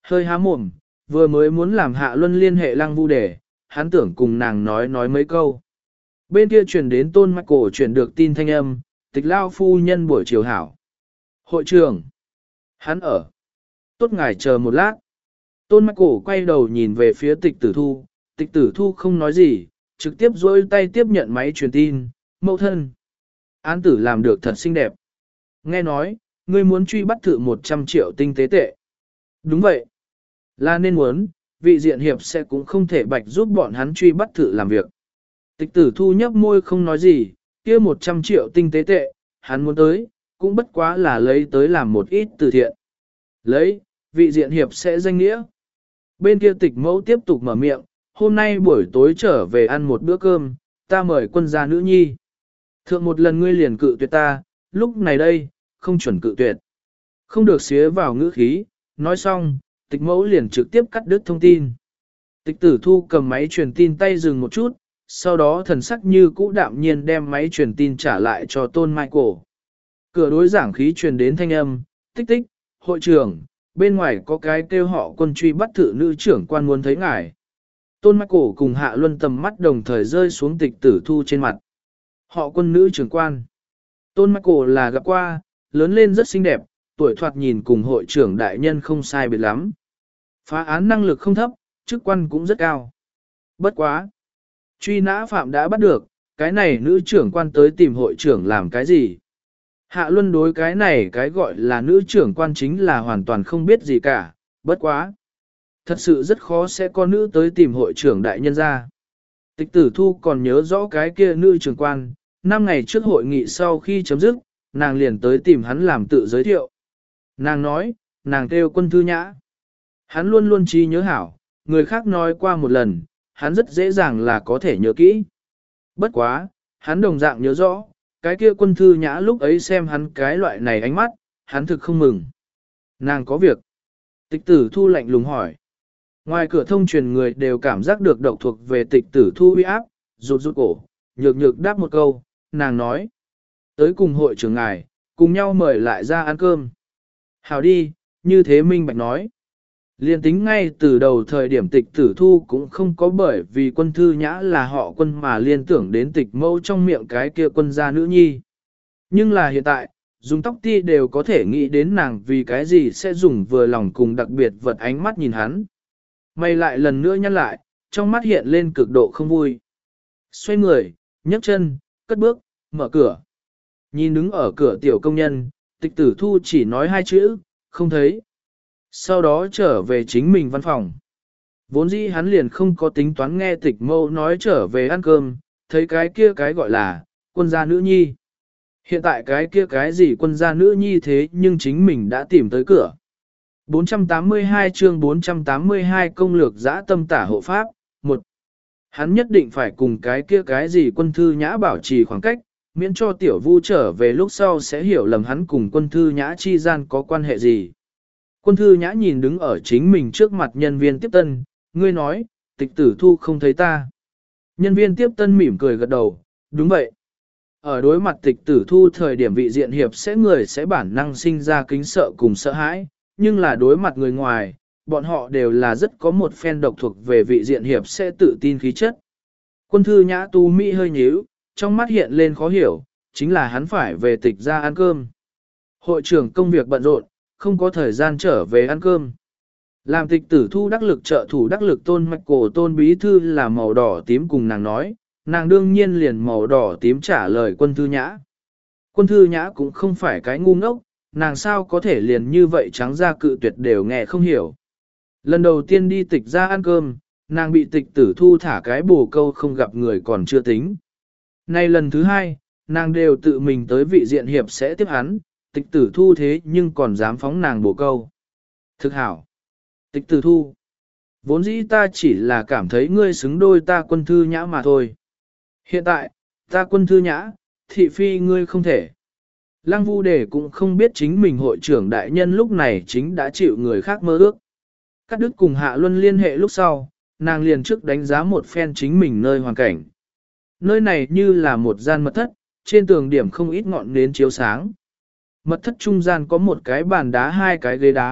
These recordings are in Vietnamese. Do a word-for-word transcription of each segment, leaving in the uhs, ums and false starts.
Hơi há mồm, vừa mới muốn làm Hạ Luân liên hệ Lăng Vu Đề, hắn tưởng cùng nàng nói nói mấy câu. Bên kia truyền đến Tôn Mạch Cổ truyền được tin thanh âm, Tịch lao phu nhân buổi chiều hảo. Hội trưởng, hắn ở. Tốt ngài chờ một lát. Tôn Mạch Cổ quay đầu nhìn về phía Tịch Tử Thu, Tịch Tử Thu không nói gì, trực tiếp dôi tay tiếp nhận máy truyền tin, mẫu thân. Án tử làm được thật xinh đẹp. Nghe nói, ngươi muốn truy bắt thử một trăm triệu tinh tế tệ. Đúng vậy. Là nên muốn, vị diện hiệp sẽ cũng không thể bạch giúp bọn hắn truy bắt thử làm việc. Tịch Tử Thu nhấp môi không nói gì, kia một trăm triệu tinh tế tệ, hắn muốn tới, cũng bất quá là lấy tới làm một ít từ thiện. Lấy, vị diện hiệp sẽ danh nghĩa. Bên kia Tịch mẫu tiếp tục mở miệng, hôm nay buổi tối trở về ăn một bữa cơm, ta mời quân gia nữ nhi. Thượng một lần ngươi liền cự tuyệt ta, lúc này đây, không chuẩn cự tuyệt. Không được xía vào ngữ khí, nói xong, Tịch mẫu liền trực tiếp cắt đứt thông tin. Tịch Tử Thu cầm máy truyền tin tay dừng một chút, sau đó thần sắc như cũ đạm nhiên đem máy truyền tin trả lại cho Tôn Michael. Cửa đối giảng khí truyền đến thanh âm, tích tích, hội trưởng, bên ngoài có cái kêu họ quân truy bắt thự nữ trưởng quan muốn thấy ngài. Tôn Michael cùng Hạ Luân tầm mắt đồng thời rơi xuống Tịch Tử Thu trên mặt. Họ quân nữ trưởng quan. Tôn Michael là gặp qua, lớn lên rất xinh đẹp, tuổi thoạt nhìn cùng hội trưởng đại nhân không sai biệt lắm. Phá án năng lực không thấp, chức quan cũng rất cao. Bất quá. Truy nã phạm đã bắt được, cái này nữ trưởng quan tới tìm hội trưởng làm cái gì? Hạ Luân đối cái này cái gọi là nữ trưởng quan chính là hoàn toàn không biết gì cả, bất quá. Thật sự rất khó sẽ có nữ tới tìm hội trưởng đại nhân ra. Tịch Tử Thu còn nhớ rõ cái kia nữ trưởng quan, năm ngày trước hội nghị sau khi chấm dứt, nàng liền tới tìm hắn làm tự giới thiệu. Nàng nói, nàng kêu Quân Thư Nhã. Hắn luôn luôn trí nhớ hảo, người khác nói qua một lần, hắn rất dễ dàng là có thể nhớ kỹ. Bất quá, hắn đồng dạng nhớ rõ, cái kia Quân Thư Nhã lúc ấy xem hắn cái loại này ánh mắt, hắn thực không mừng. Nàng có việc. Tịch Tử Thu lạnh lùng hỏi. Ngoài cửa thông truyền người đều cảm giác được độc thuộc về Tịch Tử Thu uy áp, rụt rụt cổ, nhược nhược đáp một câu, nàng nói. Tới cùng hội trưởng ngài, cùng nhau mời lại ra ăn cơm. Hào đi, như thế minh bạch nói. Liên tính ngay từ đầu thời điểm Tịch Tử Thu cũng không có bởi vì Quân Thư Nhã là họ Quân mà liên tưởng đến Tịch mẫu trong miệng cái kia quân gia nữ nhi. Nhưng là hiện tại, dùng tóc ti đều có thể nghĩ đến nàng vì cái gì sẽ dùng vừa lòng cùng đặc biệt vật ánh mắt nhìn hắn. Mày lại lần nữa nhăn lại, trong mắt hiện lên cực độ không vui. Xoay người, nhấc chân, cất bước, mở cửa. Nhìn đứng ở cửa tiểu công nhân, Tịch Tử Thu chỉ nói hai chữ, không thấy. Sau đó trở về chính mình văn phòng. Vốn dĩ hắn liền không có tính toán nghe Tịch mâu nói trở về ăn cơm, thấy cái kia cái gọi là quân gia nữ nhi. Hiện tại cái kia cái gì quân gia nữ nhi thế nhưng chính mình đã tìm tới cửa. bốn trăm tám mươi hai chương bốn trăm tám mươi hai công lược dã tâm tả hộ pháp, một. Hắn nhất định phải cùng cái kia cái gì Quân Thư Nhã bảo trì khoảng cách, miễn cho Tiểu Vu trở về lúc sau sẽ hiểu lầm hắn cùng Quân Thư Nhã chi gian có quan hệ gì. Quân Thư Nhã nhìn đứng ở chính mình trước mặt nhân viên tiếp tân, ngươi nói, Tịch Tử Thu không thấy ta. Nhân viên tiếp tân mỉm cười gật đầu, đúng vậy. Ở đối mặt Tịch Tử Thu thời điểm vị diện hiệp sẽ người sẽ bản năng sinh ra kính sợ cùng sợ hãi, nhưng là đối mặt người ngoài, bọn họ đều là rất có một phen độc thuộc về vị diện hiệp sẽ tự tin khí chất. Quân Thư Nhã tu mỹ hơi nhíu, trong mắt hiện lên khó hiểu, chính là hắn phải về Tịch ra ăn cơm. Hội trưởng công việc bận rộn, không có thời gian trở về ăn cơm. Làm Tịch Tử Thu đắc lực trợ thủ đắc lực Tôn Mạch Cổ Tôn Bí Thư là màu đỏ tím cùng nàng nói, nàng đương nhiên liền màu đỏ tím trả lời Quân Thư Nhã. Quân Thư Nhã cũng không phải cái ngu ngốc, nàng sao có thể liền như vậy trắng ra cự tuyệt đều nghe không hiểu. Lần đầu tiên đi Tịch ra ăn cơm, nàng bị Tịch Tử Thu thả cái bồ câu không gặp người còn chưa tính. Nay lần thứ hai, nàng đều tự mình tới vị diện hiệp sẽ tiếp hắn, Tịch Tử Thu thế nhưng còn dám phóng nàng bồ câu. Thực hảo. Tịch Tử Thu. Vốn dĩ ta chỉ là cảm thấy ngươi xứng đôi ta Quân Thư Nhã mà thôi. Hiện tại, ta Quân Thư Nhã, thị phi ngươi không thể. Lăng Vu Đề cũng không biết chính mình hội trưởng đại nhân lúc này chính đã chịu người khác mơ ước. Cắt đứt cùng Hạ Luân liên hệ lúc sau, nàng liền trước đánh giá một phen chính mình nơi hoàn cảnh. Nơi này như là một gian mật thất, trên tường điểm không ít ngọn nến chiếu sáng. Mật thất trung gian có một cái bàn đá hai cái ghế đá,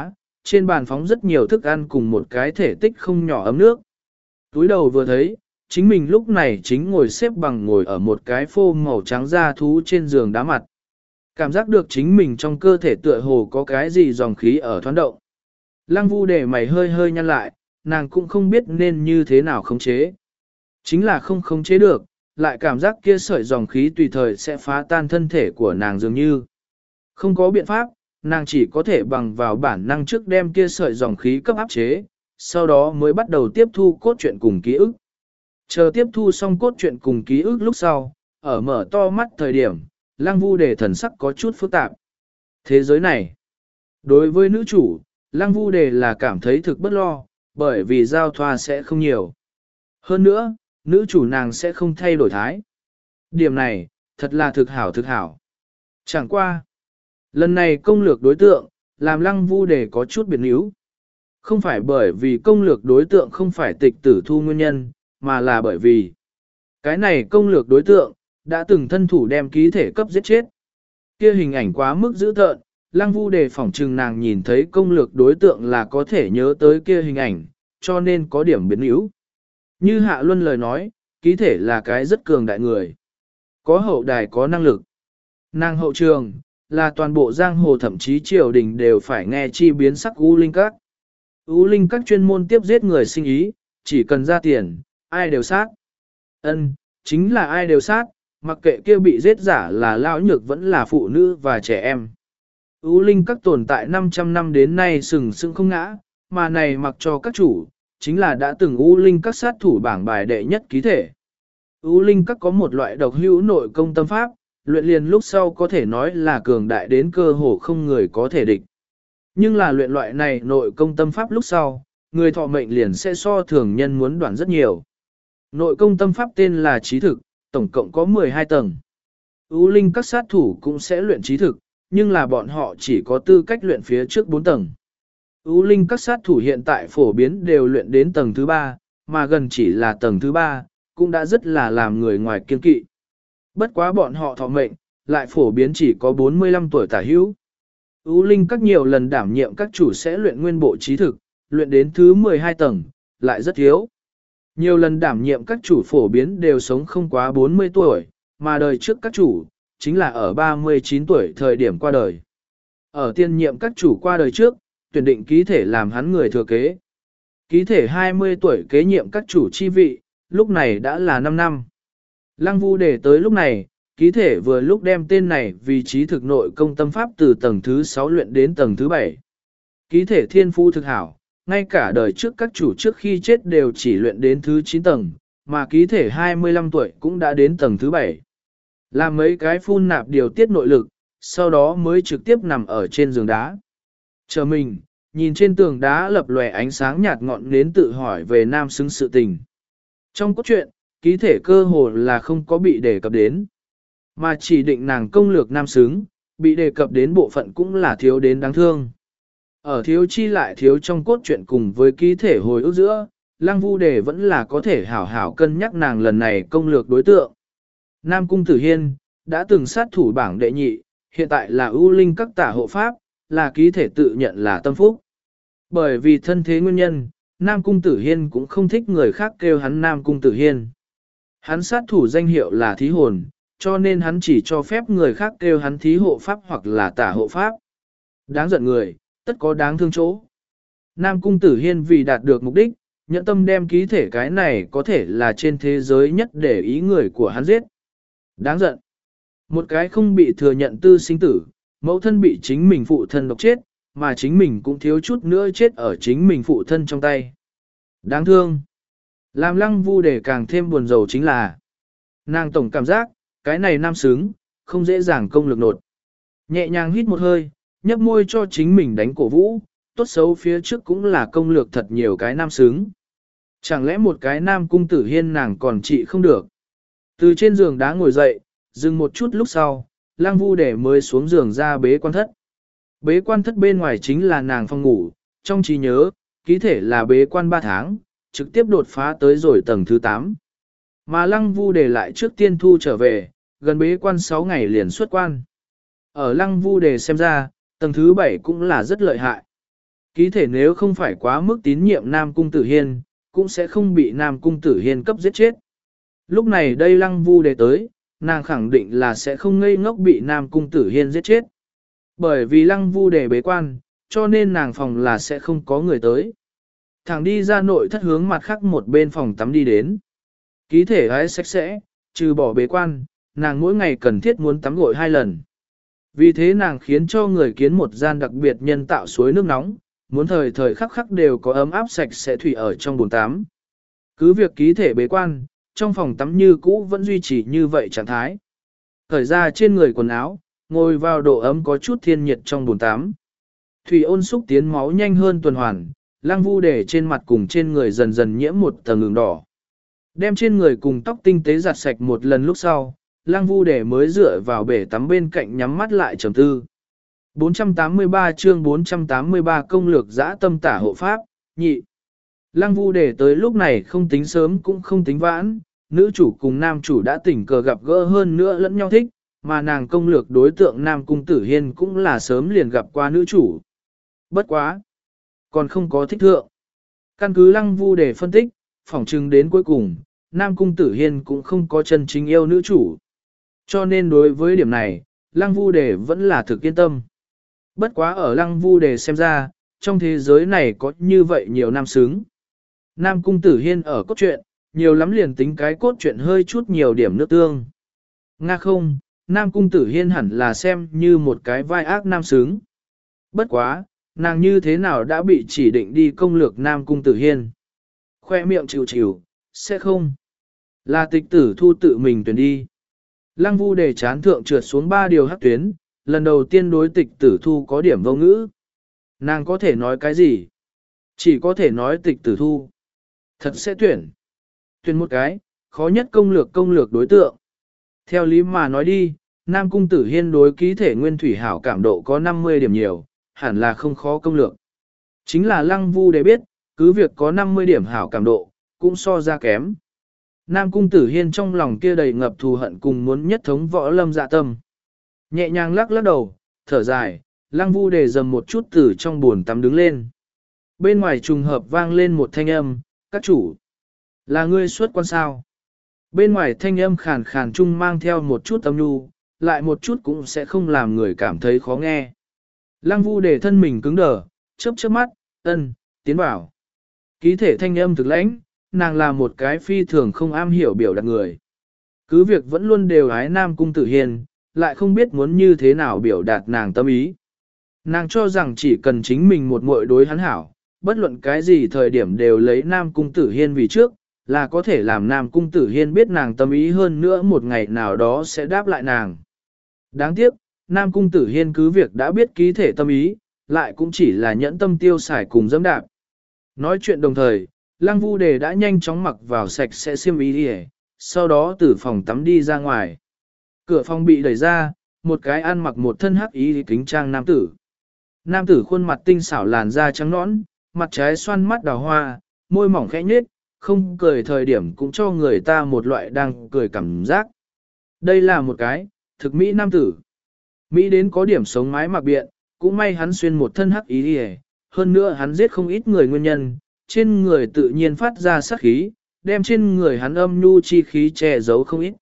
trên bàn phóng rất nhiều thức ăn cùng một cái thể tích không nhỏ ấm nước. Túi đầu vừa thấy, chính mình lúc này chính ngồi xếp bằng ngồi ở một cái phô màu trắng da thú trên giường đá mặt. Cảm giác được chính mình trong cơ thể tựa hồ có cái gì dòng khí ở thoáng động. Lăng Vu để mày hơi hơi nhăn lại, nàng cũng không biết nên như thế nào khống chế. Chính là không khống chế được, lại cảm giác kia sợi dòng khí tùy thời sẽ phá tan thân thể của nàng dường như. Không có biện pháp, nàng chỉ có thể bằng vào bản năng trước đem kia sợi dòng khí cấp áp chế, sau đó mới bắt đầu tiếp thu cốt truyện cùng ký ức. Chờ tiếp thu xong cốt truyện cùng ký ức lúc sau, ở mở to mắt thời điểm, Lăng Vu Đề thần sắc có chút phức tạp. Thế giới này, đối với nữ chủ, Lăng Vu Đề là cảm thấy thực bất lo, bởi vì giao thoa sẽ không nhiều. Hơn nữa, nữ chủ nàng sẽ không thay đổi thái. Điểm này, thật là thực hảo thực hảo. Chẳng qua. Lần này công lược đối tượng, làm Lăng Vu Đề có chút biệt níu. Không phải bởi vì công lược đối tượng không phải tịch tử thu nguyên nhân, mà là bởi vì cái này công lược đối tượng, đã từng thân thủ đem ký thể cấp giết chết. Kia hình ảnh quá mức dữ tợn, Lăng Vu Đề phỏng trừng nàng nhìn thấy công lược đối tượng là có thể nhớ tới kia hình ảnh, cho nên có điểm biến yếu. Như Hạ Luân lời nói, ký thể là cái rất cường đại người. Có hậu đài có năng lực. Nàng hậu trường, là toàn bộ giang hồ thậm chí triều đình đều phải nghe chi biến sắc U Linh Các. U Linh Các chuyên môn tiếp giết người sinh ý, chỉ cần ra tiền, ai đều sát. Ân, chính là ai đều sát, mặc kệ kia bị giết giả là lão nhược vẫn là phụ nữ và trẻ em. U Linh Các tồn tại năm trăm năm đến nay sừng sững không ngã, mà này mặc cho các chủ, chính là đã từng U Linh Các sát thủ bảng bài đệ nhất ký thể. U Linh Các có một loại độc hữu nội công tâm pháp, luyện liền lúc sau có thể nói là cường đại đến cơ hồ không người có thể địch. Nhưng là luyện loại này nội công tâm pháp lúc sau, người thọ mệnh liền sẽ so thường nhân muốn đoạn rất nhiều. Nội công tâm pháp tên là trí thực, tổng cộng có mười hai tầng. U Linh Các sát thủ cũng sẽ luyện trí thực, nhưng là bọn họ chỉ có tư cách luyện phía trước bốn tầng. U Linh Các sát thủ hiện tại phổ biến đều luyện đến tầng thứ ba, mà gần chỉ là tầng thứ ba, cũng đã rất là làm người ngoài kiên kỵ. Bất quá bọn họ thọ mệnh, lại phổ biến chỉ có bốn mươi lăm tuổi tả hữu. U Linh Các nhiều lần đảm nhiệm các chủ sẽ luyện nguyên bộ trí thực, luyện đến thứ mười hai tầng, lại rất thiếu. Nhiều lần đảm nhiệm các chủ phổ biến đều sống không quá bốn mươi tuổi, mà đời trước các chủ, chính là ở ba mươi chín tuổi thời điểm qua đời. Ở tiên nhiệm các chủ qua đời trước, tuyển định ký thể làm hắn người thừa kế. Ký thể hai mươi tuổi kế nhiệm các chủ chi vị, lúc này đã là năm năm. Lăng Vu Đề tới lúc này, ký thể vừa lúc đem tên này vì trí thực nội công tâm pháp từ tầng thứ sáu luyện đến tầng thứ bảy. Ký thể thiên phu thực hảo, ngay cả đời trước các chủ trước khi chết đều chỉ luyện đến thứ chín tầng, mà ký thể hai mươi lăm tuổi cũng đã đến tầng thứ bảy. Làm mấy cái phun nạp điều tiết nội lực, sau đó mới trực tiếp nằm ở trên giường đá. Chờ mình, nhìn trên tường đá lập lòe ánh sáng nhạt ngọn nến tự hỏi về nam xứng sự tình. Trong cốt truyện, ký thể cơ hồ là không có bị đề cập đến, mà chỉ định nàng công lược nam xứng, bị đề cập đến bộ phận cũng là thiếu đến đáng thương. Ở thiếu chi lại thiếu trong cốt truyện cùng với ký thể hồi ức giữa, Lăng Vu Đề vẫn là có thể hảo hảo cân nhắc nàng lần này công lược đối tượng. Nam Cung Tử Hiên, đã từng sát thủ bảng đệ nhị, hiện tại là U Linh Các tả hộ pháp, là ký thể tự nhận là tâm phúc. Bởi vì thân thế nguyên nhân, Nam Cung Tử Hiên cũng không thích người khác kêu hắn Nam Cung Tử Hiên. Hắn sát thủ danh hiệu là thí hồn, cho nên hắn chỉ cho phép người khác kêu hắn thí hộ pháp hoặc là tả hộ pháp. Đáng giận người, tất có đáng thương chỗ. Nam Cung Tử Hiên vì đạt được mục đích, nhẫn tâm đem ký thể cái này có thể là trên thế giới nhất để ý người của hắn giết. Đáng giận. Một cái không bị thừa nhận tư sinh tử, mẫu thân bị chính mình phụ thân độc chết, mà chính mình cũng thiếu chút nữa chết ở chính mình phụ thân trong tay. Đáng thương. Làm Lăng Vu Đề càng thêm buồn rầu chính là nàng tổng cảm giác, cái này nam xứng, không dễ dàng công lực nột. Nhẹ nhàng hít một hơi, nhấp môi cho chính mình đánh cổ vũ, tốt xấu phía trước cũng là công lược thật nhiều cái nam xứng. Chẳng lẽ một cái Nam Cung Tử Hiên nàng còn trị không được. Từ trên giường đá ngồi dậy, dừng một chút lúc sau, Lăng Vu Đề mới xuống giường ra bế quan thất. Bế quan thất bên ngoài chính là nàng phòng ngủ, trong trí nhớ, ký thể là bế quan ba tháng, trực tiếp đột phá tới rồi tầng thứ tám. Mà Lăng Vu Đề lại trước tiên thu trở về, gần bế quan sáu ngày liền xuất quan. Ở Lăng Vu Đề xem ra, tầng thứ bảy cũng là rất lợi hại. Ký thể nếu không phải quá mức tín nhiệm Nam Cung Tử Hiên, cũng sẽ không bị Nam Cung Tử Hiên cấp giết chết. Lúc này đây Lăng Vu Đề tới, nàng khẳng định là sẽ không ngây ngốc bị Nam Cung Tử Hiên giết chết. Bởi vì Lăng Vu Đề bế quan, cho nên nàng phòng là sẽ không có người tới. Thẳng đi ra nội thất hướng mặt khác một bên phòng tắm đi đến. Ký thể hái sạch sẽ, trừ bỏ bế quan, nàng mỗi ngày cần thiết muốn tắm gội hai lần. Vì thế nàng khiến cho người kiến một gian đặc biệt nhân tạo suối nước nóng, muốn thời thời khắc khắc đều có ấm áp sạch sẽ thủy ở trong bồn tắm. Cứ việc ký thể bế quan, trong phòng tắm như cũ vẫn duy trì như vậy trạng thái. Thời ra trên người quần áo, ngồi vào độ ấm có chút thiên nhiệt trong bồn tắm. Thủy ôn xúc tiến máu nhanh hơn tuần hoàn, Lăng Vu để trên mặt cùng trên người dần dần nhiễm một tầng ửng đỏ. Đem trên người cùng tóc tinh tế giặt sạch một lần lúc sau, Lăng Vu để mới dựa vào bể tắm bên cạnh nhắm mắt lại trầm tư. bốn trăm tám mươi ba chương bốn trăm tám mươi ba công lược dã tâm tả hộ pháp, nhị. Lăng Vu để tới lúc này không tính sớm cũng không tính vãn, nữ chủ cùng nam chủ đã tình cờ gặp gỡ hơn nữa lẫn nhau thích, mà nàng công lược đối tượng Nam Cung Tử Hiên cũng là sớm liền gặp qua nữ chủ. Bất quá, còn không có thích thượng. Căn cứ Lăng Vu để phân tích, phỏng chừng đến cuối cùng, Nam Cung Tử Hiên cũng không có chân chính yêu nữ chủ. Cho nên đối với điểm này, Lăng Vu Đề vẫn là thực yên tâm. Bất quá ở Lăng Vu Đề xem ra, trong thế giới này có như vậy nhiều nam xứng. Nam Cung Tử Hiên ở cốt truyện, nhiều lắm liền tính cái cốt truyện hơi chút nhiều điểm nước tương. Nga không, Nam Cung Tử Hiên hẳn là xem như một cái vai ác nam xứng. Bất quá, nàng như thế nào đã bị chỉ định đi công lược Nam Cung Tử Hiên. Khoe miệng chịu chịu, sẽ không. Là tịch tử thu tự mình tuyển đi. Lăng Vu Đề chán thượng trượt xuống ba điều hắc tuyến, lần đầu tiên đối tịch tử thu có điểm vô ngữ. Nàng có thể nói cái gì? Chỉ có thể nói tịch tử thu. Thật sẽ tuyển. Tuyển một cái, khó nhất công lược công lược đối tượng. Theo lý mà nói đi, Nam Cung Tử Hiên đối ký thể nguyên thủy hảo cảm độ có năm mươi điểm nhiều, hẳn là không khó công lược. Chính là Lăng Vu Đề biết, cứ việc có năm mươi điểm hảo cảm độ, cũng so ra kém. Nam Cung Tử Hiên trong lòng kia đầy ngập thù hận cùng muốn nhất thống võ lâm dạ tâm. Nhẹ nhàng lắc lắc đầu, thở dài, Lăng Vu Đề dầm một chút từ trong buồn tắm đứng lên. Bên ngoài trùng hợp vang lên một thanh âm, các chủ. Là ngươi xuất quan sao? Bên ngoài thanh âm khàn khàn chung mang theo một chút âm nhu, lại một chút cũng sẽ không làm người cảm thấy khó nghe. Lăng Vu Đề thân mình cứng đờ, chớp chớp mắt, ân, tiến vào. Ký thể thanh âm thực lãnh, nàng là một cái phi thường không am hiểu biểu đạt người. Cứ việc vẫn luôn đều ái Nam Cung Tử Hiên, lại không biết muốn như thế nào biểu đạt nàng tâm ý. Nàng cho rằng chỉ cần chính mình một muội đối hắn hảo, bất luận cái gì thời điểm đều lấy Nam Cung Tử Hiên vì trước, là có thể làm Nam Cung Tử Hiên biết nàng tâm ý hơn nữa một ngày nào đó sẽ đáp lại nàng. Đáng tiếc, Nam Cung Tử Hiên cứ việc đã biết ký thể tâm ý, lại cũng chỉ là nhẫn tâm tiêu xài cùng dẫm đạp. Nói chuyện đồng thời, Lăng Vu Đề đã nhanh chóng mặc vào sạch sẽ xiêm y đi, sau đó từ phòng tắm đi ra ngoài. Cửa phòng bị đẩy ra, một cái ăn mặc một thân hắc y kính trang nam tử. Nam tử khuôn mặt tinh xảo làn da trắng nõn, mặt trái xoăn mắt đào hoa, môi mỏng khẽ nhếch, không cười thời điểm cũng cho người ta một loại đang cười cảm giác. Đây là một cái, thực mỹ nam tử. Mỹ đến có điểm sống mái mặc biện, cũng may hắn xuyên một thân hắc y đi, hơn nữa hắn giết không ít người nguyên nhân, trên người tự nhiên phát ra sát khí, đem trên người hắn âm nhu chi khí che giấu không ít.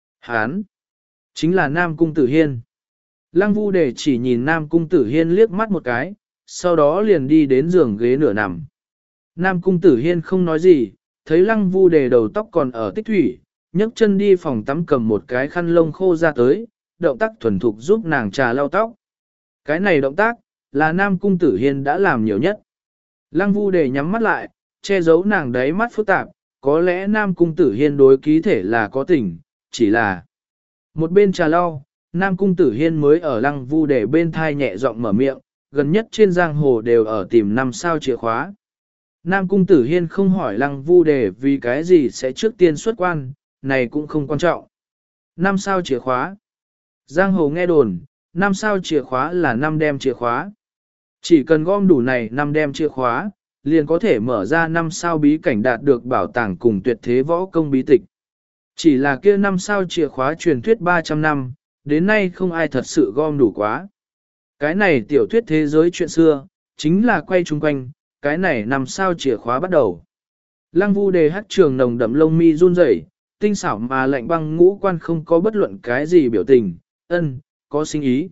Hắn chính là Nam Cung Tử Hiên. Lăng Vu Đề chỉ nhìn Nam Cung Tử Hiên liếc mắt một cái, sau đó liền đi đến giường ghế nửa nằm. Nam Cung Tử Hiên không nói gì, thấy Lăng Vu Đề đầu tóc còn ở tích thủy, nhấc chân đi phòng tắm cầm một cái khăn lông khô ra tới, động tác thuần thục giúp nàng trà lau tóc. Cái này động tác, là Nam Cung Tử Hiên đã làm nhiều nhất. Lăng Vu Đề nhắm mắt lại, che giấu nàng đáy mắt phức tạp, có lẽ Nam Cung Tử Hiên đối ký thể là có tình, chỉ là một bên trà lau, Nam Cung Tử Hiên mới ở Lăng Vu Đề bên thai nhẹ giọng mở miệng, gần nhất trên giang hồ đều ở tìm năm sao chìa khóa. Nam Cung Tử Hiên không hỏi Lăng Vu Đề vì cái gì sẽ trước tiên xuất quan, này cũng không quan trọng. Năm sao chìa khóa. Giang hồ nghe đồn, năm sao chìa khóa là năm đem chìa khóa. Chỉ cần gom đủ này năm đem chìa khóa, liền có thể mở ra năm sao bí cảnh đạt được bảo tàng cùng tuyệt thế võ công bí tịch. Chỉ là kia năm sao chìa khóa truyền thuyết ba trăm năm, đến nay không ai thật sự gom đủ quá. Cái này tiểu thuyết thế giới chuyện xưa, chính là quay chung quanh, cái này nằm sao chìa khóa bắt đầu. Lăng Vu Đề hắc trường nồng đậm lông mi run rẩy, tinh xảo mà lạnh băng ngũ quan không có bất luận cái gì biểu tình, ân, có sinh ý.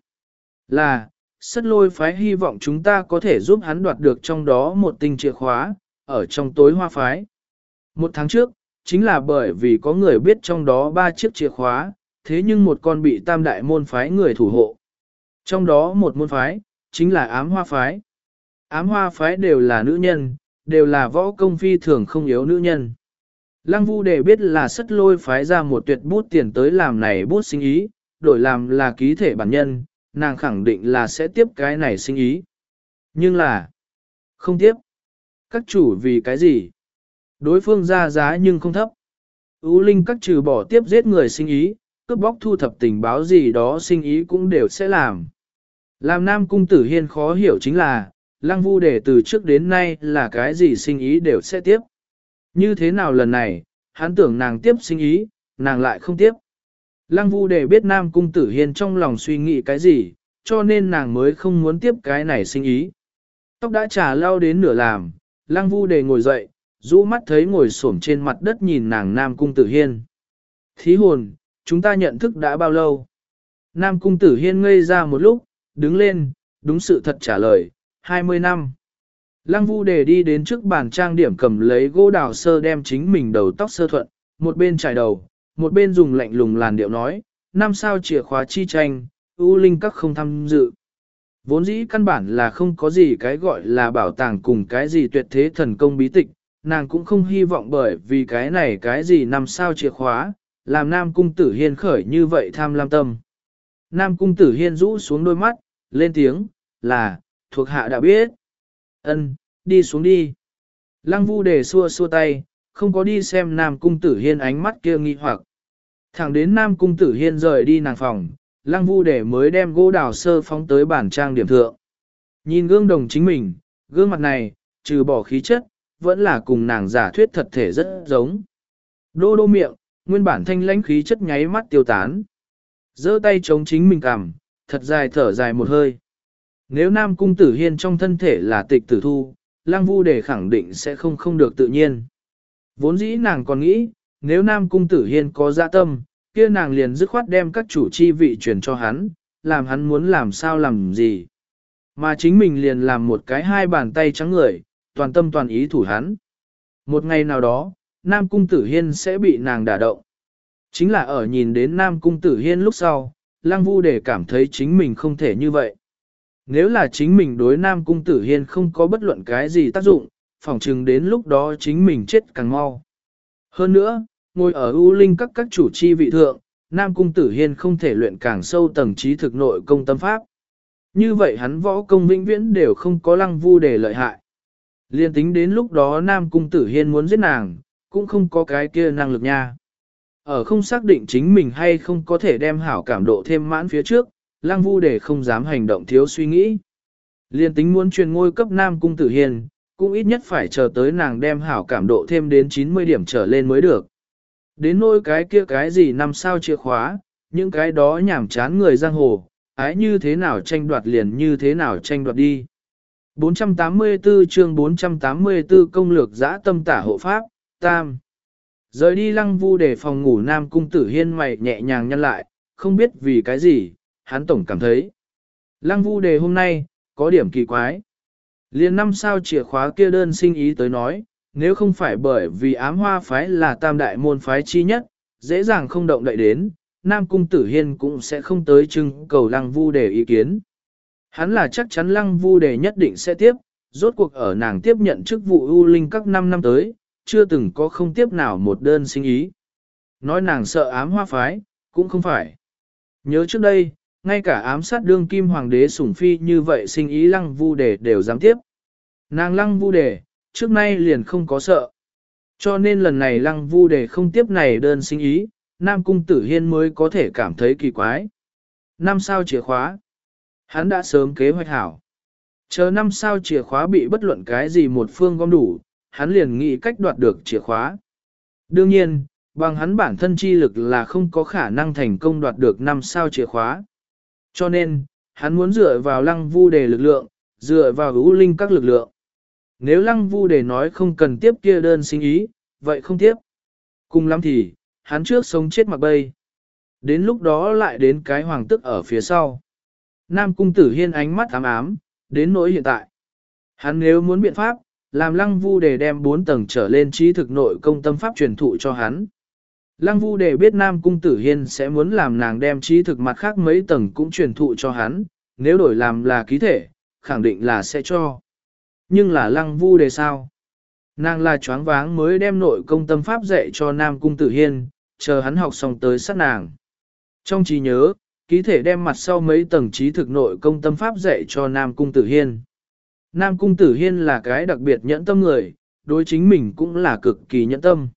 Là, Sất Lôi phái hy vọng chúng ta có thể giúp hắn đoạt được trong đó một tinh chìa khóa, ở trong tối hoa phái. Một tháng trước, chính là bởi vì có người biết trong đó ba chiếc chìa khóa, thế nhưng một con bị tam đại môn phái người thủ hộ. Trong đó một môn phái, chính là ám hoa phái. Ám hoa phái đều là nữ nhân, đều là võ công phi thường không yếu nữ nhân. Lăng Vu Đề biết là Sất Lôi phái ra một tuyệt bút tiền tới làm này bút sinh ý, đổi làm là ký thể bản nhân, nàng khẳng định là sẽ tiếp cái này sinh ý. Nhưng là, không tiếp. Các chủ vì cái gì? Đối phương ra giá nhưng không thấp. Ú Linh các trừ bỏ tiếp giết người sinh ý, cướp bóc thu thập tình báo gì đó sinh ý cũng đều sẽ làm. Làm Nam Cung Tử Hiên khó hiểu chính là, Lăng Vu Đề từ trước đến nay là cái gì sinh ý đều sẽ tiếp. Như thế nào lần này, hắn tưởng nàng tiếp sinh ý, nàng lại không tiếp. Lăng Vu Đề biết Nam Cung Tử Hiên trong lòng suy nghĩ cái gì, cho nên nàng mới không muốn tiếp cái này sinh ý. Tóc đã trà lau đến nửa làm, Lăng Vu Đề ngồi dậy, rũ mắt thấy ngồi xổm trên mặt đất nhìn nàng Nam Cung Tử Hiên. Thí hồn, chúng ta nhận thức đã bao lâu? Nam Cung Tử Hiên ngây ra một lúc, đứng lên, đúng sự thật trả lời, hai mươi năm. Lăng Vu Đề đi đến trước bàn trang điểm cầm lấy gỗ đào sơ đem chính mình đầu tóc sơ thuận, một bên trải đầu, một bên dùng lạnh lùng làn điệu nói, năm sao chìa khóa chi tranh, U Linh các không tham dự. Vốn dĩ căn bản là không có gì cái gọi là bảo tàng cùng cái gì tuyệt thế thần công bí tịch, nàng cũng không hy vọng bởi vì cái này cái gì năm sao chìa khóa, làm Nam Cung Tử Hiên khởi như vậy tham lam tâm. Nam Cung Tử Hiên rũ xuống đôi mắt, lên tiếng, là, thuộc hạ đã biết. Ân, đi xuống đi. Lăng Vu Đề xua xua tay, không có đi xem Nam Cung Tử Hiên ánh mắt kia nghi hoặc. Thẳng đến Nam Cung Tử Hiên rời đi nàng phòng, Lăng Vu Đề mới đem gỗ đào sơ phóng tới bản trang điểm thượng. Nhìn gương đồng chính mình, gương mặt này, trừ bỏ khí chất, vẫn là cùng nàng giả thuyết thật thể rất giống. Đô đô miệng, nguyên bản thanh lãnh khí chất nháy mắt tiêu tán. Giơ tay chống chính mình cằm, thật dài thở dài một hơi. Nếu Nam Cung Tử Hiên trong thân thể là tịch tử thu, Lăng Vu Đề khẳng định sẽ không không được tự nhiên. Vốn dĩ nàng còn nghĩ, nếu Nam Cung Tử Hiên có dạ tâm, kia nàng liền dứt khoát đem các chủ chi vị truyền cho hắn, làm hắn muốn làm sao làm gì. Mà chính mình liền làm một cái hai bàn tay trắng người, toàn tâm toàn ý thủ hắn. Một ngày nào đó, Nam Cung Tử Hiên sẽ bị nàng đả động. Chính là ở nhìn đến Nam Cung Tử Hiên lúc sau, Lăng Vu Đề cảm thấy chính mình không thể như vậy. Nếu là chính mình đối Nam Cung Tử Hiên không có bất luận cái gì tác dụng, phỏng chừng đến lúc đó chính mình chết càng mau. Hơn nữa, ngồi ở U Linh các các chủ chi vị thượng, Nam Cung Tử Hiên không thể luyện càng sâu tầng trí thực nội công tâm pháp. Như vậy hắn võ công vĩnh viễn đều không có Lăng Vu Đề lợi hại. Liên tính đến lúc đó Nam Cung Tử Hiên muốn giết nàng, cũng không có cái kia năng lực nha. Ở không xác định chính mình hay không có thể đem hảo cảm độ thêm mãn phía trước, Lăng Vu Đề không dám hành động thiếu suy nghĩ. Liên tính muốn truyền ngôi cấp Nam Cung Tử Hiên, cũng ít nhất phải chờ tới nàng đem hảo cảm độ thêm đến chín mươi điểm trở lên mới được. Đến nỗi cái kia cái gì năm sao chìa khóa, những cái đó nhảm chán người giang hồ, ái như thế nào tranh đoạt liền như thế nào tranh đoạt đi. bốn trăm tám mươi tư chương bốn trăm tám mươi tư công lược giã tâm tả hộ pháp, tam. Rời đi Lăng Vu Đề phòng ngủ Nam Cung Tử Hiên mày nhẹ nhàng nhăn lại, không biết vì cái gì, hắn tổng cảm thấy. Lăng Vu Đề hôm nay, có điểm kỳ quái. Liên năm sao chìa khóa kia đơn sinh ý tới nói, nếu không phải bởi vì ám hoa phái là tam đại môn phái chi nhất, dễ dàng không động đậy đến, Nam Cung Tử Hiên cũng sẽ không tới trưng cầu Lăng Vu Đề ý kiến. Hắn là chắc chắn Lăng Vu Đề nhất định sẽ tiếp, rốt cuộc ở nàng tiếp nhận chức vụ U Linh các năm năm tới, chưa từng có không tiếp nào một đơn sinh ý. Nói nàng sợ ám hoa phái, cũng không phải. Nhớ trước đây, ngay cả ám sát đương kim hoàng đế sủng phi như vậy sinh ý Lăng Vu Đề đều dám tiếp. Nàng Lăng Vu Đề, trước nay liền không có sợ. Cho nên lần này Lăng Vu Đề không tiếp này đơn sinh ý, Nam Cung Tử Hiên mới có thể cảm thấy kỳ quái. Năm sao chìa khóa. Hắn đã sớm kế hoạch hảo. Chờ năm sao chìa khóa bị bất luận cái gì một phương gom đủ, hắn liền nghĩ cách đoạt được chìa khóa. Đương nhiên, bằng hắn bản thân chi lực là không có khả năng thành công đoạt được năm sao chìa khóa. Cho nên, hắn muốn dựa vào Lăng Vu Đề lực lượng, dựa vào ưu linh các lực lượng. Nếu lăng vu để nói không cần tiếp kia đơn sinh ý, vậy không tiếp. Cùng lắm thì, hắn trước sống chết mặc bay. Đến lúc đó lại đến cái hoàng tức ở phía sau. Nam cung tử hiên ánh mắt ám ám, đến nỗi hiện tại. Hắn nếu muốn biện pháp, làm lăng vu để đem bốn tầng trở lên trí thực nội công tâm pháp truyền thụ cho hắn. Lăng vu để biết Nam cung tử hiên sẽ muốn làm nàng đem trí thực mặt khác mấy tầng cũng truyền thụ cho hắn, nếu đổi làm là ký thể, khẳng định là sẽ cho. Nhưng là lăng vu để sao? Nàng là choáng váng mới đem nội công tâm pháp dạy cho Nam cung tử hiên, chờ hắn học xong tới sát nàng. Trong trí nhớ, ký thể đem mặt sau mấy tầng trí thực nội công tâm pháp dạy cho Nam cung tử hiên. Nam cung tử hiên là cái đặc biệt nhẫn tâm người, đối chính mình cũng là cực kỳ nhẫn tâm.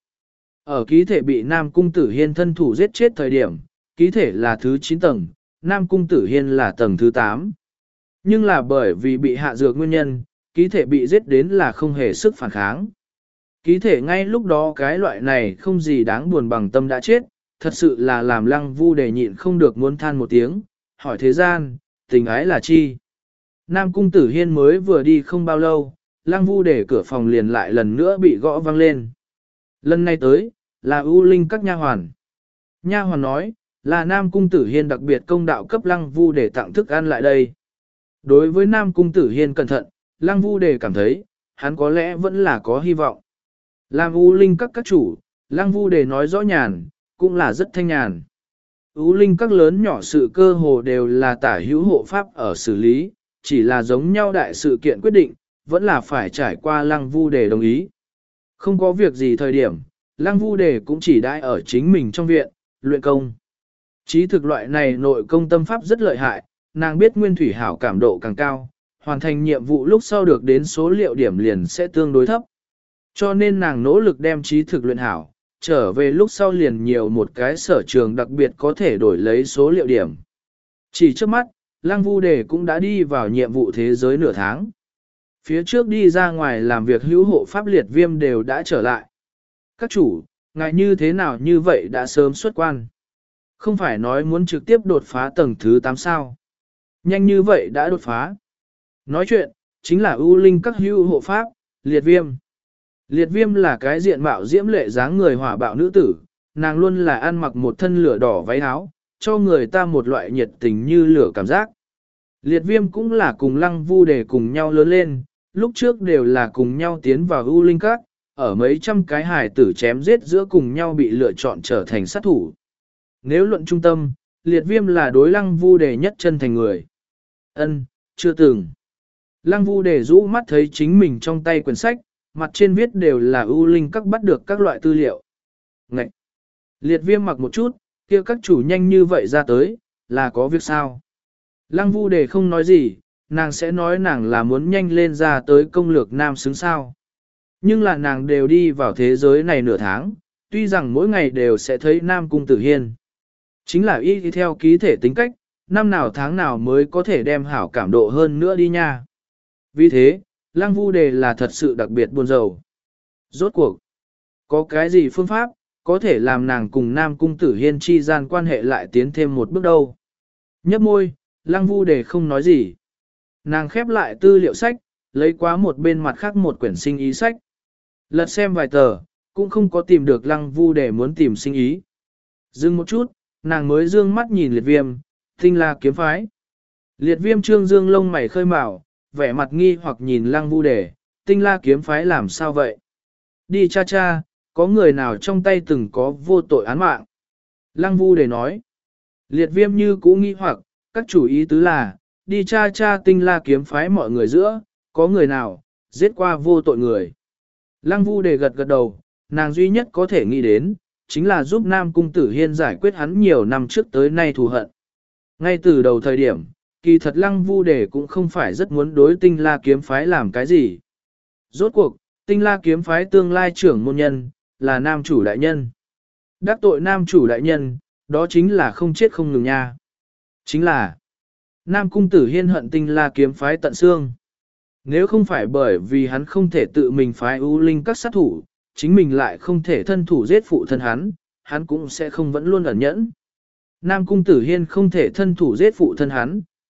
Ở ký thể bị Nam cung tử hiên thân thủ giết chết thời điểm, ký thể là thứ chín tầng, Nam cung tử hiên là tầng thứ tám. Nhưng là bởi vì bị hạ dược nguyên nhân, ký thể bị giết đến là không hề sức phản kháng. Ký thể ngay lúc đó cái loại này không gì đáng buồn bằng tâm đã chết, thật sự là làm lăng vu để nhịn không được muốn than một tiếng, hỏi thế gian, tình ái là chi? Nam cung tử hiên mới vừa đi không bao lâu, lăng vu để cửa phòng liền lại lần nữa bị gõ vang lên. Lần này tới, là ưu linh các nha hoàn. Nha hoàn nói, là Nam cung tử hiên đặc biệt công đạo cấp lăng vu để tặng thức ăn lại đây. Đối với Nam cung tử hiên cẩn thận, lăng vu để cảm thấy, hắn có lẽ vẫn là có hy vọng. Làm ưu linh các các chủ, lăng vu để nói rõ nhàn, cũng là rất thanh nhàn. Ưu linh các lớn nhỏ sự cơ hồ đều là tả hữu hộ pháp ở xử lý, chỉ là giống nhau đại sự kiện quyết định, vẫn là phải trải qua lăng vu để đồng ý. Không có việc gì thời điểm, lăng vu đề cũng chỉ đãi ở chính mình trong viện, luyện công. Chí thực loại này nội công tâm pháp rất lợi hại, nàng biết nguyên thủy hảo cảm độ càng cao, hoàn thành nhiệm vụ lúc sau được đến số liệu điểm liền sẽ tương đối thấp. Cho nên nàng nỗ lực đem trí thực luyện hảo, trở về lúc sau liền nhiều một cái sở trường đặc biệt có thể đổi lấy số liệu điểm. Chỉ trước mắt, lăng vu đề cũng đã đi vào nhiệm vụ thế giới nửa tháng. Phía trước đi ra ngoài làm việc hữu hộ pháp liệt viêm đều đã trở lại. Các chủ, ngài như thế nào như vậy đã sớm xuất quan. Không phải nói muốn trực tiếp đột phá tầng thứ tám sao. Nhanh như vậy đã đột phá. Nói chuyện, chính là ưu linh các hữu hộ pháp, liệt viêm. Liệt viêm là cái diện mạo diễm lệ dáng người hỏa bạo nữ tử, nàng luôn là ăn mặc một thân lửa đỏ váy áo, cho người ta một loại nhiệt tình như lửa cảm giác. Liệt viêm cũng là cùng lăng vu để cùng nhau lớn lên, lúc trước đều là cùng nhau tiến vào ưu linh các, ở mấy trăm cái hài tử chém giết giữa cùng nhau bị lựa chọn trở thành sát thủ. Nếu luận trung tâm, liệt viêm là đối lăng vu đề nhất chân thành người. Ân, chưa từng. Lăng vu đề rũ mắt thấy chính mình trong tay quyển sách, mặt trên viết đều là ưu linh các bắt được các loại tư liệu. Ngậy! Liệt viêm mặc một chút, kia các chủ nhanh như vậy ra tới, là có việc sao? Lăng vu đề không nói gì, nàng sẽ nói nàng là muốn nhanh lên ra tới công lược nam xứng sao. Nhưng là nàng đều đi vào thế giới này nửa tháng, tuy rằng mỗi ngày đều sẽ thấy Nam Cung Tử Hiên. Chính là y theo ký thể tính cách, năm nào tháng nào mới có thể đem hảo cảm độ hơn nữa đi nha. Vì thế, Lăng Vu Đề là thật sự đặc biệt buồn rầu. Rốt cuộc, có cái gì phương pháp, có thể làm nàng cùng Nam Cung Tử Hiên chi gian quan hệ lại tiến thêm một bước đâu. Nhấp môi, Lăng Vu Đề không nói gì. Nàng khép lại tư liệu sách, lấy qua một bên mặt khác một quyển sinh ý sách. Lật xem vài tờ, cũng không có tìm được Lăng Vu để muốn tìm sinh ý. Dừng một chút, nàng mới dương mắt nhìn liệt viêm, tinh la kiếm phái. Liệt viêm trương dương lông mày khơi mào, vẻ mặt nghi hoặc nhìn Lăng Vu để, tinh la kiếm phái làm sao vậy? Đi cha cha, có người nào trong tay từng có vô tội án mạng? Lăng Vu để nói. Liệt viêm như cũ nghi hoặc, các chủ ý tứ là, đi cha cha tinh la kiếm phái mọi người giữa, có người nào, giết qua vô tội người. Lăng Vu đề gật gật đầu, nàng duy nhất có thể nghĩ đến, chính là giúp Nam Cung Tử Hiên giải quyết hắn nhiều năm trước tới nay thù hận. Ngay từ đầu thời điểm, kỳ thật Lăng Vu đề cũng không phải rất muốn đối tinh la kiếm phái làm cái gì. Rốt cuộc, tinh la kiếm phái tương lai trưởng môn nhân, là nam chủ đại nhân. Đắc tội nam chủ đại nhân, đó chính là không chết không ngừng nha. Chính là, Nam Cung Tử Hiên hận tinh la kiếm phái tận xương. Nếu không phải bởi vì hắn không thể tự mình phái ưu linh các sát thủ, chính mình lại không thể thân thủ giết phụ thân hắn, hắn cũng sẽ không vẫn luôn ẩn nhẫn. Nam Cung Tử Hiên không thể thân thủ giết phụ thân hắn,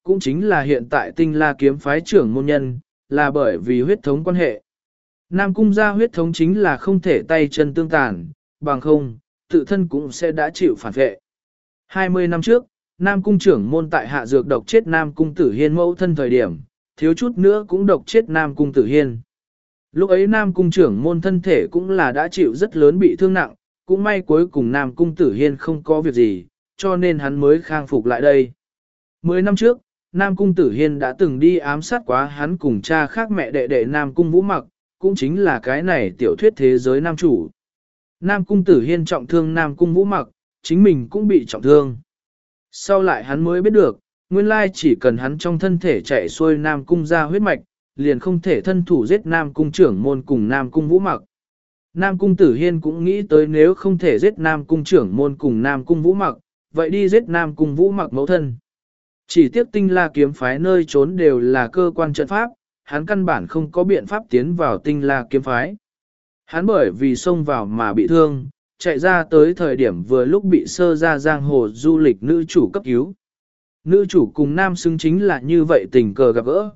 cũng chính là hiện tại tinh la kiếm phái trưởng môn nhân, là bởi vì huyết thống quan hệ. Nam cung gia huyết thống chính là không thể tay chân tương tàn, bằng không, tự thân cũng sẽ đã chịu phản vệ. hai mươi năm trước, Nam cung trưởng môn tại hạ dược độc chết Nam cung tử hiên mẫu thân thời điểm, thiếu chút nữa cũng độc chết Nam cung tử hiên. Lúc ấy Nam cung trưởng môn thân thể cũng là đã chịu rất lớn bị thương nặng, cũng may cuối cùng Nam cung tử hiên không có việc gì, cho nên hắn mới khang phục lại đây. Mười năm trước, Nam cung tử hiên đã từng đi ám sát quá hắn cùng cha khác mẹ đệ đệ Nam cung vũ mặc, cũng chính là cái này tiểu thuyết thế giới nam chủ. Nam cung tử hiên trọng thương Nam cung vũ mặc, chính mình cũng bị trọng thương. Sau lại hắn mới biết được, nguyên lai chỉ cần hắn trong thân thể chạy xuôi Nam cung ra huyết mạch, liền không thể thân thủ giết Nam cung trưởng môn cùng Nam cung vũ mặc. Nam cung tử hiên cũng nghĩ tới nếu không thể giết Nam cung trưởng môn cùng Nam cung vũ mặc, vậy đi giết Nam cung vũ mặc mẫu thân. Chỉ tiếc tinh la kiếm phái nơi trốn đều là cơ quan trận pháp, hắn căn bản không có biện pháp tiến vào tinh la kiếm phái. Hắn bởi vì xông vào mà bị thương, chạy ra tới thời điểm vừa lúc bị sơ ra giang hồ du lịch nữ chủ cấp cứu. Nữ chủ cùng nam xứng chính là như vậy tình cờ gặp gỡ.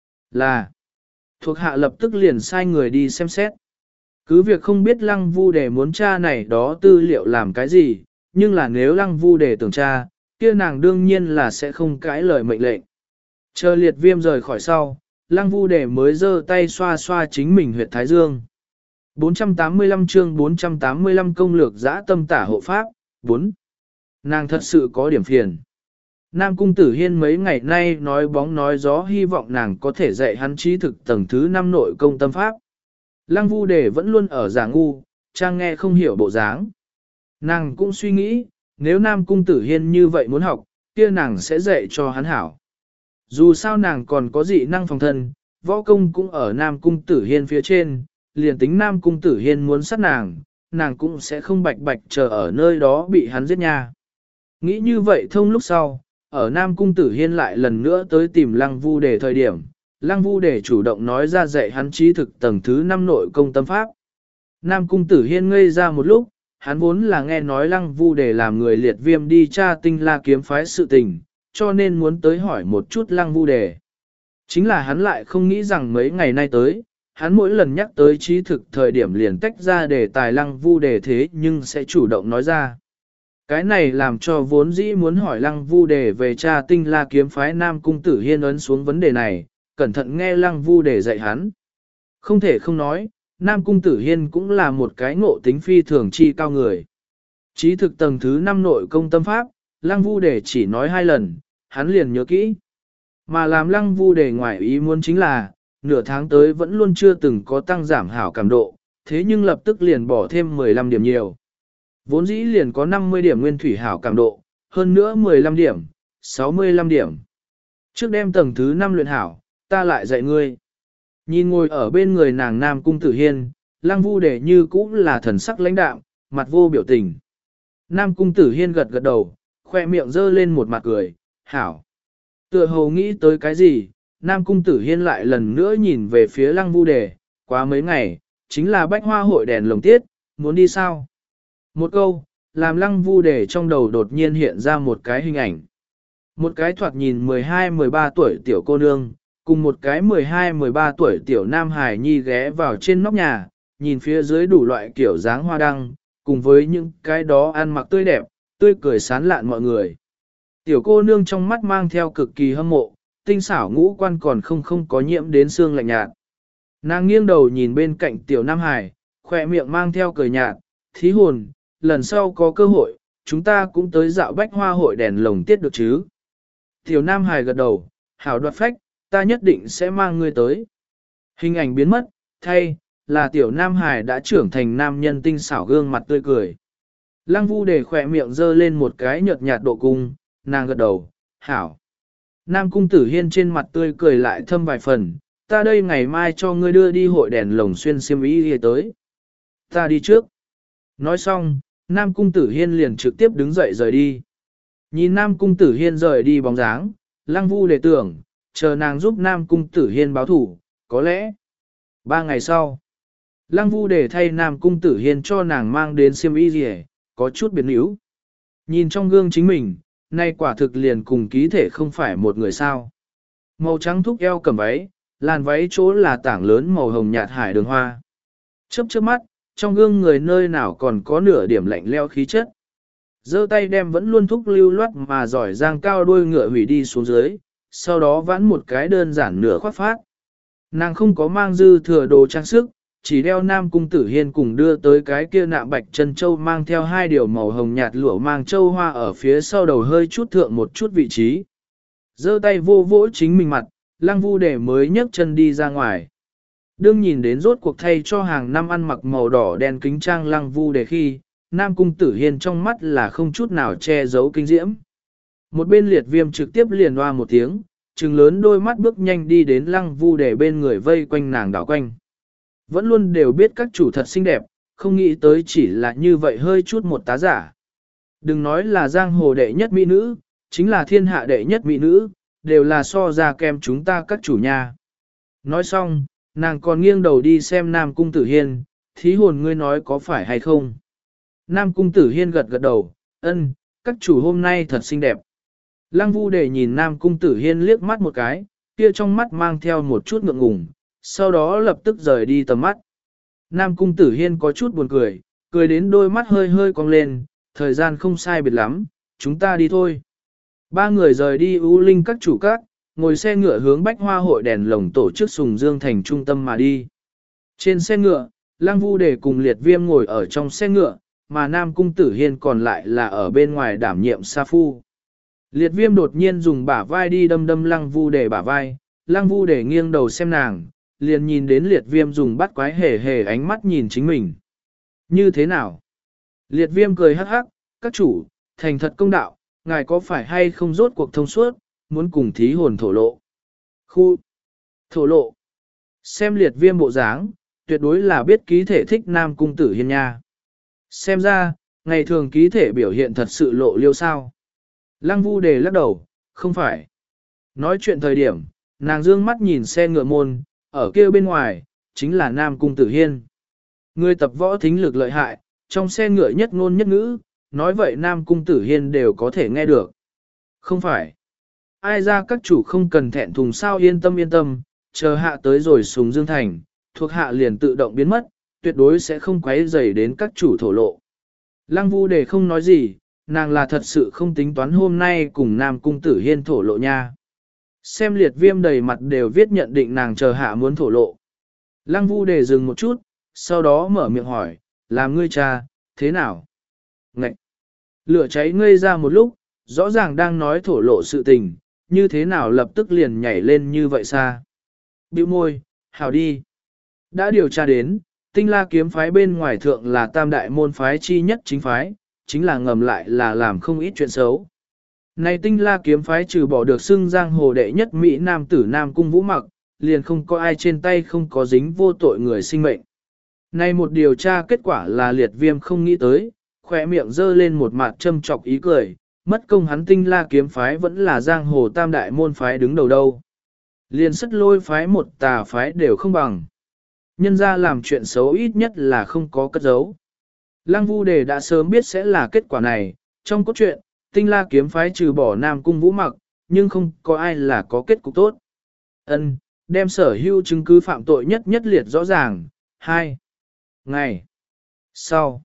Là, thuộc hạ lập tức liền sai người đi xem xét. Cứ việc không biết lăng vu đề muốn tra này đó tư liệu làm cái gì, nhưng là nếu lăng vu đề tưởng tra, kia nàng đương nhiên là sẽ không cãi lời mệnh lệnh. Chờ liệt viêm rời khỏi sau, lăng vu đề mới giơ tay xoa xoa chính mình huyệt thái dương. bốn trăm tám mươi lăm chương bốn trăm tám mươi lăm công lược dã tâm tả hộ pháp, bốn. Nàng thật sự có điểm phiền. Nam cung tử hiên mấy ngày nay nói bóng nói gió hy vọng nàng có thể dạy hắn trí thực tầng thứ năm nội công tâm pháp. Lăng vu đề vẫn luôn ở giả ngu, trang nghe không hiểu bộ dáng. Nàng cũng suy nghĩ, nếu Nam cung tử hiên như vậy muốn học, kia nàng sẽ dạy cho hắn hảo. Dù sao nàng còn có dị năng phòng thân, võ công cũng ở Nam cung tử hiên phía trên, liền tính Nam cung tử hiên muốn sát nàng, nàng cũng sẽ không bạch bạch chờ ở nơi đó bị hắn giết nha. Nghĩ như vậy thông lúc sau, ở Nam cung tử hiên lại lần nữa tới tìm lăng vu đề thời điểm, lăng vu đề chủ động nói ra dạy hắn trí thực tầng thứ năm nội công tâm pháp. Nam cung tử hiên ngây ra một lúc, hắn vốn là nghe nói lăng vu đề làm người liệt viêm đi tra tinh la kiếm phái sự tình, cho nên muốn tới hỏi một chút lăng vu đề. Chính là hắn lại không nghĩ rằng mấy ngày nay tới, hắn mỗi lần nhắc tới trí thực thời điểm liền tách ra đề tài lăng vu đề thế nhưng sẽ chủ động nói ra. Cái này làm cho vốn dĩ muốn hỏi lăng vu đề về tra tinh la kiếm phái Nam cung tử hiên ấn xuống vấn đề này, cẩn thận nghe lăng vu đề dạy hắn. Không thể không nói, Nam cung tử hiên cũng là một cái ngộ tính phi thường chi cao người. Trí thực tầng thứ năm nội công tâm pháp, lăng vu đề chỉ nói hai lần, hắn liền nhớ kỹ. Mà làm lăng vu đề ngoài ý muốn chính là, nửa tháng tới vẫn luôn chưa từng có tăng giảm hảo cảm độ, thế nhưng lập tức liền bỏ thêm mười lăm điểm nhiều. Vốn dĩ liền có năm mươi điểm nguyên thủy hảo cảm độ, hơn nữa mười lăm điểm, sáu mươi lăm điểm. Trước đêm tầng thứ năm luyện hảo, ta lại dạy ngươi. Nhìn ngồi ở bên người nàng Nam cung tử hiên, lăng vu đề như cũng là thần sắc lãnh đạm, mặt vô biểu tình. Nam cung tử hiên gật gật đầu, khoe miệng dơ lên một mặt cười, hảo. Tựa hồ nghĩ tới cái gì, Nam cung tử hiên lại lần nữa nhìn về phía lăng vu đề, quá mấy ngày, chính là bách hoa hội đèn lồng tiết, muốn đi sao? Một câu, làm lăng vu đề trong đầu đột nhiên hiện ra một cái hình ảnh. Một cái thoạt nhìn mười hai mười ba tuổi tiểu cô nương, cùng một cái mười hai mười ba tuổi tiểu nam hài nhi ghé vào trên nóc nhà, nhìn phía dưới đủ loại kiểu dáng hoa đăng, cùng với những cái đó ăn mặc tươi đẹp, tươi cười sán lạn mọi người. Tiểu cô nương trong mắt mang theo cực kỳ hâm mộ, tinh xảo ngũ quan còn không không có nhiễm đến xương lạnh nhạt. Nàng nghiêng đầu nhìn bên cạnh tiểu nam hải, khỏe miệng mang theo cười nhạt, thí hồn, lần sau có cơ hội, chúng ta cũng tới dạo bách hoa hội đèn lồng tiết được chứ. Tiểu nam hải gật đầu, hảo đoạt phách, ta nhất định sẽ mang ngươi tới. Hình ảnh biến mất, thay, là tiểu nam hải đã trưởng thành nam nhân tinh xảo gương mặt tươi cười. Lăng vu để khỏe miệng dơ lên một cái nhợt nhạt độ cung, nàng gật đầu, hảo. Nam cung tử hiên trên mặt tươi cười lại thâm vài phần, ta đây ngày mai cho ngươi đưa đi hội đèn lồng xuyên xiêm y tới. Ta đi trước. Nói xong, Nam cung tử hiên liền trực tiếp đứng dậy rời đi. Nhìn Nam cung tử hiên rời đi bóng dáng, lăng vu để tưởng, chờ nàng giúp Nam cung tử hiên báo thủ, có lẽ. Ba ngày sau, lăng vu để thay Nam cung tử hiên cho nàng mang đến xiêm y gì, có chút biến yếu. Nhìn trong gương chính mình, nay quả thực liền cùng ký thể không phải một người sao. Màu trắng thúc eo cầm váy, làn váy chỗ là tảng lớn màu hồng nhạt hải đường hoa. Chớp chớp mắt, trong gương người nơi nào còn có nửa điểm lạnh leo khí chất. Giơ tay đem vẫn luôn thúc lưu loát mà giỏi giang cao đuôi ngựa hủy đi xuống dưới, sau đó vãn một cái đơn giản nửa khoác phát. Nàng không có mang dư thừa đồ trang sức, chỉ đeo Nam Cung Tử Hiên cùng đưa tới cái kia nạm bạch chân châu mang theo hai điều màu hồng nhạt lụa mang châu hoa ở phía sau đầu hơi chút thượng một chút vị trí. Giơ tay vô vỗ chính mình mặt, Lăng Vu Đề mới nhấc chân đi ra ngoài. Đương nhìn đến rốt cuộc thay cho hàng năm ăn mặc màu đỏ đen kính trang Lăng Vu Đề khi, Nam Cung Tử Hiên trong mắt là không chút nào che giấu kinh diễm. Một bên liệt viêm trực tiếp liền hoa một tiếng, trừng lớn đôi mắt bước nhanh đi đến Lăng Vu Đề bên người vây quanh nàng đảo quanh. Vẫn luôn đều biết các chủ thật xinh đẹp, không nghĩ tới chỉ là như vậy hơi chút một tá giả. Đừng nói là giang hồ đệ nhất mỹ nữ, chính là thiên hạ đệ nhất mỹ nữ, đều là so ra kem chúng ta các chủ nhà. Nói xong, nàng còn nghiêng đầu đi xem Nam Cung Tử Hiên, thí hồn ngươi nói có phải hay không. Nam Cung Tử Hiên gật gật đầu, ân, các chủ hôm nay thật xinh đẹp. Lăng Vu Đề nhìn Nam Cung Tử Hiên liếc mắt một cái, kia trong mắt mang theo một chút ngượng ngùng, sau đó lập tức rời đi tầm mắt. Nam Cung Tử Hiên có chút buồn cười, cười đến đôi mắt hơi hơi cong lên, thời gian không sai biệt lắm, chúng ta đi thôi. Ba người rời đi U Linh các chủ các, ngồi xe ngựa hướng Bách Hoa hội đèn lồng tổ chức Sùng Dương thành trung tâm mà đi. Trên xe ngựa, Lăng Vu Đề cùng Liệt Viêm ngồi ở trong xe ngựa, mà Nam Cung Tử Hiên còn lại là ở bên ngoài đảm nhiệm sa phu. Liệt Viêm đột nhiên dùng bả vai đi đâm đâm Lăng Vu Đề bả vai, Lăng Vu Đề nghiêng đầu xem nàng, liền nhìn đến Liệt Viêm dùng bắt quái hề hề ánh mắt nhìn chính mình. Như thế nào? Liệt Viêm cười hắc hắc, các chủ, thành thật công đạo, ngài có phải hay không rốt cuộc thông suốt, muốn cùng thí hồn thổ lộ. Khu! Thổ lộ! Xem Liệt Viêm bộ dáng, tuyệt đối là biết ký thể thích Nam Cung Tử Hiên nha. Xem ra, ngày thường ký thể biểu hiện thật sự lộ liêu sao. Lăng Vu Đề lắc đầu, không phải. Nói chuyện thời điểm, nàng dương mắt nhìn xe ngựa môn, ở kia bên ngoài, chính là Nam Cung Tử Hiên. Người tập võ thính lực lợi hại, trong xe ngựa nhất ngôn nhất ngữ, nói vậy Nam Cung Tử Hiên đều có thể nghe được. Không phải. Ai ra các chủ không cần thẹn thùng sao yên tâm yên tâm, chờ hạ tới rồi Sùng Dương thành, thuộc hạ liền tự động biến mất, tuyệt đối sẽ không quấy rầy đến các chủ thổ lộ. Lăng Vu Đề không nói gì, nàng là thật sự không tính toán hôm nay cùng Nam Cung Tử Hiên thổ lộ nha. Xem Liệt Viêm đầy mặt đều viết nhận định nàng chờ hạ muốn thổ lộ. Lăng Vu Đề dừng một chút, sau đó mở miệng hỏi, làm ngươi cha, thế nào? Ngậy! Lửa cháy ngây ra một lúc, rõ ràng đang nói thổ lộ sự tình, như thế nào lập tức liền nhảy lên như vậy xa. Bĩu môi, hảo đi. Đã điều tra đến, Tinh La kiếm phái bên ngoài thượng là tam đại môn phái chi nhất chính phái, chính là ngầm lại là làm không ít chuyện xấu. Này Tinh La kiếm phái trừ bỏ được xưng giang hồ đệ nhất Mỹ Nam tử Nam Cung Vũ Mặc, liền không có ai trên tay không có dính vô tội người sinh mệnh. Này một điều tra kết quả là Liệt Viêm không nghĩ tới, khỏe miệng dơ lên một mặt châm chọc ý cười, mất công hắn Tinh La kiếm phái vẫn là giang hồ tam đại môn phái đứng đầu đâu. Liền sất lôi phái một tà phái đều không bằng. Nhân ra làm chuyện xấu ít nhất là không có cất giấu. Lăng Vu Đề đã sớm biết sẽ là kết quả này, trong cốt truyện, Tinh La kiếm phái trừ bỏ Nam Cung Vũ Mặc, nhưng không có ai là có kết cục tốt. Ân, đem sở hữu chứng cứ phạm tội nhất nhất liệt rõ ràng. Hai ngày sau.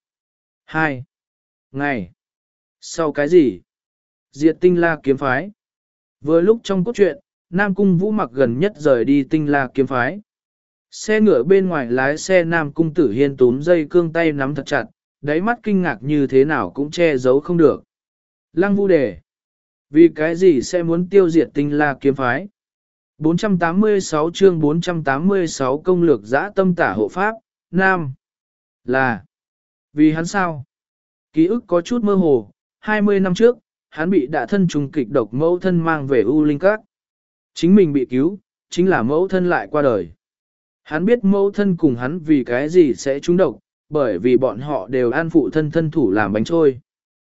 Hai ngày sau cái gì? Diệt Tinh La kiếm phái. Vừa lúc trong cốt truyện, Nam Cung Vũ Mặc gần nhất rời đi Tinh La kiếm phái. Xe ngựa bên ngoài lái xe Nam Cung Tử Hiên túm dây cương tay nắm thật chặt, đáy mắt kinh ngạc như thế nào cũng che giấu không được. Lăng Vu Đề, vì cái gì sẽ muốn tiêu diệt Tinh La kiếm phái? bốn trăm tám mươi sáu chương bốn trăm tám mươi sáu công lược dã tâm tả hộ pháp, Nam. Là, vì hắn sao? Ký ức có chút mơ hồ, hai mươi năm trước, hắn bị đả thân trùng kịch độc mẫu thân mang về U Linh Các. Chính mình bị cứu, chính là mẫu thân lại qua đời. Hắn biết mẫu thân cùng hắn vì cái gì sẽ trúng độc, bởi vì bọn họ đều ăn phụ thân thân thủ làm bánh trôi.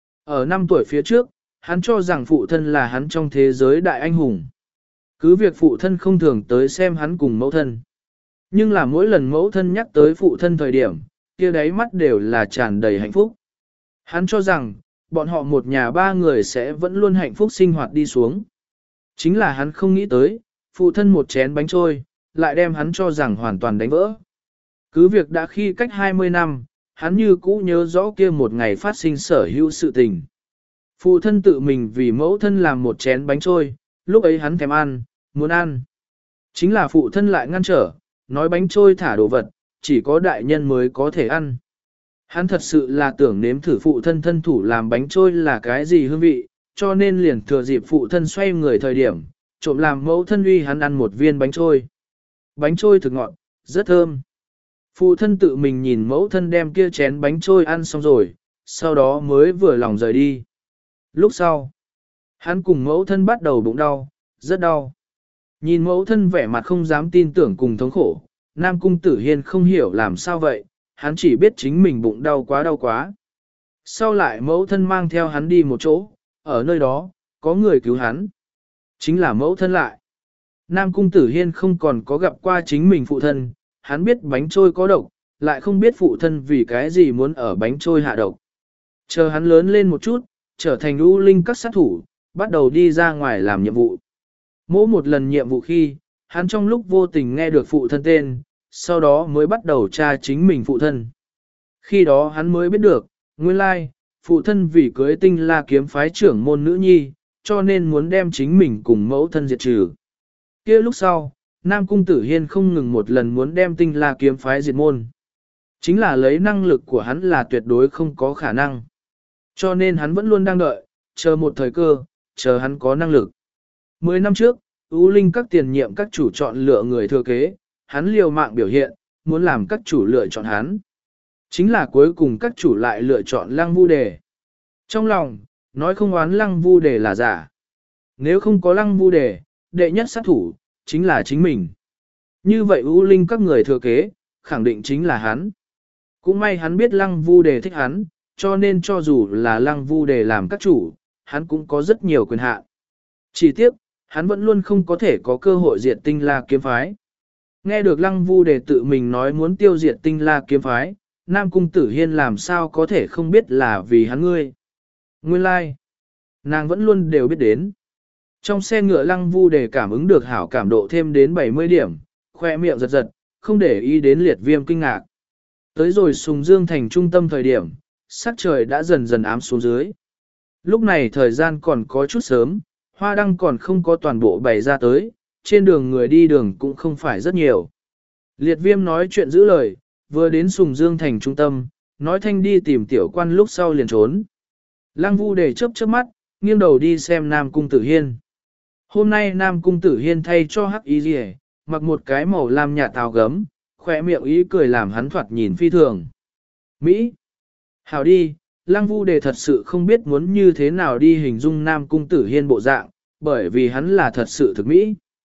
Ở năm tuổi phía trước, hắn cho rằng phụ thân là hắn trong thế giới đại anh hùng. Cứ việc phụ thân không thường tới xem hắn cùng mẫu thân. Nhưng là mỗi lần mẫu thân nhắc tới phụ thân thời điểm, kia đáy mắt đều là tràn đầy hạnh phúc. Hắn cho rằng, bọn họ một nhà ba người sẽ vẫn luôn hạnh phúc sinh hoạt đi xuống. Chính là hắn không nghĩ tới, phụ thân một chén bánh trôi, lại đem hắn cho rằng hoàn toàn đánh vỡ. Cứ việc đã khi cách hai mươi năm, hắn như cũ nhớ rõ kia một ngày phát sinh sở hữu sự tình. Phụ thân tự mình vì mẫu thân làm một chén bánh trôi, lúc ấy hắn thèm ăn, muốn ăn. Chính là phụ thân lại ngăn trở, nói bánh trôi thả đồ vật, chỉ có đại nhân mới có thể ăn. Hắn thật sự là tưởng nếm thử phụ thân thân thủ làm bánh trôi là cái gì hương vị, cho nên liền thừa dịp phụ thân xoay người thời điểm, trộm làm mẫu thân uy hắn ăn một viên bánh trôi. Bánh trôi thực ngọt, rất thơm. Phụ thân tự mình nhìn mẫu thân đem kia chén bánh trôi ăn xong rồi, sau đó mới vừa lòng rời đi. Lúc sau, hắn cùng mẫu thân bắt đầu bụng đau, rất đau. Nhìn mẫu thân vẻ mặt không dám tin tưởng cùng thống khổ, Nam Cung Tử Hiên không hiểu làm sao vậy, hắn chỉ biết chính mình bụng đau quá đau quá. Sau lại mẫu thân mang theo hắn đi một chỗ, ở nơi đó, có người cứu hắn. Chính là mẫu thân lại. Nam Cung Tử Hiên không còn có gặp qua chính mình phụ thân, hắn biết bánh trôi có độc, lại không biết phụ thân vì cái gì muốn ở bánh trôi hạ độc. Chờ hắn lớn lên một chút, trở thành U Linh các sát thủ, bắt đầu đi ra ngoài làm nhiệm vụ. Mỗi một lần nhiệm vụ khi, hắn trong lúc vô tình nghe được phụ thân tên, sau đó mới bắt đầu tra chính mình phụ thân. Khi đó hắn mới biết được, nguyên lai, phụ thân vì cưới Tinh La kiếm phái trưởng môn nữ nhi, cho nên muốn đem chính mình cùng mẫu thân diệt trừ. Kia lúc sau, Nam Cung Tử Hiên không ngừng một lần muốn đem Tinh La kiếm phái diệt môn. Chính là lấy năng lực của hắn là tuyệt đối không có khả năng. Cho nên hắn vẫn luôn đang đợi, chờ một thời cơ, chờ hắn có năng lực. Mười năm trước, U Linh các tiền nhiệm các chủ chọn lựa người thừa kế, hắn liều mạng biểu hiện, muốn làm các chủ lựa chọn hắn. Chính là cuối cùng các chủ lại lựa chọn Lăng Vu Đề. Trong lòng, nói không oán Lăng Vu Đề là giả. Nếu không có Lăng Vu Đề, đệ nhất sát thủ, chính là chính mình. Như vậy U Linh các người thừa kế, khẳng định chính là hắn. Cũng may hắn biết Lăng Vu Đề thích hắn, cho nên cho dù là Lăng Vu Đề làm các chủ, hắn cũng có rất nhiều quyền hạn. Chỉ tiếc, hắn vẫn luôn không có thể có cơ hội diệt Tinh La kiếm phái. Nghe được Lăng Vu Đề tự mình nói muốn tiêu diệt Tinh La kiếm phái, Nam Cung Tử Hiên làm sao có thể không biết là vì hắn ngươi. Nguyên lai, like, nàng vẫn luôn đều biết đến. Trong xe ngựa Lăng Vu Đề cảm ứng được hảo cảm độ thêm đến bảy mươi điểm, khoe miệng giật giật, không để ý đến Liệt Viêm kinh ngạc. Tới rồi Sùng Dương thành trung tâm thời điểm, sắc trời đã dần dần ám xuống dưới. Lúc này thời gian còn có chút sớm, hoa đăng còn không có toàn bộ bày ra tới, trên đường người đi đường cũng không phải rất nhiều. Liệt Viêm nói chuyện giữ lời, vừa đến Sùng Dương thành trung tâm, nói thanh đi tìm tiểu quan lúc sau liền trốn. Lăng Vu Đề chớp chớp mắt, nghiêng đầu đi xem Nam Cung Tử Hiên. Hôm nay Nam Cung Tử Hiên thay cho hắc y rìa, mặc một cái màu lam nhạt áo gấm, khỏe miệng ý cười làm hắn thoạt nhìn phi thường. Mỹ! Hảo đi, Lăng Vu Đề thật sự không biết muốn như thế nào đi hình dung Nam Cung Tử Hiên bộ dạng, bởi vì hắn là thật sự thực Mỹ.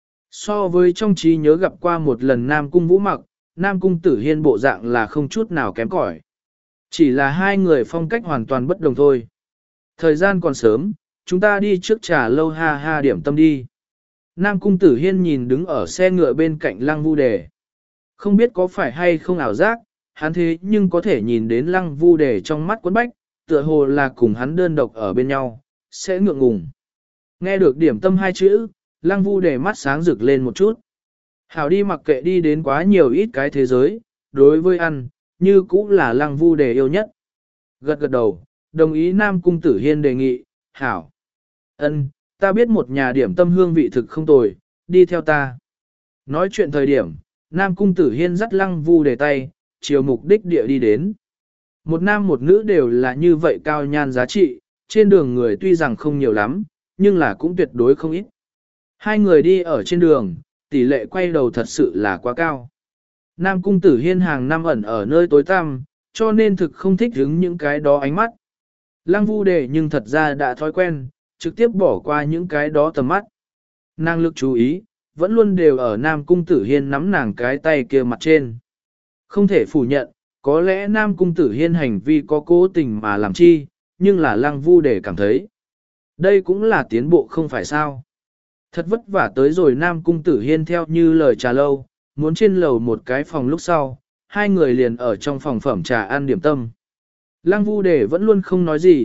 So với trong trí nhớ gặp qua một lần Nam Cung Vũ mặc, Nam Cung Tử Hiên bộ dạng là không chút nào kém cỏi. Chỉ là hai người phong cách hoàn toàn bất đồng thôi. Thời gian còn sớm, chúng ta đi trước trà lâu ha ha điểm tâm đi. Nam Cung Tử Hiên nhìn đứng ở xe ngựa bên cạnh Lăng Vu Đề. Không biết có phải hay không ảo giác, hắn thế nhưng có thể nhìn đến Lăng Vu Đề trong mắt quấn bách, tựa hồ là cùng hắn đơn độc ở bên nhau, sẽ ngượng ngùng. Nghe được điểm tâm hai chữ, Lăng Vu Đề mắt sáng rực lên một chút. Hảo đi mặc kệ đi đến quá nhiều ít cái thế giới, đối với ăn, như cũng là Lăng Vu Đề yêu nhất. Gật gật đầu, đồng ý Nam Cung Tử Hiên đề nghị, hảo. Ân, ta biết một nhà điểm tâm hương vị thực không tồi, đi theo ta. Nói chuyện thời điểm, Nam Cung Tử Hiên dắt Lăng Vu Đề tay, chiều mục đích địa đi đến. Một nam một nữ đều là như vậy cao nhan giá trị, trên đường người tuy rằng không nhiều lắm, nhưng là cũng tuyệt đối không ít. Hai người đi ở trên đường, tỷ lệ quay đầu thật sự là quá cao. Nam Cung Tử Hiên hàng năm ẩn ở nơi tối tăm, cho nên thực không thích hứng những cái đó ánh mắt. Lăng Vu Đề nhưng thật ra đã thói quen, trực tiếp bỏ qua những cái đó tầm mắt. Năng lực chú ý, vẫn luôn đều ở Nam Cung Tử Hiên nắm nàng cái tay kia mặt trên. Không thể phủ nhận, có lẽ Nam Cung Tử Hiên hành vi có cố tình mà làm chi, nhưng là Lăng Vu Đề cảm thấy. Đây cũng là tiến bộ không phải sao. Thật vất vả tới rồi Nam Cung Tử Hiên theo như lời trà lâu, muốn trên lầu một cái phòng lúc sau, hai người liền ở trong phòng phẩm trà ăn điểm tâm. Lăng Vu Đề vẫn luôn không nói gì,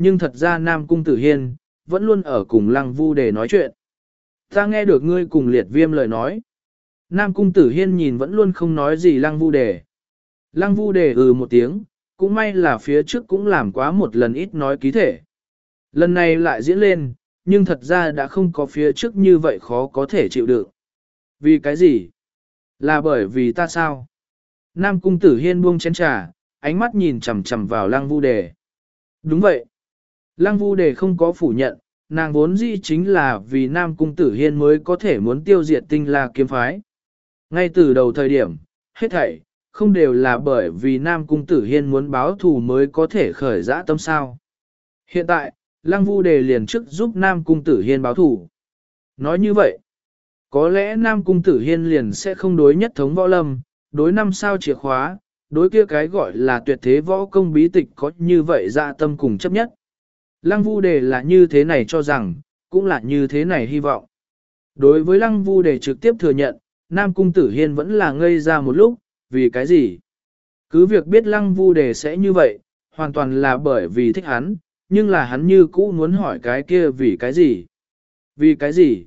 nhưng thật ra Nam Cung Tử Hiên, vẫn luôn ở cùng Lăng Vu Đề nói chuyện. Ta nghe được ngươi cùng liệt viêm lời nói. Nam Cung Tử Hiên nhìn vẫn luôn không nói gì Lăng Vu Đề. Lăng Vu Đề ừ một tiếng, cũng may là phía trước cũng làm quá một lần ít nói ký thể. Lần này lại diễn lên, nhưng thật ra đã không có phía trước như vậy khó có thể chịu đựng. Vì cái gì? Là bởi vì ta sao? Nam Cung Tử Hiên buông chén trà, ánh mắt nhìn chằm chằm vào Lăng Vu Đề. Đúng vậy. Lăng Vu Đề không có phủ nhận, nàng vốn dĩ chính là vì Nam Cung Tử Hiên mới có thể muốn tiêu diệt Tinh La kiếm phái. Ngay từ đầu thời điểm, hết thảy, không đều là bởi vì Nam Cung Tử Hiên muốn báo thù mới có thể khởi dã tâm sao. Hiện tại, Lăng Vu Đề liền trước giúp Nam Cung Tử Hiên báo thù. Nói như vậy, có lẽ Nam Cung Tử Hiên liền sẽ không đối nhất thống võ lâm, đối năm sao chìa khóa, đối kia cái gọi là tuyệt thế võ công bí tịch có như vậy dạ tâm cùng chấp nhất. Lăng Vu Đề là như thế này cho rằng, cũng là như thế này hy vọng. Đối với Lăng Vu Đề trực tiếp thừa nhận, Nam Cung Tử Hiên vẫn là ngây ra một lúc, vì cái gì? Cứ việc biết Lăng Vu Đề sẽ như vậy, hoàn toàn là bởi vì thích hắn, nhưng là hắn như cũ muốn hỏi cái kia vì cái gì? Vì cái gì?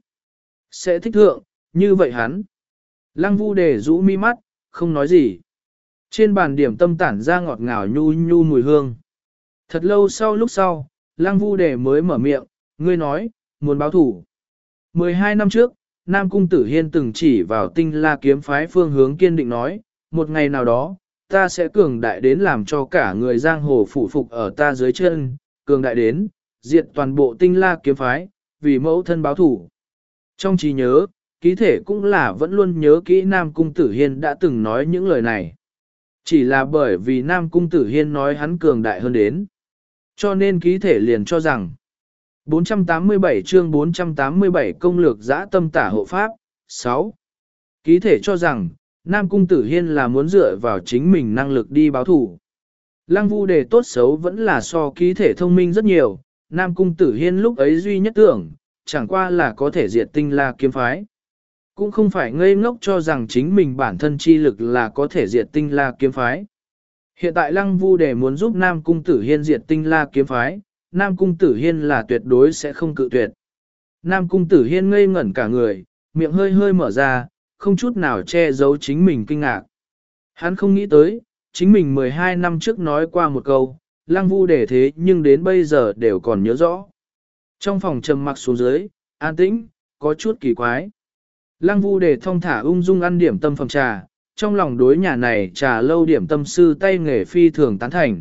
Sẽ thích thượng, như vậy hắn. Lăng Vu Đề rũ mi mắt, không nói gì. Trên bàn điểm tâm tản ra ngọt ngào nhu nhu mùi hương. Thật lâu sau lúc sau, Lăng Vu Đề mới mở miệng, ngươi nói, muốn báo thủ. mười hai năm trước, Nam Cung Tử Hiên từng chỉ vào Tinh La kiếm phái phương hướng kiên định nói, một ngày nào đó, ta sẽ cường đại đến làm cho cả người giang hồ phụ phục ở ta dưới chân, cường đại đến, diệt toàn bộ Tinh La kiếm phái, vì mẫu thân báo thủ. Trong trí nhớ, ký thể cũng là vẫn luôn nhớ kỹ Nam Cung Tử Hiên đã từng nói những lời này. Chỉ là bởi vì Nam Cung Tử Hiên nói hắn cường đại hơn đến. Cho nên ký thể liền cho rằng bốn trăm tám mươi bảy chương bốn trăm tám mươi bảy công lược giã tâm tả hộ pháp, sáu. Ký thể cho rằng, Nam Cung Tử Hiên là muốn dựa vào chính mình năng lực đi báo thủ. Lăng Vu Đề tốt xấu vẫn là so ký thể thông minh rất nhiều, Nam Cung Tử Hiên lúc ấy duy nhất tưởng, chẳng qua là có thể diệt Tinh La kiếm phái. Cũng không phải ngây ngốc cho rằng chính mình bản thân chi lực là có thể diệt Tinh La kiếm phái. Hiện tại Lăng Vu Đề muốn giúp Nam Cung Tử Hiên diệt Tinh La kiếm phái, Nam Cung Tử Hiên là tuyệt đối sẽ không cự tuyệt. Nam Cung Tử Hiên ngây ngẩn cả người, miệng hơi hơi mở ra, không chút nào che giấu chính mình kinh ngạc. Hắn không nghĩ tới, chính mình mười hai năm trước nói qua một câu, Lăng Vu Đề thế nhưng đến bây giờ đều còn nhớ rõ. Trong phòng trầm mặc xuống dưới, an tĩnh, có chút kỳ quái. Lăng Vu Đề thong thả ung dung ăn điểm tâm phẩm trà, trong lòng đối nhà này trà lâu điểm tâm sư tay nghề phi thường tán thành.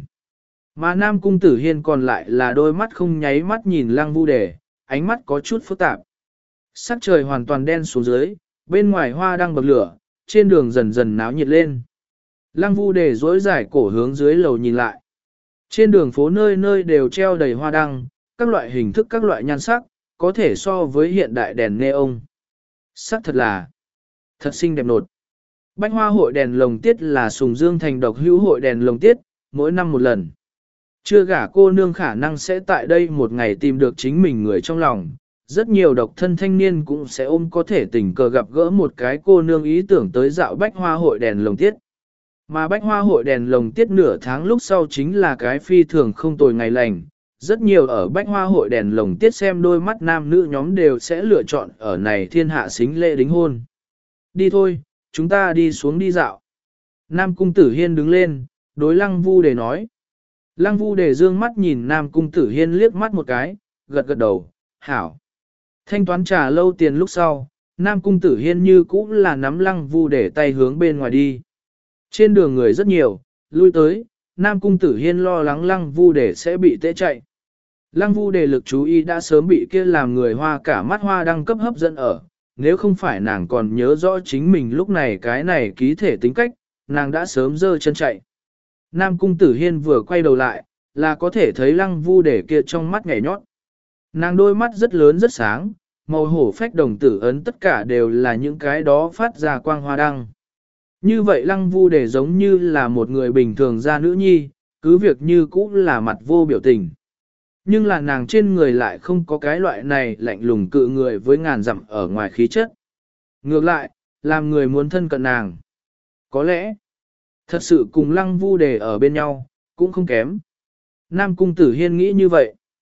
Mà Nam Cung Tử Hiên còn lại là đôi mắt không nháy mắt nhìn Lăng Vu Đề, ánh mắt có chút phức tạp. Sắc trời hoàn toàn đen xuống dưới, bên ngoài hoa đang bậc lửa, trên đường dần dần náo nhiệt lên. Lăng Vu Đề dối dài cổ hướng dưới lầu nhìn lại. Trên đường phố nơi nơi đều treo đầy hoa đăng, các loại hình thức các loại nhan sắc, có thể so với hiện đại đèn neon. Sắc thật là thật xinh đẹp nột. Bách hoa hội đèn lồng tiết là Sùng Dương thành độc hữu hội đèn lồng tiết, mỗi năm một lần. Chưa gả cô nương khả năng sẽ tại đây một ngày tìm được chính mình người trong lòng. Rất nhiều độc thân thanh niên cũng sẽ ôm có thể tình cờ gặp gỡ một cái cô nương ý tưởng tới dạo bách hoa hội đèn lồng tiết. Mà bách hoa hội đèn lồng tiết nửa tháng lúc sau chính là cái phi thường không tồi ngày lành. Rất nhiều ở bách hoa hội đèn lồng tiết xem đôi mắt nam nữ nhóm đều sẽ lựa chọn ở này thiên hạ xính lễ đính hôn. Đi thôi, chúng ta đi xuống đi dạo. Nam Cung Tử Hiên đứng lên, đối Lăng Vu Đề nói. Lăng Vu Đề dương mắt nhìn Nam Cung Tử Hiên liếc mắt một cái, gật gật đầu, hảo. Thanh toán trà lâu tiền lúc sau, Nam Cung Tử Hiên như cũ là nắm Lăng Vu Đề tay hướng bên ngoài đi. Trên đường người rất nhiều, lui tới, Nam Cung Tử Hiên lo lắng Lăng Vu Đề sẽ bị tễ chạy. Lăng Vu Đề lực chú ý đã sớm bị kia làm người hoa cả mắt hoa đăng cấp hấp dẫn ở, nếu không phải nàng còn nhớ rõ chính mình lúc này cái này ký thể tính cách, nàng đã sớm dơ chân chạy. Nam Cung Tử Hiên vừa quay đầu lại, là có thể thấy Lăng Vu Đề kia trong mắt nhảy nhót. Nàng đôi mắt rất lớn rất sáng, màu hổ phách đồng tử ấn tất cả đều là những cái đó phát ra quang hoa đăng. Như vậy Lăng Vu Đề giống như là một người bình thường ra nữ nhi, cứ việc như cũ là mặt vô biểu tình. Nhưng là nàng trên người lại không có cái loại này lạnh lùng cự người với ngàn dặm ở ngoài khí chất. Ngược lại, làm người muốn thân cận nàng. Có lẽ, thật sự cùng Lăng Vu Đề ở bên nhau, cũng không kém. Nam Cung Tử Hiên nghĩ như vậy.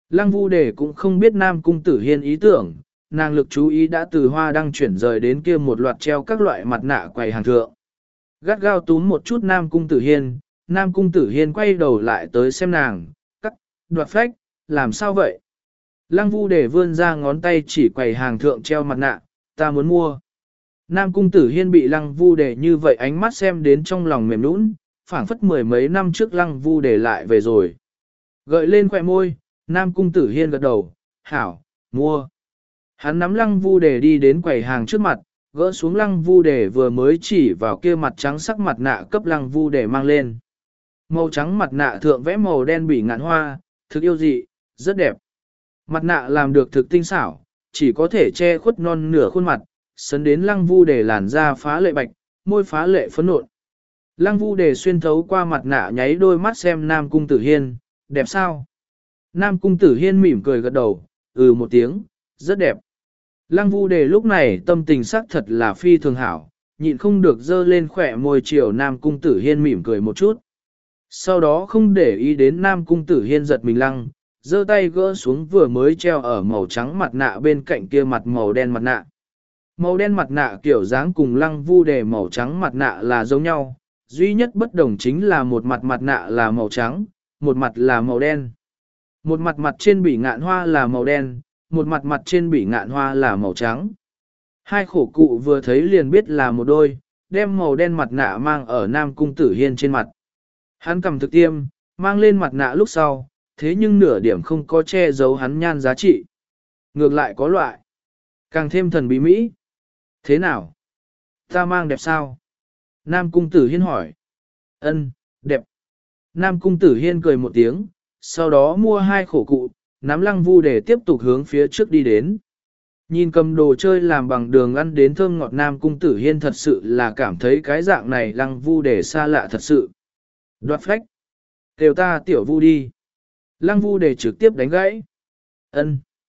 Lăng Vu Đề cũng không biết Nam Cung Tử Hiên ý tưởng, nàng lực chú ý đã từ hoa đăng chuyển rời đến kia một loạt treo các loại mặt nạ quầy hàng thượng. Gắt gao túm một chút Nam Cung Tử Hiên, Nam Cung Tử Hiên quay đầu lại tới xem nàng, cắt, đoạt phách, làm sao vậy? Lăng Vu Đề vươn ra ngón tay chỉ quầy hàng thượng treo mặt nạ, ta muốn mua. Nam Cung Tử Hiên bị Lăng Vu Đề như vậy ánh mắt xem đến trong lòng mềm nũng, phảng phất mười mấy năm trước Lăng Vu Đề lại về rồi. Gợi lên khỏe môi, Nam Cung Tử Hiên gật đầu, hảo, mua. Hắn nắm Lăng Vu Đề đi đến quầy hàng trước mặt, gỡ xuống Lăng Vu Đề vừa mới chỉ vào kia mặt trắng sắc mặt nạ cấp Lăng Vu Đề mang lên. Màu trắng mặt nạ thượng vẽ màu đen bị ngạn hoa, thực yêu dị, rất đẹp. Mặt nạ làm được thực tinh xảo, chỉ có thể che khuất non nửa khuôn mặt, sấn đến Lăng Vu Đề làn da phá lệ bạch, môi phá lệ phấn nộn. Lăng Vu Đề xuyên thấu qua mặt nạ nháy đôi mắt xem Nam Cung Tử Hiên, đẹp sao? Nam Cung Tử Hiên mỉm cười gật đầu, ừ một tiếng, rất đẹp. Lăng Vu Đề lúc này tâm tình sắc thật là phi thường hảo, nhịn không được dơ lên khỏe môi chiều Nam Cung Tử Hiên mỉm cười một chút. Sau đó không để ý đến Nam Cung Tử Hiên giật mình lăng, giơ tay gỡ xuống vừa mới treo ở màu trắng mặt nạ bên cạnh kia mặt màu đen mặt nạ. Màu đen mặt nạ kiểu dáng cùng Lăng Vu Đề màu trắng mặt nạ là giống nhau, duy nhất bất đồng chính là một mặt mặt nạ là màu trắng, một mặt là màu đen. Một mặt mặt trên bỉ ngạn hoa là màu đen, một mặt mặt trên bỉ ngạn hoa là màu trắng. Hai khổ cụ vừa thấy liền biết là một đôi, đem màu đen mặt nạ mang ở Nam Cung Tử Hiên trên mặt. Hắn cầm thực tiêm, mang lên mặt nạ lúc sau, thế nhưng nửa điểm không có che giấu hắn nhan giá trị. Ngược lại có loại, càng thêm thần bí mỹ. Thế nào? Ta mang đẹp sao? Nam Cung Tử Hiên hỏi. Ân, đẹp. Nam Cung Tử Hiên cười một tiếng, sau đó mua hai khổ cụ, nắm Lăng Vu để tiếp tục hướng phía trước đi đến. Nhìn cầm đồ chơi làm bằng đường ăn đến thơm ngọt Nam Cung Tử Hiên thật sự là cảm thấy cái dạng này Lăng Vu để xa lạ thật sự. Đoạt phách. Kêu ta tiểu Vu đi. Lăng Vu để trực tiếp đánh gãy. Ân.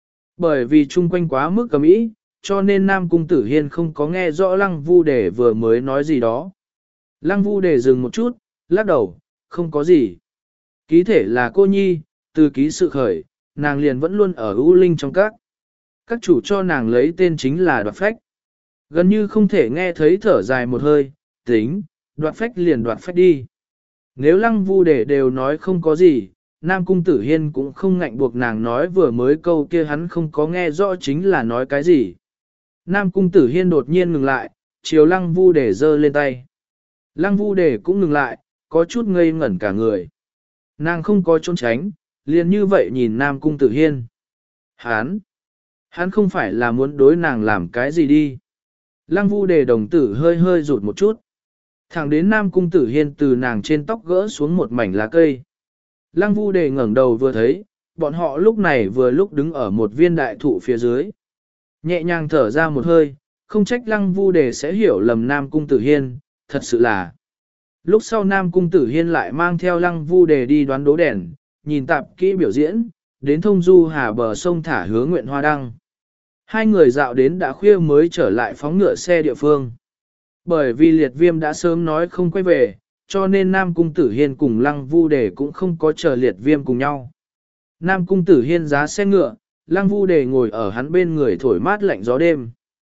Bởi vì chung quanh quá mức cầm ý, cho nên Nam Cung Tử Hiên không có nghe rõ Lăng Vu để vừa mới nói gì đó. Lăng Vu để dừng một chút, lắc đầu, không có gì. Ký thể là cô nhi, từ ký sự khởi, nàng liền vẫn luôn ở ưu linh trong các. Các chủ cho nàng lấy tên chính là đoạt phách. Gần như không thể nghe thấy thở dài một hơi, tính, đoạt phách liền đoạt phách đi. Nếu Lăng Vu để đều nói không có gì, Nam Cung Tử Hiên cũng không ngạnh buộc nàng nói vừa mới câu kia hắn không có nghe rõ chính là nói cái gì. Nam Cung Tử Hiên đột nhiên ngừng lại, chiều Lăng Vu để giơ lên tay. Lăng Vu để cũng ngừng lại, có chút ngây ngẩn cả người. Nàng không có trốn tránh, liền như vậy nhìn Nam Cung Tử Hiên. Hán! Hắn không phải là muốn đối nàng làm cái gì đi. Lăng Vu đề đồng tử hơi hơi rụt một chút. Thẳng đến Nam Cung Tử Hiên từ nàng trên tóc gỡ xuống một mảnh lá cây. Lăng Vu đề ngẩng đầu vừa thấy, bọn họ lúc này vừa lúc đứng ở một viên đại thụ phía dưới. Nhẹ nhàng thở ra một hơi, không trách Lăng Vu đề sẽ hiểu lầm Nam Cung Tử Hiên, thật sự là. Lúc sau Nam Cung Tử Hiên lại mang theo Lăng Vu đề đi đoán đố đèn, nhìn tạp kỹ biểu diễn, đến thông du hà bờ sông thả hứa nguyện hoa đăng. Hai người dạo đến đã khuya mới trở lại phóng ngựa xe địa phương. Bởi vì liệt viêm đã sớm nói không quay về, cho nên Nam Cung Tử Hiên cùng Lăng Vu đề cũng không có chờ liệt viêm cùng nhau. Nam Cung Tử Hiên giá xe ngựa, Lăng Vu đề ngồi ở hắn bên người thổi mát lạnh gió đêm.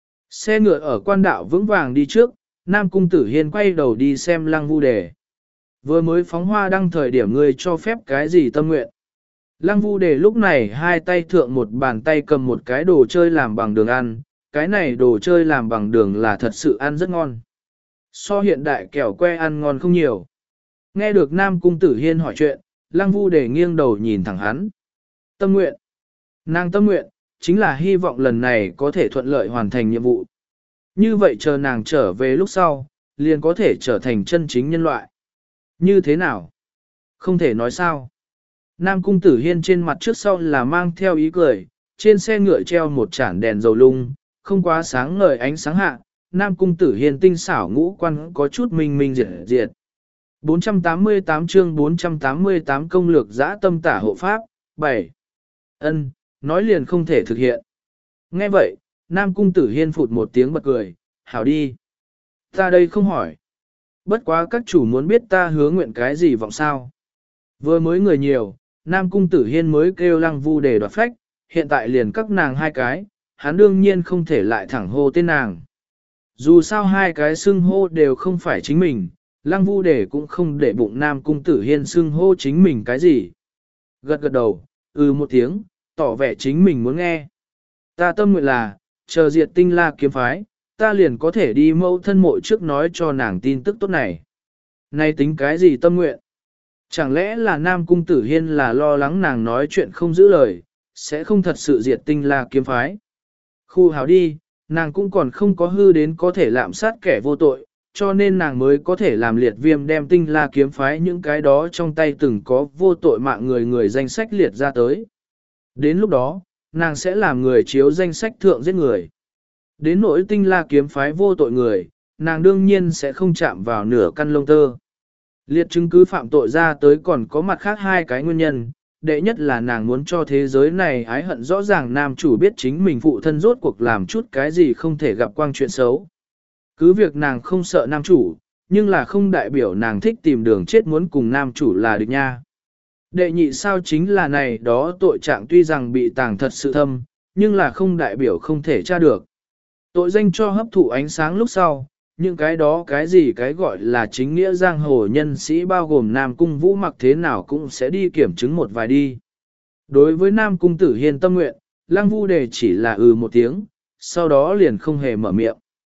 Xe ngựa ở quan đạo vững vàng đi trước, Nam Cung Tử Hiên quay đầu đi xem Lăng Vu đề. Vừa mới phóng hoa đăng thời điểm người cho phép cái gì tâm nguyện. Lăng Vu đề lúc này hai tay thượng một bàn tay cầm một cái đồ chơi làm bằng đường ăn, cái này đồ chơi làm bằng đường là thật sự ăn rất ngon. So hiện đại kẹo que ăn ngon không nhiều. Nghe được Nam Cung Tử Hiên hỏi chuyện, Lăng Vu đề nghiêng đầu nhìn thẳng hắn. Tâm nguyện. Nàng tâm nguyện, chính là hy vọng lần này có thể thuận lợi hoàn thành nhiệm vụ. Như vậy chờ nàng trở về lúc sau, liền có thể trở thành chân chính nhân loại. Như thế nào? Không thể nói sao. Nam Cung Tử Hiên trên mặt trước sau là mang theo ý cười, trên xe ngựa treo một chản đèn dầu lung, không quá sáng ngời ánh sáng hạ, Nam Cung Tử Hiên tinh xảo ngũ quan có chút minh minh diệt diệt. bốn trăm tám mươi tám chương bốn trăm tám mươi tám công lược dã tâm tả hộ pháp, bảy. Ân, nói liền không thể thực hiện. Nghe vậy, Nam Cung Tử Hiên phụt một tiếng bật cười, hảo đi. Ta đây không hỏi. Bất quá các chủ muốn biết ta hứa nguyện cái gì vọng sao. Vừa mới người nhiều, Nam Cung Tử Hiên mới kêu Lăng Vu Đề đoạt phách, hiện tại liền các nàng hai cái, hắn đương nhiên không thể lại thẳng hô tên nàng. Dù sao hai cái xưng hô đều không phải chính mình, Lăng Vu Đề cũng không để bụng Nam Cung Tử Hiên xưng hô chính mình cái gì. Gật gật đầu, ừ một tiếng, tỏ vẻ chính mình muốn nghe. Ta tâm nguyện là, chờ diệt tinh la kiếm phái, ta liền có thể đi mâu thân mộ trước nói cho nàng tin tức tốt này. Này tính cái gì tâm nguyện? Chẳng lẽ là Nam Cung Tử Hiên là lo lắng nàng nói chuyện không giữ lời, sẽ không thật sự diệt tinh la kiếm phái. Khu hào đi, nàng cũng còn không có hư đến có thể lạm sát kẻ vô tội, cho nên nàng mới có thể làm liệt viêm đem tinh la kiếm phái những cái đó trong tay từng có vô tội mạng người người danh sách liệt ra tới. Đến lúc đó, nàng sẽ làm người chiếu danh sách thượng giết người. Đến nỗi tinh la kiếm phái vô tội người, nàng đương nhiên sẽ không chạm vào nửa căn lông tơ. Liệt chứng cứ phạm tội ra tới còn có mặt khác hai cái nguyên nhân, đệ nhất là nàng muốn cho thế giới này ái hận rõ ràng nam chủ biết chính mình phụ thân rốt cuộc làm chút cái gì không thể gặp quang chuyện xấu. Cứ việc nàng không sợ nam chủ, nhưng là không đại biểu nàng thích tìm đường chết muốn cùng nam chủ là địch nha. Đệ nhị sao chính là này đó tội trạng tuy rằng bị tàng thật sự thâm, nhưng là không đại biểu không thể tra được. Tội danh cho hấp thụ ánh sáng lúc sau, những cái đó cái gì cái gọi là chính nghĩa giang hồ nhân sĩ bao gồm Nam Cung Vũ Mặc thế nào cũng sẽ đi kiểm chứng một vài đi. Đối với Nam Cung Tử Hiên tâm nguyện, Lăng Vu Đề chỉ là ừ một tiếng, sau đó liền không hề mở miệng.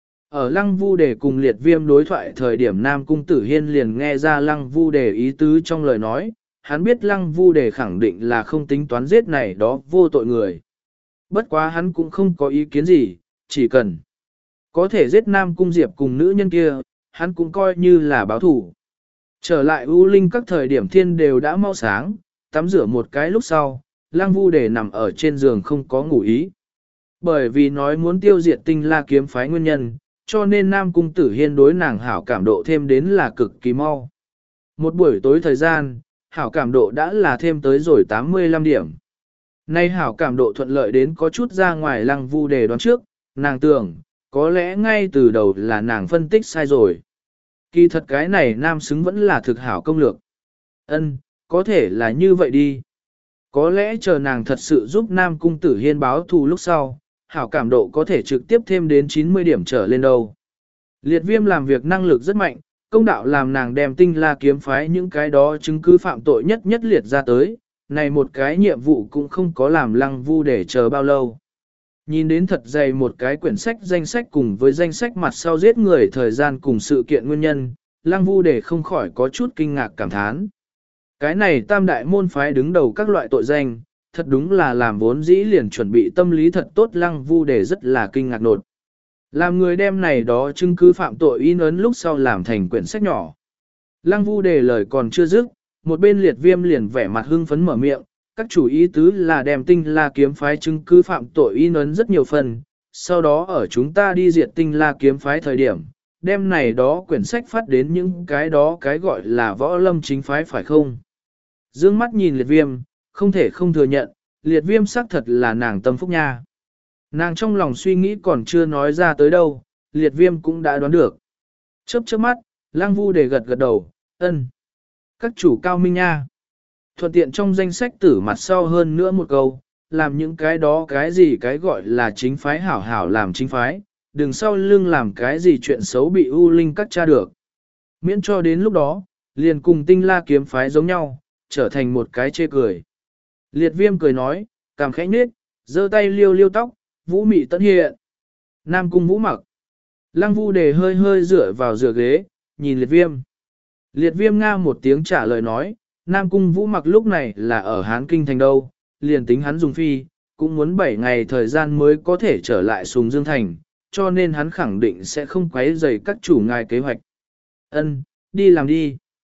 Ở Lăng Vu Đề cùng liệt viêm đối thoại thời điểm Nam Cung Tử Hiên liền nghe ra Lăng Vu Đề ý tứ trong lời nói, hắn biết Lăng Vu Đề khẳng định là không tính toán giết này đó vô tội người. Bất quá hắn cũng không có ý kiến gì, chỉ cần có thể giết Nam Cung Diệp cùng nữ nhân kia, hắn cũng coi như là báo thủ. Trở lại U Linh các thời điểm thiên đều đã mau sáng, tắm rửa một cái lúc sau, Lăng Vu Đề nằm ở trên giường không có ngủ ý. Bởi vì nói muốn tiêu diệt tinh la kiếm phái nguyên nhân, cho nên Nam Cung Tử Hiên đối nàng hảo cảm độ thêm đến là cực kỳ mau. Một buổi tối thời gian, hảo cảm độ đã là thêm tới rồi tám mươi lăm điểm. Nay hảo cảm độ thuận lợi đến có chút ra ngoài Lăng Vu Đề đoán trước, nàng tưởng, có lẽ ngay từ đầu là nàng phân tích sai rồi. Kỳ thật cái này nam xứng vẫn là thực hảo công lược. Ân, có thể là như vậy đi. Có lẽ chờ nàng thật sự giúp Nam Cung Tử Hiên báo thù lúc sau, hảo cảm độ có thể trực tiếp thêm đến chín mươi điểm trở lên đâu. Liệt viêm làm việc năng lực rất mạnh, công đạo làm nàng đem tinh la kiếm phái những cái đó chứng cứ phạm tội nhất nhất liệt ra tới, này một cái nhiệm vụ cũng không có làm Lăng Vu để chờ bao lâu. Nhìn đến thật dày một cái quyển sách danh sách cùng với danh sách mặt sau giết người thời gian cùng sự kiện nguyên nhân, Lăng Vu để không khỏi có chút kinh ngạc cảm thán. Cái này tam đại môn phái đứng đầu các loại tội danh, thật đúng là làm vốn dĩ liền chuẩn bị tâm lý thật tốt Lăng Vu để rất là kinh ngạc nột. Làm người đem này đó chứng cứ phạm tội in ấn lúc sau làm thành quyển sách nhỏ. Lăng Vu để lời còn chưa dứt, một bên liệt viêm liền vẻ mặt hưng phấn mở miệng, các chủ ý tứ là đem tinh la kiếm phái chứng cứ phạm tội in ấn rất nhiều phần, sau đó ở chúng ta đi diệt tinh la kiếm phái thời điểm, đem này đó quyển sách phát đến những cái đó cái gọi là võ lâm chính phái phải không? Dương mắt nhìn liệt viêm, không thể không thừa nhận, liệt viêm xác thật là nàng tâm phúc nha. Nàng trong lòng suy nghĩ còn chưa nói ra tới đâu, liệt viêm cũng đã đoán được. Chớp chớp mắt, Lăng Vu để gật gật đầu, ân. Các chủ cao minh nha. Thuận tiện trong danh sách tử mặt sau hơn nữa một câu, làm những cái đó cái gì cái gọi là chính phái hảo hảo làm chính phái, đừng sau lưng làm cái gì chuyện xấu bị U Linh cắt tra được. Miễn cho đến lúc đó, liền cùng tinh la kiếm phái giống nhau, trở thành một cái chê cười. Liệt viêm cười nói, cảm khẽ nết, giơ tay liêu liêu tóc, vũ mị tận hiện. Nam Cung Vũ Mặc. Lăng Vu Đề hơi hơi dựa vào dựa ghế, nhìn liệt viêm. Liệt viêm nga một tiếng trả lời nói, Nam Cung Vũ Mặc lúc này là ở Hán Kinh Thành đâu, liền tính hắn dùng phi, cũng muốn bảy ngày thời gian mới có thể trở lại Sùng Dương Thành, cho nên hắn khẳng định sẽ không quấy rầy các chủ ngài kế hoạch. Ân, đi làm đi.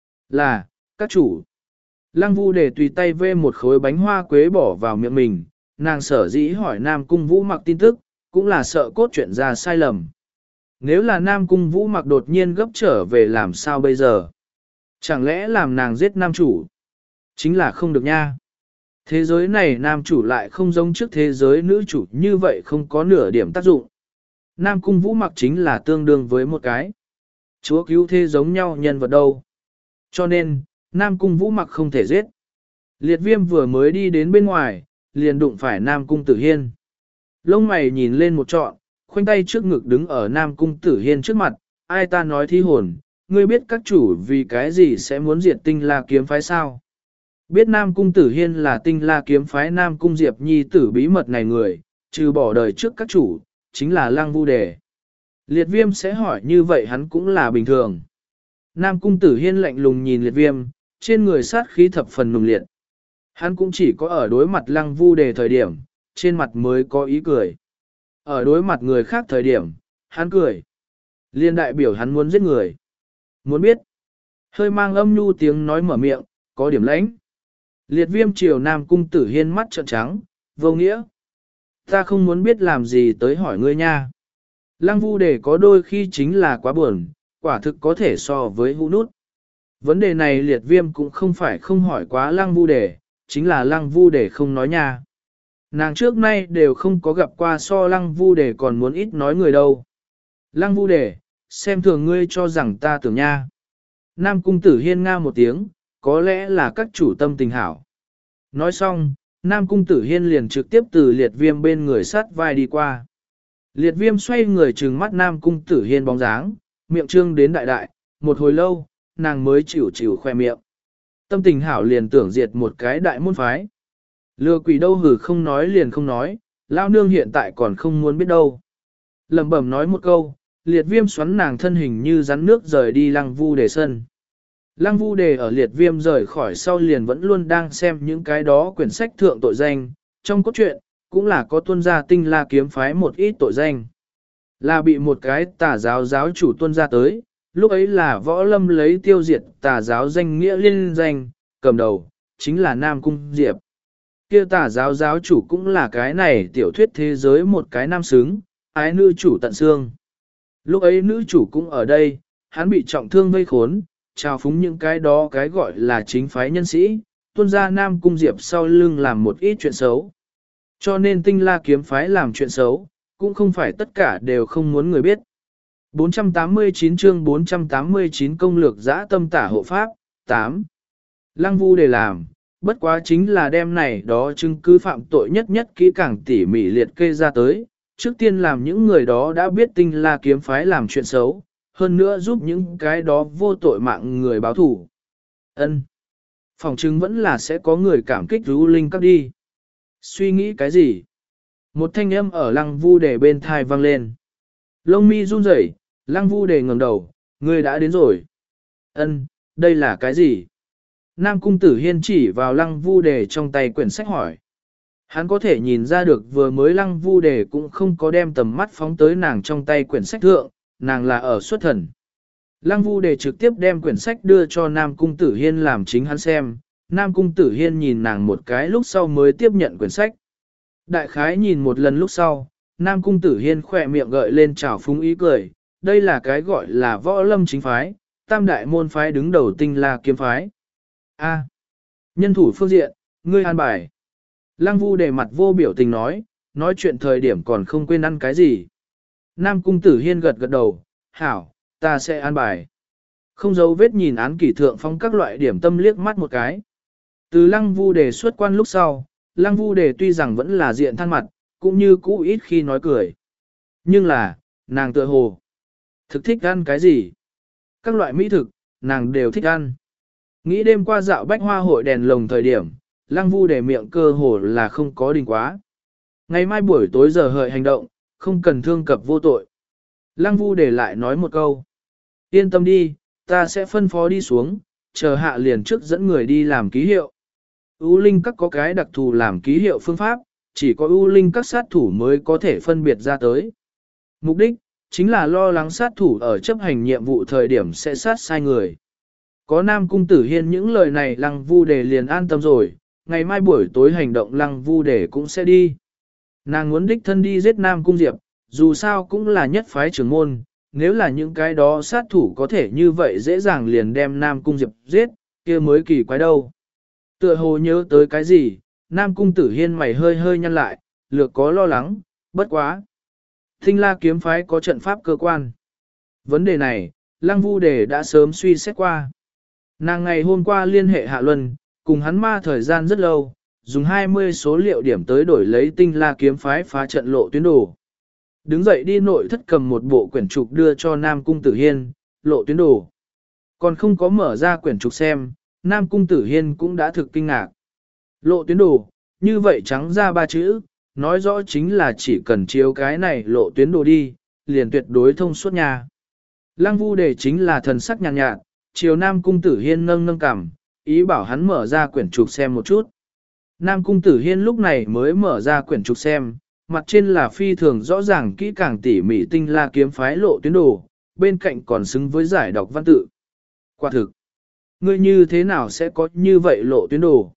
Là, các chủ. Lăng Vu để tùy tay vê một khối bánh hoa quế bỏ vào miệng mình, nàng sở dĩ hỏi Nam Cung Vũ Mặc tin tức, cũng là sợ cốt chuyện ra sai lầm. Nếu là Nam Cung Vũ Mặc đột nhiên gấp trở về làm sao bây giờ? Chẳng lẽ làm nàng giết nam chủ? Chính là không được nha. Thế giới này nam chủ lại không giống trước thế giới nữ chủ như vậy không có nửa điểm tác dụng. Nam Cung Vũ Mặc chính là tương đương với một cái chúa cứu thế giống nhau nhân vật đâu. Cho nên, Nam Cung Vũ Mặc không thể giết. Liệt viêm vừa mới đi đến bên ngoài, liền đụng phải Nam Cung Tử Hiên. Lông mày nhìn lên một trọn, khoanh tay trước ngực đứng ở Nam Cung Tử Hiên trước mặt, ai ta nói thi hồn, ngươi biết các chủ vì cái gì sẽ muốn diệt tinh la kiếm phái sao? Biết Nam Cung Tử Hiên là tinh la kiếm phái Nam Cung Diệp Nhi tử bí mật này người, trừ bỏ đời trước các chủ, chính là Lăng Vu Đề. Liệt viêm sẽ hỏi như vậy hắn cũng là bình thường. Nam Cung Tử Hiên lạnh lùng nhìn liệt viêm, trên người sát khí thập phần nùng liệt. Hắn cũng chỉ có ở đối mặt Lăng Vu Đề thời điểm, trên mặt mới có ý cười. Ở đối mặt người khác thời điểm, hắn cười. Liên đại biểu hắn muốn giết người. Muốn biết. Hơi mang âm nhu tiếng nói mở miệng, có điểm lãnh. Liệt viêm chiều Nam Cung Tử Hiên mắt trợn trắng, vô nghĩa. Ta không muốn biết làm gì tới hỏi ngươi nha. Lăng Vu Đề có đôi khi chính là quá buồn, quả thực có thể so với hũ nút. Vấn đề này liệt viêm cũng không phải không hỏi quá Lăng Vu Đề, chính là Lăng Vu Đề không nói nha. Nàng trước nay đều không có gặp qua so Lăng Vu Đề còn muốn ít nói người đâu. Lăng Vu Đề, xem thường ngươi cho rằng ta tưởng nha. Nam Cung Tử Hiên nga một tiếng, có lẽ là các chủ tâm tình hảo. Nói xong, Nam Cung Tử Hiên liền trực tiếp từ liệt viêm bên người sát vai đi qua. Liệt viêm xoay người trừng mắt Nam Cung Tử Hiên bóng dáng, miệng trương đến đại đại, một hồi lâu, nàng mới chịu chịu khoe miệng. Tâm tình hảo liền tưởng diệt một cái đại môn phái. Lừa quỷ đâu hử không nói liền không nói, lao nương hiện tại còn không muốn biết đâu. Lẩm bẩm nói một câu, liệt viêm xoắn nàng thân hình như rắn nước rời đi Lăng Vu Đề sân. Lăng Vu Đề ở liệt viêm rời khỏi sau liền vẫn luôn đang xem những cái đó quyển sách thượng tội danh, trong cốt truyện, cũng là có tuân gia tinh la kiếm phái một ít tội danh. Là bị một cái tà giáo giáo chủ tuân gia tới, lúc ấy là võ lâm lấy tiêu diệt tà giáo danh nghĩa liên danh, cầm đầu, chính là Nam Cung Diệp. Kia tà giáo giáo chủ cũng là cái này tiểu thuyết thế giới một cái nam xứng, ái nữ chủ tận xương. Lúc ấy nữ chủ cũng ở đây, hắn bị trọng thương vây khốn, trao phúng những cái đó cái gọi là chính phái nhân sĩ, tuân ra Nam Cung Diệp sau lưng làm một ít chuyện xấu. Cho nên tinh la kiếm phái làm chuyện xấu, cũng không phải tất cả đều không muốn người biết. bốn trăm tám mươi chín chương bốn trăm tám mươi chín công lược giã tâm tả hộ pháp, tám. Lăng Vu Đề làm, bất quá chính là đem này đó chứng cứ phạm tội nhất nhất kỹ càng tỉ mỉ liệt kê ra tới, trước tiên làm những người đó đã biết tinh la kiếm phái làm chuyện xấu, hơn nữa giúp những cái đó vô tội mạng người báo thủ. Ân, phòng chứng vẫn là sẽ có người cảm kích rú linh các đi. Suy nghĩ cái gì? Một thanh âm ở Lăng Vu Đề bên thai vang lên. Lông mi run rẩy, Lăng Vu Đề ngẩng đầu, ngươi đã đến rồi. Ân, đây là cái gì? Nam Cung Tử Hiên chỉ vào Lăng Vu Đề trong tay quyển sách hỏi. Hắn có thể nhìn ra được vừa mới Lăng Vu Đề cũng không có đem tầm mắt phóng tới nàng trong tay quyển sách thượng, nàng là ở xuất thần. Lăng Vu Đề trực tiếp đem quyển sách đưa cho Nam Cung Tử Hiên làm chính hắn xem, Nam Cung Tử Hiên nhìn nàng một cái lúc sau mới tiếp nhận quyển sách. Đại khái nhìn một lần lúc sau, Nam Cung Tử Hiên khỏe miệng gợi lên trào phúng ý cười, đây là cái gọi là võ lâm chính phái, tam đại môn phái đứng đầu tinh la kiếm phái. A. Nhân thủ phương diện, ngươi an bài. Lăng Vu Đề mặt vô biểu tình nói, nói chuyện thời điểm còn không quên ăn cái gì. Nam Cung Tử Hiên gật gật đầu, hảo, ta sẽ an bài. Không giấu vết nhìn án kỷ thượng phong các loại điểm tâm liếc mắt một cái. Từ Lăng Vu Đề xuất quan lúc sau, Lăng Vu Đề tuy rằng vẫn là diện than mặt, cũng như cũ ít khi nói cười. Nhưng là, nàng tựa hồ. Thực thích ăn cái gì? Các loại mỹ thực, nàng đều thích ăn. Nghĩ đêm qua dạo bách hoa hội đèn lồng thời điểm, Lăng Vu Đề miệng cơ hồ là không có đình quá. Ngày mai buổi tối giờ hợi hành động, không cần thương cập vô tội. Lăng Vu Đề lại nói một câu. Yên tâm đi, ta sẽ phân phó đi xuống, chờ hạ liền trước dẫn người đi làm ký hiệu. U Linh các có cái đặc thù làm ký hiệu phương pháp, chỉ có U Linh các sát thủ mới có thể phân biệt ra tới. Mục đích, chính là lo lắng sát thủ ở chấp hành nhiệm vụ thời điểm sẽ sát sai người. Có Nam Cung Tử Hiên những lời này Lăng Vu Đề liền an tâm rồi, ngày mai buổi tối hành động Lăng Vu Đề cũng sẽ đi. Nàng muốn đích thân đi giết Nam Cung Diệp, dù sao cũng là nhất phái trưởng môn, nếu là những cái đó sát thủ có thể như vậy dễ dàng liền đem Nam Cung Diệp giết, kia mới kỳ quái đâu. Tựa hồ nhớ tới cái gì, Nam Cung Tử Hiên mày hơi hơi nhăn lại, lược có lo lắng, bất quá. Tinh la kiếm phái có trận pháp cơ quan. Vấn đề này, Lăng Vu Đề đã sớm suy xét qua. Nàng ngày hôm qua liên hệ Hạ Luân, cùng hắn ma thời gian rất lâu, dùng hai mươi số liệu điểm tới đổi lấy tinh la kiếm phái phá trận lộ tuyến đồ. Đứng dậy đi nội thất cầm một bộ quyển trục đưa cho Nam Cung Tử Hiên, lộ tuyến đồ. Còn không có mở ra quyển trục xem, Nam Cung Tử Hiên cũng đã thực kinh ngạc. Lộ tuyến đồ, như vậy trắng ra ba chữ, nói rõ chính là chỉ cần chiếu cái này lộ tuyến đồ đi, liền tuyệt đối thông suốt nhà. Lăng Vu Đề chính là thần sắc nhàn nhạt, nhạt, chiều Nam Cung Tử Hiên nâng nâng cằm, ý bảo hắn mở ra quyển trục xem một chút. Nam Cung Tử Hiên lúc này mới mở ra quyển trục xem, mặt trên là phi thường rõ ràng kỹ càng tỉ mỉ tinh la kiếm phái lộ tuyến đồ, bên cạnh còn xứng với giải đọc văn tự. Quả thực, ngươi như thế nào sẽ có như vậy lộ tuyến đồ?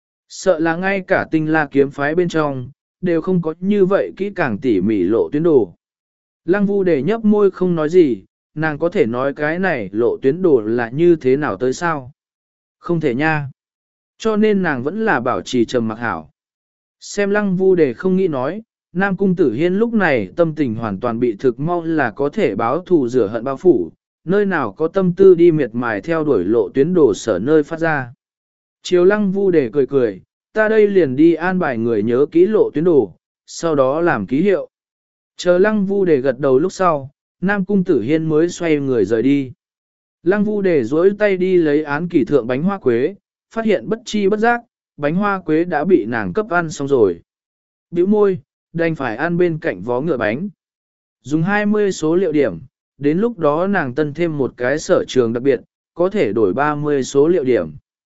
Sợ là ngay cả tinh la kiếm phái bên trong, đều không có như vậy kỹ càng tỉ mỉ lộ tuyến đồ. Lăng Vu Đề nhấp môi không nói gì, nàng có thể nói cái này lộ tuyến đồ là như thế nào tới sao? Không thể nha. Cho nên nàng vẫn là bảo trì trầm mặc hảo. Xem Lăng Vu Đề không nghĩ nói, Nam Cung Tử Hiên lúc này tâm tình hoàn toàn bị thực mau là có thể báo thù rửa hận bao phủ, nơi nào có tâm tư đi miệt mài theo đuổi lộ tuyến đồ sở nơi phát ra. Chiều Lăng Vu Đề cười cười, ta đây liền đi an bài người nhớ kỹ lộ tuyến đồ, sau đó làm ký hiệu. Chờ Lăng Vu Đề gật đầu lúc sau, Nam Cung Tử Hiên mới xoay người rời đi. Lăng Vu Đề duỗi tay đi lấy án kỷ thượng bánh hoa quế, phát hiện bất chi bất giác, bánh hoa quế đã bị nàng cấp ăn xong rồi. Bĩu môi, đành phải ăn bên cạnh vó ngựa bánh. Dùng hai mươi số liệu điểm, đến lúc đó nàng tân thêm một cái sở trường đặc biệt, có thể đổi ba mươi số liệu điểm.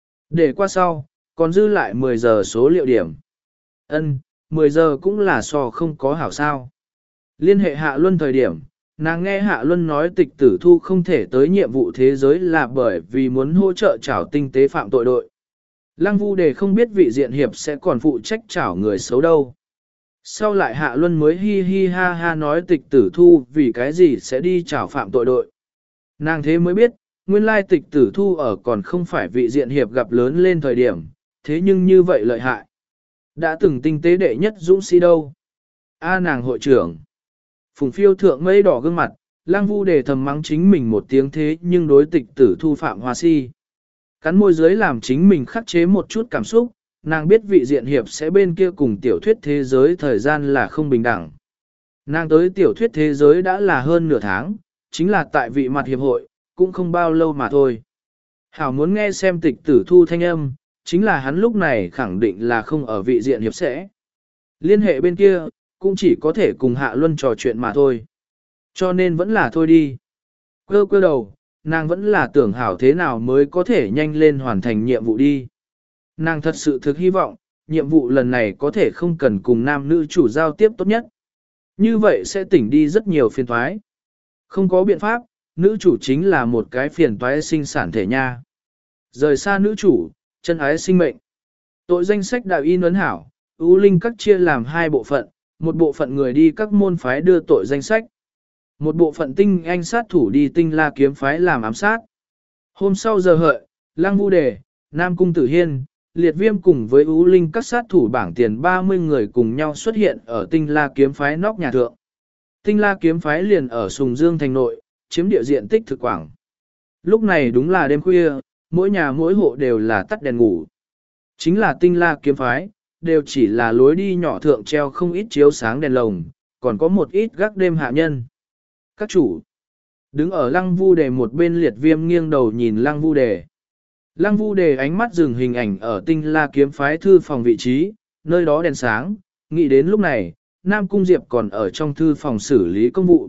Để qua sau, còn dư lại mười giờ số liệu điểm. Ân, mười giờ cũng là so không có hảo sao. Liên hệ Hạ Luân thời điểm, nàng nghe Hạ Luân nói tịch tử thu không thể tới nhiệm vụ thế giới là bởi vì muốn hỗ trợ trảo tinh tế phạm tội đội. Lăng Vu Đề không biết vị diện hiệp sẽ còn phụ trách trảo người xấu đâu. Sau lại Hạ Luân mới hi hi ha ha nói tịch tử thu vì cái gì sẽ đi trảo phạm tội đội. Nàng thế mới biết, nguyên lai tịch tử thu ở còn không phải vị diện hiệp gặp lớn lên thời điểm, thế nhưng như vậy lợi hại. Đã từng tinh tế đệ nhất dũng sĩ đâu. A nàng hội trưởng. Phùng phiêu thượng mây đỏ gương mặt, Lăng Vu Đề thầm mắng chính mình một tiếng thế nhưng đối tịch tử thu phạm hoa si. Cắn môi dưới làm chính mình khắc chế một chút cảm xúc, nàng biết vị diện hiệp sẽ bên kia cùng tiểu thuyết thế giới thời gian là không bình đẳng. Nàng tới tiểu thuyết thế giới đã là hơn nửa tháng, chính là tại vị mặt hiệp hội, cũng không bao lâu mà thôi. Hảo muốn nghe xem tịch tử thu thanh âm, chính là hắn lúc này khẳng định là không ở vị diện hiệp sẽ. Liên hệ bên kia, cũng chỉ có thể cùng Hạ Luân trò chuyện mà thôi. Cho nên vẫn là thôi đi. Quơ quơ đầu, nàng vẫn là tưởng hảo thế nào mới có thể nhanh lên hoàn thành nhiệm vụ đi. Nàng thật sự thực hy vọng, nhiệm vụ lần này có thể không cần cùng nam nữ chủ giao tiếp tốt nhất. Như vậy sẽ tỉnh đi rất nhiều phiền toái. Không có biện pháp, nữ chủ chính là một cái phiền toái sinh sản thể nha. Rời xa nữ chủ, chân ái sinh mệnh. Tội danh sách đạo y ấn hảo, ưu linh các chia làm hai bộ phận, một bộ phận người đi các môn phái đưa tội danh sách. Một bộ phận tinh anh sát thủ đi tinh la kiếm phái làm ám sát. Hôm sau giờ hợi, Lăng Vu Đề, Nam Cung Tử Hiên, Liệt Viêm cùng với ưu linh các sát thủ bảng tiền ba mươi người cùng nhau xuất hiện ở tinh la kiếm phái nóc nhà thượng. Tinh la kiếm phái liền ở Sùng Dương thành nội, chiếm địa diện tích thực quảng. Lúc này đúng là đêm khuya, mỗi nhà mỗi hộ đều là tắt đèn ngủ. Chính là tinh la kiếm phái, đều chỉ là lối đi nhỏ thượng treo không ít chiếu sáng đèn lồng, còn có một ít gác đêm hạ nhân. Các chủ, đứng ở Lăng Vu Đề một bên Liệt Viêm nghiêng đầu nhìn Lăng Vu Đề. Lăng Vu Đề ánh mắt dừng hình ảnh ở tinh la kiếm phái thư phòng vị trí, nơi đó đèn sáng, nghĩ đến lúc này, Nam Cung Diệp còn ở trong thư phòng xử lý công vụ.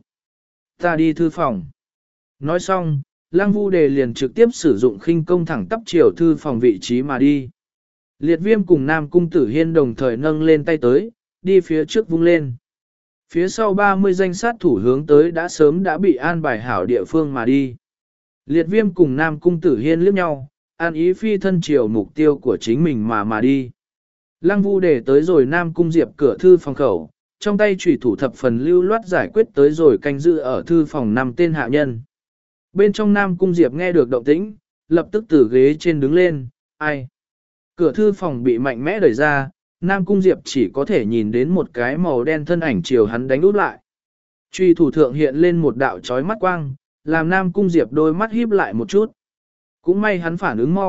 Ta đi thư phòng. Nói xong, Lăng Vu Đề liền trực tiếp sử dụng khinh công thẳng tắp chiều thư phòng vị trí mà đi. Liệt Viêm cùng Nam Cung Tử Hiên đồng thời nâng lên tay tới, đi phía trước vung lên. Phía sau ba mươi danh sát thủ hướng tới đã sớm đã bị an bài hảo địa phương mà đi. Liệt Viêm cùng Nam Cung Tử Hiên liếc nhau, an ý phi thân chiều mục tiêu của chính mình mà mà đi. Lăng Vu Đề tới rồi Nam Cung Diệp cửa thư phòng khẩu, trong tay chủy thủ thập phần lưu loát giải quyết tới rồi canh giữ ở thư phòng năm tên hạ nhân. Bên trong Nam Cung Diệp nghe được động tĩnh, lập tức từ ghế trên đứng lên, ai? Cửa thư phòng bị mạnh mẽ đẩy ra, Nam Cung Diệp chỉ có thể nhìn đến một cái màu đen thân ảnh chiều hắn đánh út lại. Truy thủ thượng hiện lên một đạo chói mắt quang, làm Nam Cung Diệp đôi mắt híp lại một chút. Cũng may hắn phản ứng mau,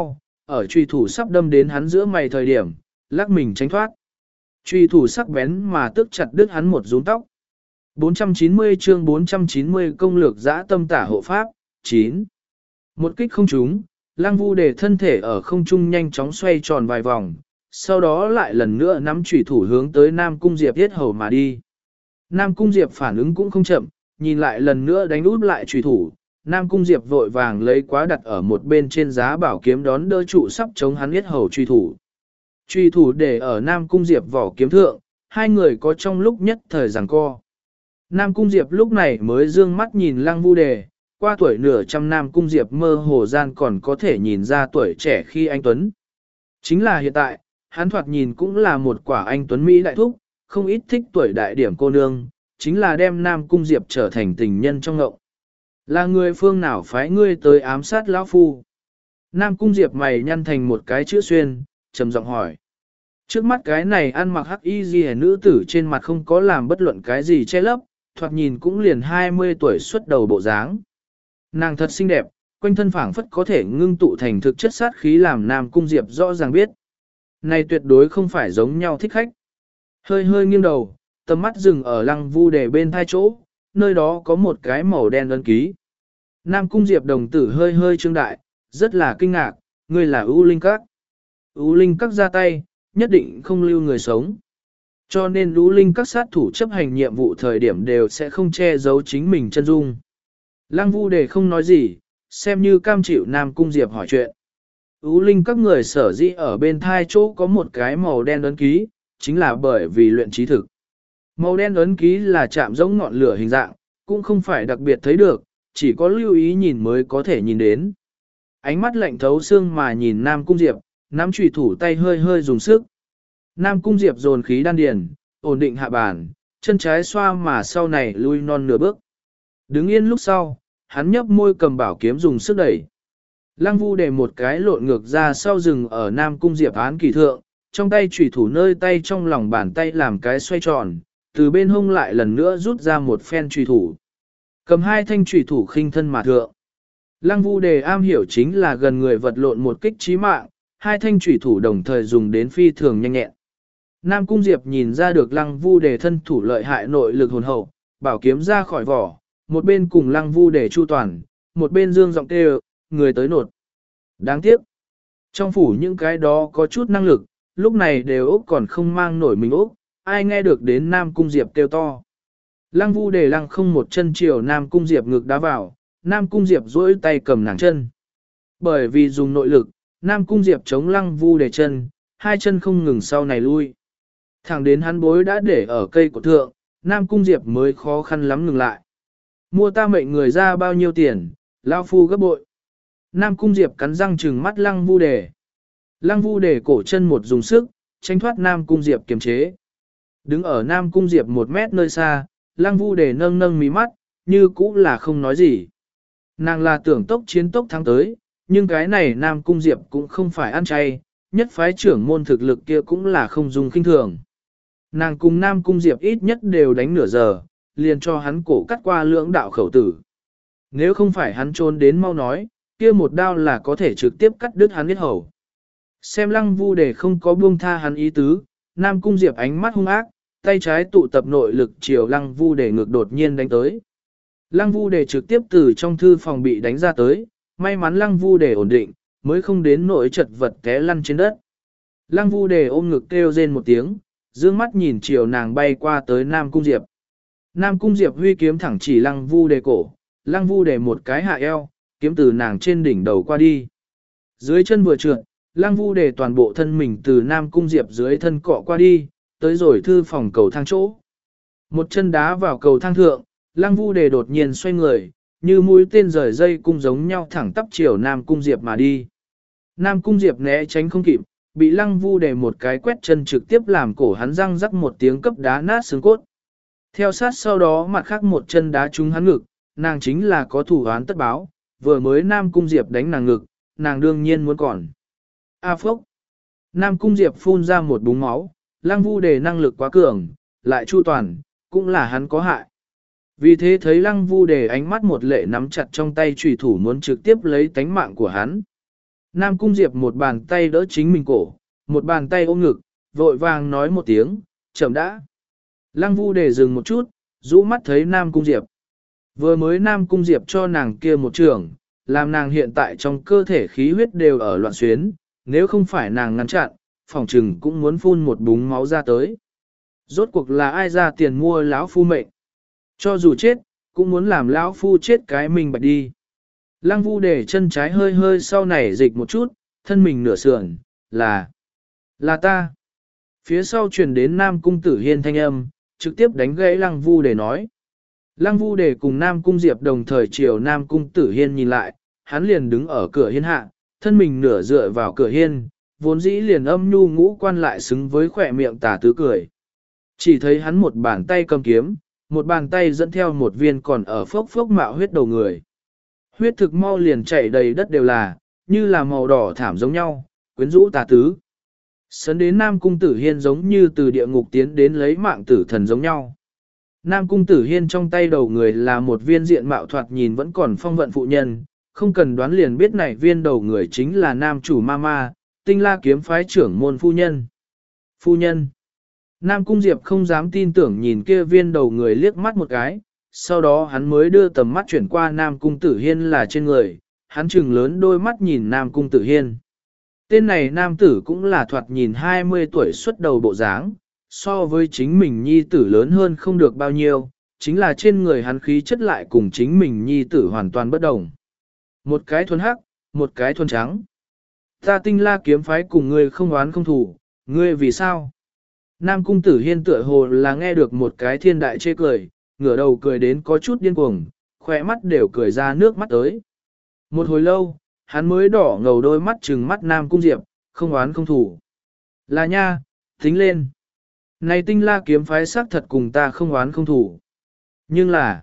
ở truy thủ sắp đâm đến hắn giữa mày thời điểm, lắc mình tránh thoát. Truy thủ sắc bén mà tức chặt đứt hắn một rúm tóc. bốn trăm chín mươi chương bốn trăm chín mươi công lược dã tâm tả hộ pháp, chín. Một kích không trúng, Lăng Vu Đề thân thể ở không trung nhanh chóng xoay tròn vài vòng, sau đó lại lần nữa nắm chủy thủ hướng tới Nam Cung Diệp yết hầu mà đi. Nam Cung Diệp phản ứng cũng không chậm, nhìn lại lần nữa đánh út lại chủy thủ, Nam Cung Diệp vội vàng lấy quá đặt ở một bên trên giá bảo kiếm đón đỡ trụ sắp chống hắn yết hầu truy thủ. Truy thủ để ở Nam Cung Diệp vỏ kiếm thượng, hai người có trong lúc nhất thời giằng co. Nam Cung Diệp lúc này mới dương mắt nhìn Lăng Vu Đề, qua tuổi nửa trăm Nam Cung Diệp mơ hồ gian còn có thể nhìn ra tuổi trẻ khi anh Tuấn. Chính là hiện tại, hắn thoạt nhìn cũng là một quả anh Tuấn Mỹ đại thúc, không ít thích tuổi đại điểm cô nương, chính là đem Nam Cung Diệp trở thành tình nhân trong ngộng. Là người phương nào phái ngươi tới ám sát lão phu? Nam Cung Diệp mày nhăn thành một cái chữ xuyên, trầm giọng hỏi. Trước mắt cái này ăn mặc hắc y gì nữ tử trên mặt không có làm bất luận cái gì che lấp, thoạt nhìn cũng liền hai mươi tuổi xuất đầu bộ dáng. Nàng thật xinh đẹp, quanh thân phảng phất có thể ngưng tụ thành thực chất sát khí làm Nam Cung Diệp rõ ràng biết. Này tuyệt đối không phải giống nhau thích khách. Hơi hơi nghiêng đầu, tầm mắt dừng ở Lăng Vu Đề bên thai chỗ, nơi đó có một cái màu đen ấn ký. Nam Cung Diệp đồng tử hơi hơi trương đại, rất là kinh ngạc, ngươi là U Linh Các. U Linh Các ra tay, nhất định không lưu người sống. Cho nên U Linh Các sát thủ chấp hành nhiệm vụ thời điểm đều sẽ không che giấu chính mình chân dung. Lăng Vu Đề không nói gì, xem như cam chịu Nam Cung Diệp hỏi chuyện. U Linh Các người sở dĩ ở bên thai chỗ có một cái màu đen ấn ký, chính là bởi vì luyện trí thực. Màu đen ấn ký là chạm giống ngọn lửa hình dạng, cũng không phải đặc biệt thấy được, chỉ có lưu ý nhìn mới có thể nhìn đến. Ánh mắt lạnh thấu xương mà nhìn Nam Cung Diệp, nắm chủy thủ tay hơi hơi dùng sức. Nam Cung Diệp dồn khí đan điền, ổn định hạ bàn, chân trái xoa mà sau này lui non nửa bước. Đứng yên lúc sau, hắn nhấp môi cầm bảo kiếm dùng sức đẩy. Lăng Vu để một cái lộn ngược ra sau rừng ở Nam Cung Diệp án kỳ thượng, trong tay chủy thủ nơi tay trong lòng bàn tay làm cái xoay tròn, từ bên hông lại lần nữa rút ra một phen chủy thủ. Cầm hai thanh chủy thủ khinh thân mà thượng. Lăng Vu đề am hiểu chính là gần người vật lộn một kích chí mạng, hai thanh chủy thủ đồng thời dùng đến phi thường nhanh nhẹn. Nam Cung Diệp nhìn ra được Lăng Vu đề thân thủ lợi hại nội lực hồn hậu, bảo kiếm ra khỏi vỏ, một bên cùng Lăng Vu đề chu toàn, một bên dương giọng kêu, người tới nột. Đáng tiếc, trong phủ những cái đó có chút năng lực, lúc này đều ốc còn không mang nổi mình ốc, ai nghe được đến Nam Cung Diệp kêu to. Lăng Vu đề lăng không một chân chiều Nam Cung Diệp ngực đá vào, Nam Cung Diệp duỗi tay cầm nàng chân. Bởi vì dùng nội lực, Nam Cung Diệp chống Lăng Vu đề chân, hai chân không ngừng sau này lui. Thẳng đến hắn bối đã để ở cây của thượng, Nam Cung Diệp mới khó khăn lắm ngừng lại. Mua ta mệnh người ra bao nhiêu tiền, lao phu gấp bội. Nam Cung Diệp cắn răng trừng mắt Lăng Vu đề. Lăng Vu đề cổ chân một dùng sức, tránh thoát Nam Cung Diệp kiềm chế. Đứng ở Nam Cung Diệp một mét nơi xa, Lăng Vu đề nâng nâng mí mắt, như cũ là không nói gì. Nàng là tưởng tốc chiến tốc thắng tới, nhưng cái này Nam Cung Diệp cũng không phải ăn chay, nhất phái trưởng môn thực lực kia cũng là không dùng kinh thường. Nàng cùng Nam Cung Diệp ít nhất đều đánh nửa giờ, liền cho hắn cổ cắt qua lưỡng đạo khẩu tử. Nếu không phải hắn trốn đến mau nói, kia một đao là có thể trực tiếp cắt đứt hắn huyết hầu. Xem Lăng Vu đề không có buông tha hắn ý tứ, Nam Cung Diệp ánh mắt hung ác, tay trái tụ tập nội lực chiều Lăng Vu đề ngược đột nhiên đánh tới. Lăng Vu đề trực tiếp từ trong thư phòng bị đánh ra tới, may mắn Lăng Vu đề ổn định, mới không đến nỗi chật vật té lăn trên đất. Lăng Vu đề ôm ngực kêu rên một tiếng, dương mắt nhìn chiều nàng bay qua tới Nam Cung Diệp. Nam Cung Diệp huy kiếm thẳng chỉ Lăng Vu đề cổ, Lăng Vu đề một cái hạ eo, kiếm từ nàng trên đỉnh đầu qua đi. Dưới chân vừa trượt, Lăng Vu đề toàn bộ thân mình từ Nam Cung Diệp dưới thân cọ qua đi, tới rồi thư phòng cầu thang chỗ. Một chân đá vào cầu thang thượng, Lăng Vu đề đột nhiên xoay người, như mũi tên rời dây cung giống nhau thẳng tắp chiều Nam Cung Diệp mà đi. Nam Cung Diệp né tránh không kịp, bị Lăng Vu đề một cái quét chân trực tiếp làm cổ hắn răng rắc một tiếng cấp đá nát xương cốt. Theo sát sau đó mặt khác một chân đá trúng hắn ngực, nàng chính là có thủ án tất báo, vừa mới Nam Cung Diệp đánh nàng ngực, nàng đương nhiên muốn còn. A phốc! Nam Cung Diệp phun ra một búng máu, Lăng Vu đề năng lực quá cường, lại chu toàn, cũng là hắn có hại. Vì thế thấy Lăng Vu đề ánh mắt một lệ nắm chặt trong tay chủy thủ muốn trực tiếp lấy tánh mạng của hắn. Nam Cung Diệp một bàn tay đỡ chính mình cổ, một bàn tay ôm ngực, vội vàng nói một tiếng, chậm đã. Lăng Vu Đề dừng một chút, rũ mắt thấy Nam Cung Diệp. Vừa mới Nam Cung Diệp cho nàng kia một trường, làm nàng hiện tại trong cơ thể khí huyết đều ở loạn xuyến, nếu không phải nàng ngăn chặn, phòng trừng cũng muốn phun một búng máu ra tới. Rốt cuộc là ai ra tiền mua lão phu mệnh? Cho dù chết, cũng muốn làm lão phu chết cái mình bạch đi. Lăng Vu Đề chân trái hơi hơi sau này dịch một chút, thân mình nửa sườn, là, là ta. Phía sau truyền đến Nam Cung Tử Hiên thanh âm, trực tiếp đánh gãy Lăng Vu Đề nói. Lăng Vu Đề cùng Nam Cung Diệp đồng thời chiều Nam Cung Tử Hiên nhìn lại, hắn liền đứng ở cửa hiên hạ, thân mình nửa dựa vào cửa hiên, vốn dĩ liền âm nhu ngũ quan lại xứng với khỏe miệng tà tứ cười. Chỉ thấy hắn một bàn tay cầm kiếm, một bàn tay dẫn theo một viên còn ở phốc phốc mạo huyết đầu người. Huyết thực mau liền chảy đầy đất đều là, như là màu đỏ thảm giống nhau, quyến rũ tà tứ. Sấn đến Nam Cung Tử Hiên giống như từ địa ngục tiến đến lấy mạng tử thần giống nhau. Nam Cung Tử Hiên trong tay đầu người là một viên diện mạo thoạt nhìn vẫn còn phong vận phụ nhân, không cần đoán liền biết này viên đầu người chính là nam chủ Mama, Tinh La kiếm phái trưởng môn phu nhân. Phu nhân. Nam Cung Diệp không dám tin tưởng nhìn kia viên đầu người liếc mắt một cái, sau đó hắn mới đưa tầm mắt chuyển qua Nam Cung Tử Hiên là trên người, hắn trừng lớn đôi mắt nhìn Nam Cung Tử Hiên. Tên này nam tử cũng là thoạt nhìn hai mươi tuổi xuất đầu bộ dáng, so với chính mình nhi tử lớn hơn không được bao nhiêu, chính là trên người hắn khí chất lại cùng chính mình nhi tử hoàn toàn bất đồng. Một cái thuần hắc, một cái thuần trắng. Ta Tinh La kiếm phái cùng ngươi không oán không thủ, ngươi vì sao? Nam Cung Tử Hiên tựa hồ là nghe được một cái thiên đại chê cười, ngửa đầu cười đến có chút điên cuồng, khỏe mắt đều cười ra nước mắt tới. Một hồi lâu, hắn mới đỏ ngầu đôi mắt trừng mắt Nam Cung Diệp, không oán không thủ. Là nha, tính lên. Này Tinh La kiếm phái xác thật cùng ta không oán không thủ. Nhưng là,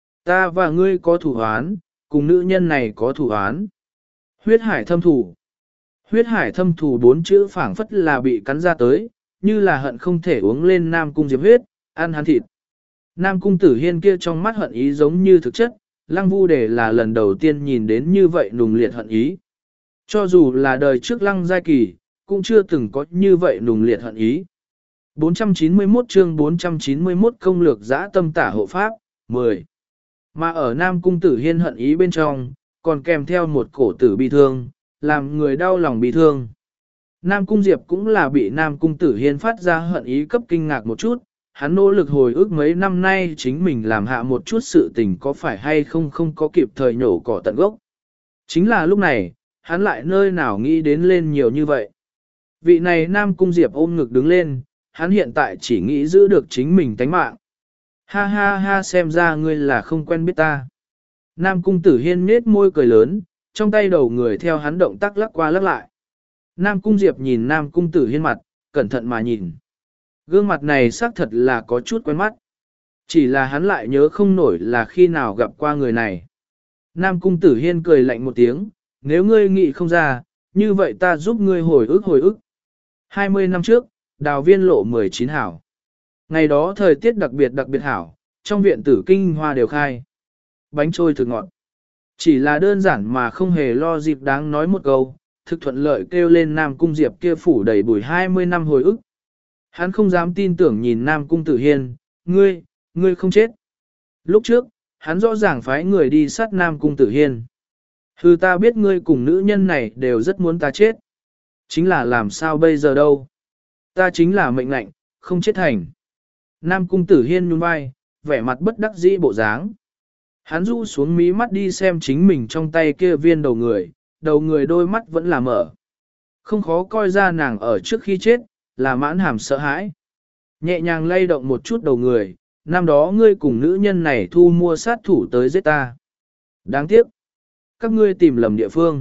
ta và ngươi có thủ oán, cùng nữ nhân này có thủ oán. Huyết hải thâm thủ. Huyết hải thâm thủ bốn chữ phảng phất là bị cắn ra tới, như là hận không thể uống lên Nam Cung Diệp huyết, ăn hắn thịt. Nam Cung Tử Hiên kia trong mắt hận ý giống như thực chất, Lăng Vu Đề là lần đầu tiên nhìn đến như vậy nùng liệt hận ý. Cho dù là đời trước Lăng Giai Kỳ, cũng chưa từng có như vậy nùng liệt hận ý. bốn trăm chín mươi mốt chương bốn trăm chín mươi mốt công lược giã tâm tả hộ pháp, mười. Mà ở Nam Cung Tử Hiên hận ý bên trong, còn kèm theo một cổ tử bi thương, làm người đau lòng bi thương. Nam Cung Diệp cũng là bị Nam Cung Tử Hiên phát ra hận ý cấp kinh ngạc một chút, hắn nỗ lực hồi ức mấy năm nay chính mình làm hạ một chút sự tình có phải hay không không có kịp thời nhổ cỏ tận gốc. Chính là lúc này, hắn lại nơi nào nghĩ đến lên nhiều như vậy. Vị này Nam Cung Diệp ôm ngực đứng lên, hắn hiện tại chỉ nghĩ giữ được chính mình tánh mạng. Ha ha ha, xem ra ngươi là không quen biết ta. Nam Cung Tử Hiên nết môi cười lớn, trong tay đầu người theo hắn động tác lắc qua lắc lại. Nam Cung Diệp nhìn Nam Cung Tử Hiên mặt, cẩn thận mà nhìn. Gương mặt này xác thật là có chút quen mắt. Chỉ là hắn lại nhớ không nổi là khi nào gặp qua người này. Nam Cung Tử Hiên cười lạnh một tiếng, nếu ngươi nghĩ không ra, như vậy ta giúp ngươi hồi ức hồi ức. hai mươi năm trước, đào viên lộ mười chín hảo. Ngày đó thời tiết đặc biệt đặc biệt hảo, trong viện tử kinh hoa đều khai. Bánh trôi thực ngọt. Chỉ là đơn giản mà không hề lo dịp đáng nói một câu, thực thuận lợi kêu lên Nam Cung Diệp kia phủ đầy bùi hai mươi năm hồi ức. Hắn không dám tin tưởng nhìn Nam Cung Tử Hiên, ngươi, ngươi không chết. Lúc trước, hắn rõ ràng phái người đi sát Nam Cung Tử Hiên. Hừ, ta biết ngươi cùng nữ nhân này đều rất muốn ta chết. Chính là làm sao bây giờ đâu. Ta chính là mệnh lệnh, không chết thành. Nam Cung Tử Hiên nhún vai, vẻ mặt bất đắc dĩ bộ dáng. Hắn rũ xuống mí mắt đi xem chính mình trong tay kia viên đầu người, đầu người đôi mắt vẫn là mở. Không khó coi ra nàng ở trước khi chết, là mãn hàm sợ hãi. Nhẹ nhàng lay động một chút đầu người, năm đó ngươi cùng nữ nhân này thu mua sát thủ tới giết ta. Đáng tiếc. Các ngươi tìm lầm địa phương.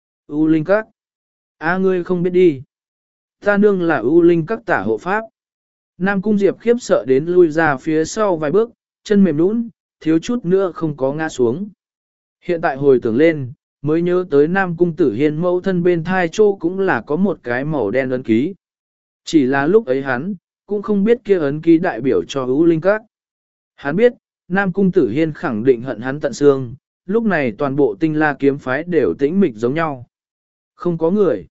U Linh Các. À, ngươi không biết đi. Ta nương là U Linh Các tả hộ pháp. Nam Cung Diệp khiếp sợ đến lui ra phía sau vài bước, chân mềm nũng, thiếu chút nữa không có ngã xuống. Hiện tại hồi tưởng lên, mới nhớ tới Nam Cung Tử Hiên mẫu thân bên thai châu cũng là có một cái màu đen ấn ký. Chỉ là lúc ấy hắn, cũng không biết kia ấn ký đại biểu cho U Linh Các. Hắn biết, Nam Cung Tử Hiên khẳng định hận hắn tận xương, lúc này toàn bộ Tinh La kiếm phái đều tĩnh mịch giống nhau. Không có người.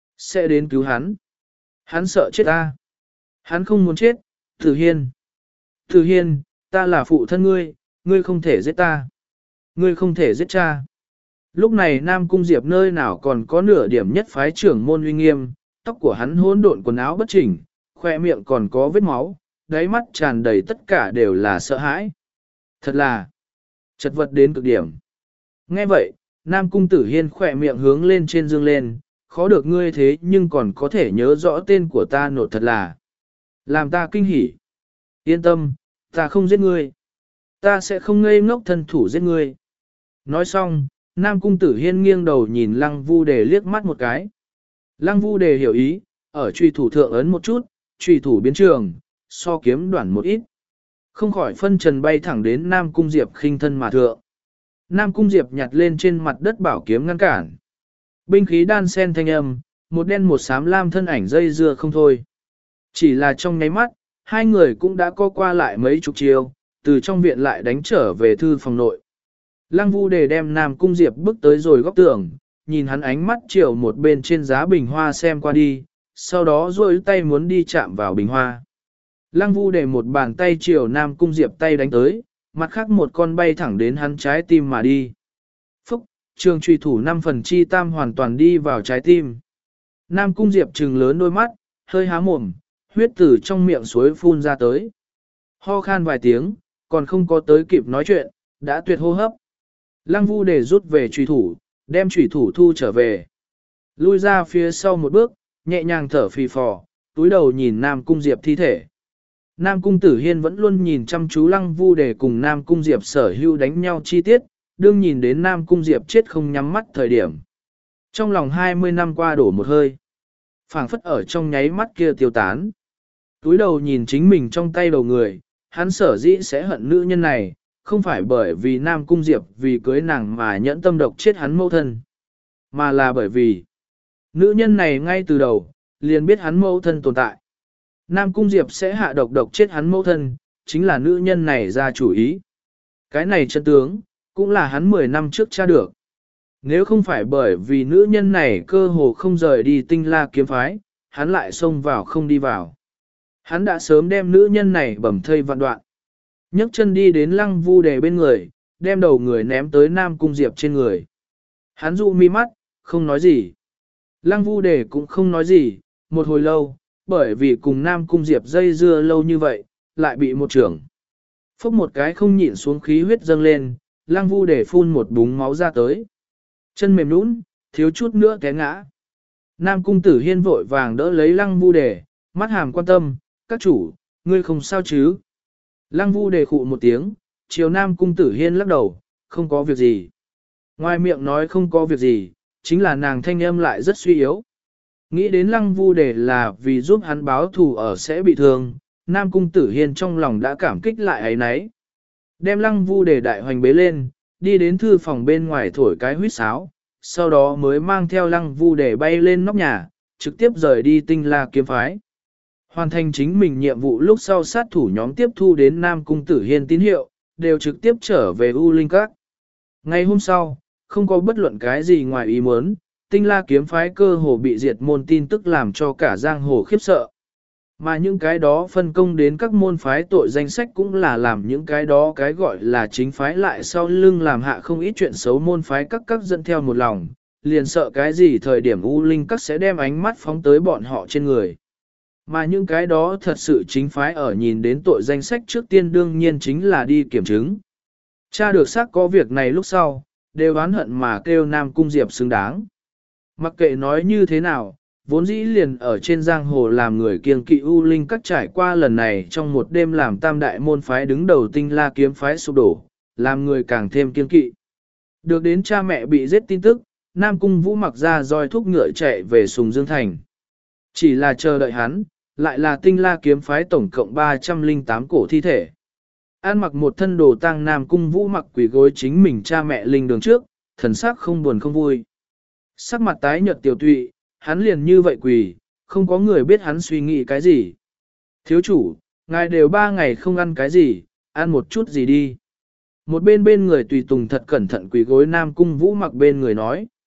Sẽ đến cứu hắn. Hắn sợ chết ta. Hắn không muốn chết. Tử Hiên. Tử Hiên, ta là phụ thân ngươi, ngươi không thể giết ta. Ngươi không thể giết cha. Lúc này Nam Cung Diệp nơi nào còn có nửa điểm nhất phái trưởng môn uy nghiêm, tóc của hắn hỗn độn quần áo bất chỉnh, khoe miệng còn có vết máu, đáy mắt tràn đầy tất cả đều là sợ hãi. Thật là chật vật đến cực điểm. Nghe vậy, Nam Cung Tử Hiên khỏe miệng hướng lên trên dương lên, khó được ngươi thế nhưng còn có thể nhớ rõ tên của ta nột thật là. Làm ta kinh hỉ. Yên tâm, ta không giết ngươi. Ta sẽ không ngây ngốc thân thủ giết ngươi. Nói xong, Nam Cung Tử Hiên nghiêng đầu nhìn Lăng Vu Đề liếc mắt một cái. Lăng Vu Đề hiểu ý, ở truy thủ thượng ấn một chút, truy thủ biến trường, so kiếm đoạn một ít. Không khỏi phân trần bay thẳng đến Nam Cung Diệp khinh thân mà thượng. Nam Cung Diệp nhặt lên trên mặt đất bảo kiếm ngăn cản. Binh khí đan sen thanh âm, một đen một xám lam thân ảnh dây dưa không thôi. Chỉ là trong nháy mắt, hai người cũng đã co qua lại mấy chục chiều, từ trong viện lại đánh trở về thư phòng nội. Lăng Vu Đề đem Nam Cung Diệp bước tới rồi góc tường, nhìn hắn ánh mắt chiều một bên trên giá bình hoa xem qua đi, sau đó duỗi tay muốn đi chạm vào bình hoa. Lăng Vu Đề một bàn tay chiều Nam Cung Diệp tay đánh tới, mặt khác một con bay thẳng đến hắn trái tim mà đi. Phúc, trường truy thủ năm phần chi tam hoàn toàn đi vào trái tim. Nam Cung Diệp trừng lớn đôi mắt, hơi há mồm, huyết từ trong miệng suối phun ra tới. Ho khan vài tiếng, còn không có tới kịp nói chuyện, đã tuyệt hô hấp. Lăng Vu Đề rút về truy thủ, đem truy thủ thu trở về. Lui ra phía sau một bước, nhẹ nhàng thở phì phò, túi đầu nhìn Nam Cung Diệp thi thể. Nam Cung Tử Hiên vẫn luôn nhìn chăm chú Lăng Vu Đề cùng Nam Cung Diệp sở hữu đánh nhau chi tiết, đương nhìn đến Nam Cung Diệp chết không nhắm mắt thời điểm. Trong lòng hai mươi năm qua đổ một hơi, phảng phất ở trong nháy mắt kia tiêu tán. Túi đầu nhìn chính mình trong tay đầu người, hắn sở dĩ sẽ hận nữ nhân này, không phải bởi vì Nam Cung Diệp vì cưới nàng mà nhẫn tâm độc chết hắn mẫu thân, mà là bởi vì nữ nhân này ngay từ đầu, liền biết hắn mẫu thân tồn tại. Nam Cung Diệp sẽ hạ độc độc chết hắn mẫu thân, chính là nữ nhân này ra chủ ý. Cái này chân tướng, cũng là hắn mười năm trước tra được. Nếu không phải bởi vì nữ nhân này cơ hồ không rời đi Tinh La kiếm phái, hắn lại xông vào không đi vào. Hắn đã sớm đem nữ nhân này bầm thây vạn đoạn. nhấc chân đi đến Lăng Vu Đề bên người, đem đầu người ném tới Nam Cung Diệp trên người. Hắn dụ mi mắt, không nói gì. Lăng Vu Đề cũng không nói gì, một hồi lâu, bởi vì cùng Nam Cung Diệp dây dưa lâu như vậy, lại bị một trưởng. Phốc một cái không nhịn xuống khí huyết dâng lên, Lăng Vu Đề phun một búng máu ra tới. Chân mềm nũng, thiếu chút nữa té ngã. Nam Cung Tử Hiên vội vàng đỡ lấy Lăng Vu Đề, mắt hàm quan tâm, các chủ, ngươi không sao chứ? Lăng Vu Đề khụ một tiếng, chiều Nam Cung Tử Hiên lắc đầu, không có việc gì. Ngoài miệng nói không có việc gì, chính là nàng thanh âm lại rất suy yếu. Nghĩ đến Lăng Vu Đề là vì giúp hắn báo thù ở sẽ bị thương, Nam Cung Tử Hiên trong lòng đã cảm kích lại ấy nấy. Đem Lăng Vu Đề đại hoành bế lên, đi đến thư phòng bên ngoài thổi cái huýt sáo, sau đó mới mang theo Lăng Vu Đề bay lên nóc nhà, trực tiếp rời đi Tinh La kiếm phái. Hoàn thành chính mình nhiệm vụ lúc sau sát thủ nhóm tiếp thu đến Nam Cung Tử Hiên tín hiệu, đều trực tiếp trở về U Linh Các. Ngày hôm sau, không có bất luận cái gì ngoài ý muốn, Tinh La kiếm phái cơ hồ bị diệt môn tin tức làm cho cả giang hồ khiếp sợ. Mà những cái đó phân công đến các môn phái tội danh sách cũng là làm những cái đó cái gọi là chính phái lại sau lưng làm hạ không ít chuyện xấu môn phái các các dẫn theo một lòng, liền sợ cái gì thời điểm U Linh Các sẽ đem ánh mắt phóng tới bọn họ trên người. Mà những cái đó thật sự chính phái ở nhìn đến tội danh sách trước tiên đương nhiên chính là đi kiểm chứng. Cha được xác có việc này lúc sau, đều oán hận mà kêu Nam Cung Diệp xứng đáng. Mặc kệ nói như thế nào, vốn dĩ liền ở trên giang hồ làm người kiêng kỵ U Linh Các trải qua lần này trong một đêm làm tam đại môn phái đứng đầu Tinh La kiếm phái sụp đổ, làm người càng thêm kiêng kỵ. Được đến cha mẹ bị giết tin tức, Nam Cung Vũ mặc ra roi thúc ngựa chạy về Sùng Dương Thành. Chỉ là chờ đợi hắn, lại là Tinh La kiếm phái tổng cộng ba trăm lẻ tám cổ thi thể. An mặc một thân đồ tang Nam Cung Vũ mặc quỷ gối chính mình cha mẹ linh đường trước, thần sắc không buồn không vui. Sắc mặt tái nhợt tiểu tụy, hắn liền như vậy quỳ, không có người biết hắn suy nghĩ cái gì. Thiếu chủ, ngài đều ba ngày không ăn cái gì, ăn một chút gì đi. Một bên bên người tùy tùng thật cẩn thận quỳ gối Nam Cung Vũ mặc bên người nói.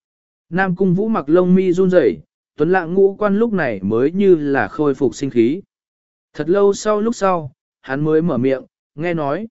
Nam Cung Vũ mặc lông mi run rẩy, Tuấn Lãng ngũ quan lúc này mới như là khôi phục sinh khí. Thật lâu sau lúc sau, hắn mới mở miệng, nghe nói.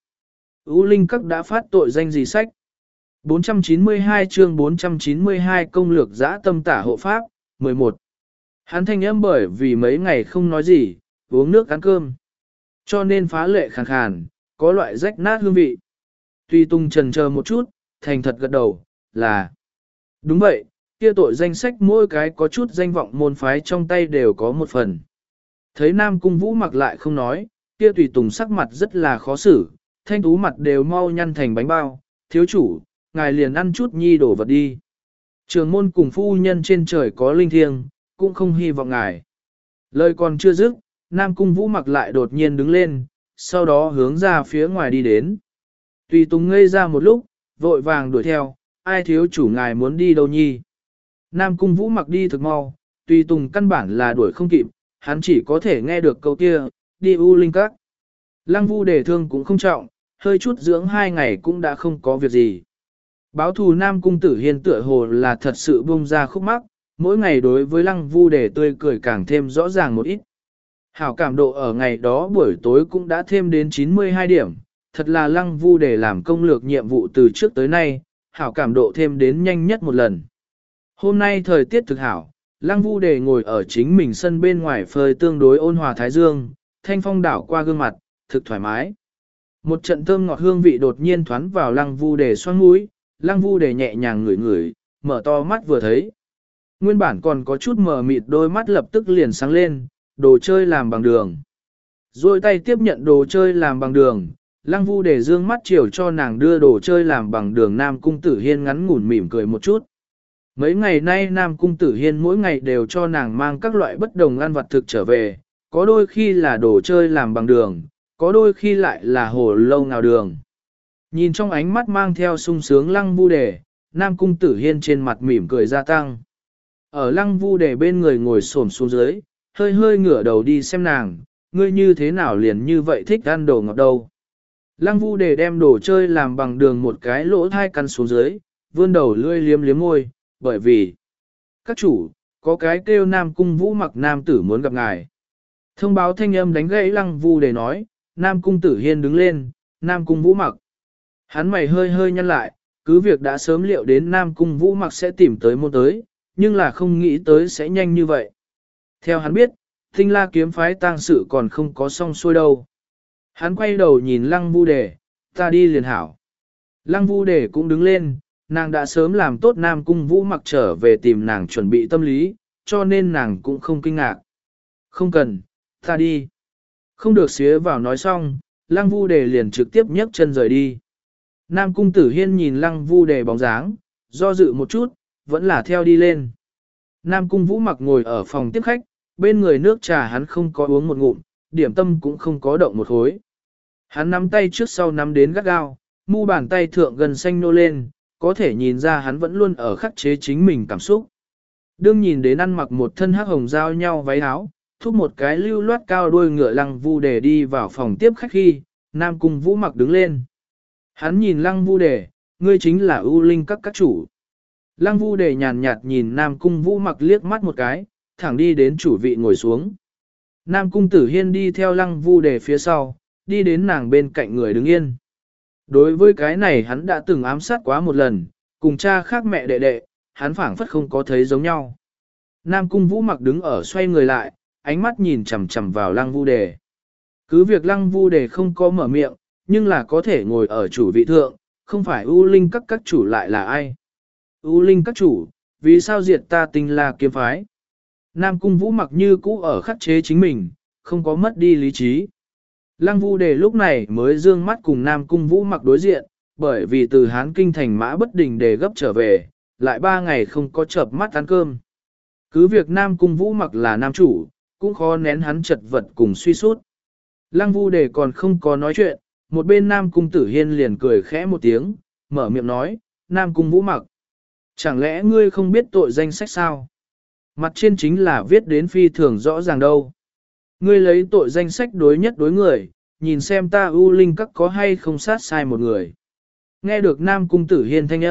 U Linh Các đã phát tội danh gì sách? bốn trăm chín mươi hai chương bốn trăm chín mươi hai công lược dã tâm tả hộ pháp, mười một. Hắn thanh âm bởi vì mấy ngày không nói gì, uống nước ăn cơm. Cho nên phá lệ khàn khàn, có loại rách nát hương vị. Tuy Tung trần chờ một chút, thành thật gật đầu, là. Đúng vậy, kia tội danh sách mỗi cái có chút danh vọng môn phái trong tay đều có một phần. Thấy Nam Cung Vũ mặc lại không nói, kia Tùy Tùng sắc mặt rất là khó xử, thanh tú mặt đều mau nhăn thành bánh bao, thiếu chủ, ngài liền ăn chút nhi đổ vật đi. Trường môn cùng phu nhân trên trời có linh thiêng, cũng không hy vọng ngài. Lời còn chưa dứt, Nam Cung Vũ mặc lại đột nhiên đứng lên, sau đó hướng ra phía ngoài đi đến. Tùy Tùng ngây ra một lúc, vội vàng đuổi theo, ai thiếu chủ ngài muốn đi đâu nhi. Nam Cung Vũ mặc đi thực mau, Tùy Tùng căn bản là đuổi không kịp, hắn chỉ có thể nghe được câu kia, đi U Linh Các. Lăng Vu Đề thương cũng không trọng, hơi chút dưỡng hai ngày cũng đã không có việc gì. Báo thù Nam Cung Tử Hiên tựa hồ là thật sự bung ra khúc mắc, mỗi ngày đối với Lăng Vu Đề tươi cười càng thêm rõ ràng một ít. Hảo cảm độ ở ngày đó buổi tối cũng đã thêm đến chín mươi hai điểm, thật là Lăng Vu Đề làm công lược nhiệm vụ từ trước tới nay, hảo cảm độ thêm đến nhanh nhất một lần. Hôm nay thời tiết thực hảo, Lăng Vu Đề ngồi ở chính mình sân bên ngoài phơi tương đối ôn hòa thái dương, thanh phong đảo qua gương mặt, thực thoải mái. Một trận thơm ngọt hương vị đột nhiên thoán vào Lăng Vu Đề xoang mũi, Lăng Vu Đề nhẹ nhàng ngửi ngửi, mở to mắt vừa thấy. Nguyên bản còn có chút mờ mịt đôi mắt lập tức liền sáng lên, đồ chơi làm bằng đường. Rồi tay tiếp nhận đồ chơi làm bằng đường, Lăng Vu Đề dương mắt chiều cho nàng đưa đồ chơi làm bằng đường Nam Cung Tử Hiên ngắn ngủn mỉm cười một chút. Mấy ngày nay Nam Cung Tử Hiên mỗi ngày đều cho nàng mang các loại bất đồng ăn vặt thực trở về, có đôi khi là đồ chơi làm bằng đường, có đôi khi lại là hồ lâu ngào đường. Nhìn trong ánh mắt mang theo sung sướng Lăng Vu Đề, Nam Cung Tử Hiên trên mặt mỉm cười gia tăng. Ở Lăng Vu Đề bên người ngồi xổm xuống dưới, hơi hơi ngửa đầu đi xem nàng, ngươi như thế nào liền như vậy thích ăn đồ ngọt đâu. Lăng Vu Đề đem đồ chơi làm bằng đường một cái lỗ thai căn xuống dưới, vươn đầu lươi liếm liếm môi, bởi vì các chủ, có cái kêu Nam Cung Vũ mặc nam tử muốn gặp ngài. Thông báo thanh âm đánh gãy Lăng Vu Đề nói, Nam Cung Tử Hiên đứng lên, Nam Cung Vũ mặc. Hắn mày hơi hơi nhăn lại, cứ việc đã sớm liệu đến Nam Cung Vũ mặc sẽ tìm tới môn tới, nhưng là không nghĩ tới sẽ nhanh như vậy. Theo hắn biết, Tinh La kiếm phái tang sự còn không có xong xuôi đâu. Hắn quay đầu nhìn Lăng Vu Đề, ta đi liền hảo. Lăng Vu Đề cũng đứng lên, nàng đã sớm làm tốt Nam Cung Vũ mặc trở về tìm nàng chuẩn bị tâm lý, cho nên nàng cũng không kinh ngạc. Không cần, ta đi. Không được xía vào nói xong, Lăng Vu Đề liền trực tiếp nhấc chân rời đi. Nam Cung Tử Hiên nhìn Lăng Vu Đề bóng dáng, do dự một chút, vẫn là theo đi lên. Nam Cung Vũ mặc ngồi ở phòng tiếp khách, bên người nước trà hắn không có uống một ngụm, điểm tâm cũng không có động một khối. Hắn nắm tay trước sau nắm đến gắt gao, mu bàn tay thượng gần xanh nô lên, có thể nhìn ra hắn vẫn luôn ở khắc chế chính mình cảm xúc. Đương nhìn đến ăn mặc một thân hắc hồng giao nhau váy áo, thúc một cái lưu loát cao đuôi ngựa Lăng Vu Đề đi vào phòng tiếp khách khi, Nam Cung Vũ mặc đứng lên. Hắn nhìn Lăng Vu Đề, ngươi chính là ưu linh các các chủ. Lăng Vu Đề nhàn nhạt nhìn Nam Cung Vũ mặc liếc mắt một cái, thẳng đi đến chủ vị ngồi xuống. Nam Cung Tử Hiên đi theo Lăng Vu Đề phía sau, đi đến nàng bên cạnh người đứng yên. Đối với cái này hắn đã từng ám sát quá một lần, cùng cha khác mẹ đệ đệ, hắn phảng phất không có thấy giống nhau. Nam Cung Vũ mặc đứng ở xoay người lại, ánh mắt nhìn chằm chằm vào Lăng Vu Đề. Cứ việc Lăng Vu Đề không có mở miệng, nhưng là có thể ngồi ở chủ vị thượng, không phải U Linh các các chủ lại là ai. U Linh các chủ, vì sao diệt ta Tinh La kiếm phái? Nam Cung Vũ mặc như cũ ở khắc chế chính mình, không có mất đi lý trí. Lăng Vu Đề lúc này mới dương mắt cùng Nam Cung Vũ mặc đối diện, bởi vì từ Hán Kinh thành Mã Bất Đình đề gấp trở về, lại ba ngày không có chợp mắt ăn cơm. Cứ việc Nam Cung Vũ mặc là nam chủ, cũng khó nén hắn chật vật cùng suy sút. Lăng Vu Đề còn không có nói chuyện, một bên Nam Cung Tử Hiên liền cười khẽ một tiếng, mở miệng nói, Nam Cung Vũ mặc. Chẳng lẽ ngươi không biết tội danh sách sao? Mặt trên chính là viết đến phi thường rõ ràng đâu. Ngươi lấy tội danh sách đối nhất đối người, nhìn xem ta ưu linh các có hay không sát sai một người. Nghe được Nam Cung Tử Hiên thanh âm,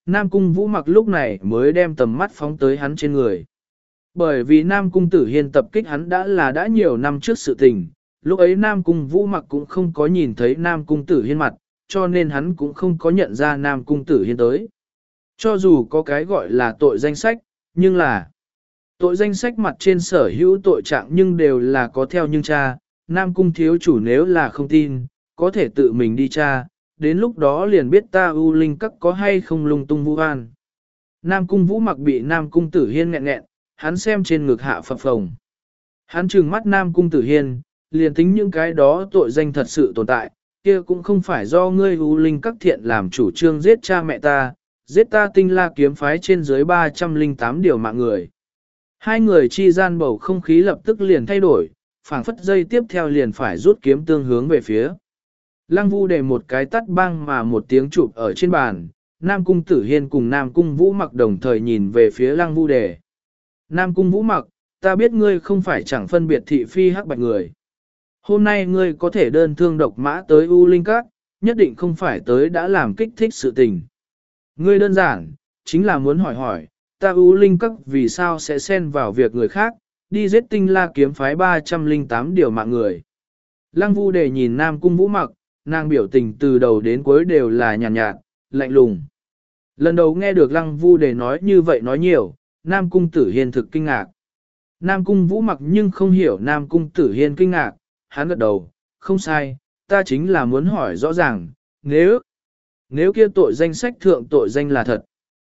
Nam Cung Vũ Mặc lúc này mới đem tầm mắt phóng tới hắn trên người. Bởi vì Nam Cung Tử Hiên tập kích hắn đã là đã nhiều năm trước sự tình, lúc ấy Nam Cung Vũ Mặc cũng không có nhìn thấy Nam Cung Tử Hiên mặt, cho nên hắn cũng không có nhận ra Nam Cung Tử Hiên tới. Cho dù có cái gọi là tội danh sách, nhưng là tội danh sách mặt trên sở hữu tội trạng nhưng đều là có theo nhưng cha, Nam Cung thiếu chủ nếu là không tin, có thể tự mình đi tra, đến lúc đó liền biết ta U Linh Các có hay không lung tung vu oan. Nam Cung Vũ Mặc bị Nam Cung Tử Hiên nghẹn nghẹn, hắn xem trên ngực hạ phập phồng. Hắn trừng mắt Nam Cung Tử Hiên, liền tính những cái đó tội danh thật sự tồn tại, kia cũng không phải do ngươi U Linh Các thiện làm chủ trương giết cha mẹ ta, giết ta Tinh La kiếm phái trên dưới ba trăm lẻ tám điều mạng người. Hai người chi gian bầu không khí lập tức liền thay đổi, phảng phất dây tiếp theo liền phải rút kiếm tương hướng về phía. Lăng Vu để một cái tắt băng mà một tiếng chụp ở trên bàn, Nam Cung Tử Hiên cùng Nam Cung Vũ Mặc đồng thời nhìn về phía Lăng Vu đề. Nam Cung Vũ Mặc, ta biết ngươi không phải chẳng phân biệt thị phi hắc bạch người. Hôm nay ngươi có thể đơn thương độc mã tới U Linh Các, nhất định không phải tới đã làm kích thích sự tình. Ngươi đơn giản, chính là muốn hỏi hỏi, ta U Linh Các vì sao sẽ xen vào việc người khác, đi giết Tinh La kiếm phái ba trăm lẻ tám điều mạng người. Lăng Vu đề nhìn Nam Cung Vũ Mặc, nàng biểu tình từ đầu đến cuối đều là nhàn nhạt, nhạt, lạnh lùng. Lần đầu nghe được Lăng Vu đề nói như vậy nói nhiều, Nam Cung Tử Hiên thực kinh ngạc. Nam Cung Vũ Mặc nhưng không hiểu Nam Cung Tử Hiên kinh ngạc, hắn gật đầu, không sai, ta chính là muốn hỏi rõ ràng, nếu, nếu kia tội danh sách thượng tội danh là thật.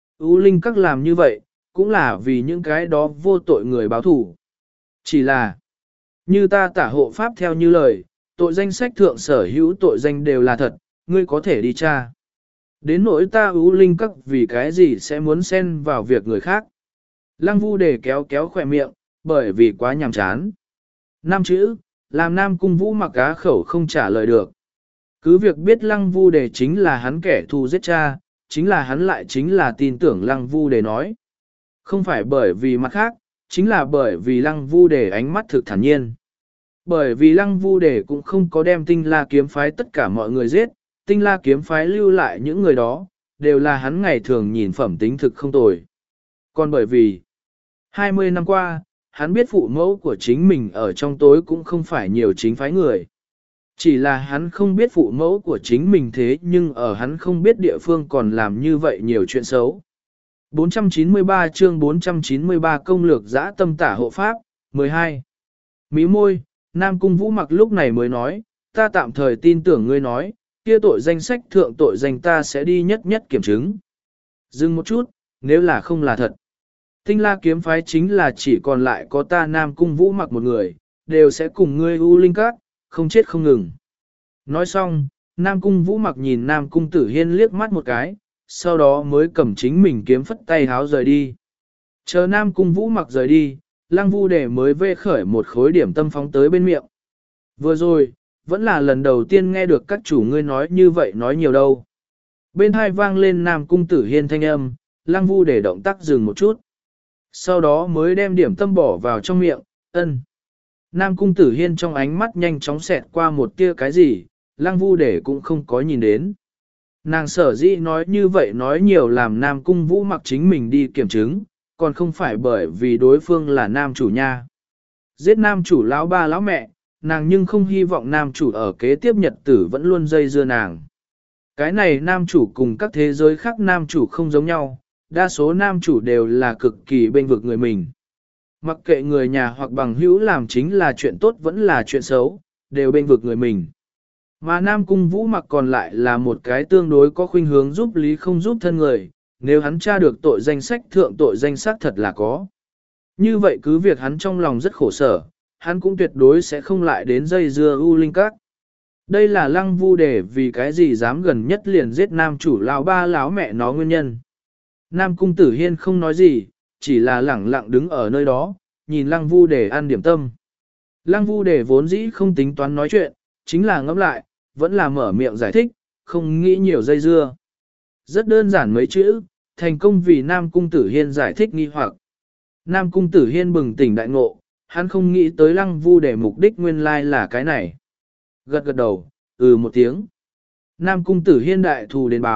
U Linh Các làm như vậy, cũng là vì những cái đó vô tội người báo thủ. Chỉ là, như ta tả hộ pháp theo như lời, tội danh sách thượng sở hữu tội danh đều là thật, ngươi có thể đi tra. Đến nỗi ta U Linh Các vì cái gì sẽ muốn xen vào việc người khác. Lăng Vu đề kéo kéo khỏe miệng, bởi vì quá nhàm chán. Năm chữ, làm Nam Cung Vũ Mặc cá khẩu không trả lời được. Cứ việc biết Lăng Vu đề chính là hắn kẻ thù giết cha, chính là hắn lại chính là tin tưởng Lăng Vu đề nói. Không phải bởi vì mặt khác, chính là bởi vì Lăng Vu đề ánh mắt thực thản nhiên. Bởi vì Lăng Vu đề cũng không có đem Tinh La kiếm phái tất cả mọi người giết, Tinh La kiếm phái lưu lại những người đó, đều là hắn ngày thường nhìn phẩm tính thực không tồi. Còn bởi vì, hai mươi năm qua, hắn biết phụ mẫu của chính mình ở trong tối cũng không phải nhiều chính phái người. Chỉ là hắn không biết phụ mẫu của chính mình thế nhưng ở hắn không biết địa phương còn làm như vậy nhiều chuyện xấu. bốn trăm chín mươi ba chương bốn trăm chín mươi ba công lược dã tâm tả hộ pháp, mười hai. Mí môi, Nam Cung Vũ Mặc lúc này mới nói, ta tạm thời tin tưởng ngươi nói, kia tội danh sách thượng tội danh ta sẽ đi nhất nhất kiểm chứng. Dừng một chút, nếu là không là thật. Tinh La kiếm phái chính là chỉ còn lại có ta Nam Cung Vũ Mặc một người, đều sẽ cùng ngươi U Linh Các, không chết không ngừng. Nói xong, Nam Cung Vũ Mặc nhìn Nam Cung Tử Hiên liếc mắt một cái, sau đó mới cầm chính mình kiếm phất tay háo rời đi. Chờ Nam Cung Vũ Mặc rời đi, Lăng Vu đề mới vê khởi một khối điểm tâm phóng tới bên miệng. Vừa rồi, vẫn là lần đầu tiên nghe được các chủ ngươi nói như vậy nói nhiều đâu. Bên hai vang lên Nam Cung Tử Hiên thanh âm, Lăng Vu đề động tác dừng một chút. Sau đó mới đem điểm tâm bỏ vào trong miệng, ân. Nam Cung Tử Hiên trong ánh mắt nhanh chóng xẹt qua một tia cái gì, Lăng Vu đề cũng không có nhìn đến. Nàng sở dĩ nói như vậy nói nhiều làm Nam Cung Vũ Mặc chính mình đi kiểm chứng, còn không phải bởi vì đối phương là nam chủ nha. Giết nam chủ lão ba lão mẹ, nàng nhưng không hy vọng nam chủ ở kế tiếp nhật tử vẫn luôn dây dưa nàng. Cái này nam chủ cùng các thế giới khác nam chủ không giống nhau, đa số nam chủ đều là cực kỳ bên vực người mình. Mặc kệ người nhà hoặc bằng hữu làm chính là chuyện tốt vẫn là chuyện xấu, đều bên vực người mình. Mà Nam Cung Vũ Mặc còn lại là một cái tương đối có khuynh hướng giúp lý không giúp thân người, nếu hắn tra được tội danh sách thượng tội danh xác thật là có. Như vậy cứ việc hắn trong lòng rất khổ sở, hắn cũng tuyệt đối sẽ không lại đến dây dưa U Linh Các. Đây là Lăng Vu đề vì cái gì dám gần nhất liền giết nam chủ lão ba lão mẹ nó nguyên nhân. Nam Cung Tử Hiên không nói gì, chỉ là lẳng lặng đứng ở nơi đó, nhìn Lăng Vu đề ăn điểm tâm. Lăng Vu đề vốn dĩ không tính toán nói chuyện, chính là ngẫm lại, vẫn là mở miệng giải thích, không nghĩ nhiều dây dưa. Rất đơn giản mấy chữ, thành công vì Nam Cung Tử Hiên giải thích nghi hoặc. Nam Cung Tử Hiên bừng tỉnh đại ngộ, hắn không nghĩ tới Lăng Vu đề mục đích nguyên lai là cái này. Gật gật đầu, ừ một tiếng. Nam Cung Tử Hiên đại thù đến báo,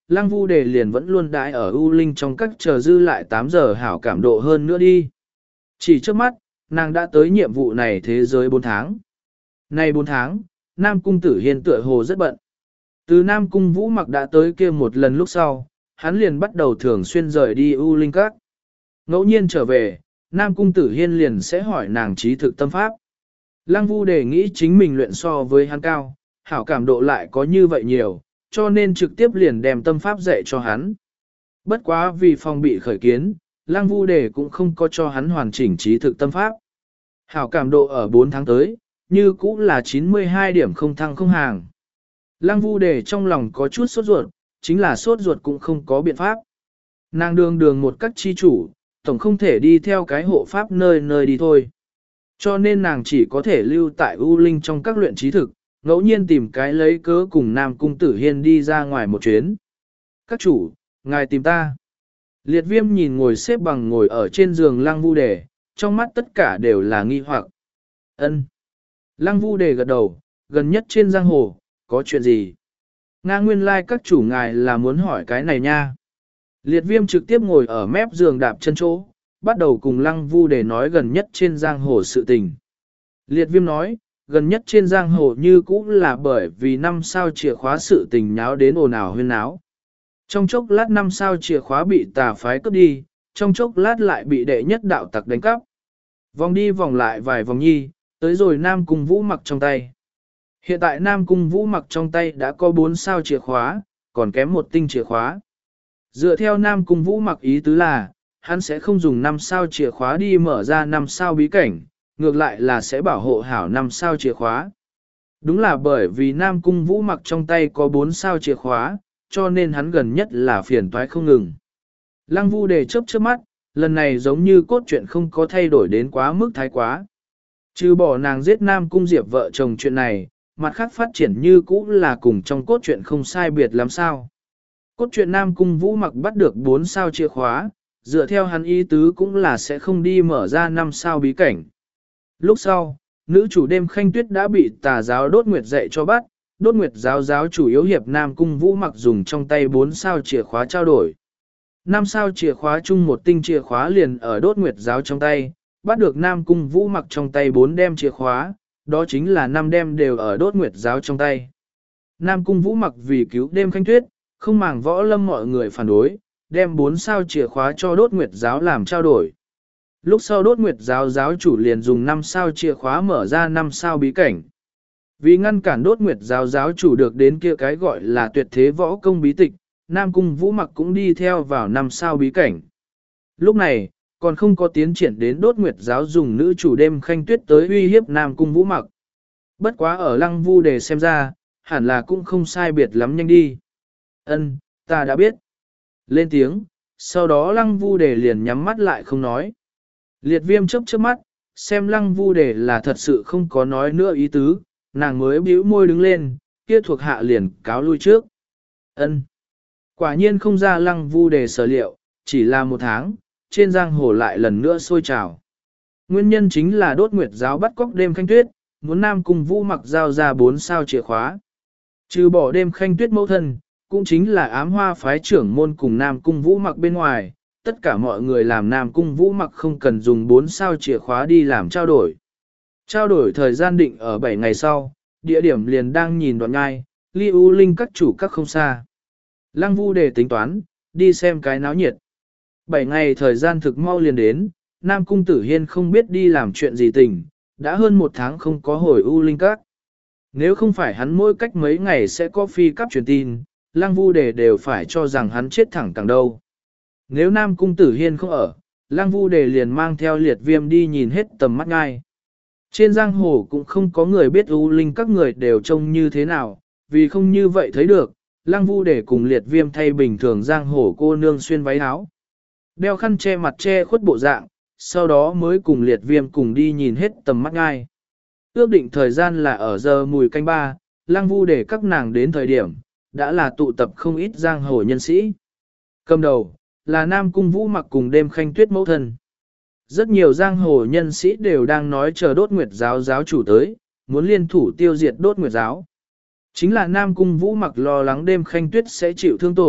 Lăng Vu Đề liền vẫn luôn đãi ở U Linh trong các chờ dư lại tám giờ hảo cảm độ hơn nữa đi. Chỉ trước mắt, nàng đã tới nhiệm vụ này thế giới bốn tháng. Nay bốn tháng, Nam Cung Tử Hiên tựa hồ rất bận. Từ Nam Cung Vũ Mặc đã tới kia một lần lúc sau, hắn liền bắt đầu thường xuyên rời đi U Linh các. Ngẫu nhiên trở về, Nam Cung Tử Hiên liền sẽ hỏi nàng trí thực tâm pháp. Lăng Vu Đề nghĩ chính mình luyện so với hắn cao, hảo cảm độ lại có như vậy nhiều, cho nên trực tiếp liền đem tâm pháp dạy cho hắn. Bất quá vì phòng bị khởi kiến, Lăng Vu Đề cũng không có cho hắn hoàn chỉnh trí thực tâm pháp. Hảo cảm độ ở bốn tháng tới, như cũ là chín mươi hai điểm không thăng không hàng. Lăng Vu Đề trong lòng có chút sốt ruột, chính là sốt ruột cũng không có biện pháp. Nàng đường đường một các chi chủ, tổng không thể đi theo cái hộ pháp nơi nơi đi thôi. Cho nên nàng chỉ có thể lưu tại U Linh trong các luyện trí thực, ngẫu nhiên tìm cái lấy cớ cùng Nam Cung Tử Hiên đi ra ngoài một chuyến. Các chủ, ngài tìm ta. Liệt Viêm nhìn ngồi xếp bằng ngồi ở trên giường Lăng Vu Đề, trong mắt tất cả đều là nghi hoặc. Ân. Lăng Vu Đề gật đầu, gần nhất trên giang hồ, có chuyện gì? Nga nguyên lai like các chủ ngài là muốn hỏi cái này nha. Liệt Viêm trực tiếp ngồi ở mép giường đạp chân chỗ, bắt đầu cùng Lăng Vu Đề nói gần nhất trên giang hồ sự tình. Liệt Viêm nói, gần nhất trên giang hồ như cũ là bởi vì năm sao chìa khóa sự tình nháo đến ồn ào huyên náo. Trong chốc lát năm sao chìa khóa bị tà phái cướp đi, trong chốc lát lại bị đệ nhất đạo tặc đánh cắp. Vòng đi vòng lại vài vòng nhi, tới rồi Nam Cung Vũ Mặc trong tay. Hiện tại Nam Cung Vũ Mặc trong tay đã có bốn sao chìa khóa, còn kém một tinh chìa khóa. Dựa theo Nam Cung Vũ Mặc ý tứ là, hắn sẽ không dùng năm sao chìa khóa đi mở ra năm sao bí cảnh, ngược lại là sẽ bảo hộ hảo năm sao chìa khóa. Đúng là bởi vì Nam Cung Vũ Mặc trong tay có bốn sao chìa khóa, cho nên hắn gần nhất là phiền toái không ngừng. Lăng Vu Đề chớp chớp mắt, lần này giống như cốt truyện không có thay đổi đến quá mức thái quá. Trừ bỏ nàng giết Nam Cung Diệp vợ chồng chuyện này, mặt khác phát triển như cũ là cùng trong cốt truyện không sai biệt lắm sao. Cốt truyện Nam Cung Vũ Mặc bắt được bốn sao chìa khóa, dựa theo hắn ý tứ cũng là sẽ không đi mở ra năm sao bí cảnh. Lúc sau, nữ chủ đêm Khanh Tuyết đã bị tà giáo đốt nguyệt dạy cho bắt, đốt nguyệt giáo giáo chủ yếu hiệp Nam Cung Vũ Mặc dùng trong tay bốn sao chìa khóa trao đổi. Năm sao chìa khóa chung một tinh chìa khóa liền ở đốt nguyệt giáo trong tay, bắt được Nam Cung Vũ Mặc trong tay bốn đem chìa khóa, đó chính là năm đem đều ở đốt nguyệt giáo trong tay. Nam Cung Vũ Mặc vì cứu đêm Khanh Tuyết, không màng võ lâm mọi người phản đối, đem bốn sao chìa khóa cho đốt nguyệt giáo làm trao đổi. Lúc sau đốt nguyệt giáo giáo chủ liền dùng năm sao chìa khóa mở ra năm sao bí cảnh. Vì ngăn cản đốt nguyệt giáo giáo chủ được đến kia cái gọi là tuyệt thế võ công bí tịch, Nam Cung Vũ Mặc cũng đi theo vào năm sao bí cảnh. Lúc này, còn không có tiến triển đến đốt nguyệt giáo dùng nữ chủ đêm Khanh Tuyết tới uy hiếp Nam Cung Vũ Mặc. Bất quá ở Lăng Vu Đề xem ra, hẳn là cũng không sai biệt lắm, nhanh đi. Ân, ta đã biết. Lên tiếng, sau đó Lăng Vu Đề liền nhắm mắt lại không nói. Liệt Viêm chớp chớp mắt, xem Lăng Vu Đề là thật sự không có nói nữa ý tứ, nàng mới bĩu môi đứng lên, kia thuộc hạ liền cáo lui trước. Ân. Quả nhiên không ra Lăng Vu Đề sở liệu, chỉ là một tháng, trên giang hồ lại lần nữa sôi trào. Nguyên nhân chính là đốt nguyệt giáo bắt cóc đêm Khanh Tuyết, muốn Nam Cung Vũ Mặc giao ra bốn sao chìa khóa. Trừ bỏ đêm Khanh Tuyết mẫu thân, cũng chính là ám hoa phái trưởng môn cùng Nam Cung Vũ Mặc bên ngoài, tất cả mọi người làm Nam Cung Vũ Mặc không cần dùng bốn sao chìa khóa đi làm trao đổi. Trao đổi thời gian định ở bảy ngày sau, địa điểm liền đang nhìn đoạn ngai, ly U Linh các chủ các không xa. Lăng Vu Đề tính toán, đi xem cái náo nhiệt. bảy ngày thời gian thực mau liền đến, Nam Cung Tử Hiên không biết đi làm chuyện gì tình, đã hơn một tháng không có hồi U Linh các. Nếu không phải hắn mỗi cách mấy ngày sẽ có phi cấp truyền tin, Lăng Vu Đề đều phải cho rằng hắn chết thẳng càng đâu. Nếu Nam Cung Tử Hiên không ở, Lăng Vu Đề liền mang theo Liệt Viêm đi nhìn hết tầm mắt ngay. Trên giang hồ cũng không có người biết U Linh các người đều trông như thế nào, vì không như vậy thấy được, Lăng Vu Đề cùng Liệt Viêm thay bình thường giang hồ cô nương xuyên váy áo. Đeo khăn che mặt che khuất bộ dạng, sau đó mới cùng Liệt Viêm cùng đi nhìn hết tầm mắt ngay. Ước định thời gian là ở giờ mùi canh ba, Lăng Vu Đề các nàng đến thời điểm, đã là tụ tập không ít giang hồ nhân sĩ. Cầm đầu, là Nam Cung Vũ Mặc cùng đêm Khanh Tuyết mẫu thân. Rất nhiều giang hồ nhân sĩ đều đang nói chờ đốt nguyệt giáo giáo chủ tới, muốn liên thủ tiêu diệt đốt nguyệt giáo. Chính là Nam Cung Vũ Mặc lo lắng đêm Khanh Tuyết sẽ chịu thương tổn,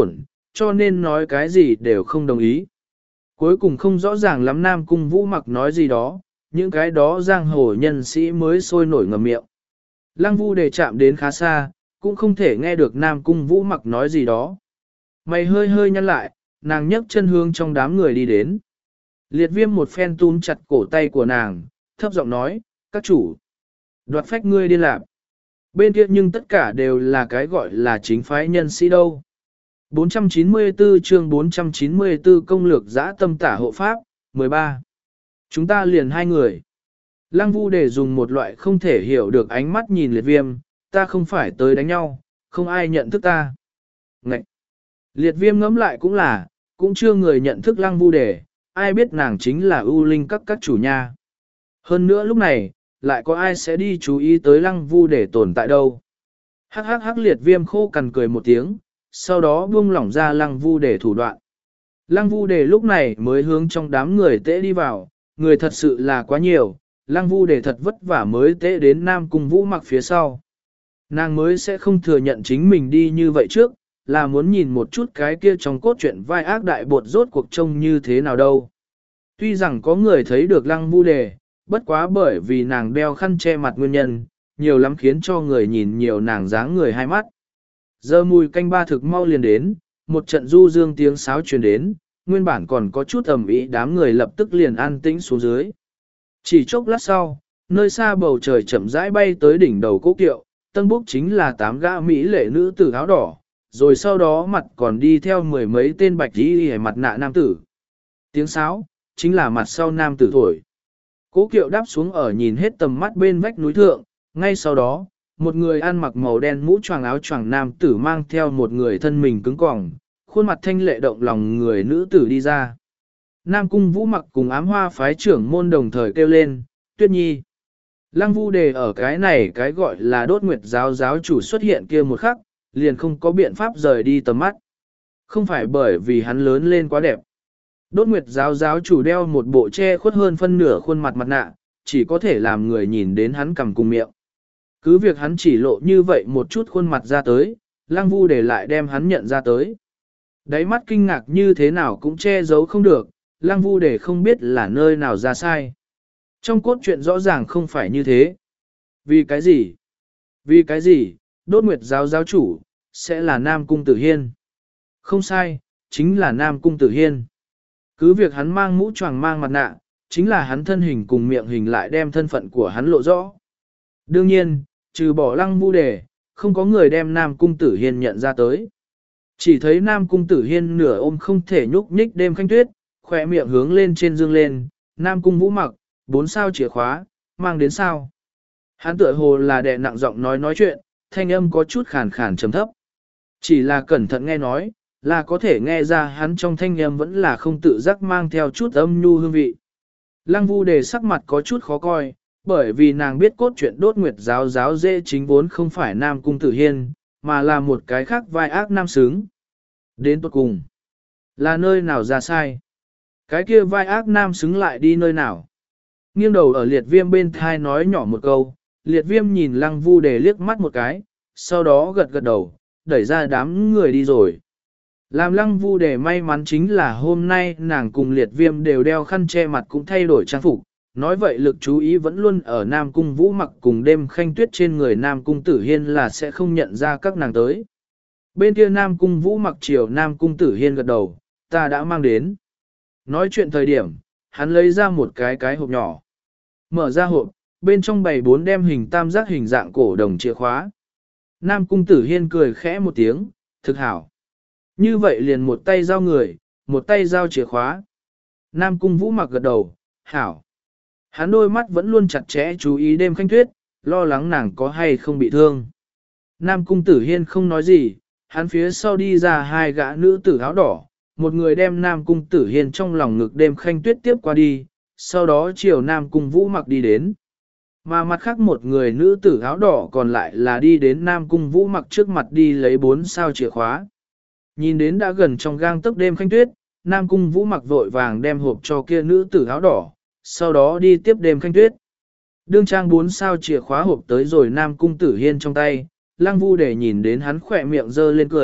cho nên nói cái gì đều không đồng ý. Cuối cùng không rõ ràng lắm Nam Cung Vũ Mặc nói gì đó, những cái đó giang hồ nhân sĩ mới sôi nổi ngầm miệng. Lăng Vu Đề chạm đến khá xa, cũng không thể nghe được Nam Cung Vũ Mặc nói gì đó. Mày hơi hơi nhăn lại, nàng nhấc chân hương trong đám người đi đến. Liệt Viêm một phen túm chặt cổ tay của nàng, thấp giọng nói, các chủ, đoạt phách ngươi đi làm. Bên kia nhưng tất cả đều là cái gọi là chính phái nhân sĩ đâu. bốn trăm chín mươi tư chương bốn trăm chín mươi tư công lược giã tâm tả hộ pháp, mười ba. Chúng ta liền hai người. Lăng Vu Đề dùng một loại không thể hiểu được ánh mắt nhìn Liệt Viêm, ta không phải tới đánh nhau, không ai nhận thức ta. Ngậy! Liệt Viêm ngẫm lại cũng là, cũng chưa người nhận thức Lăng Vu Đề, ai biết nàng chính là ưu linh các các chủ nha. Hơn nữa lúc này, lại có ai sẽ đi chú ý tới Lăng Vu Đề tồn tại đâu. Hắc hắc hắc Liệt Viêm khô cằn cười một tiếng, sau đó buông lỏng ra Lăng Vu Đề thủ đoạn. Lăng Vu Đề lúc này mới hướng trong đám người tễ đi vào, người thật sự là quá nhiều, Lăng Vu Đề thật vất vả mới tễ đến Nam Cung Vũ Mặc phía sau. Nàng mới sẽ không thừa nhận chính mình đi như vậy trước, là muốn nhìn một chút cái kia trong cốt truyện vai ác đại bột rốt cuộc trông như thế nào đâu. Tuy rằng có người thấy được Lăng Vu Đề, bất quá bởi vì nàng đeo khăn che mặt nguyên nhân, nhiều lắm khiến cho người nhìn nhiều nàng dáng người hai mắt. Giờ mùi canh ba thực mau liền đến, một trận du dương tiếng sáo truyền đến, nguyên bản còn có chút ầm ĩ đám người lập tức liền an tĩnh xuống dưới. Chỉ chốc lát sau, nơi xa bầu trời chậm rãi bay tới đỉnh đầu Cố Kiệu, tân búc chính là tám gã mỹ lệ nữ tử áo đỏ, rồi sau đó mặt còn đi theo mười mấy tên bạch y mặt nạ nam tử. Tiếng sáo, chính là mặt sau nam tử thổi. Cố Kiệu đáp xuống ở nhìn hết tầm mắt bên vách núi thượng, ngay sau đó, một người ăn mặc màu đen mũ choàng áo choàng nam tử mang theo một người thân mình cứng cỏng, khuôn mặt thanh lệ động lòng người nữ tử đi ra. Nam Cung Vũ Mặc cùng ám hoa phái trưởng môn đồng thời kêu lên, Tuyết Nhi. Lăng Vu Đề ở cái này cái gọi là đốt nguyệt giáo giáo chủ xuất hiện kia một khắc, liền không có biện pháp rời đi tầm mắt. Không phải bởi vì hắn lớn lên quá đẹp. Đốt nguyệt giáo giáo chủ đeo một bộ che khuất hơn phân nửa khuôn mặt mặt nạ, chỉ có thể làm người nhìn đến hắn cầm cùng miệng. Cứ việc hắn chỉ lộ như vậy một chút khuôn mặt ra tới, Lăng Vu Đề lại đem hắn nhận ra tới. Đáy mắt kinh ngạc như thế nào cũng che giấu không được, Lăng Vu Đề không biết là nơi nào ra sai. Trong cốt truyện rõ ràng không phải như thế. Vì cái gì? Vì cái gì? Đốt nguyệt giáo giáo chủ, sẽ là Nam Cung Tử Hiên. Không sai, chính là Nam Cung Tử Hiên. Cứ việc hắn mang mũ choàng mang mặt nạ, chính là hắn thân hình cùng miệng hình lại đem thân phận của hắn lộ rõ. Đương nhiên, trừ bỏ Lăng Vu Đề, không có người đem Nam Cung Tử Hiên nhận ra tới. Chỉ thấy Nam Cung Tử Hiên nửa ôm không thể nhúc nhích đêm khanh tuyết, khỏe miệng hướng lên trên dương lên, Nam Cung Vũ Mặc, bốn sao chìa khóa, mang đến sao. Hắn tựa hồ là đệ nặng giọng nói nói chuyện, thanh âm có chút khàn khàn trầm thấp. Chỉ là cẩn thận nghe nói, là có thể nghe ra hắn trong thanh âm vẫn là không tự giác mang theo chút âm nhu hương vị. Lăng Vu Đề sắc mặt có chút khó coi, bởi vì nàng biết cốt truyện đốt nguyệt giáo giáo dễ chính vốn không phải Nam Cung Tử Hiên, mà là một cái khác vai ác nam xứng. Đến tuột cùng, là nơi nào ra sai? Cái kia vai ác nam xứng lại đi nơi nào? Nghiêng đầu ở Liệt Viêm bên thai nói nhỏ một câu, Liệt Viêm nhìn Lăng Vu Đề liếc mắt một cái, sau đó gật gật đầu, đẩy ra đám người đi rồi. Làm Lăng Vu Đề may mắn chính là hôm nay nàng cùng Liệt Viêm đều đeo khăn che mặt cũng thay đổi trang phục, nói vậy lực chú ý vẫn luôn ở Nam Cung Vũ Mặc cùng đêm khanh tuyết trên người Nam Cung Tử Hiên là sẽ không nhận ra các nàng tới. Bên kia Nam Cung Vũ Mặc chiều Nam Cung Tử Hiên gật đầu, ta đã mang đến. Nói chuyện thời điểm, hắn lấy ra một cái cái hộp nhỏ. Mở ra hộp, bên trong bày bốn đem hình tam giác hình dạng cổ đồng chìa khóa. Nam Cung Tử Hiên cười khẽ một tiếng, thực hảo. Như vậy liền một tay giao người, một tay giao chìa khóa. Nam Cung Vũ Mặc gật đầu, hảo. Hắn đôi mắt vẫn luôn chặt chẽ chú ý đêm khanh tuyết, lo lắng nàng có hay không bị thương. Nam Cung Tử Hiên không nói gì, hắn phía sau đi ra hai gã nữ tử áo đỏ, một người đem Nam Cung Tử Hiên trong lòng ngực đêm khanh tuyết tiếp qua đi, sau đó chiều Nam Cung Vũ Mặc đi đến. Mà mặt khác một người nữ tử áo đỏ còn lại là đi đến Nam Cung Vũ Mặc trước mặt đi lấy bốn sao chìa khóa. Nhìn đến đã gần trong gang tấc đêm khanh tuyết, Nam Cung Vũ Mặc vội vàng đem hộp cho kia nữ tử áo đỏ, sau đó đi tiếp đêm khanh tuyết. Đương trang bốn sao chìa khóa hộp tới rồi Nam Cung Tử Hiên trong tay, Lăng Vu Đề nhìn đến hắn khỏe miệng dơ lên cười,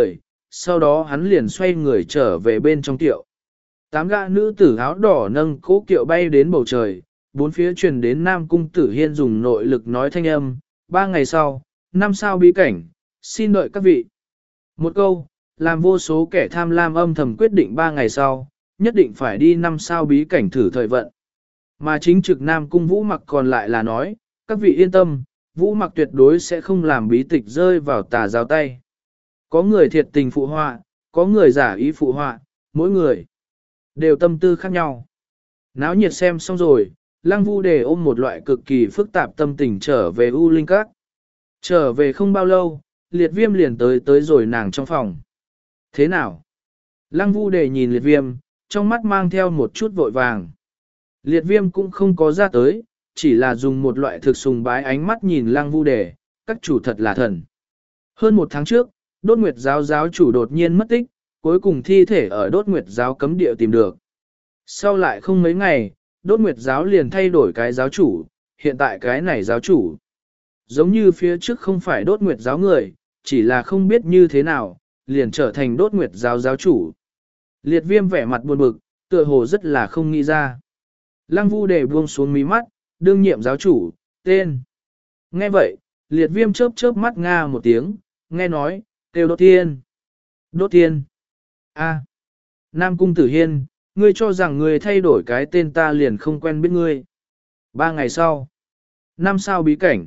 sau đó hắn liền xoay người trở về bên trong tiệu. Tám gã nữ tử áo đỏ nâng cố kiệu bay đến bầu trời, bốn phía truyền đến Nam Cung Tử Hiên dùng nội lực nói thanh âm, ba ngày sau, năm sao bí cảnh, xin đợi các vị. Một câu, làm vô số kẻ tham lam âm thầm quyết định ba ngày sau, nhất định phải đi năm sao bí cảnh thử thời vận. Mà chính trực Nam Cung Vũ Mặc còn lại là nói, các vị yên tâm, Vũ Mặc tuyệt đối sẽ không làm bí tịch rơi vào tà giáo tay. Có người thiệt tình phụ họa, có người giả ý phụ họa, mỗi người đều tâm tư khác nhau. Náo nhiệt xem xong rồi, Lăng Vu Đề ôm một loại cực kỳ phức tạp tâm tình trở về U Linh Các. Trở về không bao lâu, Liệt Viêm liền tới tới rồi nàng trong phòng. Thế nào? Lăng Vu Đề nhìn Liệt Viêm, trong mắt mang theo một chút vội vàng. Liệt Viêm cũng không có ra tới, chỉ là dùng một loại thực sùng bái ánh mắt nhìn Lăng Vu Đề, các chủ thật là thần. Hơn một tháng trước, Đốt Nguyệt giáo giáo chủ đột nhiên mất tích, cuối cùng thi thể ở Đốt Nguyệt giáo cấm địa tìm được. Sau lại không mấy ngày, Đốt Nguyệt giáo liền thay đổi cái giáo chủ, hiện tại cái này giáo chủ. Giống như phía trước không phải Đốt Nguyệt giáo người, chỉ là không biết như thế nào, liền trở thành Đốt Nguyệt giáo giáo chủ. Liệt Viêm vẻ mặt buồn bực, tựa hồ rất là không nghĩ ra. Lăng Vu Đề buông xuống mí mắt, đương nhiệm giáo chủ, tên. Nghe vậy, Liệt Viêm chớp chớp mắt nga một tiếng, nghe nói, kêu Đốt Thiên. Đốt Thiên. A. Nam Cung Tử Hiên, ngươi cho rằng ngươi thay đổi cái tên ta liền không quen biết ngươi. Ba ngày sau. Năm sao bí cảnh.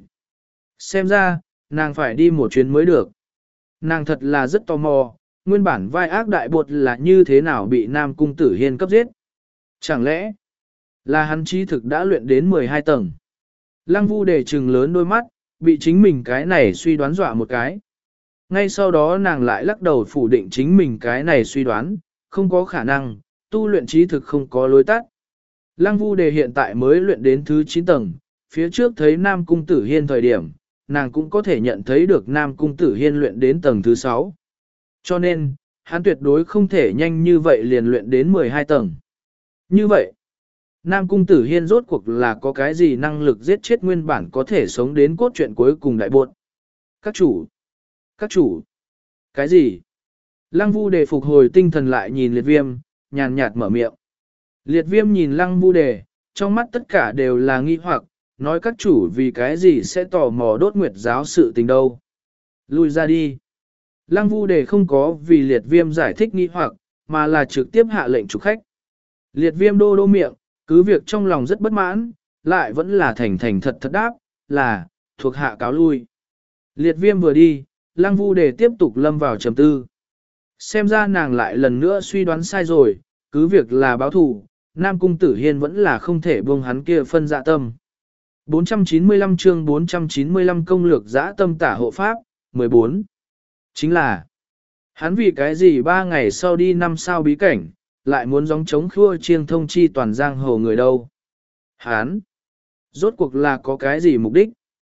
Xem ra, nàng phải đi một chuyến mới được. Nàng thật là rất tò mò, nguyên bản vai ác đại bột là như thế nào bị Nam Cung Tử Hiên cấp giết. Chẳng lẽ, là hắn trí thực đã luyện đến mười hai tầng. Lăng Vu Đề trừng lớn đôi mắt, bị chính mình cái này suy đoán dọa một cái. Ngay sau đó nàng lại lắc đầu phủ định chính mình cái này suy đoán, không có khả năng, tu luyện trí thực không có lối tắt. Lăng Vu Đề hiện tại mới luyện đến thứ chín tầng, phía trước thấy Nam Cung Tử Hiên thời điểm, nàng cũng có thể nhận thấy được Nam Cung Tử Hiên luyện đến tầng thứ sáu. Cho nên, hắn tuyệt đối không thể nhanh như vậy liền luyện đến mười hai tầng. Như vậy, Nam Cung Tử Hiên rốt cuộc là có cái gì năng lực giết chết nguyên bản có thể sống đến cốt truyện cuối cùng đại buộc. Các chủ, các chủ, cái gì? Lăng Vu Đề phục hồi tinh thần lại nhìn Liệt Viêm, nhàn nhạt mở miệng. Liệt Viêm nhìn Lăng Vu Đề, trong mắt tất cả đều là nghi hoặc, nói các chủ vì cái gì sẽ tò mò Đốt Nguyệt giáo sự tình đâu. Lui ra đi. Lăng Vu Đề không có vì Liệt Viêm giải thích nghi hoặc, mà là trực tiếp hạ lệnh trục khách. Liệt Viêm đô đô miệng, cứ việc trong lòng rất bất mãn, lại vẫn là thành thành thật thật đáp, là, thuộc hạ cáo lui. Liệt Viêm vừa đi, Lăng Vu Đề tiếp tục lâm vào trầm tư. Xem ra nàng lại lần nữa suy đoán sai rồi, cứ việc là báo thù, Nam Cung Tử Hiên vẫn là không thể buông hắn kia phân dạ tâm. bốn trăm chín mươi lăm chương bốn trăm chín mươi lăm công lược dã tâm tả hộ pháp, mười bốn. Chính là, hắn vì cái gì ba ngày sau đi năm sao bí cảnh, lại muốn gióng chống khua chiêng thông chi toàn giang hồ người đâu. Hắn, rốt cuộc là có cái gì mục đích?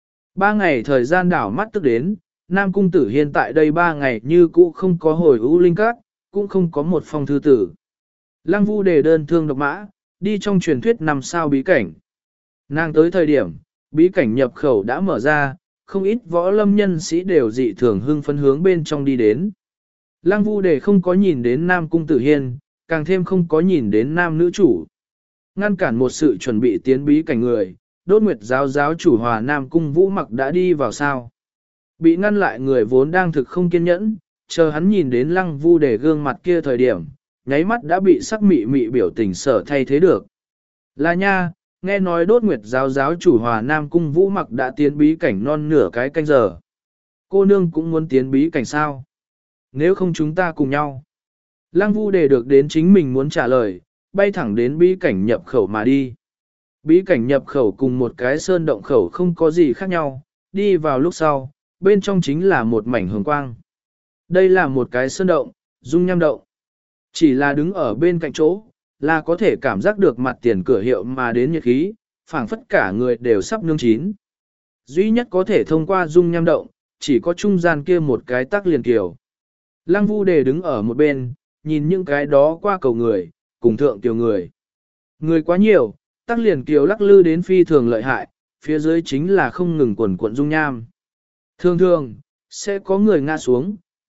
Ba ngày thời gian đảo mắt tức đến, Nam Cung Tử Hiên tại đây ba ngày như cũ không có hồi U Linh Các, cũng không có một phong thư tử. Lăng Vu Đề đơn thương độc mã, đi trong truyền thuyết năm sao bí cảnh. Nàng tới thời điểm, bí cảnh nhập khẩu đã mở ra, không ít võ lâm nhân sĩ đều dị thường hưng phấn hướng bên trong đi đến. Lăng Vu Đề không có nhìn đến Nam Cung Tử Hiên, càng thêm không có nhìn đến nam nữ chủ. Ngăn cản một sự chuẩn bị tiến bí cảnh người, Đốt Nguyệt giáo giáo chủ Hòa Nam Cung Vũ Mặc đã đi vào sao. Bị ngăn lại người vốn đang thực không kiên nhẫn, chờ hắn nhìn đến Lăng Vu Đề gương mặt kia thời điểm, nháy mắt đã bị sắc mị mị biểu tình sở thay thế được. Là nha, nghe nói Đốt Nguyệt giáo giáo chủ Hòa Nam Cung Vũ Mặc đã tiến bí cảnh non nửa cái canh giờ. Cô nương cũng muốn tiến bí cảnh sao? Nếu không chúng ta cùng nhau. Lăng Vu Đề được đến chính mình muốn trả lời, bay thẳng đến bí cảnh nhập khẩu mà đi. Bí cảnh nhập khẩu cùng một cái sơn động khẩu không có gì khác nhau, đi vào lúc sau, bên trong chính là một mảnh hường quang. Đây là một cái sơn động, dung nham động. Chỉ là đứng ở bên cạnh chỗ, là có thể cảm giác được mặt tiền cửa hiệu mà đến nhiệt khí, phảng phất cả người đều sắp nương chín. Duy nhất có thể thông qua dung nham động, chỉ có trung gian kia một cái tắc liền kiều. Lăng Vu Đề đứng ở một bên, nhìn những cái đó qua cầu người, cùng thượng tiểu người. Người quá nhiều, tắc liền kiều lắc lư đến phi thường lợi hại, phía dưới chính là không ngừng quần cuộn dung nham. Thường thường, sẽ có người ngã xuống,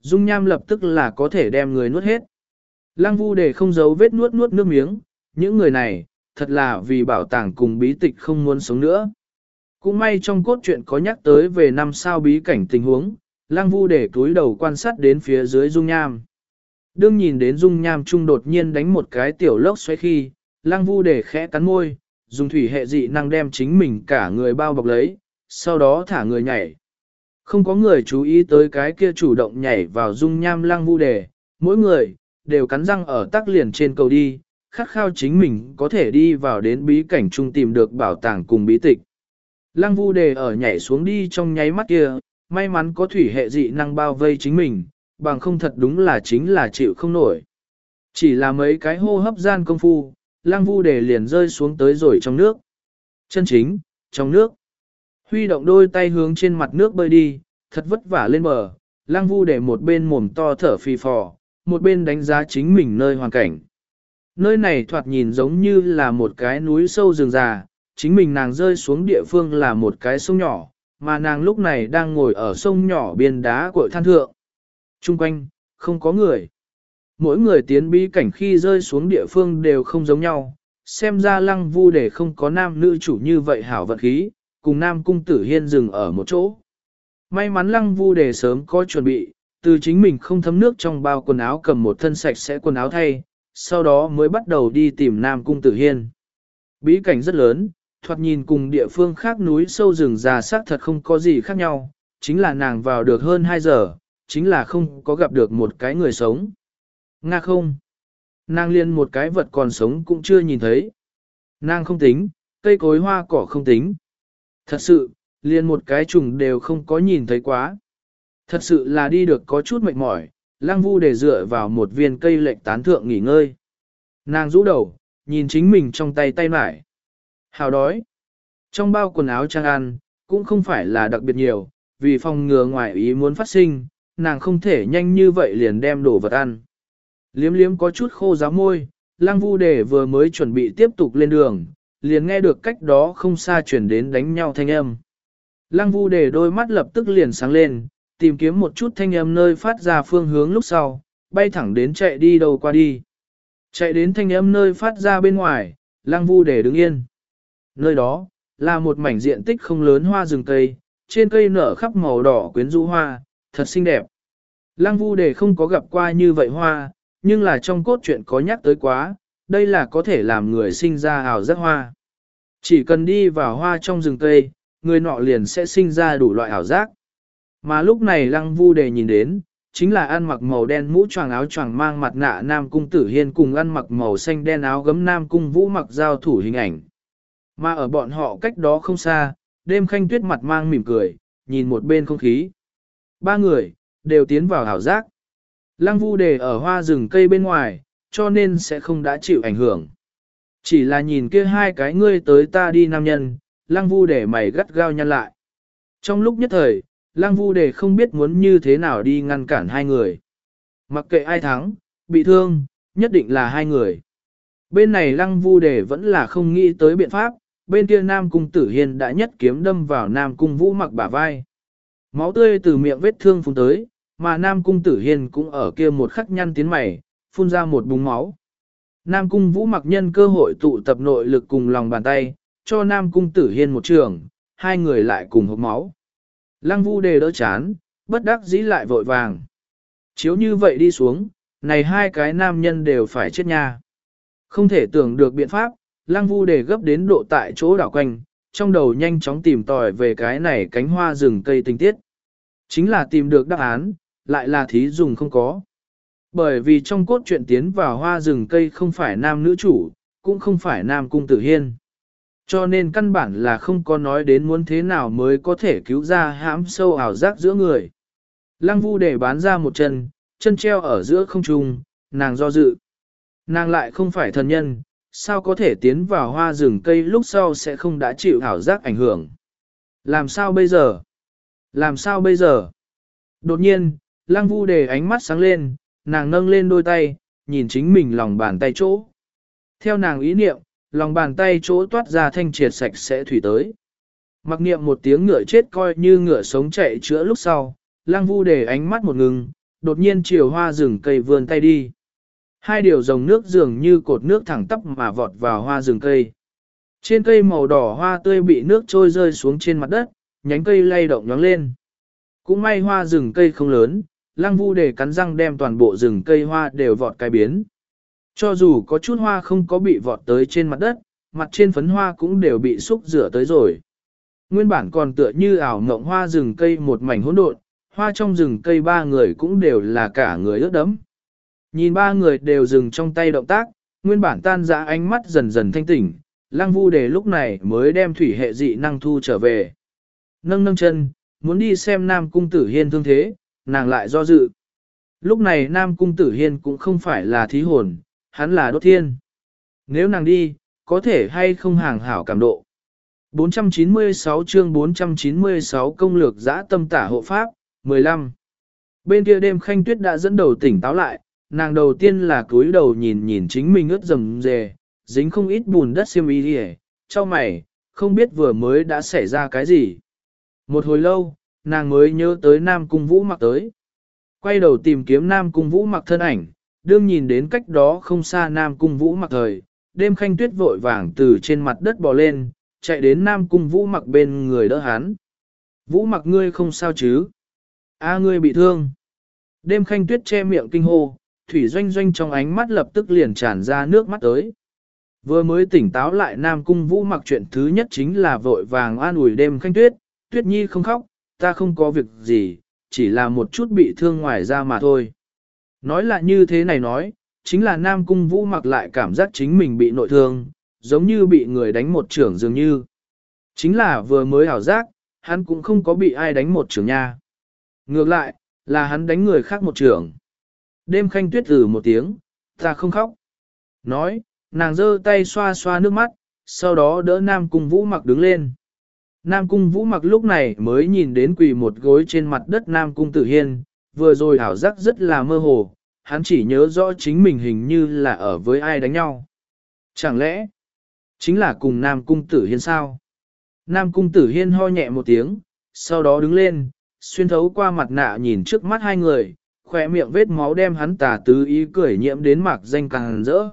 dung nham lập tức là có thể đem người nuốt hết. Lăng Vu Đề không giấu vết nuốt nuốt nước miếng, những người này, thật là vì bảo tàng cùng bí tịch không muốn sống nữa. Cũng may trong cốt truyện có nhắc tới về năm sao bí cảnh tình huống, Lăng Vu Đề túi đầu quan sát đến phía dưới dung nham. Đương nhìn đến dung nham trung đột nhiên đánh một cái tiểu lốc xoáy khi, Lăng Vu Đề khẽ cắn môi, dùng thủy hệ dị năng đem chính mình cả người bao bọc lấy, sau đó thả người nhảy. Không có người chú ý tới cái kia chủ động nhảy vào dung nham Lăng Vu Đề, mỗi người đều cắn răng ở tắc liền trên cầu đi, khát khao chính mình có thể đi vào đến bí cảnh trung tìm được bảo tàng cùng bí tịch. Lăng Vu Đề ở nhảy xuống đi trong nháy mắt kia, may mắn có thủy hệ dị năng bao vây chính mình, bằng không thật đúng là chính là chịu không nổi. Chỉ là mấy cái hô hấp gian công phu, Lăng Vu Đề liền rơi xuống tới rồi trong nước. Chân chính, trong nước. Huy động đôi tay hướng trên mặt nước bơi đi, thật vất vả lên bờ, Lăng Vu Đề một bên mồm to thở phì phò, một bên đánh giá chính mình nơi hoàn cảnh. Nơi này thoạt nhìn giống như là một cái núi sâu rừng già, chính mình nàng rơi xuống địa phương là một cái sông nhỏ, mà nàng lúc này đang ngồi ở sông nhỏ biên đá cội than thượng. Trung quanh, không có người. Mỗi người tiến bí cảnh khi rơi xuống địa phương đều không giống nhau, xem ra Lăng Vu Đề không có nam nữ chủ như vậy hảo vận khí, cùng nam cung tử hiên dừng ở một chỗ. May mắn Lăng Vu Đề sớm có chuẩn bị, từ chính mình không thấm nước trong bao quần áo cầm một thân sạch sẽ quần áo thay, sau đó mới bắt đầu đi tìm nam cung tử hiên. Bí cảnh rất lớn, thoạt nhìn cùng địa phương khác núi sâu rừng già xác thật không có gì khác nhau, chính là nàng vào được hơn hai giờ, chính là không có gặp được một cái người sống. Nga không? Nàng liền một cái vật còn sống cũng chưa nhìn thấy. Nàng không tính, cây cối hoa cỏ không tính. Thật sự, liền một cái trùng đều không có nhìn thấy quá. Thật sự là đi được có chút mệt mỏi, Lăng Vu Đề dựa vào một viên cây lệch tán thượng nghỉ ngơi. Nàng rũ đầu, nhìn chính mình trong tay tay mải. Hào đói. Trong bao quần áo trang ăn, cũng không phải là đặc biệt nhiều, vì phòng ngừa ngoài ý muốn phát sinh, nàng không thể nhanh như vậy liền đem đổ vật ăn. Liếm liếm có chút khô ráo môi, Lăng Vu Đề vừa mới chuẩn bị tiếp tục lên đường, liền nghe được cách đó không xa chuyển đến đánh nhau thanh âm. Lăng Vu Đề đôi mắt lập tức liền sáng lên, tìm kiếm một chút thanh âm nơi phát ra phương hướng lúc sau, bay thẳng đến chạy đi đâu qua đi. Chạy đến thanh âm nơi phát ra bên ngoài, Lăng Vu Đề đứng yên. Nơi đó, là một mảnh diện tích không lớn hoa rừng cây, trên cây nở khắp màu đỏ quyến rũ hoa, thật xinh đẹp. Lăng Vu Đề không có gặp qua như vậy hoa, nhưng là trong cốt truyện có nhắc tới quá, đây là có thể làm người sinh ra ảo giác hoa. Chỉ cần đi vào hoa trong rừng cây, người nọ liền sẽ sinh ra đủ loại ảo giác. Mà lúc này Lăng Vu Đề nhìn đến, chính là ăn mặc màu đen mũ choàng áo choàng mang mặt nạ Nam Cung Tử Hiên cùng ăn mặc màu xanh đen áo gấm Nam Cung Vũ mặc giao thủ hình ảnh. Mà ở bọn họ cách đó không xa, đêm khanh tuyết mặt mang mỉm cười, nhìn một bên không khí. Ba người, đều tiến vào ảo giác. Lăng Vu Đề ở hoa rừng cây bên ngoài, cho nên sẽ không đã chịu ảnh hưởng. Chỉ là nhìn kia hai cái ngươi tới ta đi nam nhân, Lăng Vu Đề mày gắt gao nhăn lại. Trong lúc nhất thời, Lăng Vu Đề không biết muốn như thế nào đi ngăn cản hai người. Mặc kệ ai thắng, bị thương, nhất định là hai người. Bên này Lăng Vu Đề vẫn là không nghĩ tới biện pháp, bên kia Nam Cung Tử Hiên đã nhất kiếm đâm vào Nam Cung Vũ mặc bả vai. Máu tươi từ miệng vết thương phun tới, mà Nam Cung Tử Hiên cũng ở kia một khắc nhăn tiến mày, phun ra một búng máu. Nam Cung Vũ mặc nhân cơ hội tụ tập nội lực cùng lòng bàn tay, cho Nam Cung Tử Hiên một trường, hai người lại cùng hộc máu. Lăng Vu Đề đỡ chán, bất đắc dĩ lại vội vàng. Chiếu như vậy đi xuống, này hai cái nam nhân đều phải chết nha. Không thể tưởng được biện pháp, Lăng Vu Đề gấp đến độ tại chỗ đảo quanh, trong đầu nhanh chóng tìm tòi về cái này cánh hoa rừng cây tình tiết. Chính là tìm được đáp án, lại là thí dùng không có. Bởi vì trong cốt truyện tiến vào hoa rừng cây không phải nam nữ chủ, cũng không phải Nam Cung Tử Hiên. Cho nên căn bản là không có nói đến muốn thế nào mới có thể cứu ra hãm sâu ảo giác giữa người. Lăng Vu Đề bán ra một chân, chân treo ở giữa không trung, nàng do dự. Nàng lại không phải thần nhân, sao có thể tiến vào hoa rừng cây lúc sau sẽ không đã chịu ảo giác ảnh hưởng. Làm sao bây giờ? Làm sao bây giờ? Đột nhiên, Lăng Vu Đề ánh mắt sáng lên, nàng nâng lên đôi tay, nhìn chính mình lòng bàn tay chỗ. Theo nàng ý niệm, lòng bàn tay chỗ toát ra thanh triệt sạch sẽ thủy tới. Mặc niệm một tiếng ngựa chết coi như ngựa sống chạy chữa lúc sau, Lăng Vu Đề ánh mắt một ngừng, đột nhiên chiều hoa rừng cây vươn tay đi. Hai điều dòng nước dường như cột nước thẳng tắp mà vọt vào hoa rừng cây. Trên cây màu đỏ hoa tươi bị nước trôi rơi xuống trên mặt đất, nhánh cây lay động nhoáng lên. Cũng may hoa rừng cây không lớn, Lăng Vu Đề cắn răng đem toàn bộ rừng cây hoa đều vọt cái biến. Cho dù có chút hoa không có bị vọt tới trên mặt đất, mặt trên phấn hoa cũng đều bị xúc rửa tới rồi. Nguyên bản còn tựa như ảo mộng hoa rừng cây một mảnh hỗn độn, hoa trong rừng cây ba người cũng đều là cả người ướt đẫm. Nhìn ba người đều dừng trong tay động tác, nguyên bản tan dã ánh mắt dần dần thanh tỉnh, Lăng Vu Đề lúc này mới đem thủy hệ dị năng thu trở về. Nâng nâng chân, muốn đi xem Nam Cung Tử Hiên thương thế, nàng lại do dự. Lúc này Nam Cung Tử Hiên cũng không phải là thí hồn, hắn là đốt thiên. Nếu nàng đi, có thể hay không hàng hảo cảm độ. bốn trăm chín mươi sáu chương bốn trăm chín mươi sáu công lược giã tâm tả hộ pháp, mười lăm. Bên kia đêm Khanh Tuyết đã dẫn đầu tỉnh táo lại, nàng đầu tiên là cúi đầu nhìn nhìn chính mình ướt rầm rề, dính không ít bùn đất xiêm y đi, cho mày, không biết vừa mới đã xảy ra cái gì. Một hồi lâu, nàng mới nhớ tới Nam Cung Vũ Mặc tới. Quay đầu tìm kiếm Nam Cung Vũ Mặc thân ảnh, đương nhìn đến cách đó không xa Nam Cung Vũ Mặc thời, đêm Khanh Tuyết vội vàng từ trên mặt đất bò lên, chạy đến Nam Cung Vũ Mặc bên người đỡ hắn. Vũ Mặc ngươi không sao chứ? A ngươi bị thương. Đêm Khanh Tuyết che miệng kinh hô, Thủy Doanh Doanh trong ánh mắt lập tức liền tràn ra nước mắt tới. Vừa mới tỉnh táo lại Nam Cung Vũ Mặc chuyện thứ nhất chính là vội vàng an ủi đêm Khanh Tuyết, Tuyết Nhi không khóc, ta không có việc gì, chỉ là một chút bị thương ngoài da mà thôi. Nói là như thế này nói, chính là Nam Cung Vũ Mặc lại cảm giác chính mình bị nội thương, giống như bị người đánh một trưởng dường như. Chính là vừa mới ảo giác, hắn cũng không có bị ai đánh một trưởng nha. Ngược lại, là hắn đánh người khác một trưởng. Đêm Khanh Tuyết ừ một tiếng, ta không khóc. Nói, nàng giơ tay xoa xoa nước mắt, sau đó đỡ Nam Cung Vũ Mặc đứng lên. Nam Cung Vũ Mặc lúc này mới nhìn đến quỳ một gối trên mặt đất Nam Cung Tử Hiên, vừa rồi ảo giác rất là mơ hồ, hắn chỉ nhớ rõ chính mình hình như là ở với ai đánh nhau. Chẳng lẽ, chính là cùng Nam Cung Tử Hiên sao? Nam Cung Tử Hiên ho nhẹ một tiếng, sau đó đứng lên, xuyên thấu qua mặt nạ nhìn trước mắt hai người, khỏe miệng vết máu đem hắn tà tứ ý cười nhiễm đến mạc danh càng rỡ.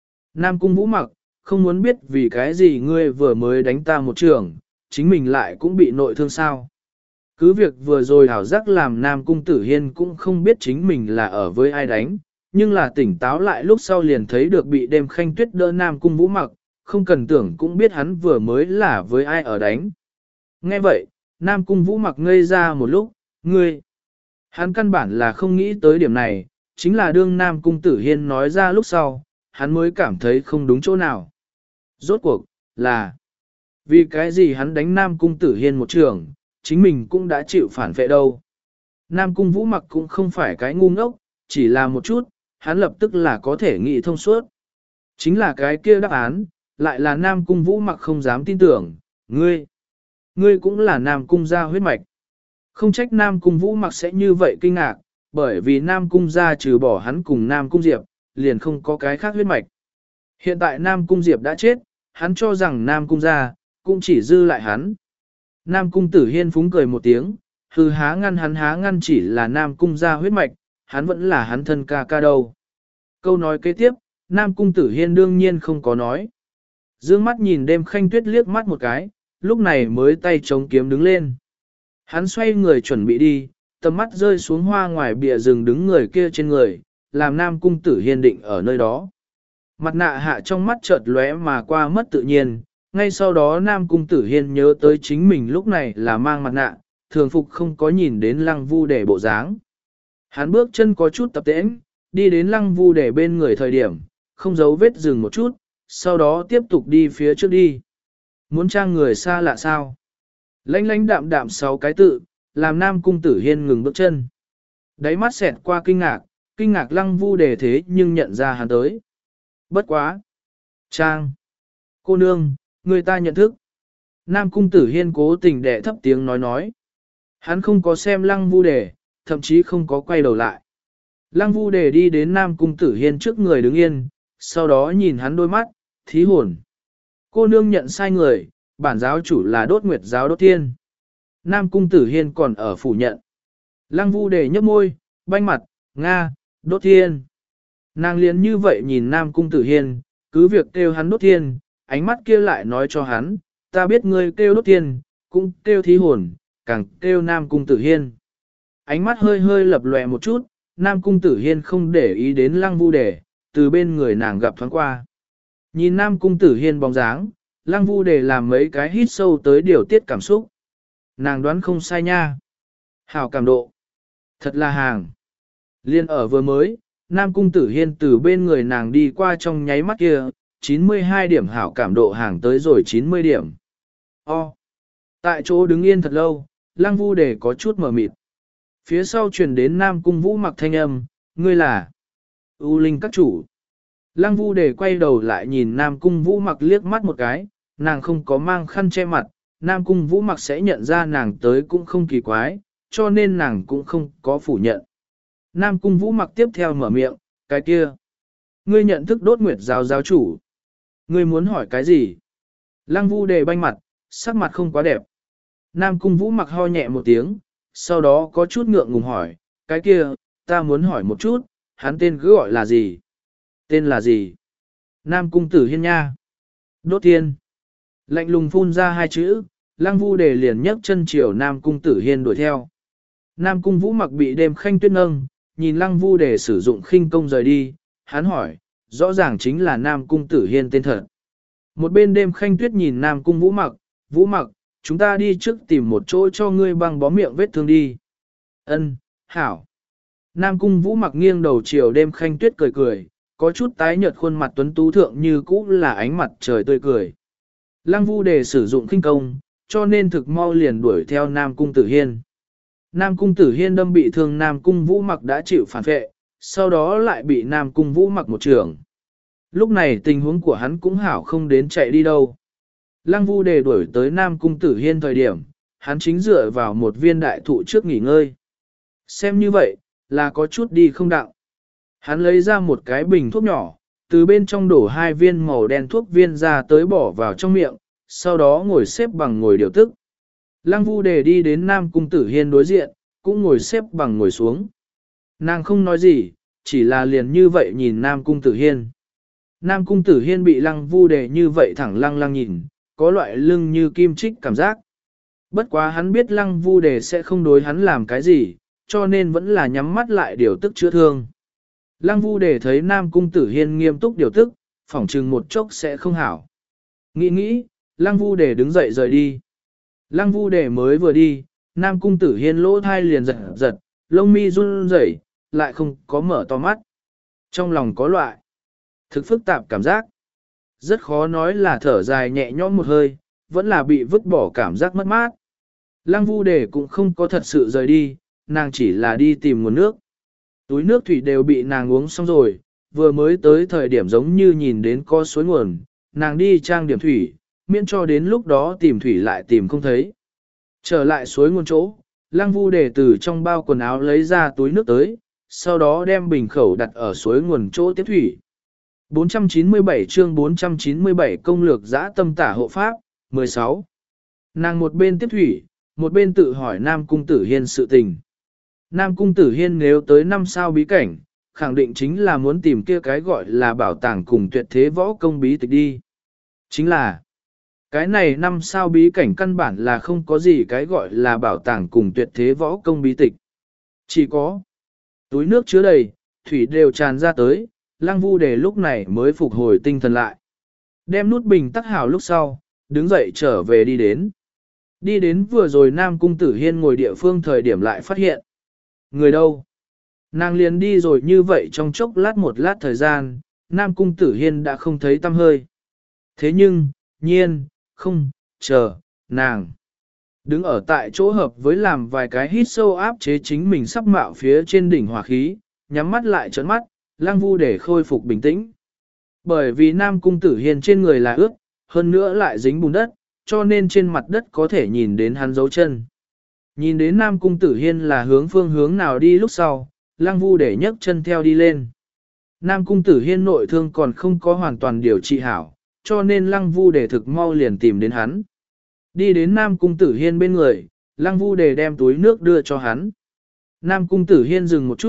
Nam Cung Vũ Mặc, không muốn biết vì cái gì ngươi vừa mới đánh ta một trường, chính mình lại cũng bị nội thương sao. Cứ việc vừa rồi hảo giác làm Nam Cung Tử Hiên cũng không biết chính mình là ở với ai đánh, nhưng là tỉnh táo lại lúc sau liền thấy được bị đêm Khanh Tuyết đỡ Nam Cung Vũ Mặc, không cần tưởng cũng biết hắn vừa mới là với ai ở đánh. Nghe vậy, Nam Cung Vũ Mặc ngây ra một lúc, ngươi. Hắn căn bản là không nghĩ tới điểm này, chính là đương Nam Cung Tử Hiên nói ra lúc sau, hắn mới cảm thấy không đúng chỗ nào. Rốt cuộc, là vì cái gì hắn đánh Nam Cung Tử Hiên một trường, chính mình cũng đã chịu phản vệ đâu. Nam Cung Vũ Mặc cũng không phải cái ngu ngốc, chỉ là một chút, hắn lập tức là có thể nghĩ thông suốt. Chính là cái kia đáp án, lại là Nam Cung Vũ Mặc không dám tin tưởng, ngươi, ngươi cũng là Nam Cung gia huyết mạch. Không trách Nam Cung Vũ Mặc sẽ như vậy kinh ngạc, bởi vì Nam Cung gia trừ bỏ hắn cùng Nam Cung Diệp, liền không có cái khác huyết mạch. Hiện tại Nam Cung Diệp đã chết, hắn cho rằng Nam Cung gia, cũng chỉ dư lại hắn. Nam Cung Tử Hiên phúng cười một tiếng, hư há ngăn hắn há ngăn chỉ là Nam Cung gia huyết mạch, hắn vẫn là hắn thân ca ca đâu. Câu nói kế tiếp, Nam Cung Tử Hiên đương nhiên không có nói. Dương mắt nhìn đêm Khanh Tuyết liếc mắt một cái, lúc này mới tay chống kiếm đứng lên. Hắn xoay người chuẩn bị đi, tầm mắt rơi xuống hoa ngoài bìa rừng đứng người kia trên người, làm Nam Cung Tử Hiên định ở nơi đó. Mặt nạ hạ trong mắt chợt lóe mà qua mất tự nhiên, ngay sau đó Nam Cung Tử Hiên nhớ tới chính mình lúc này là mang mặt nạ, thường phục không có nhìn đến Lăng Vu Đề bộ dáng. Hắn bước chân có chút tập tễnh, đi đến Lăng Vu Đề bên người thời điểm, không giấu vết dừng một chút, sau đó tiếp tục đi phía trước đi. Muốn trang người xa lạ sao? Lánh lánh đạm đạm sáu cái tự, làm Nam Cung Tử Hiên ngừng bước chân. Đáy mắt xẹt qua kinh ngạc, kinh ngạc Lăng Vu Đề thế nhưng nhận ra hắn tới. Bất quá! Trang! Cô nương, người ta nhận thức. Nam Cung Tử Hiên cố tình đẻ thấp tiếng nói nói. Hắn không có xem Lăng Vu Đề, thậm chí không có quay đầu lại. Lăng Vu Đề đi đến Nam Cung Tử Hiên trước người đứng yên, sau đó nhìn hắn đôi mắt, thí hồn. Cô nương nhận sai người, bản giáo chủ là Đốt Nguyệt giáo Đốt Thiên. Nam Cung Tử Hiên còn ở phủ nhận. Lăng Vu Đề nhấp môi, banh mặt, Nga, đốt thiên. Nàng liền như vậy nhìn Nam Cung Tử Hiên, cứ việc kêu hắn đốt thiên, ánh mắt kia lại nói cho hắn, ta biết ngươi kêu đốt thiên, cũng kêu thí hồn, càng kêu Nam Cung Tử Hiên. Ánh mắt hơi hơi lập lòe một chút, Nam Cung Tử Hiên không để ý đến Lăng Vu Đề, từ bên người nàng gặp thoáng qua. Nhìn Nam Cung Tử Hiên bóng dáng, Lăng Vu Đề làm mấy cái hít sâu tới điều tiết cảm xúc. Nàng đoán không sai nha. Hảo cảm độ. Thật là hàng. Liên ở vừa mới, Nam Cung Tử Hiên từ bên người nàng đi qua trong nháy mắt kia, chín mươi hai điểm hảo cảm độ hàng tới rồi chín mươi điểm. O. Tại chỗ đứng yên thật lâu, Lăng Vu Đề có chút mở mịt. Phía sau truyền đến Nam Cung Vũ Mặc thanh âm, ngươi là U Linh các chủ. Lăng Vu Đề quay đầu lại nhìn Nam Cung Vũ Mặc liếc mắt một cái, nàng không có mang khăn che mặt, Nam Cung Vũ Mặc sẽ nhận ra nàng tới cũng không kỳ quái, cho nên nàng cũng không có phủ nhận. Nam Cung Vũ Mặc tiếp theo mở miệng, cái kia. Ngươi nhận thức Đốt Nguyệt giáo giáo chủ. Ngươi muốn hỏi cái gì? Lăng Vu Đề banh mặt, sắc mặt không quá đẹp. Nam Cung Vũ Mặc ho nhẹ một tiếng, sau đó có chút ngượng ngùng hỏi, cái kia, ta muốn hỏi một chút, hắn tên cứ gọi là gì? Tên là gì? Nam Cung Tử Hiên nha. Đốt Thiên. Lạnh lùng phun ra hai chữ, Lăng Vu Đề liền nhấc chân chiều Nam Cung Tử Hiên đuổi theo. Nam Cung Vũ Mặc bị đêm khanh tuyết nâng, nhìn Lăng Vu Đề sử dụng khinh công rời đi, hắn hỏi, rõ ràng chính là Nam Cung Tử Hiên tên thật. Một bên đêm khanh tuyết nhìn Nam Cung Vũ Mặc, Vũ Mặc, chúng ta đi trước tìm một chỗ cho ngươi băng bó miệng vết thương đi. Ân, hảo. Nam Cung Vũ Mặc nghiêng đầu chiều đêm khanh tuyết cười cười, có chút tái nhợt khuôn mặt tuấn tú thượng như cũ là ánh mặt trời tươi cười. Lăng Vu Đề sử dụng khinh công, cho nên thực mau liền đuổi theo Nam Cung Tử Hiên. Nam Cung Tử Hiên đâm bị thương Nam Cung Vũ Mặc đã chịu phản vệ, sau đó lại bị Nam Cung Vũ Mặc một trường. Lúc này tình huống của hắn cũng hảo không đến chạy đi đâu. Lăng Vu Đề đuổi tới Nam Cung Tử Hiên thời điểm, hắn chính dựa vào một viên đại thụ trước nghỉ ngơi. Xem như vậy, là có chút đi không đặng. Hắn lấy ra một cái bình thuốc nhỏ, từ bên trong đổ hai viên màu đen thuốc viên ra tới bỏ vào trong miệng, sau đó ngồi xếp bằng ngồi điều tức. Lăng Vu Đề đi đến Nam Cung Tử Hiên đối diện, cũng ngồi xếp bằng ngồi xuống. Nàng không nói gì, chỉ là liền như vậy nhìn Nam Cung Tử Hiên. Nam Cung Tử Hiên bị Lăng Vu Đề như vậy thẳng lăng lăng nhìn, có loại lưng như kim chích cảm giác. Bất quá hắn biết Lăng Vu Đề sẽ không đối hắn làm cái gì, cho nên vẫn là nhắm mắt lại điều tức chữa thương. Lăng Vu Đề thấy Nam Cung Tử Hiên nghiêm túc điều tức, phỏng chừng một chốc sẽ không hảo. Nghĩ nghĩ, Lăng Vu Đề đứng dậy rời đi. Lăng Vu Đề mới vừa đi, Nam Cung Tử Hiên lỗ thai liền giật giật, lông mi run rẩy, lại không có mở to mắt. Trong lòng có loại thực phức tạp cảm giác. Rất khó nói là thở dài nhẹ nhõm một hơi, vẫn là bị vứt bỏ cảm giác mất mát. Lăng Vu Đề cũng không có thật sự rời đi, nàng chỉ là đi tìm nguồn nước. Túi nước thủy đều bị nàng uống xong rồi, vừa mới tới thời điểm giống như nhìn đến có suối nguồn, nàng đi trang điểm thủy, miễn cho đến lúc đó tìm thủy lại tìm không thấy. Trở lại suối nguồn chỗ, Lăng Vu Đề từ trong bao quần áo lấy ra túi nước tới, sau đó đem bình khẩu đặt ở suối nguồn chỗ tiếp thủy. bốn trăm chín mươi bảy chương bốn trăm chín mươi bảy công lược giã tâm tả hộ pháp, mười sáu. Nàng một bên tiếp thủy, một bên tự hỏi Nam Cung Tử Hiên sự tình. Nam Cung Tử Hiên nếu tới năm sao bí cảnh, khẳng định chính là muốn tìm kia cái gọi là bảo tàng cùng tuyệt thế võ công bí tịch đi. Chính là, cái này năm sao bí cảnh căn bản là không có gì cái gọi là bảo tàng cùng tuyệt thế võ công bí tịch. Chỉ có túi nước chứa đầy, thủy đều tràn ra tới, Lăng Vu Đề lúc này mới phục hồi tinh thần lại. Đem nút bình tắc hảo lúc sau, đứng dậy trở về đi đến. Đi đến vừa rồi Nam Cung Tử Hiên ngồi địa phương thời điểm lại phát hiện. Người đâu? Nàng liền đi rồi như vậy trong chốc lát một lát thời gian, Nam Cung Tử Hiên đã không thấy tăm hơi. Thế nhưng, nhiên, không, chờ, nàng. Đứng ở tại chỗ hợp với làm vài cái hít sâu áp chế chính mình sắp mạo phía trên đỉnh hỏa khí, nhắm mắt lại trấn mắt, Lăng Vu để khôi phục bình tĩnh. Bởi vì Nam Cung Tử Hiên trên người là ướt, hơn nữa lại dính bùn đất, cho nên trên mặt đất có thể nhìn đến hắn dấu chân. Nhìn đến Nam Cung Tử Hiên là hướng phương hướng nào đi lúc sau, Lăng Vu để nhấc chân theo đi lên. Nam Cung Tử Hiên nội thương còn không có hoàn toàn điều trị hảo, cho nên Lăng Vu để thực mau liền tìm đến hắn. Đi đến Nam Cung Tử Hiên bên người, Lăng Vu để đem túi nước đưa cho hắn. Nam Cung Tử Hiên dừng một chút,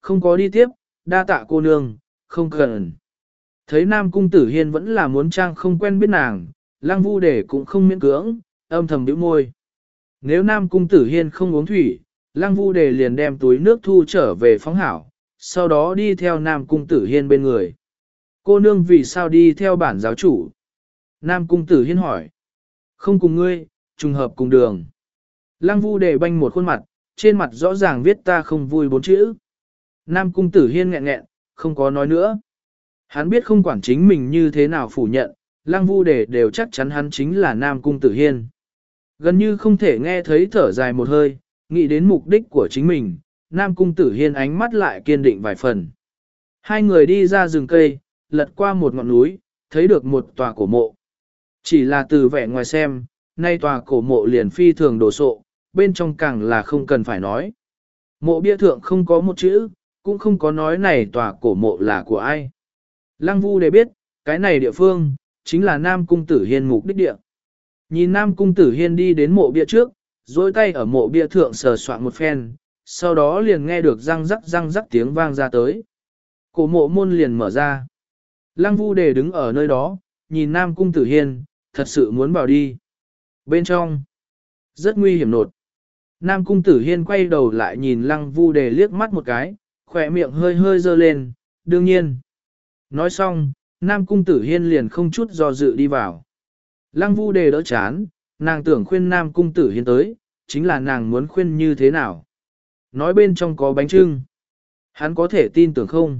không có đi tiếp, đa tạ cô nương, không cần. Thấy Nam Cung Tử Hiên vẫn là muốn trang không quen biết nàng, Lăng Vu Đề cũng không miễn cưỡng, âm thầm nhíu môi. Nếu Nam Cung Tử Hiên không uống thủy, Lăng Vu Đề liền đem túi nước thu trở về phóng hảo, sau đó đi theo Nam Cung Tử Hiên bên người. Cô nương vì sao đi theo bản giáo chủ? Nam Cung Tử Hiên hỏi. Không cùng ngươi, trùng hợp cùng đường. Lăng Vu Đề banh một khuôn mặt, trên mặt rõ ràng viết ta không vui bốn chữ. Nam Cung Tử Hiên nghẹn nghẹn, không có nói nữa. Hắn biết không quản chính mình như thế nào phủ nhận, Lăng Vu Đề đều chắc chắn hắn chính là Nam Cung Tử Hiên. Gần như không thể nghe thấy thở dài một hơi, nghĩ đến mục đích của chính mình, Nam Cung Tử Hiên ánh mắt lại kiên định vài phần. Hai người đi ra rừng cây, lật qua một ngọn núi, thấy được một tòa cổ mộ. Chỉ là từ vẻ ngoài xem, nay tòa cổ mộ liền phi thường đồ sộ, bên trong càng là không cần phải nói. Mộ bia thượng không có một chữ, cũng không có nói này tòa cổ mộ là của ai. Lăng Vu Đề biết, cái này địa phương, chính là Nam Cung Tử Hiên mục đích địa. Nhìn Nam Cung Tử Hiên đi đến mộ bia trước, dối tay ở mộ bia thượng sờ soạn một phen, sau đó liền nghe được răng rắc răng rắc tiếng vang ra tới. Cổ mộ môn liền mở ra. Lăng Vu Đề đứng ở nơi đó, nhìn Nam Cung Tử Hiên, thật sự muốn vào đi. Bên trong, rất nguy hiểm nột. Nam Cung Tử Hiên quay đầu lại nhìn Lăng Vu Đề liếc mắt một cái, khỏe miệng hơi hơi dơ lên, đương nhiên. Nói xong, Nam Cung Tử Hiên liền không chút do dự đi vào. Lăng Vu Đề đỡ chán, nàng tưởng khuyên Nam Cung Tử Hiên tới, chính là nàng muốn khuyên như thế nào. Nói bên trong có bánh trưng. Hắn có thể tin tưởng không?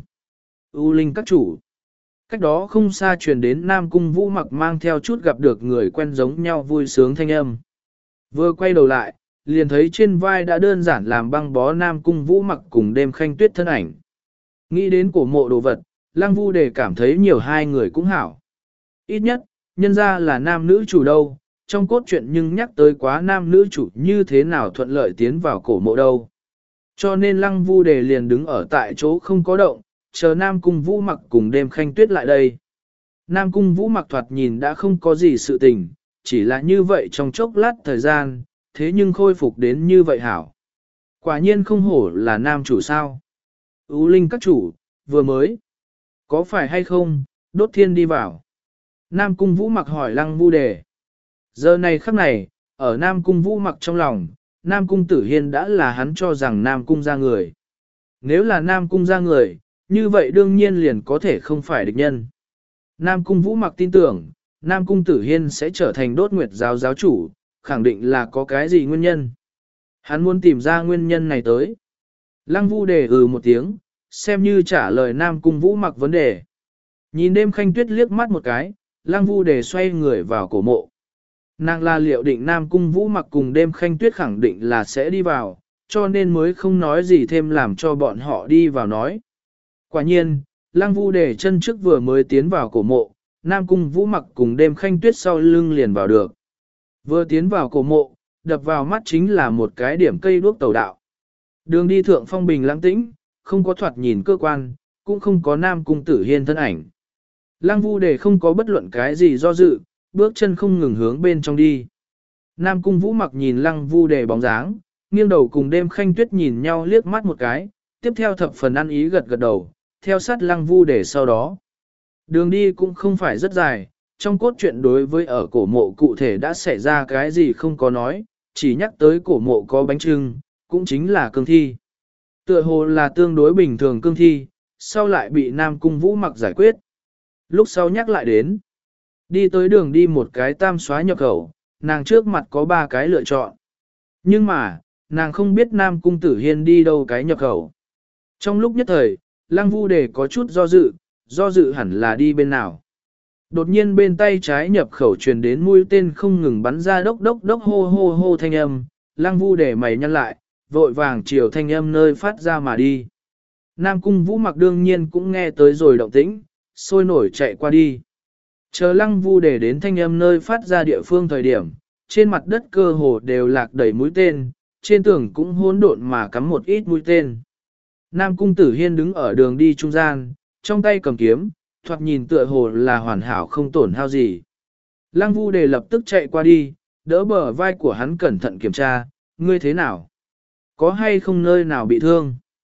U Linh các chủ. Cách đó không xa truyền đến Nam Cung Vũ Mặc mang theo chút gặp được người quen giống nhau vui sướng thanh âm. Vừa quay đầu lại, liền thấy trên vai đã đơn giản làm băng bó Nam Cung Vũ Mặc cùng đêm khanh tuyết thân ảnh. Nghĩ đến cổ mộ đồ vật, Lăng Vu Đề cảm thấy nhiều hai người cũng hảo. Ít nhất, nhân ra là nam nữ chủ đâu, trong cốt truyện nhưng nhắc tới quá nam nữ chủ như thế nào thuận lợi tiến vào cổ mộ đâu. Cho nên Lăng Vu Đề liền đứng ở tại chỗ không có động, chờ Nam Cung Vũ Mặc cùng đêm khanh tuyết lại đây. Nam Cung Vũ Mặc thoạt nhìn đã không có gì sự tình, chỉ là như vậy trong chốc lát thời gian, thế nhưng khôi phục đến như vậy hảo. Quả nhiên không hổ là nam chủ sao. U Linh các chủ, vừa mới. Có phải hay không, đốt thiên đi vào. Nam Cung Vũ Mặc hỏi Lăng Vu Đề. Giờ này khắc này, ở Nam Cung Vũ Mặc trong lòng, Nam Cung Tử Hiên đã là hắn cho rằng Nam Cung ra người. Nếu là Nam Cung ra người, như vậy đương nhiên liền có thể không phải địch nhân. Nam Cung Vũ Mặc tin tưởng, Nam Cung Tử Hiên sẽ trở thành đốt nguyệt giáo giáo chủ, khẳng định là có cái gì nguyên nhân. Hắn muốn tìm ra nguyên nhân này tới. Lăng Vu Đề ừ một tiếng, xem như trả lời Nam Cung Vũ Mặc vấn đề. Nhìn đêm khanh tuyết liếc mắt một cái, Lăng Vu Đề xoay người vào cổ mộ. Nàng là liệu định Nam Cung Vũ Mặc cùng đêm khanh tuyết khẳng định là sẽ đi vào, cho nên mới không nói gì thêm làm cho bọn họ đi vào nói. Quả nhiên, Lăng Vu Đề chân trước vừa mới tiến vào cổ mộ, Nam Cung Vũ Mặc cùng đêm khanh tuyết sau lưng liền vào được. Vừa tiến vào cổ mộ, đập vào mắt chính là một cái điểm cây đuốc tàu đạo. Đường đi thượng phong bình lãng tĩnh, không có thoạt nhìn cơ quan, cũng không có Nam Cung Tử Hiên thân ảnh. Lăng Vu Đề không có bất luận cái gì do dự, bước chân không ngừng hướng bên trong đi. Nam Cung Vũ Mặc nhìn Lăng Vu Đề bóng dáng, nghiêng đầu cùng đêm khanh tuyết nhìn nhau liếc mắt một cái, tiếp theo thập phần ăn ý gật gật đầu, theo sát Lăng Vu Đề sau đó. Đường đi cũng không phải rất dài, trong cốt truyện đối với ở cổ mộ cụ thể đã xảy ra cái gì không có nói, chỉ nhắc tới cổ mộ có bánh trưng, cũng chính là cương thi. Tựa hồ là tương đối bình thường cương thi, sau lại bị Nam Cung Vũ Mặc giải quyết. Lúc sau nhắc lại đến, đi tới đường đi một cái tam xóa nhập khẩu, nàng trước mặt có ba cái lựa chọn. Nhưng mà, nàng không biết Nam Cung Tử Hiên đi đâu cái nhập khẩu. Trong lúc nhất thời, Lăng Vu Đề có chút do dự, do dự hẳn là đi bên nào. Đột nhiên bên tay trái nhập khẩu truyền đến mũi tên không ngừng bắn ra đốc đốc đốc hô hô hô thanh âm, Lăng Vu Đề mày nhăn lại, vội vàng chiều thanh âm nơi phát ra mà đi. Nam Cung Vũ Mặc đương nhiên cũng nghe tới rồi động tĩnh, sôi nổi chạy qua đi. Chờ Lăng Vu Đề đến thanh âm nơi phát ra địa phương thời điểm, trên mặt đất cơ hồ đều lạc đầy mũi tên, trên tường cũng hỗn độn mà cắm một ít mũi tên. Nam Cung Tử Hiên đứng ở đường đi trung gian, trong tay cầm kiếm, thoạt nhìn tựa hồ là hoàn hảo không tổn hao gì. Lăng Vu Đề lập tức chạy qua đi, đỡ bờ vai của hắn cẩn thận kiểm tra, ngươi thế nào? Có hay không nơi nào bị thương?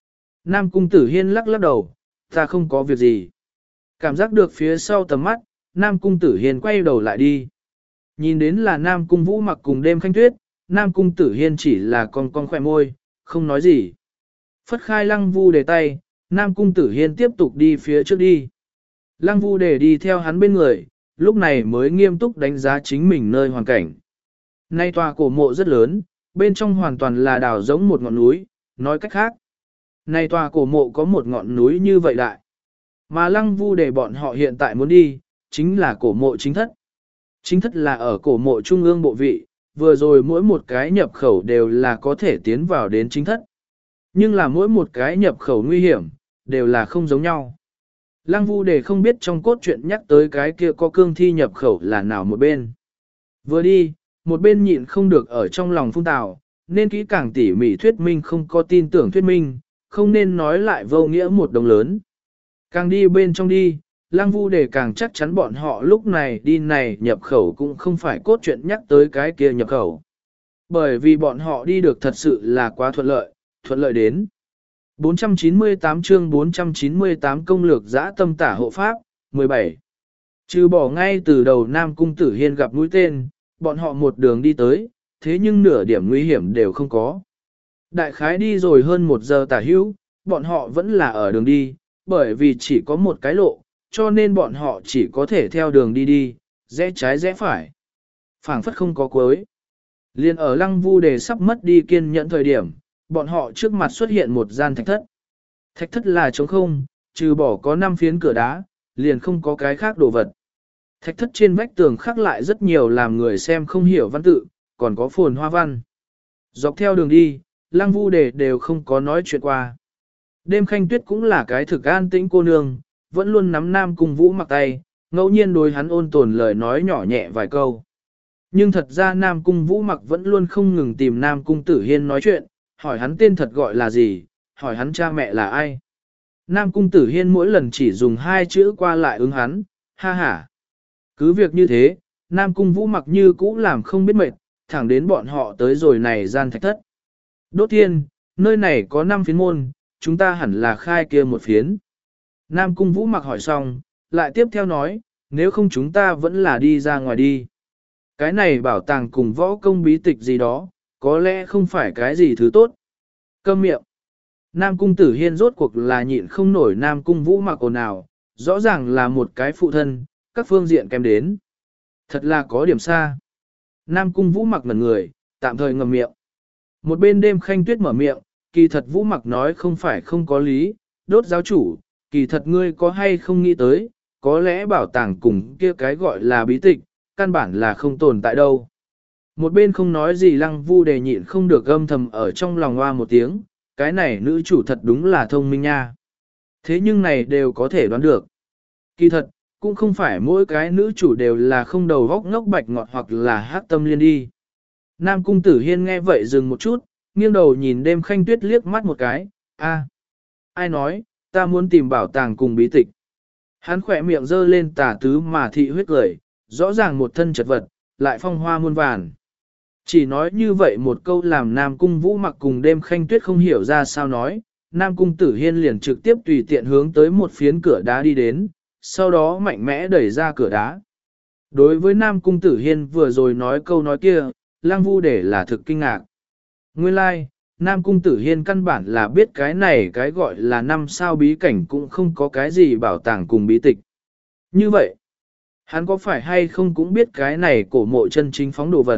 Nam Cung Tử Hiên lắc lắc đầu, ta không có việc gì. Cảm giác được phía sau tầm mắt, Nam Cung Tử Hiên quay đầu lại đi. Nhìn đến là Nam Cung Vũ Mặc cùng đêm khanh tuyết, Nam Cung Tử Hiên chỉ là con con khỏe môi, không nói gì. Phất khai Lăng Vu Đề tay, Nam Cung Tử Hiên tiếp tục đi phía trước đi. Lăng Vu Đề đi theo hắn bên người, lúc này mới nghiêm túc đánh giá chính mình nơi hoàn cảnh. Nay tòa cổ mộ rất lớn, bên trong hoàn toàn là đào giống một ngọn núi, nói cách khác. Nay tòa cổ mộ có một ngọn núi như vậy đại. Mà Lăng Vu Đề bọn họ hiện tại muốn đi, chính là cổ mộ chính thất. Chính thất là ở cổ mộ trung ương bộ vị, vừa rồi mỗi một cái nhập khẩu đều là có thể tiến vào đến chính thất. Nhưng là mỗi một cái nhập khẩu nguy hiểm, đều là không giống nhau. Lăng Vu Đề không biết trong cốt truyện nhắc tới cái kia có cương thi nhập khẩu là nào một bên. Vừa đi, một bên nhịn không được ở trong lòng phun tào, nên kỹ càng tỉ mỉ thuyết minh không có tin tưởng thuyết minh, không nên nói lại vô nghĩa một đồng lớn. Càng đi bên trong đi, Lăng Vu Đề càng chắc chắn bọn họ lúc này đi này nhập khẩu cũng không phải cốt truyện nhắc tới cái kia nhập khẩu. Bởi vì bọn họ đi được thật sự là quá thuận lợi, thuận lợi đến. bốn trăm chín mươi tám chương bốn trăm chín mươi tám công lược giã tâm tả hộ pháp, mười bảy. Trừ bỏ ngay từ đầu Nam Cung Tử Hiên gặp mũi tên, bọn họ một đường đi tới, thế nhưng nửa điểm nguy hiểm đều không có. Đại khái đi rồi hơn một giờ tả hữu, bọn họ vẫn là ở đường đi, bởi vì chỉ có một cái lộ, cho nên bọn họ chỉ có thể theo đường đi đi, rẽ trái rẽ phải. Phảng phất không có cuối. Liên ở Lăng Vu Đề sắp mất đi kiên nhẫn thời điểm, bọn họ trước mặt xuất hiện một gian thạch thất. Thạch thất là trống không, trừ bỏ có năm phiến cửa đá, liền không có cái khác đồ vật. Thạch thất trên vách tường khắc lại rất nhiều làm người xem không hiểu văn tự, còn có phồn hoa văn. Dọc theo đường đi, Lăng Vu Đề đều không có nói chuyện qua. Đêm Khanh Tuyết cũng là cái thực an tĩnh cô nương, vẫn luôn nắm Nam Cung Vũ Mặc tay, ngẫu nhiên đối hắn ôn tồn lời nói nhỏ nhẹ vài câu. Nhưng thật ra Nam Cung Vũ Mặc vẫn luôn không ngừng tìm Nam Cung Tử Hiên nói chuyện, hỏi hắn tên thật gọi là gì, hỏi hắn cha mẹ là ai. Nam Cung Tử Hiên mỗi lần chỉ dùng hai chữ qua lại ứng hắn, ha ha. Cứ việc như thế, Nam Cung Vũ Mặc như cũ làm không biết mệt, thẳng đến bọn họ tới rồi này gian thạch thất. Đốt thiên, nơi này có năm phiến môn, chúng ta hẳn là khai kia một phiến. Nam Cung Vũ Mặc hỏi xong, lại tiếp theo nói, nếu không chúng ta vẫn là đi ra ngoài đi. Cái này bảo tàng cùng võ công bí tịch gì đó, có lẽ không phải cái gì thứ tốt. Câm miệng. Nam Cung Tử Hiên rốt cuộc là nhịn không nổi Nam Cung Vũ Mặc ồn ào, rõ ràng là một cái phụ thân, các phương diện kém đến. Thật là có điểm xa. Nam Cung Vũ Mặc ngẩn người, tạm thời ngậm miệng. Một bên Đêm Khanh Tuyết mở miệng, kỳ thật Vũ Mặc nói không phải không có lý, đốt giáo chủ, kỳ thật ngươi có hay không nghĩ tới, có lẽ bảo tàng cùng kia cái gọi là bí tịch, căn bản là không tồn tại đâu. Một bên không nói gì Lăng Vu Đề nhịn không được âm thầm ở trong lòng hoa một tiếng, cái này nữ chủ thật đúng là thông minh nha. Thế nhưng này đều có thể đoán được. Kỳ thật, cũng không phải mỗi cái nữ chủ đều là không đầu góc ngốc bạch ngọt hoặc là hát tâm liên đi. Nam Cung Tử Hiên nghe vậy dừng một chút, nghiêng đầu nhìn Đêm Khanh Tuyết liếc mắt một cái, a, ai nói, ta muốn tìm bảo tàng cùng bí tịch. Hắn khỏe miệng dơ lên tà tứ mà thị huyết cười, rõ ràng một thân chật vật, lại phong hoa muôn vàn. Chỉ nói như vậy một câu làm Nam Cung Vũ Mặc cùng Đêm Khanh Tuyết không hiểu ra sao nói, Nam Cung Tử Hiên liền trực tiếp tùy tiện hướng tới một phiến cửa đá đi đến, sau đó mạnh mẽ đẩy ra cửa đá. Đối với Nam Cung Tử Hiên vừa rồi nói câu nói kia, Lăng Vu Đề là thực kinh ngạc. Nguyên lai, like, Nam Cung Tử Hiên căn bản là biết cái này cái gọi là năm sao bí cảnh cũng không có cái gì bảo tàng cùng bí tịch. Như vậy, hắn có phải hay không cũng biết cái này cổ mộ chân chính phóng đồ vật.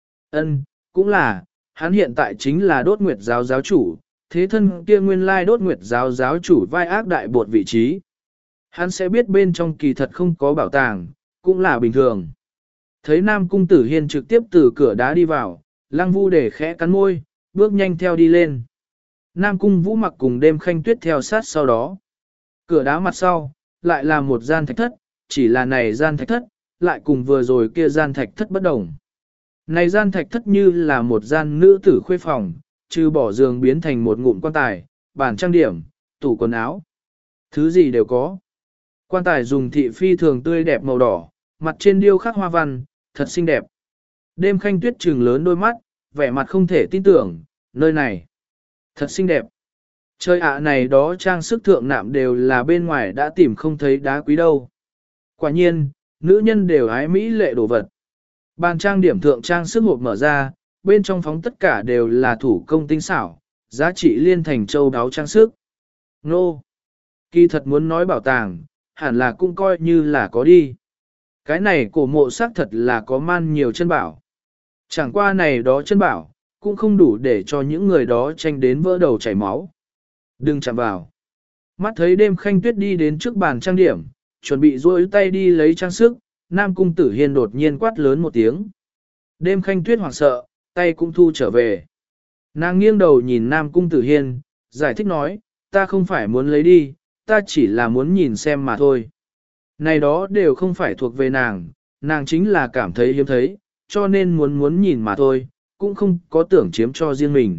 Ân, cũng là, hắn hiện tại chính là đốt nguyệt giáo giáo chủ, thế thân kia nguyên lai đốt nguyệt giáo giáo chủ vai ác đại bột vị trí. Hắn sẽ biết bên trong kỳ thật không có bảo tàng, cũng là bình thường. Thấy Nam Cung Tử Hiên trực tiếp từ cửa đá đi vào, Lăng Vu Đề khẽ cắn môi, bước nhanh theo đi lên. Nam Cung Vũ Mặc cùng Đêm Khanh Tuyết theo sát sau đó. Cửa đá mặt sau, lại là một gian thạch thất, chỉ là này gian thạch thất, lại cùng vừa rồi kia gian thạch thất bất đồng. Này gian thạch thất như là một gian nữ tử khuê phòng, trừ bỏ giường biến thành một ngụm quan tài, bàn trang điểm, tủ quần áo. Thứ gì đều có. Quan tài dùng thị phi thường tươi đẹp màu đỏ, mặt trên điêu khắc hoa văn, thật xinh đẹp. Đêm Khanh Tuyết trừng lớn đôi mắt, vẻ mặt không thể tin tưởng, nơi này thật xinh đẹp. Chơi ạ này đó trang sức thượng nạm đều là bên ngoài đã tìm không thấy đá quý đâu. Quả nhiên, nữ nhân đều ái mỹ lệ đồ vật. Bàn trang điểm thượng trang sức hộp mở ra, bên trong phóng tất cả đều là thủ công tinh xảo, giá trị liên thành châu đáo trang sức. Nô! Kỳ thật muốn nói bảo tàng, hẳn là cũng coi như là có đi. Cái này cổ mộ xác thật là có man nhiều chân bảo. Chẳng qua này đó chân bảo, cũng không đủ để cho những người đó tranh đến vỡ đầu chảy máu. Đừng chạm vào. Mắt thấy đêm khanh tuyết đi đến trước bàn trang điểm, chuẩn bị duỗi tay đi lấy trang sức, Nam Cung Tử Hiên đột nhiên quát lớn một tiếng. Đêm khanh tuyết hoảng sợ, tay cũng thu trở về. Nàng nghiêng đầu nhìn Nam Cung Tử Hiên, giải thích nói, ta không phải muốn lấy đi, ta chỉ là muốn nhìn xem mà thôi. Này đó đều không phải thuộc về nàng, nàng chính là cảm thấy hiếm thấy, cho nên muốn muốn nhìn mà thôi, cũng không có tưởng chiếm cho riêng mình.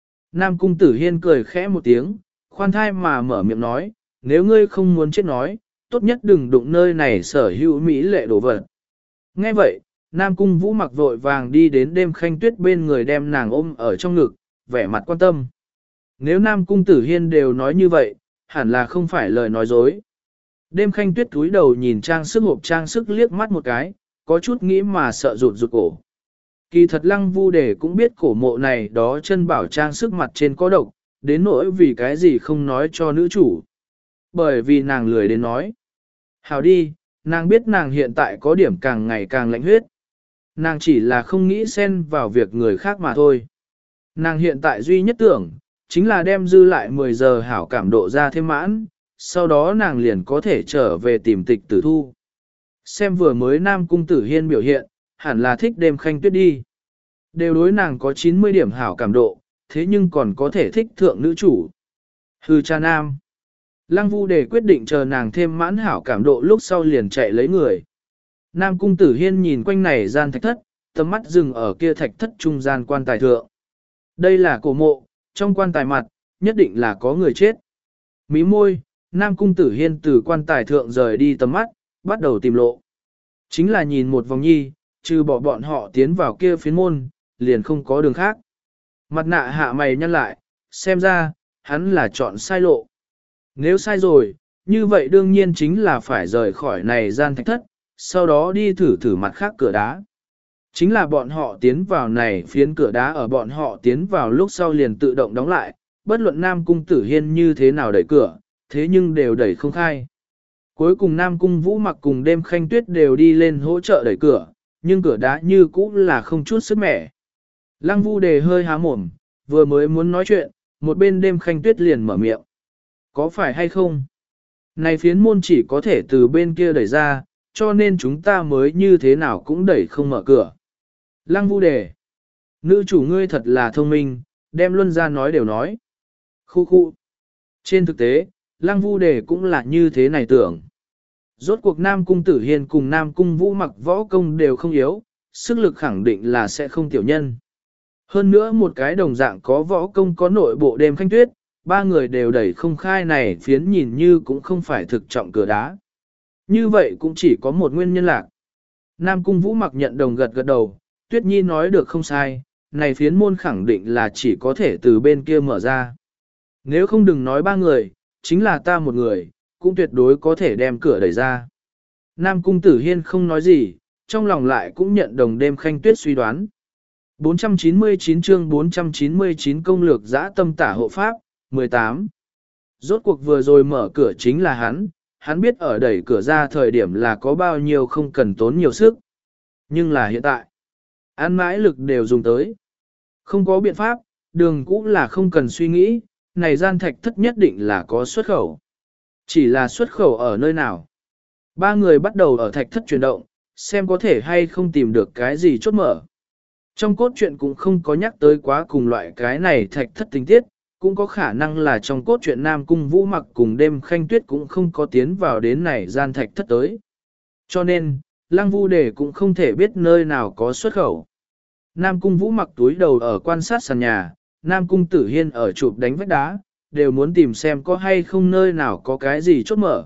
Nam Cung Tử Hiên cười khẽ một tiếng, khoan thai mà mở miệng nói, nếu ngươi không muốn chết nói, tốt nhất đừng đụng nơi này sở hữu mỹ lệ đồ vật. Nghe vậy, Nam Cung Vũ mặc vội vàng đi đến đêm khanh tuyết bên người đem nàng ôm ở trong ngực, vẻ mặt quan tâm. Nếu Nam Cung Tử Hiên đều nói như vậy, hẳn là không phải lời nói dối. Đêm khanh tuyết túi đầu nhìn trang sức hộp trang sức liếc mắt một cái, có chút nghĩ mà sợ rụt rụt cổ. Kỳ thật Lăng Vu Đề cũng biết cổ mộ này đó chân bảo trang sức mặt trên có độc, đến nỗi vì cái gì không nói cho nữ chủ. Bởi vì nàng lười đến nói. Hào đi, nàng biết nàng hiện tại có điểm càng ngày càng lạnh huyết. Nàng chỉ là không nghĩ xen vào việc người khác mà thôi. Nàng hiện tại duy nhất tưởng, chính là đem dư lại mười giờ hảo cảm độ ra thêm mãn, sau đó nàng liền có thể trở về tìm tịch tử thu. Xem vừa mới Nam Cung Tử Hiên biểu hiện, hẳn là thích đêm khanh tuyết đi. Đều đối nàng có chín mươi điểm hảo cảm độ, thế nhưng còn có thể thích thượng nữ chủ. Hư cha nam. Lăng Vu Đề quyết định chờ nàng thêm mãn hảo cảm độ lúc sau liền chạy lấy người. Nam Cung Tử Hiên nhìn quanh này gian thạch thất, tầm mắt dừng ở kia thạch thất trung gian quan tài thượng. Đây là cổ mộ, trong quan tài mặt, nhất định là có người chết. Mí môi, Nam Cung Tử Hiên từ quan tài thượng rời đi tầm mắt, bắt đầu tìm lộ. Chính là nhìn một vòng nhi, trừ bỏ bọn họ tiến vào kia phiến môn, liền không có đường khác. Mặt nạ hạ mày nhăn lại, xem ra, hắn là chọn sai lộ. Nếu sai rồi, như vậy đương nhiên chính là phải rời khỏi này gian thạch thất, sau đó đi thử thử mặt khác cửa đá. Chính là bọn họ tiến vào này phiến cửa đá ở bọn họ tiến vào lúc sau liền tự động đóng lại, bất luận Nam Cung Tử Hiên như thế nào đẩy cửa, thế nhưng đều đẩy không khai. Cuối cùng Nam Cung Vũ mặc cùng đêm khanh tuyết đều đi lên hỗ trợ đẩy cửa, nhưng cửa đá như cũ là không chút sức mẻ. Lăng Vu Đề hơi há mồm, vừa mới muốn nói chuyện, một bên đêm khanh tuyết liền mở miệng. Có phải hay không? Này phiến môn chỉ có thể từ bên kia đẩy ra, cho nên chúng ta mới như thế nào cũng đẩy không mở cửa. Lăng Vu Đề. Nữ chủ ngươi thật là thông minh, đem luân ra nói đều nói. Khu khu. Trên thực tế, Lăng Vu Đề cũng là như thế này tưởng. Rốt cuộc Nam Cung Tử Hiên cùng Nam Cung Vũ mặc võ công đều không yếu, sức lực khẳng định là sẽ không tiểu nhân. Hơn nữa một cái đồng dạng có võ công có nội bộ đêm khanh tuyết, ba người đều đẩy không khai này phiến nhìn như cũng không phải thực trọng cửa đá. Như vậy cũng chỉ có một nguyên nhân lạc. Nam Cung Vũ mặc nhận đồng gật gật đầu, Tuyết Nhi nói được không sai, này phiến môn khẳng định là chỉ có thể từ bên kia mở ra. Nếu không đừng nói ba người, chính là ta một người, cũng tuyệt đối có thể đem cửa đẩy ra. Nam Cung Tử Hiên không nói gì, trong lòng lại cũng nhận đồng đêm khanh tuyết suy đoán. bốn trăm chín mươi chín chương bốn trăm chín mươi chín công lược dã tâm tả hộ pháp, mười tám. Rốt cuộc vừa rồi mở cửa chính là hắn, hắn biết ở đẩy cửa ra thời điểm là có bao nhiêu không cần tốn nhiều sức. Nhưng là hiện tại, ăn mãi lực đều dùng tới. Không có biện pháp, đường cũng là không cần suy nghĩ, này gian thạch thất nhất định là có xuất khẩu. Chỉ là xuất khẩu ở nơi nào. Ba người bắt đầu ở thạch thất chuyển động, xem có thể hay không tìm được cái gì chốt mở. Trong cốt truyện cũng không có nhắc tới quá cùng loại cái này thạch thất tình tiết, cũng có khả năng là trong cốt truyện Nam Cung Vũ mặc cùng đêm khanh tuyết cũng không có tiến vào đến này gian thạch thất tới. Cho nên, Lăng Vu Đề cũng không thể biết nơi nào có xuất khẩu. Nam Cung Vũ mặc túi đầu ở quan sát sàn nhà, Nam Cung Tử Hiên ở chụp đánh vách đá, đều muốn tìm xem có hay không nơi nào có cái gì chốt mở.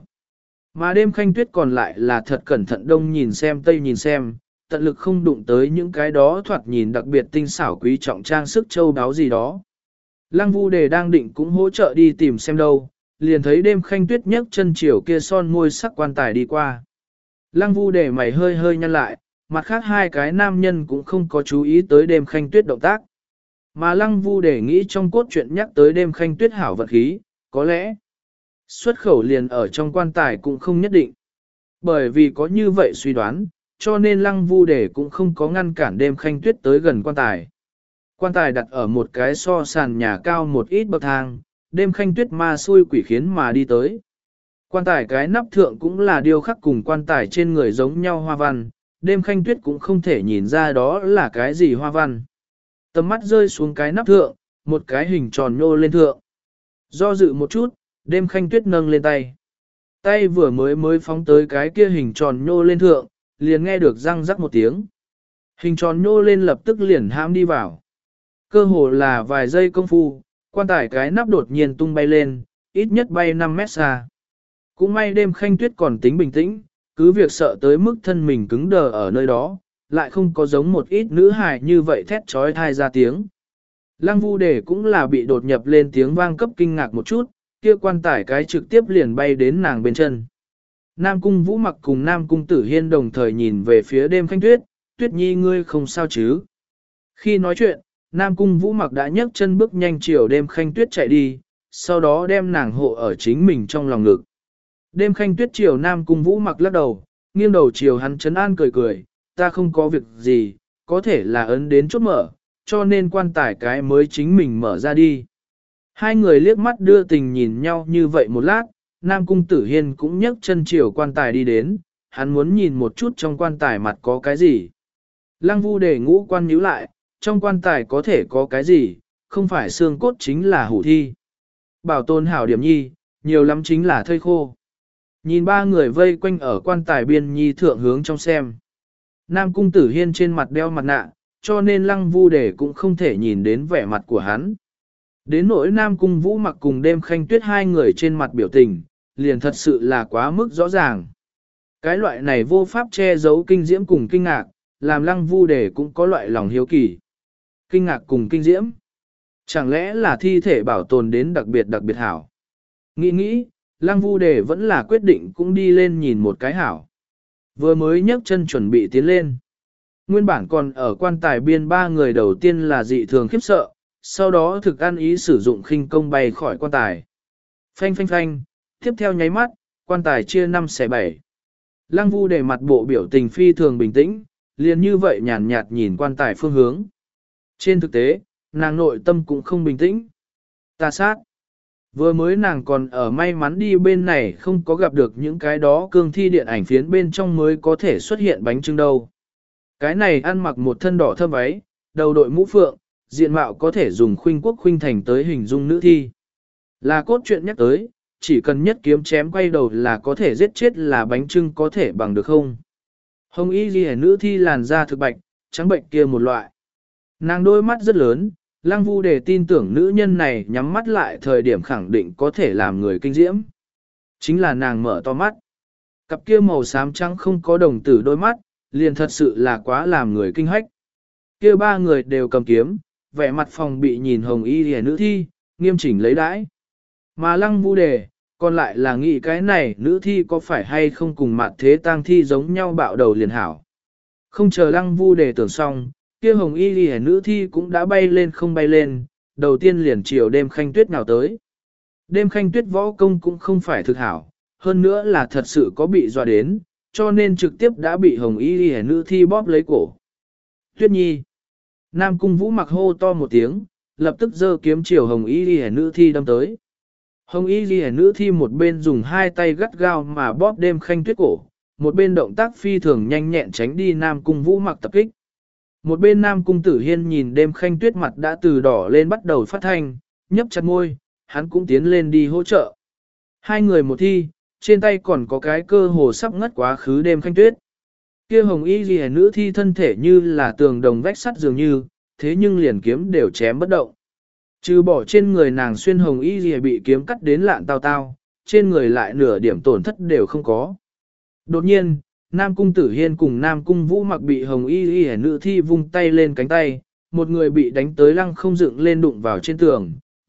Mà đêm khanh tuyết còn lại là thật cẩn thận đông nhìn xem tây nhìn xem, tận lực không đụng tới những cái đó thoạt nhìn đặc biệt tinh xảo quý trọng trang sức châu đáo gì đó. Lăng Vu Đề đang định cũng hỗ trợ đi tìm xem đâu, liền thấy đêm khanh tuyết nhấc chân chiều kia son môi sắc quan tài đi qua. Lăng Vu Đề mày hơi hơi nhăn lại, mặt khác hai cái nam nhân cũng không có chú ý tới đêm khanh tuyết động tác. Mà Lăng Vu Đề nghĩ trong cốt truyện nhắc tới đêm khanh tuyết hảo vật khí, có lẽ xuất khẩu liền ở trong quan tài cũng không nhất định. Bởi vì có như vậy suy đoán, cho nên Lăng Vu Đề cũng không có ngăn cản đêm khanh tuyết tới gần quan tài. Quan tài đặt ở một cái so sàn nhà cao một ít bậc thang, đêm khanh tuyết ma xui quỷ khiến mà đi tới. Quan tài cái nắp thượng cũng là điêu khắc cùng quan tài trên người giống nhau hoa văn, đêm khanh tuyết cũng không thể nhìn ra đó là cái gì hoa văn. Tầm mắt rơi xuống cái nắp thượng, một cái hình tròn nhô lên thượng. Do dự một chút, đêm khanh tuyết nâng lên tay. Tay vừa mới mới phóng tới cái kia hình tròn nhô lên thượng, liền nghe được răng rắc một tiếng. Hình tròn nhô lên lập tức liền hãm đi vào. Cơ hồ là vài giây công phu, quan tài cái nắp đột nhiên tung bay lên, ít nhất bay năm mét xa. Cũng may đêm khanh tuyết còn tính bình tĩnh, cứ việc sợ tới mức thân mình cứng đờ ở nơi đó, lại không có giống một ít nữ hài như vậy thét trói thai ra tiếng. Lăng Vu Đề cũng là bị đột nhập lên tiếng vang cấp kinh ngạc một chút, kia quan tài cái trực tiếp liền bay đến nàng bên chân. Nam Cung Vũ Mặc cùng Nam Cung Tử Hiên đồng thời nhìn về phía đêm khanh tuyết, Tuyết Nhi ngươi không sao chứ. Khi nói chuyện, Nam Cung Vũ Mặc đã nhấc chân bước nhanh chiều đêm khanh tuyết chạy đi, sau đó đem nàng hộ ở chính mình trong lòng ngực. Đêm khanh tuyết chiều Nam Cung Vũ Mặc lắc đầu, nghiêng đầu chiều hắn trấn an cười cười, ta không có việc gì, có thể là ấn đến chốt mở, cho nên quan tài cái mới chính mình mở ra đi. Hai người liếc mắt đưa tình nhìn nhau như vậy một lát, Nam Cung Tử Hiên cũng nhấc chân chiều quan tài đi đến, hắn muốn nhìn một chút trong quan tài mặt có cái gì. Lăng Vu Đề ngũ quan nhíu lại, trong quan tài có thể có cái gì, không phải xương cốt chính là hủ thi. Bảo tồn hảo điểm nhi, nhiều lắm chính là thây khô. Nhìn ba người vây quanh ở quan tài biên nhi thượng hướng trong xem. Nam Cung Tử Hiên trên mặt đeo mặt nạ, cho nên Lăng Vu Đề cũng không thể nhìn đến vẻ mặt của hắn. Đến nỗi Nam Cung Vũ Mặc cùng đêm khanh tuyết hai người trên mặt biểu tình, liền thật sự là quá mức rõ ràng. Cái loại này vô pháp che giấu kinh diễm cùng kinh ngạc, làm Lăng Vu Đề cũng có loại lòng hiếu kỳ. Kinh ngạc cùng kinh diễm. Chẳng lẽ là thi thể bảo tồn đến đặc biệt đặc biệt hảo? Nghĩ nghĩ, Lăng Vu Đề vẫn là quyết định cũng đi lên nhìn một cái hảo. Vừa mới nhấc chân chuẩn bị tiến lên. Nguyên bản còn ở quan tài biên ba người đầu tiên là dị thường khiếp sợ, sau đó thực ăn ý sử dụng khinh công bay khỏi quan tài. Phanh phanh phanh, tiếp theo nháy mắt, quan tài chia năm xẻ bảy. Lăng Vu Đề mặt bộ biểu tình phi thường bình tĩnh, liền như vậy nhàn nhạt nhìn quan tài phương hướng. Trên thực tế, nàng nội tâm cũng không bình tĩnh. Ta sát. Vừa mới nàng còn ở may mắn đi bên này không có gặp được những cái đó cương thi điện ảnh phiến bên trong mới có thể xuất hiện bánh trưng đâu. Cái này ăn mặc một thân đỏ thơm váy, đầu đội mũ phượng, diện mạo có thể dùng khuynh quốc khuynh thành tới hình dung nữ thi. Là cốt truyện nhắc tới, chỉ cần nhất kiếm chém quay đầu là có thể giết chết là bánh trưng có thể bằng được không. Hồng y ghi nữ thi làn da thực bạch, trắng bệnh kia một loại. Nàng đôi mắt rất lớn, Lăng Vu Đề tin tưởng nữ nhân này nhắm mắt lại thời điểm khẳng định có thể làm người kinh diễm. Chính là nàng mở to mắt. Cặp kia màu xám trắng không có đồng tử đôi mắt, liền thật sự là quá làm người kinh hách. Kia ba người đều cầm kiếm, vẻ mặt phòng bị nhìn hồng y rìa nữ thi, nghiêm chỉnh lấy đãi. Mà Lăng Vu Đề, còn lại là nghĩ cái này nữ thi có phải hay không cùng mặt thế tang thi giống nhau bạo đầu liền hảo. Không chờ Lăng Vu Đề tưởng xong, kia hồng y rìa nữ thi cũng đã bay lên không bay lên, đầu tiên liền chiều đêm khanh tuyết nào tới. Đêm khanh tuyết võ công cũng không phải thực hảo, hơn nữa là thật sự có bị dọa đến, cho nên trực tiếp đã bị hồng y rìa nữ thi bóp lấy cổ. Tuyết Nhi. Nam Cung Vũ Mặc hô to một tiếng, lập tức giơ kiếm chiều hồng y rìa nữ thi đâm tới. Hồng y ghi nữ thi một bên dùng hai tay gắt gao mà bóp đêm khanh tuyết cổ, một bên động tác phi thường nhanh nhẹn tránh đi Nam Cung Vũ Mặc tập kích. Một bên Nam Cung Tử Hiên nhìn đêm khanh tuyết mặt đã từ đỏ lên bắt đầu phát thanh, nhấp chặt môi, hắn cũng tiến lên đi hỗ trợ. Hai người một thi, trên tay còn có cái cơ hồ sắp ngất quá khứ đêm khanh tuyết. Kia hồng y ghi nữ thi thân thể như là tường đồng vách sắt dường như, thế nhưng liền kiếm đều chém bất động. Trừ bỏ trên người nàng xuyên hồng y gì bị kiếm cắt đến lạn tao tao, trên người lại nửa điểm tổn thất đều không có. Đột nhiên, Nam Cung Tử Hiên cùng Nam Cung Vũ Mặc bị hồng y y nữ thi vung tay lên cánh tay, một người bị đánh tới lăng không dựng lên đụng vào trên tường,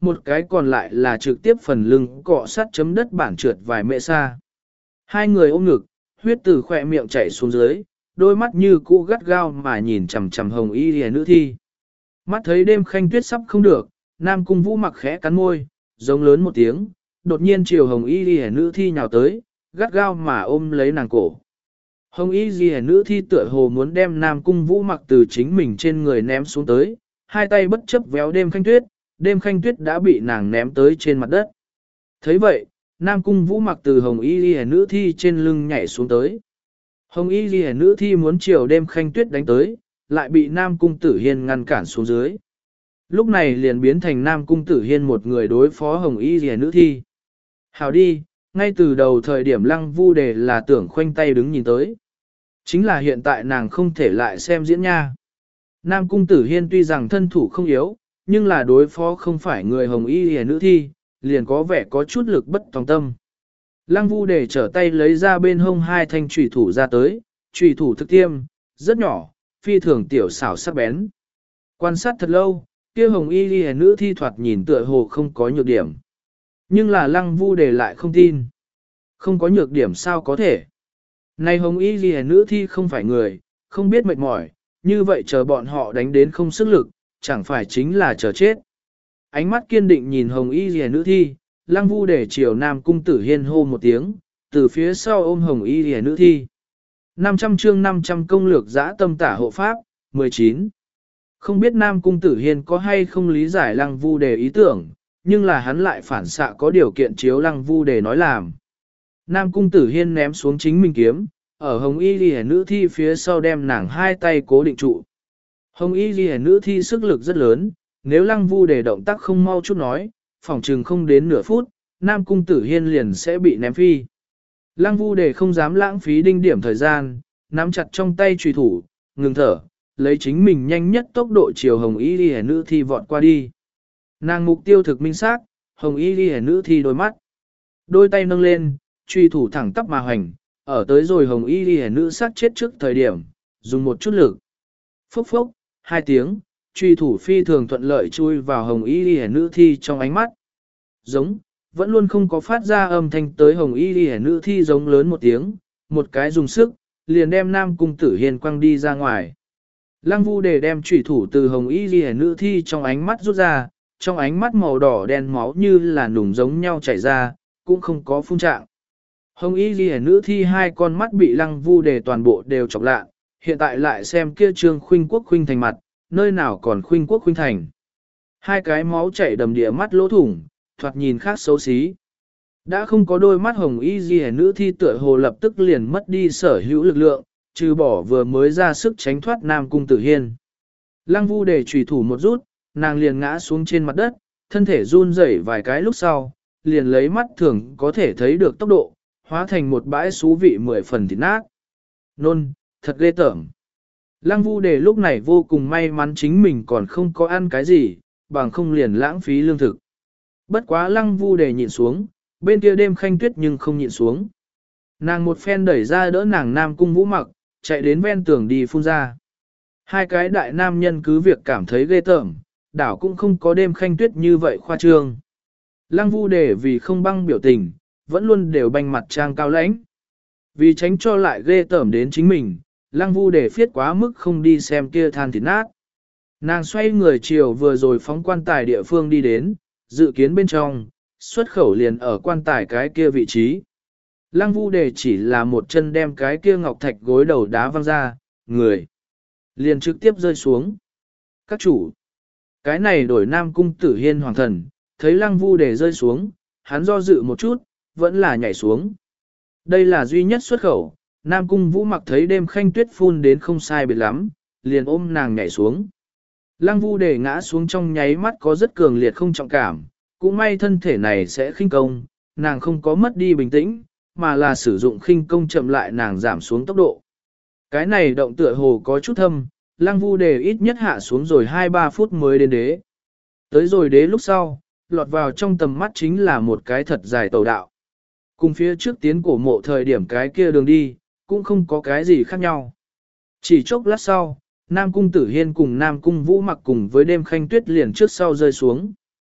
một cái còn lại là trực tiếp phần lưng cọ sát chấm đất bản trượt vài mệ xa. Hai người ôm ngực, huyết từ khỏe miệng chảy xuống dưới, đôi mắt như cũ gắt gao mà nhìn chằm chằm hồng y lìa nữ thi. Mắt thấy đêm khanh tuyết sắp không được, Nam Cung Vũ mặc khẽ cắn môi, giống lớn một tiếng, đột nhiên chiều hồng y lìa nữ thi nhào tới, gắt gao mà ôm lấy nàng cổ. Hồng y lìa nữ thi tựa hồ muốn đem Nam Cung Vũ mặc từ chính mình trên người ném xuống tới, hai tay bất chấp véo đêm khanh tuyết, đêm khanh tuyết đã bị nàng ném tới trên mặt đất. Thấy vậy, Nam Cung Vũ mặc từ hồng y lìa nữ thi trên lưng nhảy xuống tới. Hồng y lìa nữ thi muốn chiều đêm khanh tuyết đánh tới, lại bị Nam Cung Tử Hiên ngăn cản xuống dưới. Lúc này liền biến thành Nam Cung Tử Hiên một người đối phó hồng y lìa nữ thi. Hào đi, ngay từ đầu thời điểm Lăng Vu Đề là tưởng khoanh tay đứng nhìn tới. Chính là hiện tại nàng không thể lại xem diễn nha. Nam Cung Tử Hiên tuy rằng thân thủ không yếu, nhưng là đối phó không phải người hồng y lìa nữ thi, liền có vẻ có chút lực bất tòng tâm. Lăng Vu Đề trở tay lấy ra bên hông hai thanh chủy thủ ra tới, chủy thủ thực tiêm, rất nhỏ, phi thường tiểu xảo sắc bén. Quan sát thật lâu, kia hồng y lìa nữ thi thoạt nhìn tựa hồ không có nhược điểm. Nhưng là Lăng Vu Đề lại không tin. Không có nhược điểm sao có thể. Này hồng y lìa nữ thi không phải người, không biết mệt mỏi, như vậy chờ bọn họ đánh đến không sức lực, chẳng phải chính là chờ chết. Ánh mắt kiên định nhìn hồng y lìa nữ thi, Lăng Vu Đề chiều Nam Cung Tử Hiên hô một tiếng, từ phía sau ôm hồng y lìa nữ thi. năm trăm chương năm trăm công lược dã tâm tả hộ pháp, mười chín. Không biết Nam Cung Tử Hiên có hay không lý giải Lăng Vu Đề ý tưởng, nhưng là hắn lại phản xạ có điều kiện chiếu Lăng Vu Đề nói làm. Nam Cung Tử Hiên ném xuống chính mình kiếm, ở hồng y lìa nữ thi phía sau đem nàng hai tay cố định trụ. Hồng y lìa nữ thi sức lực rất lớn, nếu Lăng Vu Đề động tác không mau chút nói, phỏng chừng không đến nửa phút, Nam Cung Tử Hiên liền sẽ bị ném phi. Lăng Vu Đề không dám lãng phí đinh điểm thời gian, nắm chặt trong tay chùy thủ, ngừng thở, lấy chính mình nhanh nhất tốc độ chiều hồng y lìa nữ thi vọt qua đi. Nàng mục tiêu thực minh xác, hồng y lìa nữ thi đôi mắt. Đôi tay nâng lên, chùy thủ thẳng tắp mà hoành, ở tới rồi hồng y lìa nữ sát chết trước thời điểm, dùng một chút lực. Phốc phốc, hai tiếng, chùy thủ phi thường thuận lợi chui vào hồng y lìa nữ thi trong ánh mắt. Giống, vẫn luôn không có phát ra âm thanh tới hồng y lìa nữ thi giống lớn một tiếng, một cái dùng sức, liền đem Nam Cung Tử Hiên quăng đi ra ngoài. Lăng Vu Đề đem chủy thủ từ hồng y lìa nữ thi trong ánh mắt rút ra, trong ánh mắt màu đỏ đen máu như là nùng giống nhau chảy ra, cũng không có phun trạng. Hồng y lìa nữ thi hai con mắt bị Lăng Vu Đề toàn bộ đều chọc lạ, hiện tại lại xem kia trương khuynh quốc khuynh thành mặt, nơi nào còn khuynh quốc khuynh thành. Hai cái máu chảy đầm địa mắt lỗ thủng, thoạt nhìn khác xấu xí. Đã không có đôi mắt hồng y lìa nữ thi tựa hồ lập tức liền mất đi sở hữu lực lượng, trừ bỏ vừa mới ra sức tránh thoát Nam Cung Tử Hiên. Lăng Vu Đề chủy thủ một rút, nàng liền ngã xuống trên mặt đất, thân thể run rẩy vài cái lúc sau, liền lấy mắt thường có thể thấy được tốc độ, hóa thành một bãi xú vị mười phần thịt nát. Nôn, thật ghê tởm. Lăng Vu Đề lúc này vô cùng may mắn chính mình còn không có ăn cái gì, bằng không liền lãng phí lương thực. Bất quá Lăng Vu Đề nhịn xuống, bên kia đêm khanh tuyết nhưng không nhịn xuống. Nàng một phen đẩy ra đỡ nàng Nam Cung Vũ mặc, chạy đến ven tường đi phun ra. Hai cái đại nam nhân cứ việc cảm thấy ghê tởm, đảo cũng không có đêm khanh tuyết như vậy khoa trương. Lăng Vu Đề vì không băng biểu tình, vẫn luôn đều banh mặt trang cao lãnh. Vì tránh cho lại ghê tởm đến chính mình, Lăng Vu Đề phiết quá mức không đi xem kia than thịt nát. Nàng xoay người chiều vừa rồi phóng quan tài địa phương đi đến, dự kiến bên trong, xuất khẩu liền ở quan tài cái kia vị trí. Lăng Vu Đề chỉ là một chân đem cái kia ngọc thạch gối đầu đá văng ra, người liền trực tiếp rơi xuống. Các chủ, cái này đổi Nam Cung Tử Hiên hoàng thần, thấy Lăng Vu Đề rơi xuống, hắn do dự một chút, vẫn là nhảy xuống. Đây là duy nhất xuất khẩu, Nam Cung Vũ mặc thấy đêm khanh tuyết phun đến không sai biệt lắm, liền ôm nàng nhảy xuống. Lăng Vu Đề ngã xuống trong nháy mắt có rất cường liệt không trọng cảm, cũng may thân thể này sẽ khinh công, nàng không có mất đi bình tĩnh, mà là sử dụng khinh công chậm lại nàng giảm xuống tốc độ. Cái này động tựa hồ có chút thâm, Lăng Vu Đề ít nhất hạ xuống rồi hai ba phút mới đến đế. Tới rồi đế lúc sau, lọt vào trong tầm mắt chính là một cái thật dài tàu đạo. Cùng phía trước tiến cổ mộ thời điểm cái kia đường đi, cũng không có cái gì khác nhau. Chỉ chốc lát sau, Nam Cung Tử Hiên cùng Nam Cung Vũ mặc cùng với đêm khanh tuyết liền trước sau rơi xuống.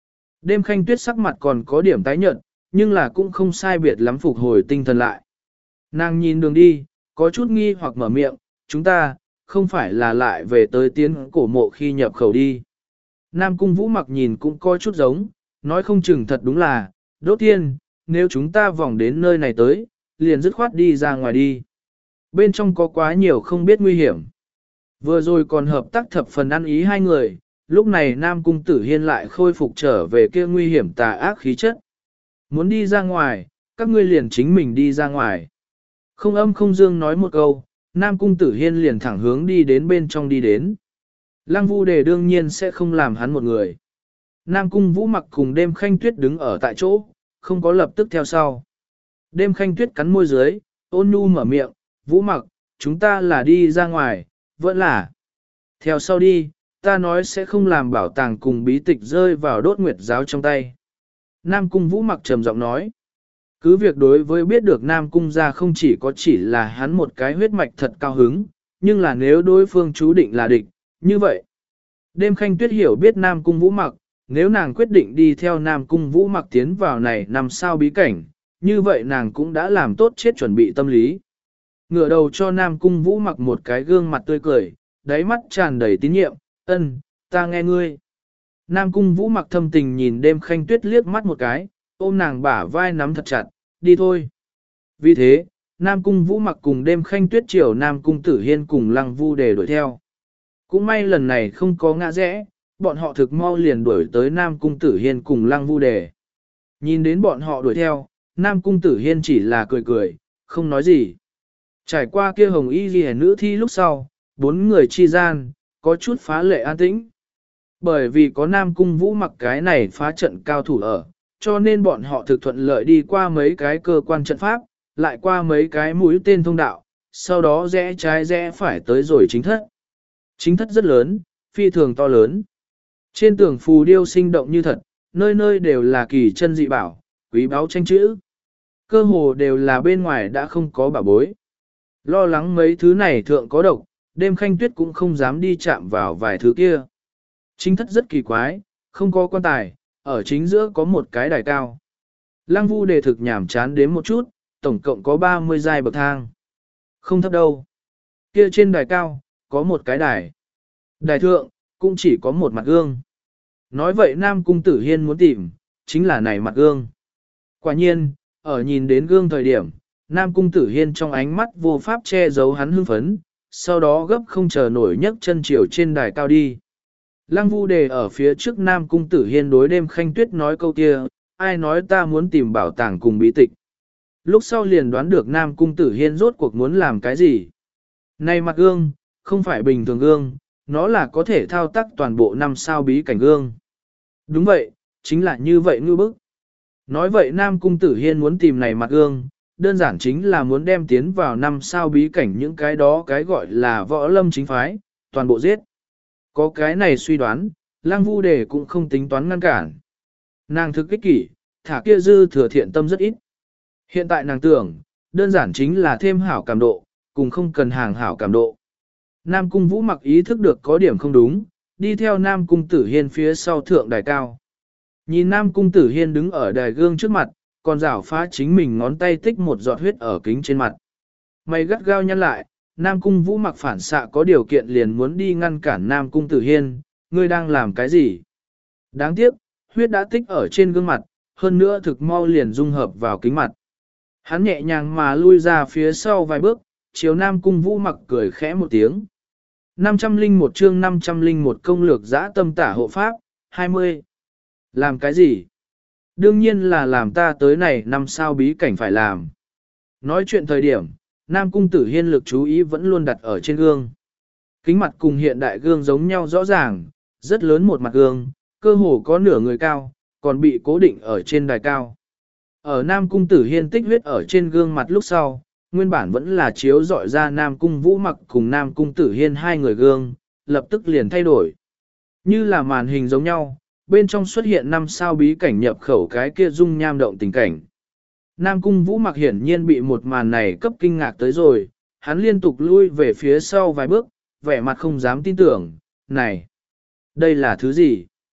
Đêm Khanh Tuyết sắc mặt còn có điểm tái nhợt, nhưng là cũng không sai biệt lắm phục hồi tinh thần lại. Nàng nhìn đường đi, có chút nghi hoặc mở miệng, chúng ta, không phải là lại về tới tiến cổ mộ khi nhập khẩu đi. Nam Cung Vũ Mặc nhìn cũng có chút giống, nói không chừng thật đúng là, đốt tiên, nếu chúng ta vòng đến nơi này tới, liền dứt khoát đi ra ngoài đi. Bên trong có quá nhiều không biết nguy hiểm. Vừa rồi còn hợp tác thập phần ăn ý hai người, lúc này Nam Cung Tử Hiên lại khôi phục trở về kia nguy hiểm tà ác khí chất. Muốn đi ra ngoài, các ngươi liền chính mình đi ra ngoài. Không âm không dương nói một câu, Nam Cung Tử Hiên liền thẳng hướng đi đến bên trong đi đến. Lăng Vu Đề đương nhiên sẽ không làm hắn một người. Nam Cung Vũ Mặc cùng Đêm Khanh Tuyết đứng ở tại chỗ, không có lập tức theo sau. Đêm Khanh Tuyết cắn môi dưới, ôn nhu mở miệng, Vũ Mặc, chúng ta là đi ra ngoài, vẫn là. Theo sau đi, ta nói sẽ không làm bảo tàng cùng bí tịch rơi vào đốt nguyệt giáo trong tay. Nam Cung Vũ Mặc trầm giọng nói. Cứ việc đối với biết được Nam Cung ra không chỉ có chỉ là hắn một cái huyết mạch thật cao hứng, nhưng là nếu đối phương chú định là địch, như vậy. Đêm Khanh Tuyết hiểu biết Nam Cung Vũ Mặc, nếu nàng quyết định đi theo Nam Cung Vũ Mặc tiến vào này nằm sao bí cảnh, như vậy nàng cũng đã làm tốt chết chuẩn bị tâm lý. Ngửa đầu cho Nam Cung Vũ Mặc một cái gương mặt tươi cười, đáy mắt tràn đầy tín nhiệm, ân, ta nghe ngươi. Nam Cung Vũ Mặc thâm tình nhìn Đêm Khanh Tuyết liếc mắt một cái, ôm nàng bả vai nắm thật chặt, đi thôi. Vì thế, Nam Cung Vũ Mặc cùng Đêm Khanh Tuyết chiều Nam Cung Tử Hiên cùng Lăng Vu Đề đuổi theo. Cũng may lần này không có ngã rẽ, bọn họ thực mau liền đuổi tới Nam Cung Tử Hiên cùng Lăng Vu Đề. Nhìn đến bọn họ đuổi theo, Nam Cung Tử Hiên chỉ là cười cười, không nói gì. Trải qua kia hồng y ghi nữ thi lúc sau, bốn người chi gian, có chút phá lệ an tĩnh. Bởi vì có Nam Cung Vũ Mặc cái này phá trận cao thủ ở, cho nên bọn họ thực thuận lợi đi qua mấy cái cơ quan trận pháp, lại qua mấy cái mũi tên thông đạo, sau đó rẽ trái rẽ phải tới rồi chính thất. Chính thất rất lớn, phi thường to lớn. Trên tường phù điêu sinh động như thật, nơi nơi đều là kỳ chân dị bảo, quý báu tranh chữ. Cơ hồ đều là bên ngoài đã không có bảo bối. Lo lắng mấy thứ này thượng có độc, Đêm Khanh Tuyết cũng không dám đi chạm vào vài thứ kia. Chính thất rất kỳ quái, không có quan tài, ở chính giữa có một cái đài cao. Lăng Vu Đề thực nhảm chán đến một chút, tổng cộng có ba mươi giai bậc thang. Không thấp đâu. Kia trên đài cao, có một cái đài. Đài thượng, cũng chỉ có một mặt gương. Nói vậy Nam Cung Tử Hiên muốn tìm, chính là này mặt gương. Quả nhiên, ở nhìn đến gương thời điểm, Nam Cung Tử Hiên trong ánh mắt vô pháp che giấu hắn hưng phấn, sau đó gấp không chờ nổi nhấc chân chiều trên đài cao đi. Lăng Vu Đề ở phía trước Nam Cung Tử Hiên đối Đêm Khanh Tuyết nói câu kia, ai nói ta muốn tìm bảo tàng cùng bí tịch. Lúc sau liền đoán được Nam Cung Tử Hiên rốt cuộc muốn làm cái gì. Này mặt gương, không phải bình thường gương, nó là có thể thao tác toàn bộ năm sao bí cảnh gương. Đúng vậy, chính là như vậy ngư bức. Nói vậy Nam Cung Tử Hiên muốn tìm này mặt gương, đơn giản chính là muốn đem tiến vào năm sao bí cảnh những cái đó cái gọi là võ lâm chính phái, toàn bộ giết. Có cái này suy đoán, Lăng Vu Đề cũng không tính toán ngăn cản. Nàng thực ích kỷ, thả kia dư thừa thiện tâm rất ít. Hiện tại nàng tưởng, đơn giản chính là thêm hảo cảm độ, cùng không cần hàng hảo cảm độ. Nam Cung Vũ Mặc ý thức được có điểm không đúng, đi theo Nam Cung Tử Hiên phía sau thượng đài cao. Nhìn Nam Cung Tử Hiên đứng ở đài gương trước mặt, còn rảo phá chính mình ngón tay tích một giọt huyết ở kính trên mặt. Mày gắt gao nhăn lại, Nam Cung Vũ Mặc phản xạ có điều kiện liền muốn đi ngăn cản Nam Cung Tử Hiên, ngươi đang làm cái gì? Đáng tiếc, huyết đã tích ở trên gương mặt, hơn nữa thực mau liền dung hợp vào kính mặt. Hắn nhẹ nhàng mà lui ra phía sau vài bước, chiều Nam Cung Vũ Mặc cười khẽ một tiếng. năm trăm linh một chương năm trăm linh một công lược dã tâm tả hộ pháp, hai mươi. Làm cái gì? Đương nhiên là làm ta tới này năm sao bí cảnh phải làm. Nói chuyện thời điểm, Nam Cung Tử Hiên lực chú ý vẫn luôn đặt ở trên gương. Kính mặt cùng hiện đại gương giống nhau rõ ràng, rất lớn một mặt gương, cơ hồ có nửa người cao, còn bị cố định ở trên đài cao. Ở Nam Cung Tử Hiên tích huyết ở trên gương mặt lúc sau, nguyên bản vẫn là chiếu dọi ra Nam Cung Vũ Mặc cùng Nam Cung Tử Hiên hai người gương, lập tức liền thay đổi. Như là màn hình giống nhau, bên trong xuất hiện năm sao bí cảnh nhập khẩu cái kia dung nham động tình cảnh. Nam Cung Vũ Mặc hiển nhiên bị một màn này cấp kinh ngạc tới rồi, hắn liên tục lui về phía sau vài bước, vẻ mặt không dám tin tưởng, này, đây là thứ gì?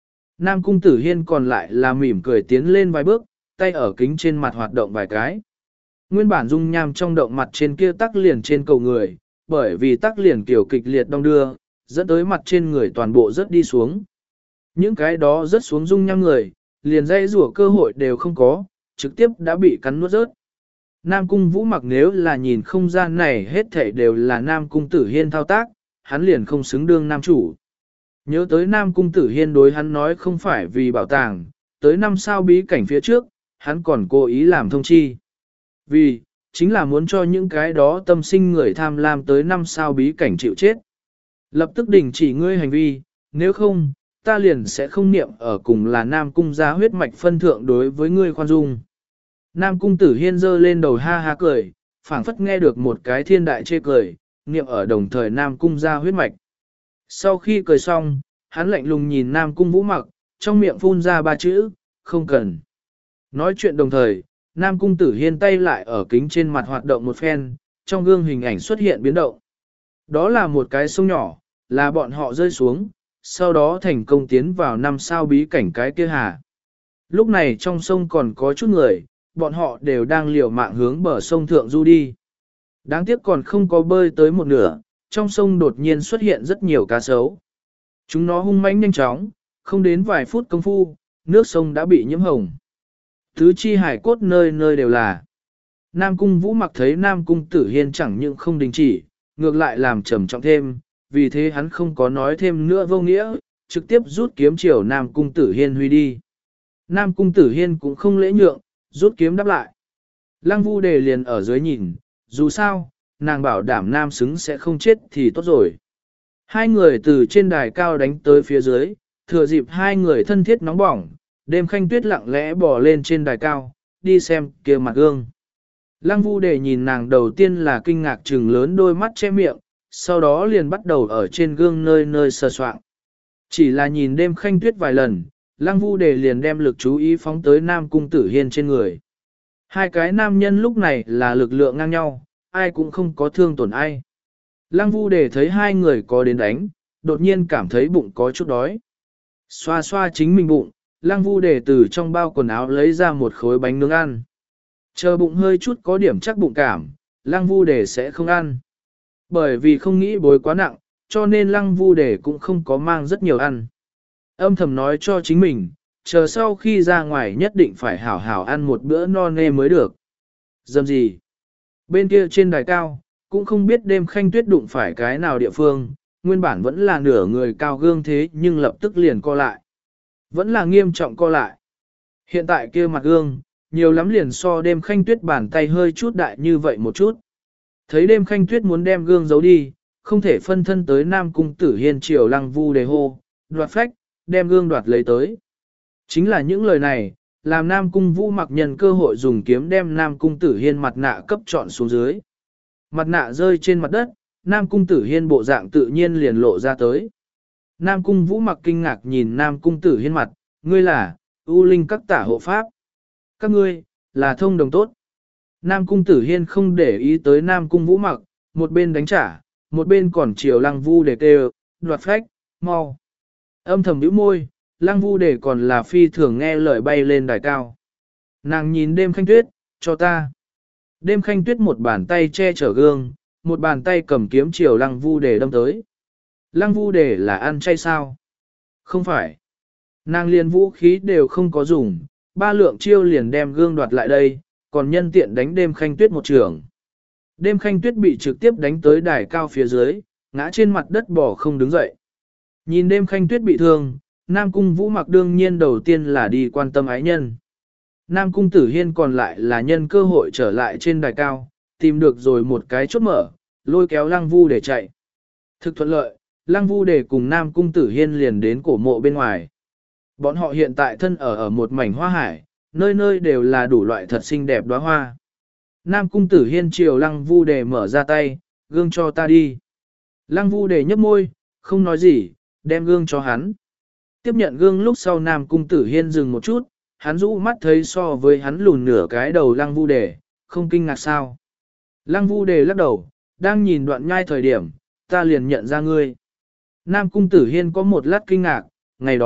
Nam Cung Tử Hiên còn lại là mỉm cười tiến lên vài bước, tay ở kính trên mặt hoạt động vài cái. Nguyên bản dung nham trong động mặt trên kia tắc liền trên cầu người, bởi vì tắc liền kiểu kịch liệt đong đưa, dẫn tới mặt trên người toàn bộ rớt đi xuống. Những cái đó rớt xuống dung nham người, liền dây rủa cơ hội đều không có, trực tiếp đã bị cắn nuốt rớt. Nam Cung Vũ Mặc nếu là nhìn không gian này hết thảy đều là Nam Cung Tử Hiên thao tác, hắn liền không xứng đương nam chủ. Nhớ tới Nam Cung Tử Hiên đối hắn nói không phải vì bảo tàng, tới năm sao bí cảnh phía trước, hắn còn cố ý làm thông chi. Vì, chính là muốn cho những cái đó tâm sinh người tham lam tới năm sao bí cảnh chịu chết. Lập tức đình chỉ ngươi hành vi, nếu không, ta liền sẽ không niệm ở cùng là Nam Cung gia huyết mạch phân thượng đối với ngươi khoan dung. Nam Cung Tử Hiên giơ lên đầu ha ha cười, phảng phất nghe được một cái thiên đại chê cười, niệm ở đồng thời Nam Cung gia huyết mạch. Sau khi cười xong, hắn lạnh lùng nhìn Nam Cung Vũ Mặc, trong miệng phun ra ba chữ, không cần. Nói chuyện đồng thời, Nam Cung Tử Hiên tay lại ở kính trên mặt hoạt động một phen, trong gương hình ảnh xuất hiện biến động. Đó là một cái sông nhỏ, là bọn họ rơi xuống, sau đó thành công tiến vào năm sao bí cảnh cái kia hà. Lúc này trong sông còn có chút người, bọn họ đều đang liều mạng hướng bờ sông thượng du đi. Đáng tiếc còn không có bơi tới một nửa, trong sông đột nhiên xuất hiện rất nhiều cá sấu. Chúng nó hung mãnh nhanh chóng, không đến vài phút công phu, nước sông đã bị nhiễm hồng. Thứ chi hải cốt nơi nơi đều là. Nam Cung Vũ Mặc thấy Nam Cung Tử Hiên chẳng những không đình chỉ, ngược lại làm trầm trọng thêm, vì thế hắn không có nói thêm nữa vô nghĩa, trực tiếp rút kiếm chiều Nam Cung Tử Hiên huy đi. Nam Cung Tử Hiên cũng không lễ nhượng, rút kiếm đáp lại. Lăng Vu Đề liền ở dưới nhìn, dù sao, nàng bảo đảm nam xứng sẽ không chết thì tốt rồi. Hai người từ trên đài cao đánh tới phía dưới, thừa dịp hai người thân thiết nóng bỏng, đêm khanh tuyết lặng lẽ bò lên trên đài cao, đi xem kia mặt gương. Lăng Vu Đề nhìn nàng đầu tiên là kinh ngạc trừng lớn đôi mắt che miệng, sau đó liền bắt đầu ở trên gương nơi nơi sờ soạng. Chỉ là nhìn đêm khanh tuyết vài lần, Lăng Vu Đề liền đem lực chú ý phóng tới Nam Cung Tử Hiên trên người. Hai cái nam nhân lúc này là lực lượng ngang nhau, ai cũng không có thương tổn ai. Lăng Vu Đề thấy hai người có đến đánh, đột nhiên cảm thấy bụng có chút đói. Xoa xoa chính mình bụng, Lăng Vu Đề từ trong bao quần áo lấy ra một khối bánh nướng ăn. Chờ bụng hơi chút có điểm chắc bụng cảm, Lăng Vu Đề sẽ không ăn. Bởi vì không nghĩ bối quá nặng, cho nên Lăng Vu Đề cũng không có mang rất nhiều ăn. Âm thầm nói cho chính mình, chờ sau khi ra ngoài nhất định phải hảo hảo ăn một bữa no nê mới được. Dầm gì? Bên kia trên đài cao, cũng không biết đêm khanh tuyết đụng phải cái nào địa phương, nguyên bản vẫn là nửa người cao gương thế nhưng lập tức liền co lại. Vẫn là nghiêm trọng co lại. Hiện tại kia mặt gương, nhiều lắm liền so đêm khanh tuyết bàn tay hơi chút đại như vậy một chút. Thấy đêm khanh tuyết muốn đem gương giấu đi, không thể phân thân tới Nam Cung Tử Hiên triều Lăng Vu Đề hô, đoạt phách, đem gương đoạt lấy tới. Chính là những lời này, làm Nam Cung Vũ Mặc nhân cơ hội dùng kiếm đem Nam Cung Tử Hiên mặt nạ cấp trọn xuống dưới. Mặt nạ rơi trên mặt đất, Nam Cung Tử Hiên bộ dạng tự nhiên liền lộ ra tới. Nam Cung Vũ Mặc kinh ngạc nhìn Nam Cung Tử Hiên mặt, ngươi là, U Linh các tả hộ pháp. Các ngươi, là thông đồng tốt. Nam Cung Tử Hiên không để ý tới Nam Cung Vũ Mặc, một bên đánh trả, một bên còn chiều Lăng Vu Đề kêu, đoạt phách, mau. Âm thầm bĩu môi, Lăng Vu Đề còn là phi thường nghe lời bay lên đài cao. Nàng nhìn đêm khanh tuyết, cho ta. Đêm khanh tuyết một bàn tay che chở gương, một bàn tay cầm kiếm chiều Lăng Vu Đề đâm tới. Lăng Vu Đề là ăn chay sao? Không phải. Nàng liền vũ khí đều không có dùng, ba lượng chiêu liền đem gương đoạt lại đây, còn nhân tiện đánh đêm khanh tuyết một trường. Đêm khanh tuyết bị trực tiếp đánh tới đài cao phía dưới, ngã trên mặt đất bỏ không đứng dậy. Nhìn đêm khanh tuyết bị thương, Nam Cung Vũ Mặc đương nhiên đầu tiên là đi quan tâm ái nhân. Nam Cung Tử Hiên còn lại là nhân cơ hội trở lại trên đài cao, tìm được rồi một cái chốt mở, lôi kéo Lăng Vu để chạy. Thực thuận lợi, Lăng Vu để cùng Nam Cung Tử Hiên liền đến cổ mộ bên ngoài. Bọn họ hiện tại thân ở ở một mảnh hoa hải, nơi nơi đều là đủ loại thật xinh đẹp đóa hoa. Nam Cung Tử Hiên chiều Lăng Vu Đề mở ra tay, gương cho ta đi. Lăng Vu Đề nhấp môi, không nói gì, đem gương cho hắn. Tiếp nhận gương lúc sau Nam Cung Tử Hiên dừng một chút, hắn rũ mắt thấy so với hắn lùn nửa cái đầu Lăng Vu Đề, không kinh ngạc sao. Lăng Vu Đề lắc đầu, đang nhìn đoạn nhai thời điểm, ta liền nhận ra ngươi. Nam Cung Tử Hiên có một lát kinh ngạc, ngày đó,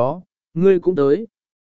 ngươi cũng tới.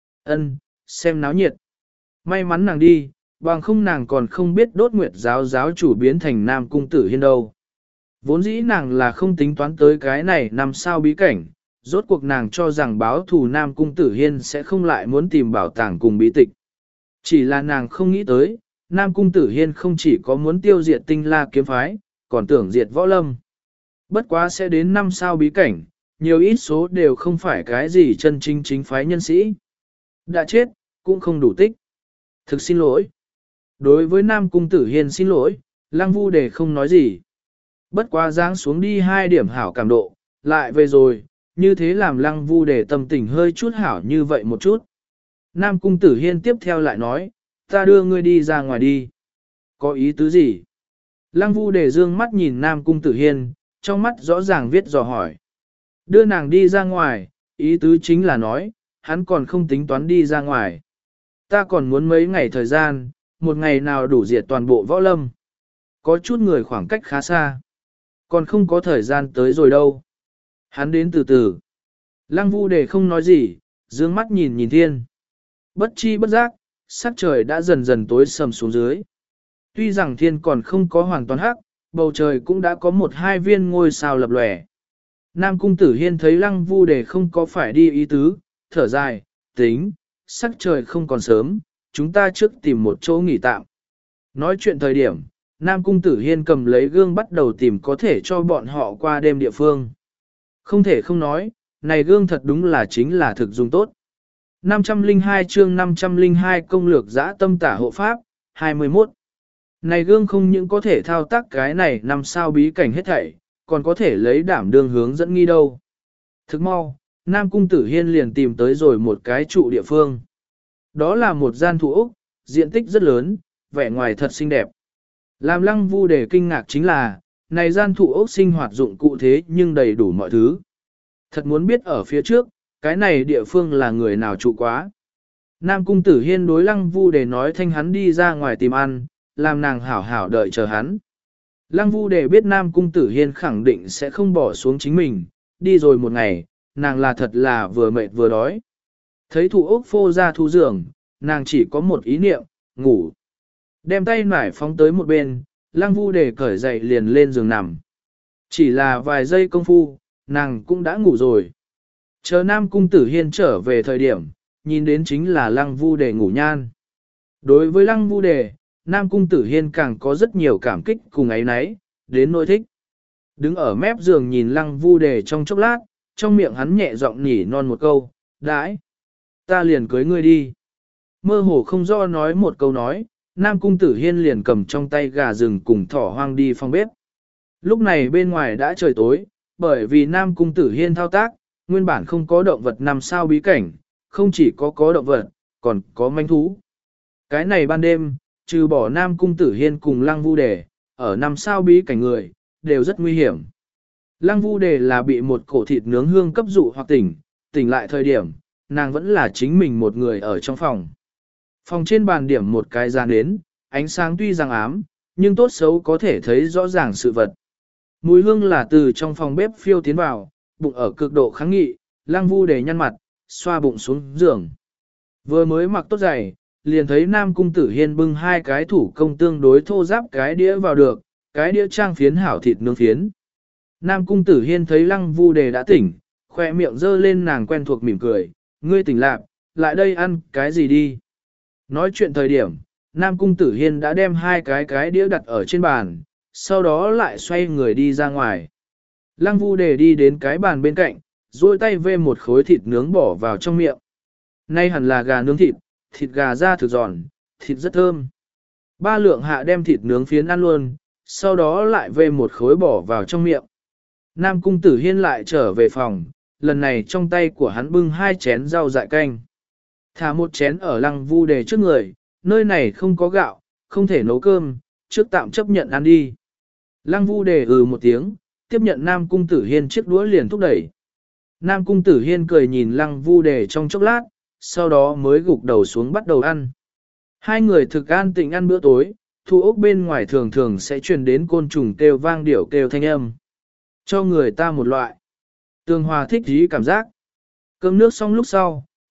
Ân, xem náo nhiệt. May mắn nàng đi, bằng không nàng còn không biết đốt nguyệt giáo giáo chủ biến thành nam cung tử hiên đâu. Vốn dĩ nàng là không tính toán tới cái này nằm sao bí cảnh, rốt cuộc nàng cho rằng báo thù nam cung tử hiên sẽ không lại muốn tìm bảo tàng cùng bí tịch. Chỉ là nàng không nghĩ tới, nam cung tử hiên không chỉ có muốn tiêu diệt tinh la kiếm phái, còn tưởng diệt võ lâm. Bất quá sẽ đến năm sao bí cảnh, nhiều ít số đều không phải cái gì chân chính chính phái nhân sĩ. Đã chết, cũng không đủ tích. Thực xin lỗi. Đối với nam cung tử hiên xin lỗi, lăng vu đề không nói gì. Bất quá giáng xuống đi hai điểm hảo cảm độ, lại về rồi, như thế làm lăng vu đề tâm tình hơi chút hảo như vậy một chút. Nam cung tử hiên tiếp theo lại nói, ta đưa ngươi đi ra ngoài đi. Có ý tứ gì? Lăng vu đề dương mắt nhìn nam cung tử hiên, trong mắt rõ ràng viết dò hỏi. Đưa nàng đi ra ngoài, ý tứ chính là nói, hắn còn không tính toán đi ra ngoài. Ta còn muốn mấy ngày thời gian, một ngày nào đủ diệt toàn bộ võ lâm. Có chút người khoảng cách khá xa. Còn không có thời gian tới rồi đâu. Hắn đến từ từ. Lăng vu đề không nói gì, dương mắt nhìn nhìn thiên. Bất chi bất giác, sắc trời đã dần dần tối sầm xuống dưới. Tuy rằng thiên còn không có hoàn toàn hắc, bầu trời cũng đã có một hai viên ngôi sao lập lòe. Nam cung tử hiên thấy lăng vu đề không có phải đi ý tứ, thở dài, tính, sắc trời không còn sớm, chúng ta trước tìm một chỗ nghỉ tạm. Nói chuyện thời điểm, Nam cung tử hiên cầm lấy gương bắt đầu tìm có thể cho bọn họ qua đêm địa phương. Không thể không nói, này gương thật đúng là chính là thực dùng tốt. năm trăm lẻ hai chương năm trăm lẻ hai công lược dã tâm tả hộ pháp, hai mươi mốt. Này gương không những có thể thao tác cái này năm sao bí cảnh hết thảy, còn có thể lấy đảm đương hướng dẫn nghi đâu. Thức mau, Nam cung tử hiên liền tìm tới rồi một cái trụ địa phương. Đó là một gian thủ ốc, diện tích rất lớn, vẻ ngoài thật xinh đẹp. Làm lăng vu đề kinh ngạc chính là, này gian thủ ốc sinh hoạt dụng cụ thế nhưng đầy đủ mọi thứ. Thật muốn biết ở phía trước, cái này địa phương là người nào trụ quá. Nam cung tử hiên đối lăng vu đề nói thanh hắn đi ra ngoài tìm ăn, làm nàng hảo hảo đợi chờ hắn. Lăng vu đề biết Nam cung tử hiên khẳng định sẽ không bỏ xuống chính mình, đi rồi một ngày, nàng là thật là vừa mệt vừa đói. Thấy thủ ốc phô ra thu giường, nàng chỉ có một ý niệm, ngủ. Đem tay nải phóng tới một bên, lăng vu đề cởi dậy liền lên giường nằm. Chỉ là vài giây công phu, nàng cũng đã ngủ rồi. Chờ Nam cung tử hiên trở về thời điểm, nhìn đến chính là lăng vu đề ngủ nhan. Đối với lăng vu đề, Nam cung tử hiên càng có rất nhiều cảm kích cùng ấy nấy, đến nỗi thích. Đứng ở mép giường nhìn lăng vu đề trong chốc lát, trong miệng hắn nhẹ giọng nhỉ non một câu, đãi. Ta liền cưới ngươi đi. Mơ hồ không do nói một câu nói, Nam cung tử hiên liền cầm trong tay gà rừng cùng thỏ hoang đi phòng bếp. Lúc này bên ngoài đã trời tối, bởi vì Nam cung tử hiên thao tác, nguyên bản không có động vật nằm sao bí cảnh, không chỉ có có động vật, còn có manh thú. Cái này ban đêm, trừ bỏ Nam cung tử hiên cùng lăng vu đề, ở nằm sao bí cảnh người, đều rất nguy hiểm. Lăng vu đề là bị một cổ thịt nướng hương cấp dụ hoặc tỉnh, tỉnh lại thời điểm, nàng vẫn là chính mình một người ở trong phòng. Phòng trên bàn điểm một cái gian đến, ánh sáng tuy rằng ám, nhưng tốt xấu có thể thấy rõ ràng sự vật. Mùi hương là từ trong phòng bếp phiêu tiến vào, bụng ở cực độ kháng nghị, lăng vu đề nhăn mặt, xoa bụng xuống giường. Vừa mới mặc tốt giày, liền thấy Nam cung tử hiên bưng hai cái thủ công tương đối thô ráp cái đĩa vào được, cái đĩa trang phiến hảo thịt nướng phiến. Nam cung tử hiên thấy lăng vu đề đã tỉnh, khoe miệng dơ lên nàng quen thuộc mỉm cười, ngươi tỉnh lạc, lại đây ăn cái gì đi. Nói chuyện thời điểm, Nam cung tử hiên đã đem hai cái cái đĩa đặt ở trên bàn, sau đó lại xoay người đi ra ngoài. Lăng vu đề đi đến cái bàn bên cạnh, duỗi tay vê một khối thịt nướng bỏ vào trong miệng. Nay hẳn là gà nướng thịt, thịt gà da thực giòn, thịt rất thơm. Ba lượng hạ đem thịt nướng phiến ăn luôn, sau đó lại vê một khối bỏ vào trong miệng. Nam cung tử hiên lại trở về phòng, lần này trong tay của hắn bưng hai chén rau dại canh. Thả một chén ở lăng vu đề trước người, nơi này không có gạo, không thể nấu cơm, trước tạm chấp nhận ăn đi. Lăng vu đề ừ một tiếng, tiếp nhận Nam cung tử hiên chiếc đũa liền thúc đẩy. Nam cung tử hiên cười nhìn lăng vu đề trong chốc lát, sau đó mới gục đầu xuống bắt đầu ăn. Hai người thực an tịnh ăn bữa tối, thu ốc bên ngoài thường thường sẽ truyền đến côn trùng kêu vang điểu kêu thanh âm. Cho người ta một loại tương hòa thích dí cảm giác. Cơm nước xong lúc sau,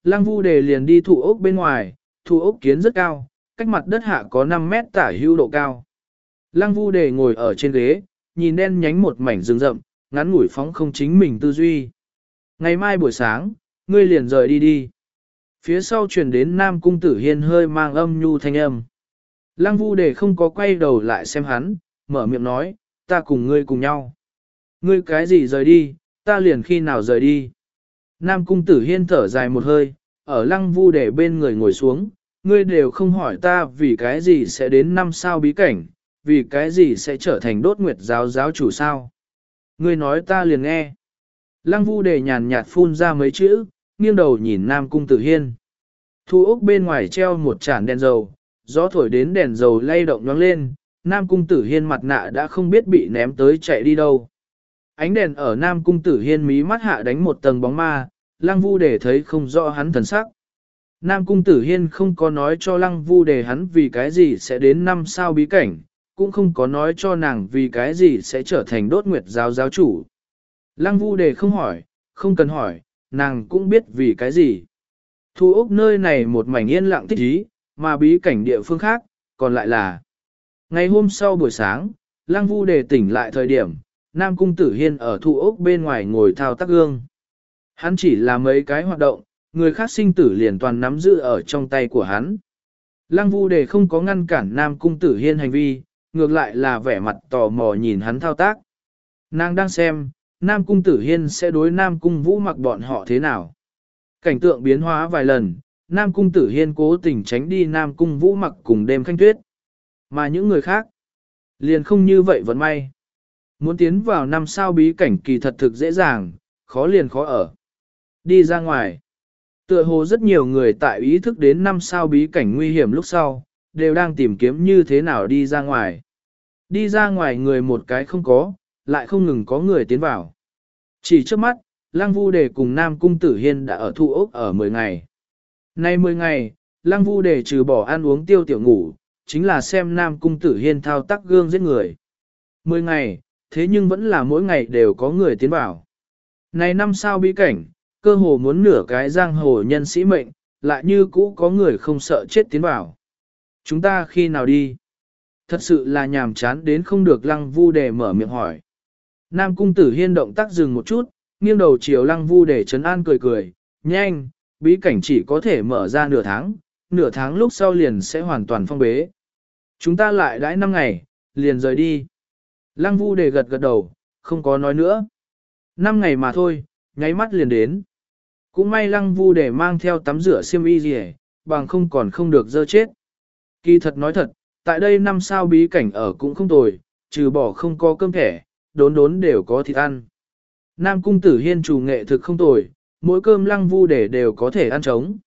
Lăng Vu Đề liền đi thụ ốc bên ngoài, thụ ốc kiến rất cao, cách mặt đất hạ có năm mét tả hữu độ cao. Lăng Vu Đề ngồi ở trên ghế, nhìn đen nhánh một mảnh rừng rậm, ngắn ngủi phóng không chính mình tư duy. Ngày mai buổi sáng, ngươi liền rời đi đi. Phía sau truyền đến Nam Cung Tử Hiên hơi mang âm nhu thanh âm. Lăng Vu Đề không có quay đầu lại xem hắn, mở miệng nói, ta cùng ngươi cùng nhau. Ngươi cái gì rời đi, ta liền khi nào rời đi. Nam Cung Tử Hiên thở dài một hơi, ở Lăng Vu Đề bên người ngồi xuống, ngươi đều không hỏi ta vì cái gì sẽ đến năm sao bí cảnh, vì cái gì sẽ trở thành đốt nguyệt giáo giáo chủ sao. Ngươi nói ta liền nghe. Lăng Vu Đề nhàn nhạt phun ra mấy chữ, nghiêng đầu nhìn Nam Cung Tử Hiên. Thu ốc bên ngoài treo một chản đèn dầu, gió thổi đến đèn dầu lay động nhoáng lên, Nam Cung Tử Hiên mặt nạ đã không biết bị ném tới chạy đi đâu. Ánh đèn ở Nam Cung Tử Hiên mí mắt hạ đánh một tầng bóng ma, Lăng Vu Đề thấy không rõ hắn thần sắc. Nam Cung Tử Hiên không có nói cho Lăng Vu Đề hắn vì cái gì sẽ đến năm sao bí cảnh, cũng không có nói cho nàng vì cái gì sẽ trở thành đốt nguyệt giáo giáo chủ. Lăng Vu Đề không hỏi, không cần hỏi, nàng cũng biết vì cái gì. Thu ốc nơi này một mảnh yên lặng thích ý, mà bí cảnh địa phương khác, còn lại là. Ngày hôm sau buổi sáng, Lăng Vu Đề tỉnh lại thời điểm, Nam Cung Tử Hiên ở thu ốc bên ngoài ngồi thao tác gương. Hắn chỉ là mấy cái hoạt động, người khác sinh tử liền toàn nắm giữ ở trong tay của hắn. Lăng Vu Đề không có ngăn cản Nam Cung Tử Hiên hành vi, ngược lại là vẻ mặt tò mò nhìn hắn thao tác. Nàng đang xem, Nam Cung Tử Hiên sẽ đối Nam Cung Vũ Mặc bọn họ thế nào. Cảnh tượng biến hóa vài lần, Nam Cung Tử Hiên cố tình tránh đi Nam Cung Vũ Mặc cùng đêm khanh tuyết. Mà những người khác, liền không như vậy vẫn may. Muốn tiến vào năm sao bí cảnh kỳ thật thực dễ dàng, khó liền khó ở. Đi ra ngoài. Tựa hồ rất nhiều người tại ý thức đến năm sao bí cảnh nguy hiểm lúc sau, đều đang tìm kiếm như thế nào đi ra ngoài. Đi ra ngoài người một cái không có, lại không ngừng có người tiến vào. Chỉ trước mắt, Lăng Vu Đề cùng Nam Cung Tử Hiên đã ở thu ốc ở mười ngày. Nay mười ngày, Lăng Vu Đề trừ bỏ ăn uống tiêu tiểu ngủ, chính là xem Nam Cung Tử Hiên thao tác gương giết người. mười ngày, thế nhưng vẫn là mỗi ngày đều có người tiến vào. Này năm sao bí cảnh, cơ hồ muốn nửa cái giang hồ nhân sĩ mệnh, lại như cũ có người không sợ chết tiến vào. Chúng ta khi nào đi? Thật sự là nhàm chán đến không được Lăng Vu Đề mở miệng hỏi. Nam Cung Tử Hiên động tác dừng một chút, nghiêng đầu chiều Lăng Vu Đề trấn an cười cười, nhanh, bí cảnh chỉ có thể mở ra nửa tháng, nửa tháng lúc sau liền sẽ hoàn toàn phong bế. Chúng ta lại đãi năm ngày, liền rời đi. Lăng Vu Đề gật gật đầu, không có nói nữa. Năm ngày mà thôi, nháy mắt liền đến. Cũng may Lăng Vu Đề mang theo tắm rửa xiêm y gì hết, bằng không còn không được dơ chết. Kỳ thật nói thật, tại đây năm sao bí cảnh ở cũng không tồi, trừ bỏ không có cơm thẻ, đốn đốn đều có thịt ăn. Nam Cung Tử Hiên chủ nghệ thực không tồi, mỗi cơm Lăng Vu Đề đều có thể ăn trống.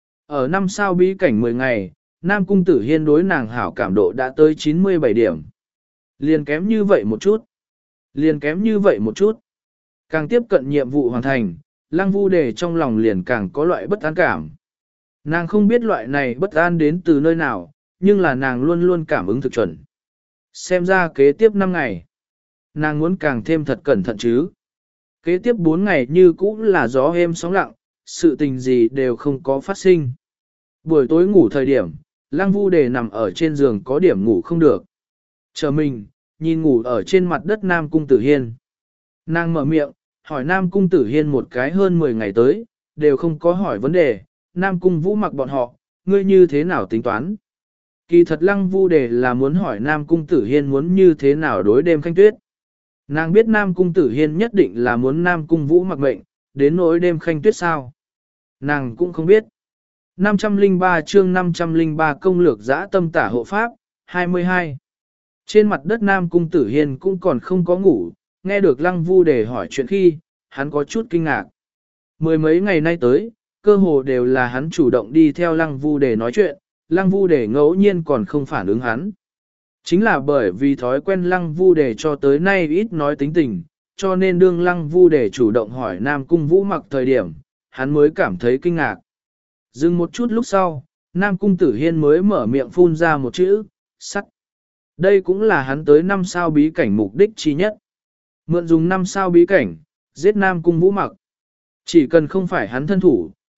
Ở năm sao bí cảnh mười ngày, Nam Cung Tử Hiên đối nàng hảo cảm độ đã tới chín mươi bảy điểm. Liền kém như vậy một chút. Liền kém như vậy một chút. Càng tiếp cận nhiệm vụ hoàn thành, Lăng Vu Đề trong lòng liền càng có loại bất an cảm. Nàng không biết loại này bất an đến từ nơi nào, nhưng là nàng luôn luôn cảm ứng thực chuẩn. Xem ra kế tiếp năm ngày, nàng muốn càng thêm thật cẩn thận chứ. Kế tiếp bốn ngày như cũ là gió êm sóng lặng, sự tình gì đều không có phát sinh. Buổi tối ngủ thời điểm, Lăng Vu Đề nằm ở trên giường có điểm ngủ không được. Chờ mình, nhìn ngủ ở trên mặt đất Nam Cung Tử Hiên. Nàng mở miệng, hỏi Nam Cung Tử Hiên một cái hơn mười ngày tới, đều không có hỏi vấn đề, Nam Cung Vũ Mặc bọn họ, ngươi như thế nào tính toán? Kỳ thật Lăng Vu Đề là muốn hỏi Nam Cung Tử Hiên muốn như thế nào đối đêm khanh tuyết. Nàng biết Nam Cung Tử Hiên nhất định là muốn Nam Cung Vũ Mặc mệnh, đến nỗi đêm khanh tuyết sao? Nàng cũng không biết. năm trăm lẻ ba chương năm trăm lẻ ba công lược dã tâm tả hộ pháp, hai mươi hai. Trên mặt đất Nam Cung Tử Hiên cũng còn không có ngủ, nghe được Lăng Vu Đề hỏi chuyện khi, hắn có chút kinh ngạc. Mười mấy ngày nay tới, cơ hồ đều là hắn chủ động đi theo Lăng Vu Đề nói chuyện, Lăng Vu Đề ngẫu nhiên còn không phản ứng hắn. Chính là bởi vì thói quen Lăng Vu Đề cho tới nay ít nói tính tình, cho nên đương Lăng Vu Đề chủ động hỏi Nam Cung Vũ Mặc thời điểm, hắn mới cảm thấy kinh ngạc. Dừng một chút lúc sau, Nam Cung Tử Hiên mới mở miệng phun ra một chữ, sắt. Đây cũng là hắn tới năm sao bí cảnh mục đích chi nhất. Mượn dùng năm sao bí cảnh, giết Nam Cung Vũ Mặc. Chỉ cần không phải hắn thân thủ,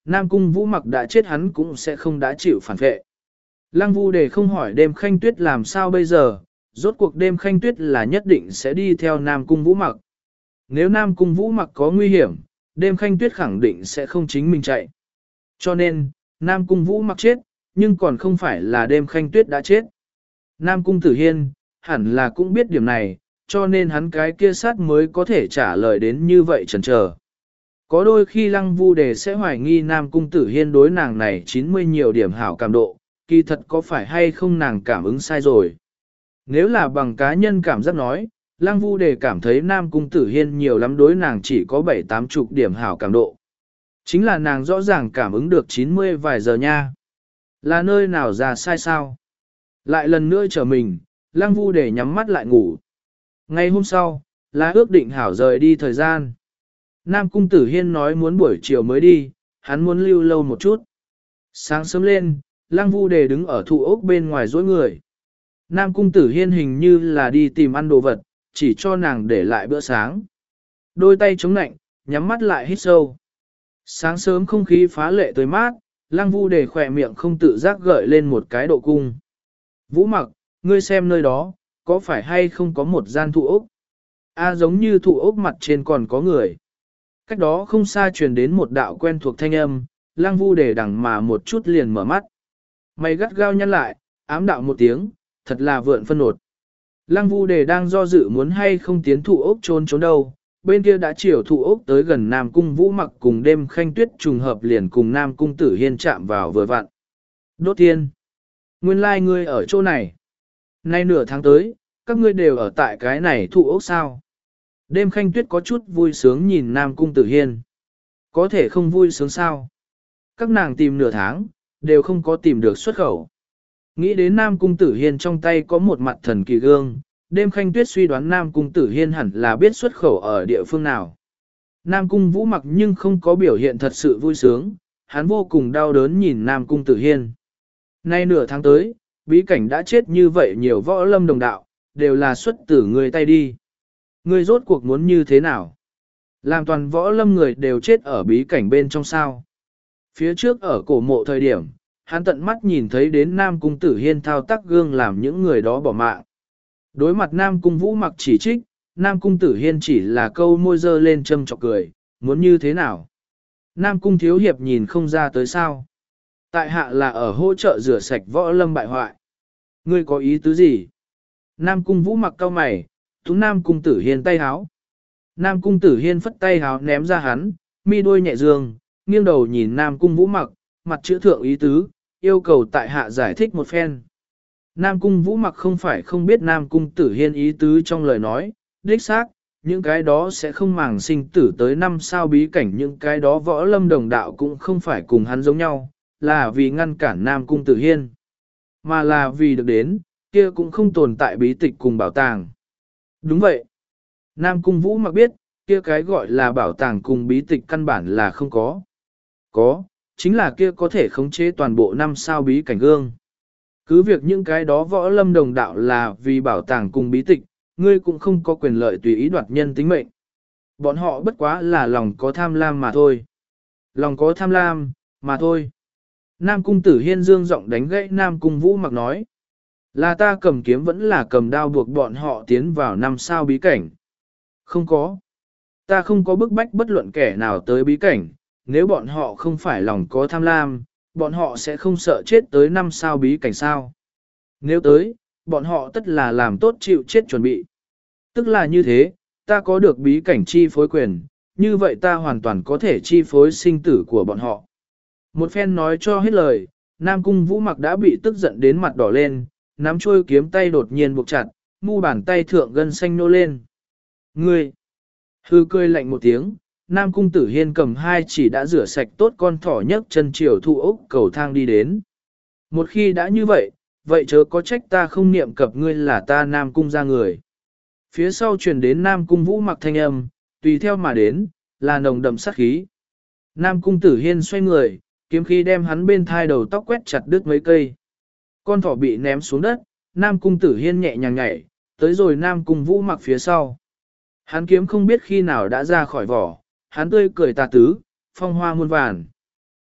Nam Cung Vũ Mặc đã chết hắn cũng sẽ không đã chịu phản vệ. Lăng Vu Đề không hỏi đêm khanh tuyết làm sao bây giờ, rốt cuộc đêm khanh tuyết là nhất định sẽ đi theo Nam Cung Vũ Mặc. Nếu Nam Cung Vũ Mặc có nguy hiểm, đêm khanh tuyết khẳng định sẽ không chính mình chạy. Cho nên, Nam Cung Vũ Mặc chết, nhưng còn không phải là đêm khanh tuyết đã chết. Nam Cung Tử Hiên, hẳn là cũng biết điểm này, cho nên hắn cái kia sát mới có thể trả lời đến như vậy chần chờ. Có đôi khi Lăng Vu Đề sẽ hoài nghi Nam Cung Tử Hiên đối nàng này chín mươi nhiều điểm hảo cảm độ, kỳ thật có phải hay không nàng cảm ứng sai rồi. Nếu là bằng cá nhân cảm giác nói, Lăng Vu Đề cảm thấy Nam Cung Tử Hiên nhiều lắm đối nàng chỉ có bảy tám chục điểm hảo cảm độ. Chính là nàng rõ ràng cảm ứng được chín mươi vài giờ nha. Là nơi nào ra sai sao? Lại lần nữa trở mình, Lăng Vu Đề nhắm mắt lại ngủ. Ngày hôm sau, là ước định hảo rời đi thời gian. Nam Cung Tử Hiên nói muốn buổi chiều mới đi, hắn muốn lưu lâu một chút. Sáng sớm lên, Lăng Vu Đề đứng ở thụ ốc bên ngoài dối người. Nam Cung Tử Hiên hình như là đi tìm ăn đồ vật, chỉ cho nàng để lại bữa sáng. Đôi tay chống nạnh, nhắm mắt lại hít sâu. Sáng sớm không khí phá lệ tới mát, Lăng Vu Đề khỏe miệng không tự giác gợi lên một cái độ cung. Vũ Mặc, ngươi xem nơi đó, có phải hay không có một gian thụ ốc? A giống như thụ ốc mặt trên còn có người. Cách đó không xa truyền đến một đạo quen thuộc thanh âm, Lăng Vu Đề đằng mà một chút liền mở mắt. Mày gắt gao nhăn lại, ám đạo một tiếng, thật là vượn phân nột. Lăng Vu Đề đang do dự muốn hay không tiến thụ ốc trốn trốn đâu, bên kia đã chiều thụ ốc tới gần Nam Cung Vũ Mặc cùng đêm khanh tuyết trùng hợp liền cùng Nam Cung Tử Hiên chạm vào vừa vặn. Đốt thiên! Nguyên lai like ngươi ở chỗ này. Nay nửa tháng tới, các ngươi đều ở tại cái này thụ ốc sao? Đêm khanh tuyết có chút vui sướng nhìn Nam Cung Tử Hiên. Có thể không vui sướng sao? Các nàng tìm nửa tháng, đều không có tìm được xuất khẩu. Nghĩ đến Nam Cung Tử Hiên trong tay có một mặt thần kỳ gương, đêm khanh tuyết suy đoán Nam Cung Tử Hiên hẳn là biết xuất khẩu ở địa phương nào. Nam Cung Vũ Mặc nhưng không có biểu hiện thật sự vui sướng, hắn vô cùng đau đớn nhìn Nam Cung Tử Hiên. Nay nửa tháng tới, bí cảnh đã chết như vậy nhiều võ lâm đồng đạo, đều là xuất tử người tay đi. Ngươi rốt cuộc muốn như thế nào? Làm toàn võ lâm người đều chết ở bí cảnh bên trong sao. Phía trước ở cổ mộ thời điểm, hắn tận mắt nhìn thấy đến Nam Cung Tử Hiên thao tác gương làm những người đó bỏ mạng. Đối mặt Nam Cung Vũ Mặc chỉ trích, Nam Cung Tử Hiên chỉ là câu môi dơ lên châm chọc cười, muốn như thế nào? Nam Cung Thiếu Hiệp nhìn không ra tới sao? Tại hạ là ở hỗ trợ rửa sạch võ lâm bại hoại. Ngươi có ý tứ gì? Nam Cung Vũ Mặc cau mày, túm Nam Cung Tử Hiên tay háo. Nam Cung Tử Hiên phất tay háo ném ra hắn, mi đôi nhẹ dương, nghiêng đầu nhìn Nam Cung Vũ Mặc, mặt chữ thượng ý tứ, yêu cầu tại hạ giải thích một phen. Nam Cung Vũ Mặc không phải không biết Nam Cung Tử Hiên ý tứ trong lời nói, đích xác, những cái đó sẽ không màng sinh tử tới năm sao bí cảnh, những cái đó võ lâm đồng đạo cũng không phải cùng hắn giống nhau, là vì ngăn cản Nam Cung Tử Hiên, mà là vì được đến, kia cũng không tồn tại bí tịch cùng bảo tàng. Đúng vậy. Nam Cung Vũ Mặc biết, kia cái gọi là bảo tàng cùng bí tịch căn bản là không có. Có, chính là kia có thể khống chế toàn bộ năm sao bí cảnh gương. Cứ việc những cái đó võ lâm đồng đạo là vì bảo tàng cùng bí tịch, ngươi cũng không có quyền lợi tùy ý đoạt nhân tính mệnh. Bọn họ bất quá là lòng có tham lam mà thôi. Lòng có tham lam, mà thôi. Nam Cung Tử Hiên dương giọng đánh gãy Nam Cung Vũ Mặc nói. Là ta cầm kiếm vẫn là cầm đao buộc bọn họ tiến vào năm sao bí cảnh. Không có. Ta không có bức bách bất luận kẻ nào tới bí cảnh, nếu bọn họ không phải lòng có tham lam, bọn họ sẽ không sợ chết tới năm sao bí cảnh sao. Nếu tới, bọn họ tất là làm tốt chịu chết chuẩn bị. Tức là như thế, ta có được bí cảnh chi phối quyền, như vậy ta hoàn toàn có thể chi phối sinh tử của bọn họ. Một phen nói cho hết lời, Nam Cung Vũ Mặc đã bị tức giận đến mặt đỏ lên, nắm trôi kiếm tay đột nhiên buộc chặt, mu bàn tay thượng gân xanh nô lên. Ngươi! Hư cười lạnh một tiếng, Nam Cung Tử Hiên cầm hai chỉ đã rửa sạch tốt con thỏ nhấc chân chiều thụ ốc cầu thang đi đến. Một khi đã như vậy, vậy chớ có trách ta không niệm cập ngươi là ta Nam Cung ra người. Phía sau truyền đến Nam Cung Vũ Mặc thanh âm, tùy theo mà đến, là nồng đậm sát khí. Nam Cung Tử Hiên xoay người, kiếm khí đem hắn bên thai đầu tóc quét chặt đứt mấy cây. Con thỏ bị ném xuống đất, Nam Cung Tử Hiên nhẹ nhàng nhảy, tới rồi Nam Cung Vũ Mặc phía sau. Hắn kiếm không biết khi nào đã ra khỏi vỏ, hắn tươi cười tà tứ, phong hoa muôn vàn.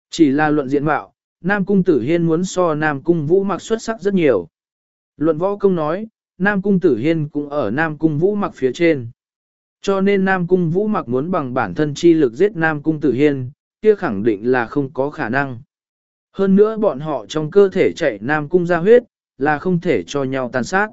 Chỉ là luận diện mạo, Nam Cung Tử Hiên muốn so Nam Cung Vũ Mặc xuất sắc rất nhiều. Luận võ công nói, Nam Cung Tử Hiên cũng ở Nam Cung Vũ Mặc phía trên. Cho nên Nam Cung Vũ Mặc muốn bằng bản thân chi lực giết Nam Cung Tử Hiên, kia khẳng định là không có khả năng. Hơn nữa bọn họ trong cơ thể chạy Nam Cung ra huyết, là không thể cho nhau tàn sát.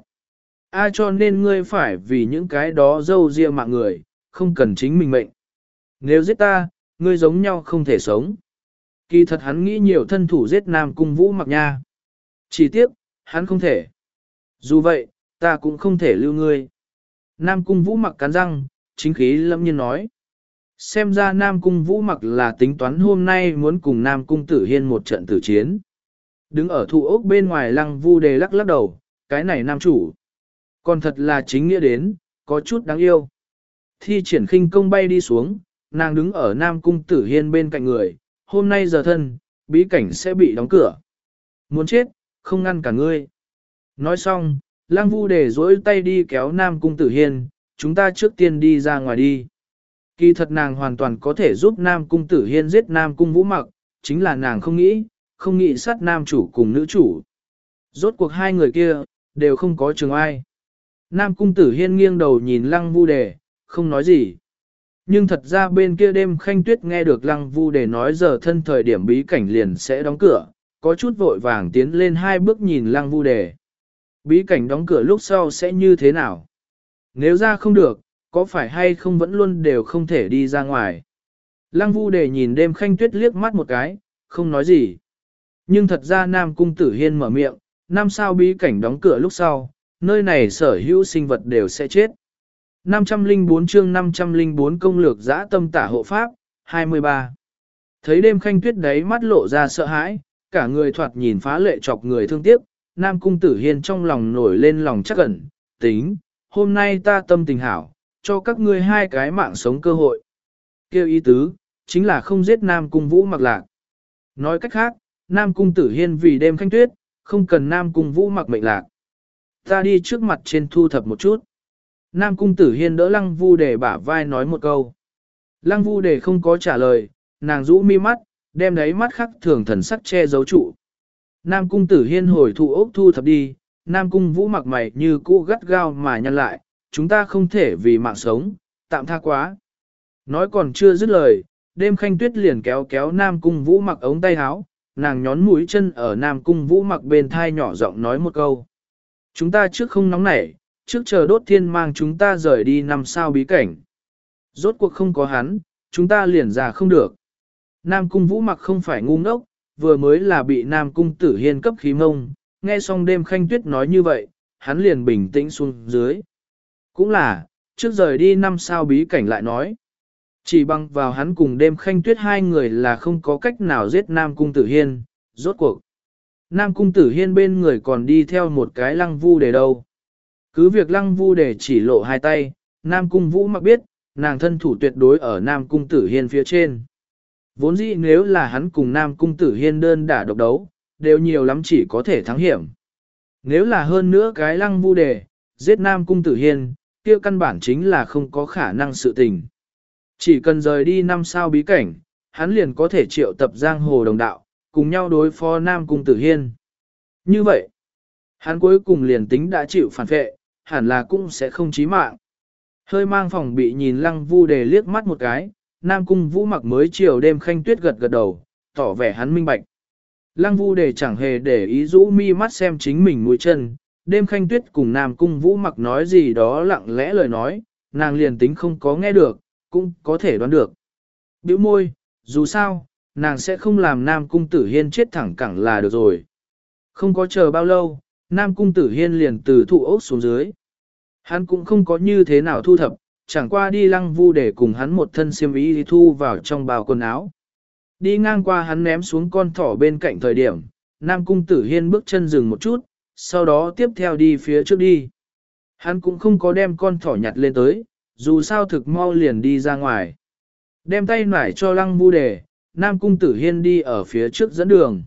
A cho nên ngươi phải vì những cái đó dâu ria mạng người, không cần chính mình mệnh. Nếu giết ta, ngươi giống nhau không thể sống. Kỳ thật hắn nghĩ nhiều thân thủ giết Nam Cung Vũ Mặc nha. Chỉ tiếc, hắn không thể. Dù vậy, ta cũng không thể lưu ngươi. Nam Cung Vũ Mặc cắn răng, chính khí lâm nhiên nói. Xem ra Nam Cung Vũ Mặc là tính toán hôm nay muốn cùng Nam Cung Tử Hiên một trận tử chiến. Đứng ở thụ ốc bên ngoài Lăng Vu Đề lắc lắc đầu, cái này nam chủ. Còn thật là chính nghĩa đến, có chút đáng yêu. Thi triển khinh công bay đi xuống, nàng đứng ở Nam Cung Tử Hiên bên cạnh người, hôm nay giờ thân, bí cảnh sẽ bị đóng cửa. Muốn chết, không ngăn cả ngươi. Nói xong, Lăng Vu Đề duỗi tay đi kéo Nam Cung Tử Hiên, chúng ta trước tiên đi ra ngoài đi. Kỳ thật nàng hoàn toàn có thể giúp Nam Cung Tử Hiên giết Nam Cung Vũ Mặc, chính là nàng không nghĩ, không nghĩ sát nam chủ cùng nữ chủ. Rốt cuộc hai người kia, đều không có trường ai. Nam Cung Tử Hiên nghiêng đầu nhìn Lăng Vu Đề, không nói gì. Nhưng thật ra bên kia đêm Khanh Tuyết nghe được Lăng Vu Đề nói giờ thân thời điểm bí cảnh liền sẽ đóng cửa, có chút vội vàng tiến lên hai bước nhìn Lăng Vu Đề. Bí cảnh đóng cửa lúc sau sẽ như thế nào? Nếu ra không được, có phải hay không vẫn luôn đều không thể đi ra ngoài? Lăng Vu Đề nhìn đêm Khanh Tuyết liếc mắt một cái, không nói gì. Nhưng thật ra Nam Cung Tử Hiên mở miệng, năm sao bí cảnh đóng cửa lúc sau, nơi này sở hữu sinh vật đều sẽ chết. năm trăm lẻ bốn chương năm trăm lẻ bốn công lược dã tâm tả hộ pháp, hai mươi ba. Thấy đêm Khanh Tuyết đấy mắt lộ ra sợ hãi, cả người thoạt nhìn phá lệ chọc người thương tiếc, Nam Cung Tử Hiên trong lòng nổi lên lòng chắc ẩn, tính, hôm nay ta tâm tình hảo, cho các ngươi hai cái mạng sống cơ hội. Kêu ý tứ, chính là không giết Nam Cung Vũ Mặc lạc. Nói cách khác, Nam Cung Tử Hiên vì đêm Khanh Tuyết, không cần Nam Cung Vũ Mặc mệnh lạc. Ta đi trước mặt trên thu thập một chút. Nam Cung Tử Hiên đỡ Lăng Vu Đề bả vai nói một câu. Lăng Vu Đề không có trả lời, nàng rũ mi mắt, đem đáy mắt khắc thường thần sắc che giấu trụ. Nam Cung Tử Hiên hồi thụ ốc thu thập đi, Nam Cung Vũ Mặc mày như cũ gắt gao mà nhăn lại, chúng ta không thể vì mạng sống, tạm tha quá. Nói còn chưa dứt lời, đêm Khanh Tuyết liền kéo kéo Nam Cung Vũ Mặc ống tay áo, nàng nhón mũi chân ở Nam Cung Vũ Mặc bên thai nhỏ giọng nói một câu. Chúng ta trước không nóng nảy, trước chờ đốt thiên mang chúng ta rời đi năm sao bí cảnh. Rốt cuộc không có hắn, chúng ta liền ra không được. Nam Cung Vũ Mặc không phải ngu ngốc, vừa mới là bị Nam Cung Tử Hiên cấp khí mông, nghe xong đêm Khanh Tuyết nói như vậy, hắn liền bình tĩnh xuống dưới. Cũng là, trước rời đi năm sao bí cảnh lại nói. Chỉ bằng vào hắn cùng đêm Khanh Tuyết hai người là không có cách nào giết Nam Cung Tử Hiên, rốt cuộc. Nam Cung Tử Hiên bên người còn đi theo một cái Lăng Vu Đề đâu. Cứ việc Lăng Vu Đề chỉ lộ hai tay, Nam Cung Vũ Mặc biết, nàng thân thủ tuyệt đối ở Nam Cung Tử Hiên phía trên. Vốn dĩ nếu là hắn cùng Nam Cung Tử Hiên đơn đả độc đấu, đều nhiều lắm chỉ có thể thắng hiểm. Nếu là hơn nữa cái Lăng Vu Đề, giết Nam Cung Tử Hiên, kia căn bản chính là không có khả năng sự tình. Chỉ cần rời đi năm sao bí cảnh, hắn liền có thể triệu tập giang hồ đồng đạo, cùng nhau đối phó Nam Cung Tử Hiên. Như vậy, hắn cuối cùng liền tính đã chịu phản vệ, hẳn là cũng sẽ không chí mạng. Hơi mang phòng bị nhìn Lăng Vu Đề liếc mắt một cái, Nam Cung Vũ Mặc mới chiều đêm Khanh Tuyết gật gật đầu, tỏ vẻ hắn minh bạch. Lăng Vu Đề chẳng hề để ý rũ mi mắt xem chính mình mũi chân, đêm Khanh Tuyết cùng Nam Cung Vũ Mặc nói gì đó lặng lẽ lời nói, nàng liền tính không có nghe được, cũng có thể đoán được. Bĩu môi, dù sao, nàng sẽ không làm Nam Cung Tử Hiên chết thẳng cẳng là được rồi. Không có chờ bao lâu, Nam Cung Tử Hiên liền từ thụ ốc xuống dưới. Hắn cũng không có như thế nào thu thập, chẳng qua đi Lăng Vu để cùng hắn một thân xiêm y thu vào trong bào quần áo. Đi ngang qua hắn ném xuống con thỏ bên cạnh thời điểm, Nam Cung Tử Hiên bước chân dừng một chút, sau đó tiếp theo đi phía trước đi. Hắn cũng không có đem con thỏ nhặt lên tới, dù sao thực mau liền đi ra ngoài. Đem tay nải cho Lăng Vu Đề, Nam Cung Tử Hiên đi ở phía trước dẫn đường.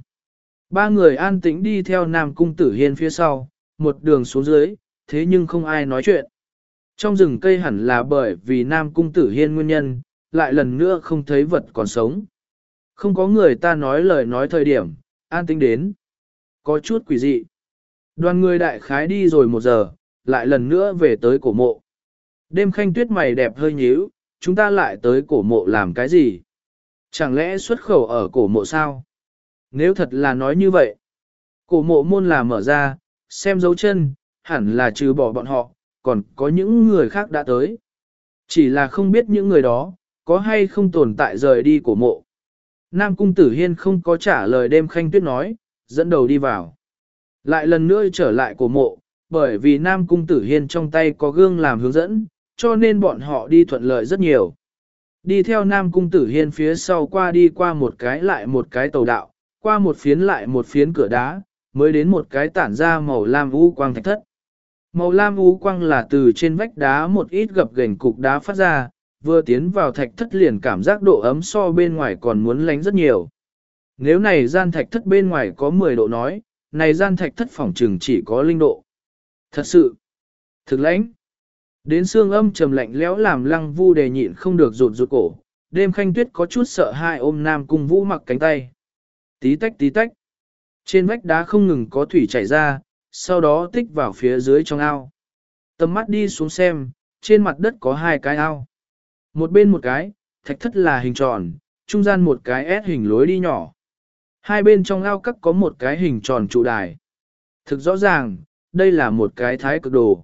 Ba người an tĩnh đi theo Nam Cung Tử Hiên phía sau, một đường xuống dưới, thế nhưng không ai nói chuyện. Trong rừng cây hẳn là bởi vì Nam Cung Tử Hiên nguyên nhân, lại lần nữa không thấy vật còn sống. Không có người ta nói lời nói thời điểm, an tĩnh đến. Có chút quỷ dị. Đoàn người đại khái đi rồi một giờ, lại lần nữa về tới cổ mộ. Đêm khanh tuyết mày đẹp hơi nhíu, chúng ta lại tới cổ mộ làm cái gì? Chẳng lẽ xuất khẩu ở cổ mộ sao? Nếu thật là nói như vậy, cổ mộ môn là mở ra, xem dấu chân, hẳn là trừ bỏ bọn họ, còn có những người khác đã tới. Chỉ là không biết những người đó, có hay không tồn tại rời đi cổ mộ. Nam Cung Tử Hiên không có trả lời đêm khanh tuyết nói, dẫn đầu đi vào. Lại lần nữa trở lại cổ mộ, bởi vì Nam Cung Tử Hiên trong tay có gương làm hướng dẫn, cho nên bọn họ đi thuận lợi rất nhiều. Đi theo Nam Cung Tử Hiên phía sau qua đi qua một cái lại một cái tàu đạo, qua một phiến lại một phiến cửa đá, mới đến một cái tản ra màu lam u quang thạch thất. Màu lam u quang là từ trên vách đá một ít gập ghềnh cục đá phát ra, vừa tiến vào thạch thất liền cảm giác độ ấm so bên ngoài còn muốn lánh rất nhiều. Nếu này gian thạch thất bên ngoài có mười độ nói, này gian thạch thất phòng trừng chỉ có linh độ. Thật sự, thực lãnh. Đến xương âm trầm lạnh lẽo làm Lăng Vu Đề nhịn không được rụt rụt cổ, đêm khanh tuyết có chút sợ hai ôm Nam Cung Vũ mặc cánh tay. Tí tách tí tách. Trên vách đá không ngừng có thủy chảy ra, sau đó tích vào phía dưới trong ao. Tầm mắt đi xuống xem, trên mặt đất có hai cái ao. Một bên một cái, thạch thất là hình tròn, trung gian một cái S hình lối đi nhỏ. Hai bên trong ao các có một cái hình tròn trụ đài. Thực rõ ràng, đây là một cái thái cực đồ.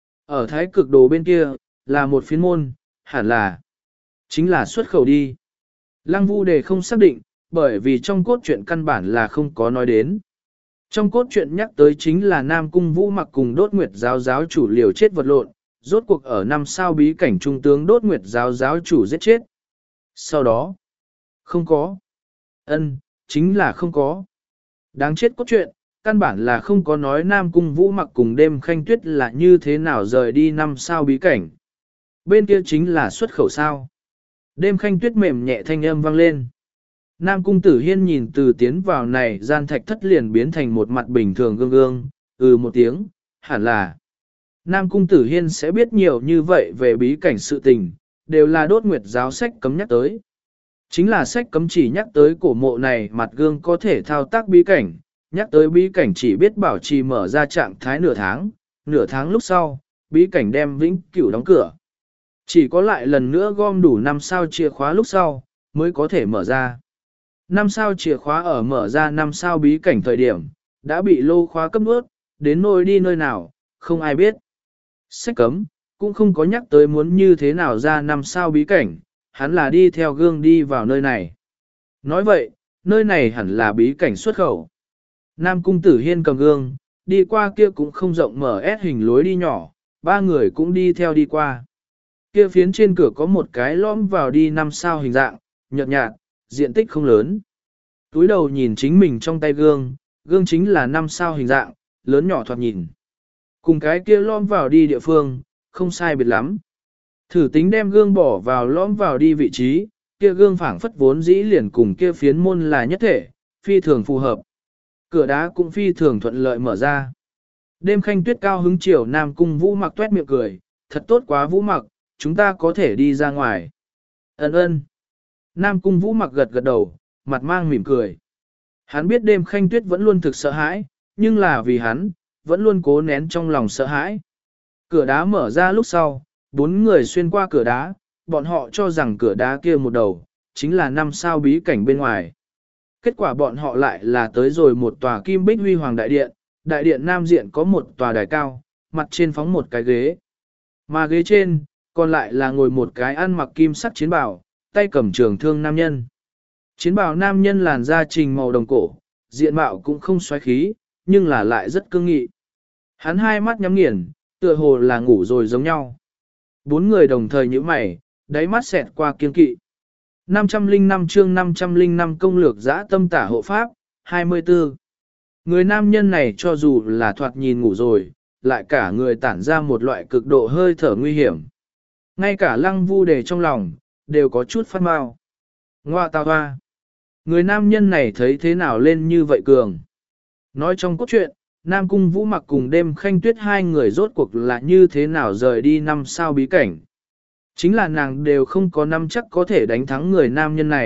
Ở thái cực đồ bên kia, là một phiến môn, hẳn là, chính là xuất khẩu đi. Lăng Vu Đề không xác định, bởi vì trong cốt truyện căn bản là không có nói đến. Trong cốt truyện nhắc tới chính là Nam Cung Vũ mặc cùng Đốt Nguyệt giáo giáo chủ liều chết vật lộn, rốt cuộc ở năm sao bí cảnh trung tướng Đốt Nguyệt giáo giáo chủ giết chết. Sau đó, không có. Ân, chính là không có. Đáng chết cốt truyện, căn bản là không có nói Nam Cung Vũ mặc cùng đêm khanh tuyết là như thế nào rời đi năm sao bí cảnh. Bên kia chính là xuất khẩu sao. Đêm khanh tuyết mềm nhẹ thanh âm vang lên. Nam Cung Tử Hiên nhìn từ tiến vào này gian thạch thất liền biến thành một mặt bình thường gương gương, ừ một tiếng, hẳn là. Nam Cung Tử Hiên sẽ biết nhiều như vậy về bí cảnh sự tình, đều là Đốt Nguyệt giáo sách cấm nhắc tới. Chính là sách cấm chỉ nhắc tới cổ mộ này mặt gương có thể thao tác bí cảnh, nhắc tới bí cảnh chỉ biết bảo trì mở ra trạng thái nửa tháng, nửa tháng lúc sau, bí cảnh đem vĩnh cửu đóng cửa. Chỉ có lại lần nữa gom đủ năm sao chìa khóa lúc sau, mới có thể mở ra. Năm sao chìa khóa ở mở ra năm sao bí cảnh thời điểm, đã bị lô khóa cấp ướt, đến nơi đi nơi nào, không ai biết. Sách cấm, cũng không có nhắc tới muốn như thế nào ra năm sao bí cảnh, hắn là đi theo gương đi vào nơi này. Nói vậy, nơi này hẳn là bí cảnh xuất khẩu. Nam Cung Tử Hiên cầm gương, đi qua kia cũng không rộng mở ép hình lối đi nhỏ, ba người cũng đi theo đi qua. Kia phiến trên cửa có một cái lõm vào đi năm sao hình dạng, nhợt nhạt, diện tích không lớn. Túi đầu nhìn chính mình trong tay gương, gương chính là năm sao hình dạng, lớn nhỏ thoạt nhìn. Cùng cái kia lõm vào đi địa phương, không sai biệt lắm. Thử tính đem gương bỏ vào lõm vào đi vị trí, kia gương phảng phất vốn dĩ liền cùng kia phiến môn là nhất thể, phi thường phù hợp. Cửa đá cũng phi thường thuận lợi mở ra. Đêm khanh tuyết cao hứng chiều Nam Cung Vũ mặc tuét miệng cười, thật tốt quá Vũ mặc, chúng ta có thể đi ra ngoài. Ấn ơn. Nam Cung Vũ mặc gật gật đầu, mặt mang mỉm cười. Hắn biết đêm khanh tuyết vẫn luôn thực sợ hãi, nhưng là vì hắn, vẫn luôn cố nén trong lòng sợ hãi. Cửa đá mở ra lúc sau, bốn người xuyên qua cửa đá, bọn họ cho rằng cửa đá kia một đầu, chính là năm sao bí cảnh bên ngoài. Kết quả bọn họ lại là tới rồi một tòa kim bích huy hoàng đại điện, đại điện nam diện có một tòa đài cao, mặt trên phóng một cái ghế. Mà ghế trên, còn lại là ngồi một cái ăn mặc kim sắc chiến bào, tay cầm trường thương nam nhân. Chiến bào nam nhân làn da trình màu đồng cổ, diện mạo cũng không xoáy khí, nhưng là lại rất cương nghị. Hắn hai mắt nhắm nghiền, tựa hồ là ngủ rồi giống nhau. Bốn người đồng thời nhíu mày, đáy mắt xẹt qua kiên kỵ. năm trăm lẻ năm chương năm trăm lẻ năm công lược dã tâm tả hộ pháp, hai mươi tư. Người nam nhân này cho dù là thoạt nhìn ngủ rồi, lại cả người tản ra một loại cực độ hơi thở nguy hiểm. Ngay cả Lăng Vu Đề trong lòng, đều có chút phát mau. Ngoa tào hoa. Người nam nhân này thấy thế nào lên như vậy cường. Nói trong cốt truyện, Nam Cung Vũ mặc cùng đêm khanh tuyết hai người rốt cuộc là như thế nào rời đi năm sao bí cảnh. Chính là nàng đều không có năm chắc có thể đánh thắng người nam nhân này,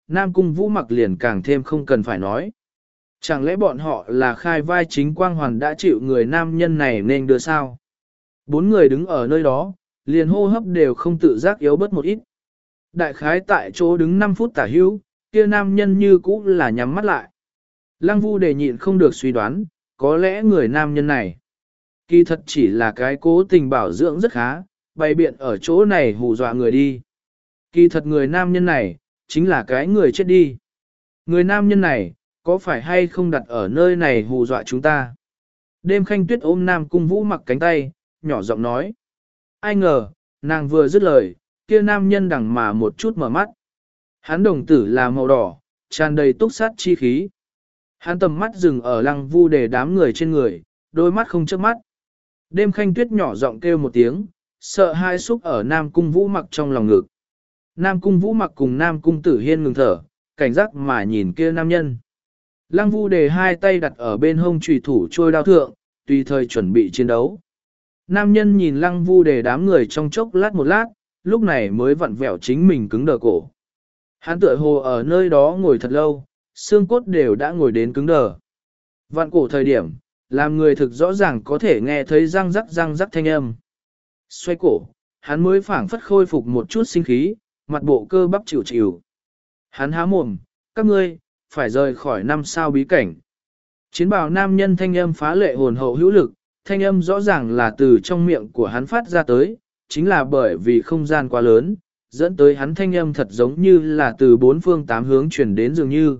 Nam Cung Vũ mặc liền càng thêm không cần phải nói. Chẳng lẽ bọn họ là khai vai chính quang hoàn đã chịu người nam nhân này nên đưa sao? Bốn người đứng ở nơi đó, liền hô hấp đều không tự giác yếu bớt một ít. Đại khái tại chỗ đứng năm phút tả hữu, kia nam nhân như cũ là nhắm mắt lại. Lăng Vu đề nhịn không được suy đoán, có lẽ người nam nhân này, kỳ thật chỉ là cái cố tình bảo dưỡng rất khá, bày biện ở chỗ này hù dọa người đi. Kỳ thật người nam nhân này, chính là cái người chết đi. Người nam nhân này, có phải hay không đặt ở nơi này hù dọa chúng ta? Đêm Khanh Tuyết ôm Nam Cung Vũ mặc cánh tay, nhỏ giọng nói. Ai ngờ, nàng vừa dứt lời, kia nam nhân đằng mà một chút mở mắt. Hắn đồng tử là màu đỏ, tràn đầy túc sát chi khí. Hắn tầm mắt dừng ở Lăng Vu đề đám người trên người, đôi mắt không chớp mắt. Đêm Khanh Tuyết nhỏ giọng kêu một tiếng, sợ hai xúc ở Nam Cung Vũ mặc trong lòng ngực. Nam Cung Vũ mặc cùng Nam Cung Tử Hiên ngừng thở, cảnh giác mà nhìn kia nam nhân. Lăng Vu đề hai tay đặt ở bên hông chùy thủ trôi đao thượng, tùy thời chuẩn bị chiến đấu. Nam nhân nhìn Lăng Vu đề đám người trong chốc lát một lát, lúc này mới vặn vẹo chính mình cứng đờ cổ. Hắn tựa hồ ở nơi đó ngồi thật lâu, xương cốt đều đã ngồi đến cứng đờ. Vặn cổ thời điểm, làm người thực rõ ràng có thể nghe thấy răng rắc răng rắc thanh âm. Xoay cổ, hắn mới phảng phất khôi phục một chút sinh khí, mặt bộ cơ bắp chịu chịu. Hắn há mồm, các ngươi, phải rời khỏi năm sao bí cảnh. Chiến bào nam nhân thanh âm phá lệ hồn hậu hữu lực, thanh âm rõ ràng là từ trong miệng của hắn phát ra tới, chính là bởi vì không gian quá lớn, dẫn tới hắn thanh âm thật giống như là từ bốn phương tám hướng truyền đến dường như.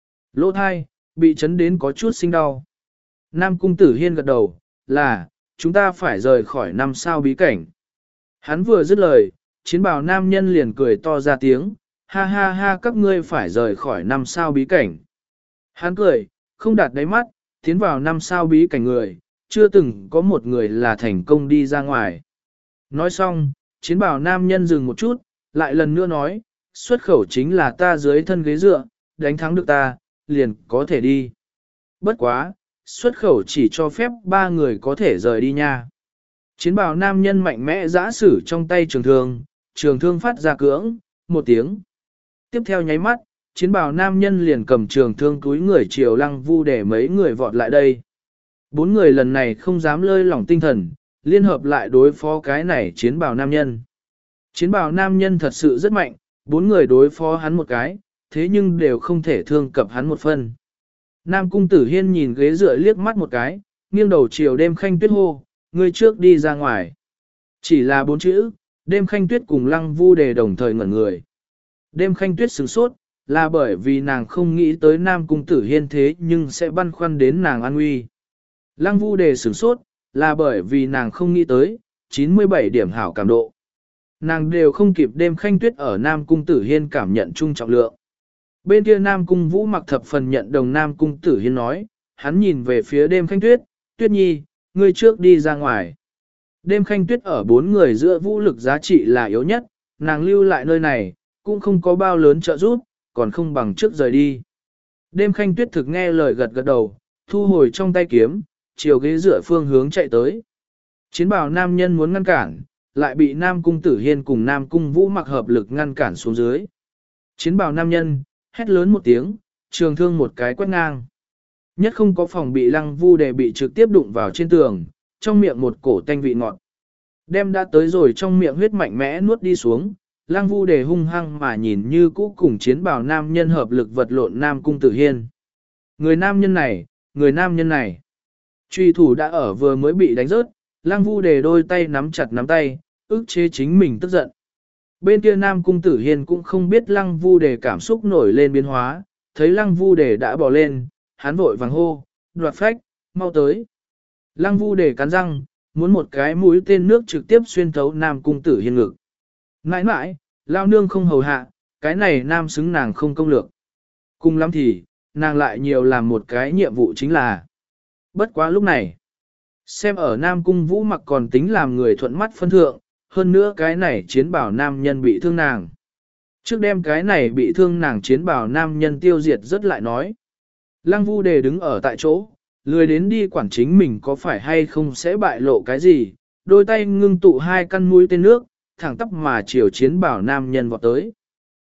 Lỗ thai, bị chấn đến có chút sinh đau. Nam Cung Tử Hiên gật đầu, là, chúng ta phải rời khỏi năm sao bí cảnh. Hắn vừa dứt lời, chiến bào nam nhân liền cười to ra tiếng, ha ha ha các ngươi phải rời khỏi năm sao bí cảnh. Hắn cười, không đạt đáy mắt, tiến vào năm sao bí cảnh người, chưa từng có một người là thành công đi ra ngoài. Nói xong, chiến bào nam nhân dừng một chút, lại lần nữa nói, xuất khẩu chính là ta dưới thân ghế dựa, đánh thắng được ta, liền có thể đi. Bất quá, xuất khẩu chỉ cho phép ba người có thể rời đi nha. Chiến bào nam nhân mạnh mẽ giã sử trong tay trường thương, trường thương phát ra cưỡng, một tiếng. Tiếp theo nháy mắt, chiến bào nam nhân liền cầm trường thương túi người chiều Lăng Vu để mấy người vọt lại đây. Bốn người lần này không dám lơi lỏng tinh thần, liên hợp lại đối phó cái này chiến bào nam nhân. Chiến bào nam nhân thật sự rất mạnh, bốn người đối phó hắn một cái, thế nhưng đều không thể thương cập hắn một phân. Nam Cung Tử Hiên nhìn ghế dựa liếc mắt một cái, nghiêng đầu chiều Đêm Khanh Tuyết hô, ngươi trước đi ra ngoài. Chỉ là bốn chữ, Đêm Khanh Tuyết cùng Lăng Vu đề đồng thời ngẩn người. Đêm Khanh Tuyết sửng sốt, là bởi vì nàng không nghĩ tới Nam Cung Tử Hiên thế nhưng sẽ băn khoăn đến nàng an nguy. Lăng Vu đề sửng sốt, là bởi vì nàng không nghĩ tới, chín mươi bảy điểm hảo cảm độ. Nàng đều không kịp Đêm Khanh Tuyết ở Nam Cung Tử Hiên cảm nhận chung trọng lượng. Bên kia Nam Cung Vũ mặc thập phần nhận đồng Nam Cung Tử Hiên nói, hắn nhìn về phía Đêm Khanh Tuyết, Tuyết Nhi, ngươi trước đi ra ngoài. Đêm Khanh Tuyết ở bốn người giữa vũ lực giá trị là yếu nhất, nàng lưu lại nơi này, cũng không có bao lớn trợ giúp, còn không bằng trước rời đi. Đêm Khanh Tuyết thực nghe lời gật gật đầu, thu hồi trong tay kiếm, chiều ghế dựa phương hướng chạy tới. Chiến bào nam nhân muốn ngăn cản, lại bị Nam Cung Tử Hiên cùng Nam Cung Vũ mặc hợp lực ngăn cản xuống dưới. Chiến bào nam nhân, hét lớn một tiếng, trường thương một cái quét ngang. Nhất không có phòng bị Lăng Vu đề bị trực tiếp đụng vào trên tường, trong miệng một cổ tanh vị ngọt. Đem đã tới rồi trong miệng huyết mạnh mẽ nuốt đi xuống, Lăng Vu đề hung hăng mà nhìn như cũ cùng chiến bào nam nhân hợp lực vật lộn Nam Cung Tử Hiên. Người nam nhân này, người nam nhân này. Truy thủ đã ở vừa mới bị đánh rớt, Lăng Vu đề đôi tay nắm chặt nắm tay, ức chế chính mình tức giận. Bên kia Nam Cung Tử Hiên cũng không biết Lăng Vu đề cảm xúc nổi lên biến hóa, thấy Lăng Vu đề đã bỏ lên, hắn vội vàng hô, đoạt phách, mau tới. Lăng Vu đề cắn răng, muốn một cái mũi tên nước trực tiếp xuyên thấu Nam Cung Tử Hiên ngực. Nãi nãi, lao nương không hầu hạ, cái này nam xứng nàng không công lược. Cùng lắm thì, nàng lại nhiều làm một cái nhiệm vụ chính là. Bất quá lúc này, xem ở Nam Cung Vũ mặc còn tính làm người thuận mắt phân thượng, hơn nữa cái này chiến bảo nam nhân bị thương nàng. Trước đem cái này bị thương nàng chiến bảo nam nhân tiêu diệt rất lại nói. Lăng Vu đề đứng ở tại chỗ, lười đến đi quản chính mình có phải hay không sẽ bại lộ cái gì, đôi tay ngưng tụ hai căn mũi tên nước, thẳng tắp mà chiều chiến bảo nam nhân vọt tới.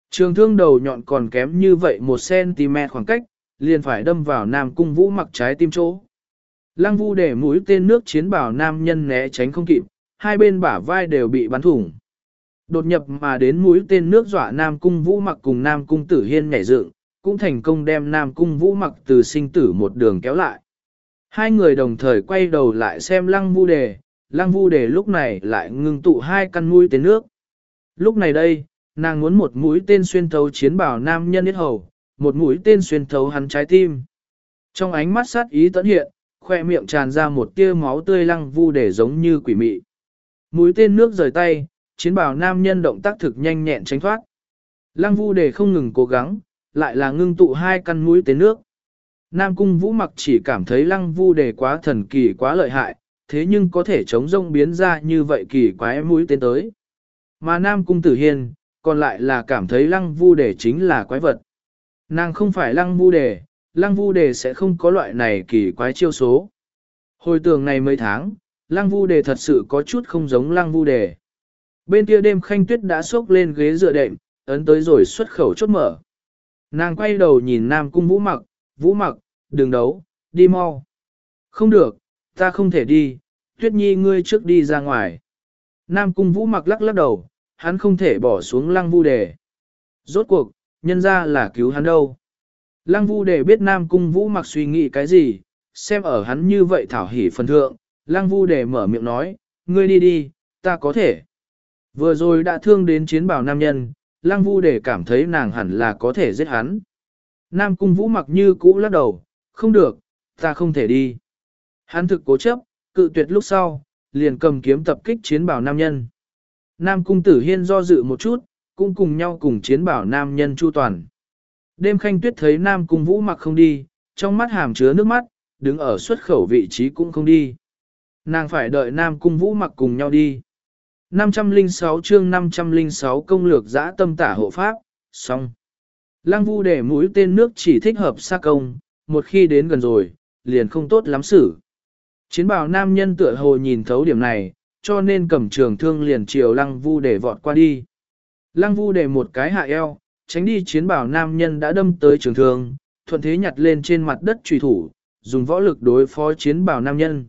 Trường thương đầu nhọn còn kém như vậy một xăng-ti mét khoảng cách, liền phải đâm vào Nam Cung Vũ mặc trái tim chỗ. Lăng Vu để mũi tên nước chiến bảo nam nhân né tránh không kịp, hai bên bả vai đều bị bắn thủng. Đột nhập mà đến mũi tên nước dọa Nam Cung Vũ mặc cùng Nam Cung Tử Hiên nhảy dựng, cũng thành công đem Nam Cung Vũ mặc từ sinh tử một đường kéo lại. Hai người đồng thời quay đầu lại xem Lăng Vu đề, Lăng Vu đề lúc này lại ngưng tụ hai căn mũi tên nước. Lúc này đây, nàng muốn một mũi tên xuyên thấu chiến bảo nam nhân yết hầu, một mũi tên xuyên thấu hắn trái tim. Trong ánh mắt sát ý tận hiện, khoe miệng tràn ra một tia máu tươi. Lăng Vu đề giống như quỷ mị. Mũi tên nước rời tay, chiến bảo nam nhân động tác thực nhanh nhẹn tránh thoát. Lăng Vu đề không ngừng cố gắng, lại là ngưng tụ hai căn mũi tên nước. Nam Cung Vũ mặc chỉ cảm thấy Lăng Vu đề quá thần kỳ quá lợi hại, thế nhưng có thể chống rông biến ra như vậy kỳ quái mũi tên tới. Mà Nam Cung Tử Hiên, còn lại là cảm thấy Lăng Vu đề chính là quái vật. Nàng không phải Lăng Vu đề, Lăng Vu đề sẽ không có loại này kỳ quái chiêu số. Hồi tưởng này mấy tháng, Lăng Vu đề thật sự có chút không giống Lăng Vu đề. Bên kia đêm khanh tuyết đã xốc lên ghế dựa đệm, ấn tới rồi xuất khẩu chốt mở. Nàng quay đầu nhìn Nam Cung Vũ mặc, Vũ mặc, đừng đấu, đi mau. Không được, ta không thể đi, Tuyết Nhi ngươi trước đi ra ngoài. Nam Cung Vũ mặc lắc lắc đầu, hắn không thể bỏ xuống Lăng Vu đề. Rốt cuộc, nhân ra là cứu hắn đâu. Lăng Vu đề biết Nam Cung Vũ mặc suy nghĩ cái gì, xem ở hắn như vậy thảo hỉ phần thượng, Lăng Vu đề mở miệng nói, ngươi đi đi, ta có thể. Vừa rồi đã thương đến chiến bào nam nhân, Lăng Vu đề cảm thấy nàng hẳn là có thể giết hắn. Nam Cung Vũ mặc như cũ lắc đầu, không được, ta không thể đi. Hắn thực cố chấp, cự tuyệt lúc sau, liền cầm kiếm tập kích chiến bào nam nhân. Nam Cung Tử Hiên do dự một chút, cũng cùng nhau cùng chiến bào nam nhân chu toàn. Đêm khanh tuyết thấy Nam Cung Vũ mặc không đi, trong mắt hàm chứa nước mắt, đứng ở xuất khẩu vị trí cũng không đi. Nàng phải đợi Nam Cung Vũ mặc cùng nhau đi. năm trăm lẻ sáu chương năm trăm lẻ sáu công lược dã tâm tả hộ pháp, xong. Lăng Vu để mũi tên nước chỉ thích hợp xa công, một khi đến gần rồi, liền không tốt lắm xử. Chiến bào nam nhân tựa hồ nhìn thấu điểm này, cho nên cầm trường thương liền chiều Lăng Vu để vọt qua đi. Lăng Vu để một cái hạ eo, tránh đi chiến bào nam nhân đã đâm tới trường thương, thuận thế nhặt lên trên mặt đất trùy thủ, dùng võ lực đối phó chiến bào nam nhân.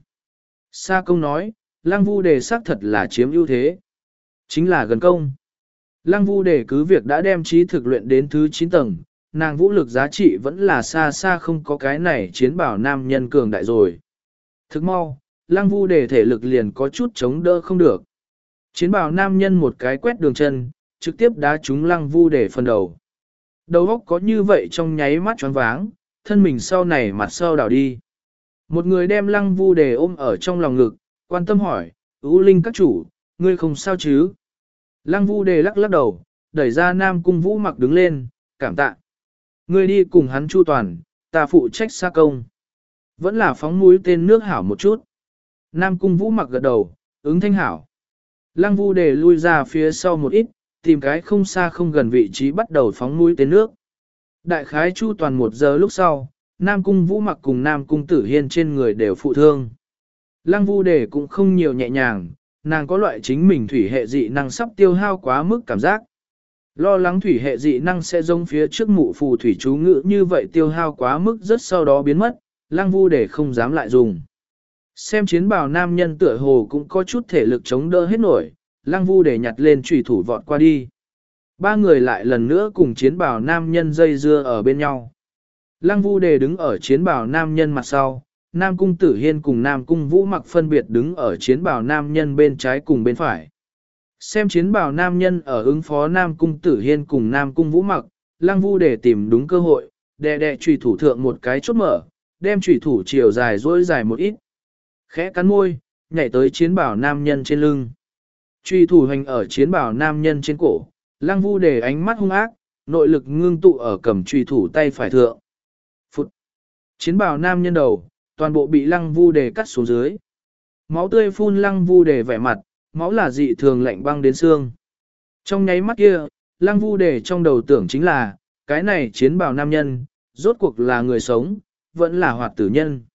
Sa công nói, Lăng Vu đề xác thật là chiếm ưu thế. Chính là gần công. Lăng Vu đề cứ việc đã đem trí thực luyện đến thứ chín tầng, nàng vũ lực giá trị vẫn là xa xa không có cái này chiến bảo nam nhân cường đại rồi. Thức mau, Lăng Vu đề thể lực liền có chút chống đỡ không được. Chiến bảo nam nhân một cái quét đường chân, trực tiếp đá trúng Lăng Vu đề phần đầu. Đầu óc có như vậy trong nháy mắt choáng váng, thân mình sau này mặt sau đảo đi. Một người đem Lăng Vu đề ôm ở trong lòng ngực, quan tâm hỏi, Ú Linh các chủ, ngươi không sao chứ? Lăng Vu đề lắc lắc đầu, đẩy ra Nam Cung Vũ mặc đứng lên, cảm tạ. Ngươi đi cùng hắn chu toàn, ta phụ trách xa công. Vẫn là phóng mũi tên nước hảo một chút. Nam Cung Vũ mặc gật đầu, ứng thanh hảo. Lăng Vu đề lui ra phía sau một ít, tìm cái không xa không gần vị trí bắt đầu phóng mũi tên nước. Đại khái chu toàn một giờ lúc sau, Nam Cung Vũ mặc cùng Nam Cung Tử Hiên trên người đều phụ thương. Lăng Vu đề cũng không nhiều nhẹ nhàng, nàng có loại chính mình thủy hệ dị năng sắp tiêu hao quá mức cảm giác. Lo lắng thủy hệ dị năng sẽ giống phía trước mụ phù thủy chú ngữ như vậy tiêu hao quá mức rất sau đó biến mất, Lăng Vu đề không dám lại dùng. Xem chiến bào nam nhân tựa hồ cũng có chút thể lực chống đỡ hết nổi, Lăng Vu đề nhặt lên chùy thủ vọt qua đi. Ba người lại lần nữa cùng chiến bào nam nhân dây dưa ở bên nhau. Lăng Vu đề đứng ở chiến bào nam nhân mặt sau, Nam Cung Tử Hiên cùng Nam Cung Vũ mặc phân biệt đứng ở chiến bào nam nhân bên trái cùng bên phải. Xem chiến bào nam nhân ở ứng phó Nam Cung Tử Hiên cùng Nam Cung Vũ mặc, Lăng Vu để tìm đúng cơ hội, đè đè chùy thủ thượng một cái chốt mở, đem chùy thủ chiều dài dối dài một ít. Khẽ cắn môi, nhảy tới chiến bào nam nhân trên lưng. Chùy thủ hành ở chiến bào nam nhân trên cổ, Lăng Vu để ánh mắt hung ác, nội lực ngưng tụ ở cầm chùy thủ tay phải thượng. Phụt! Chiến bào nam nhân đầu, toàn bộ bị Lăng Vu đề cắt xuống dưới. Máu tươi phun Lăng Vu đề vẻ mặt, máu là dị thường lạnh băng đến xương. Trong nháy mắt kia, Lăng Vu đề trong đầu tưởng chính là, cái này chiến bào nam nhân, rốt cuộc là người sống, vẫn là hoạt tử nhân.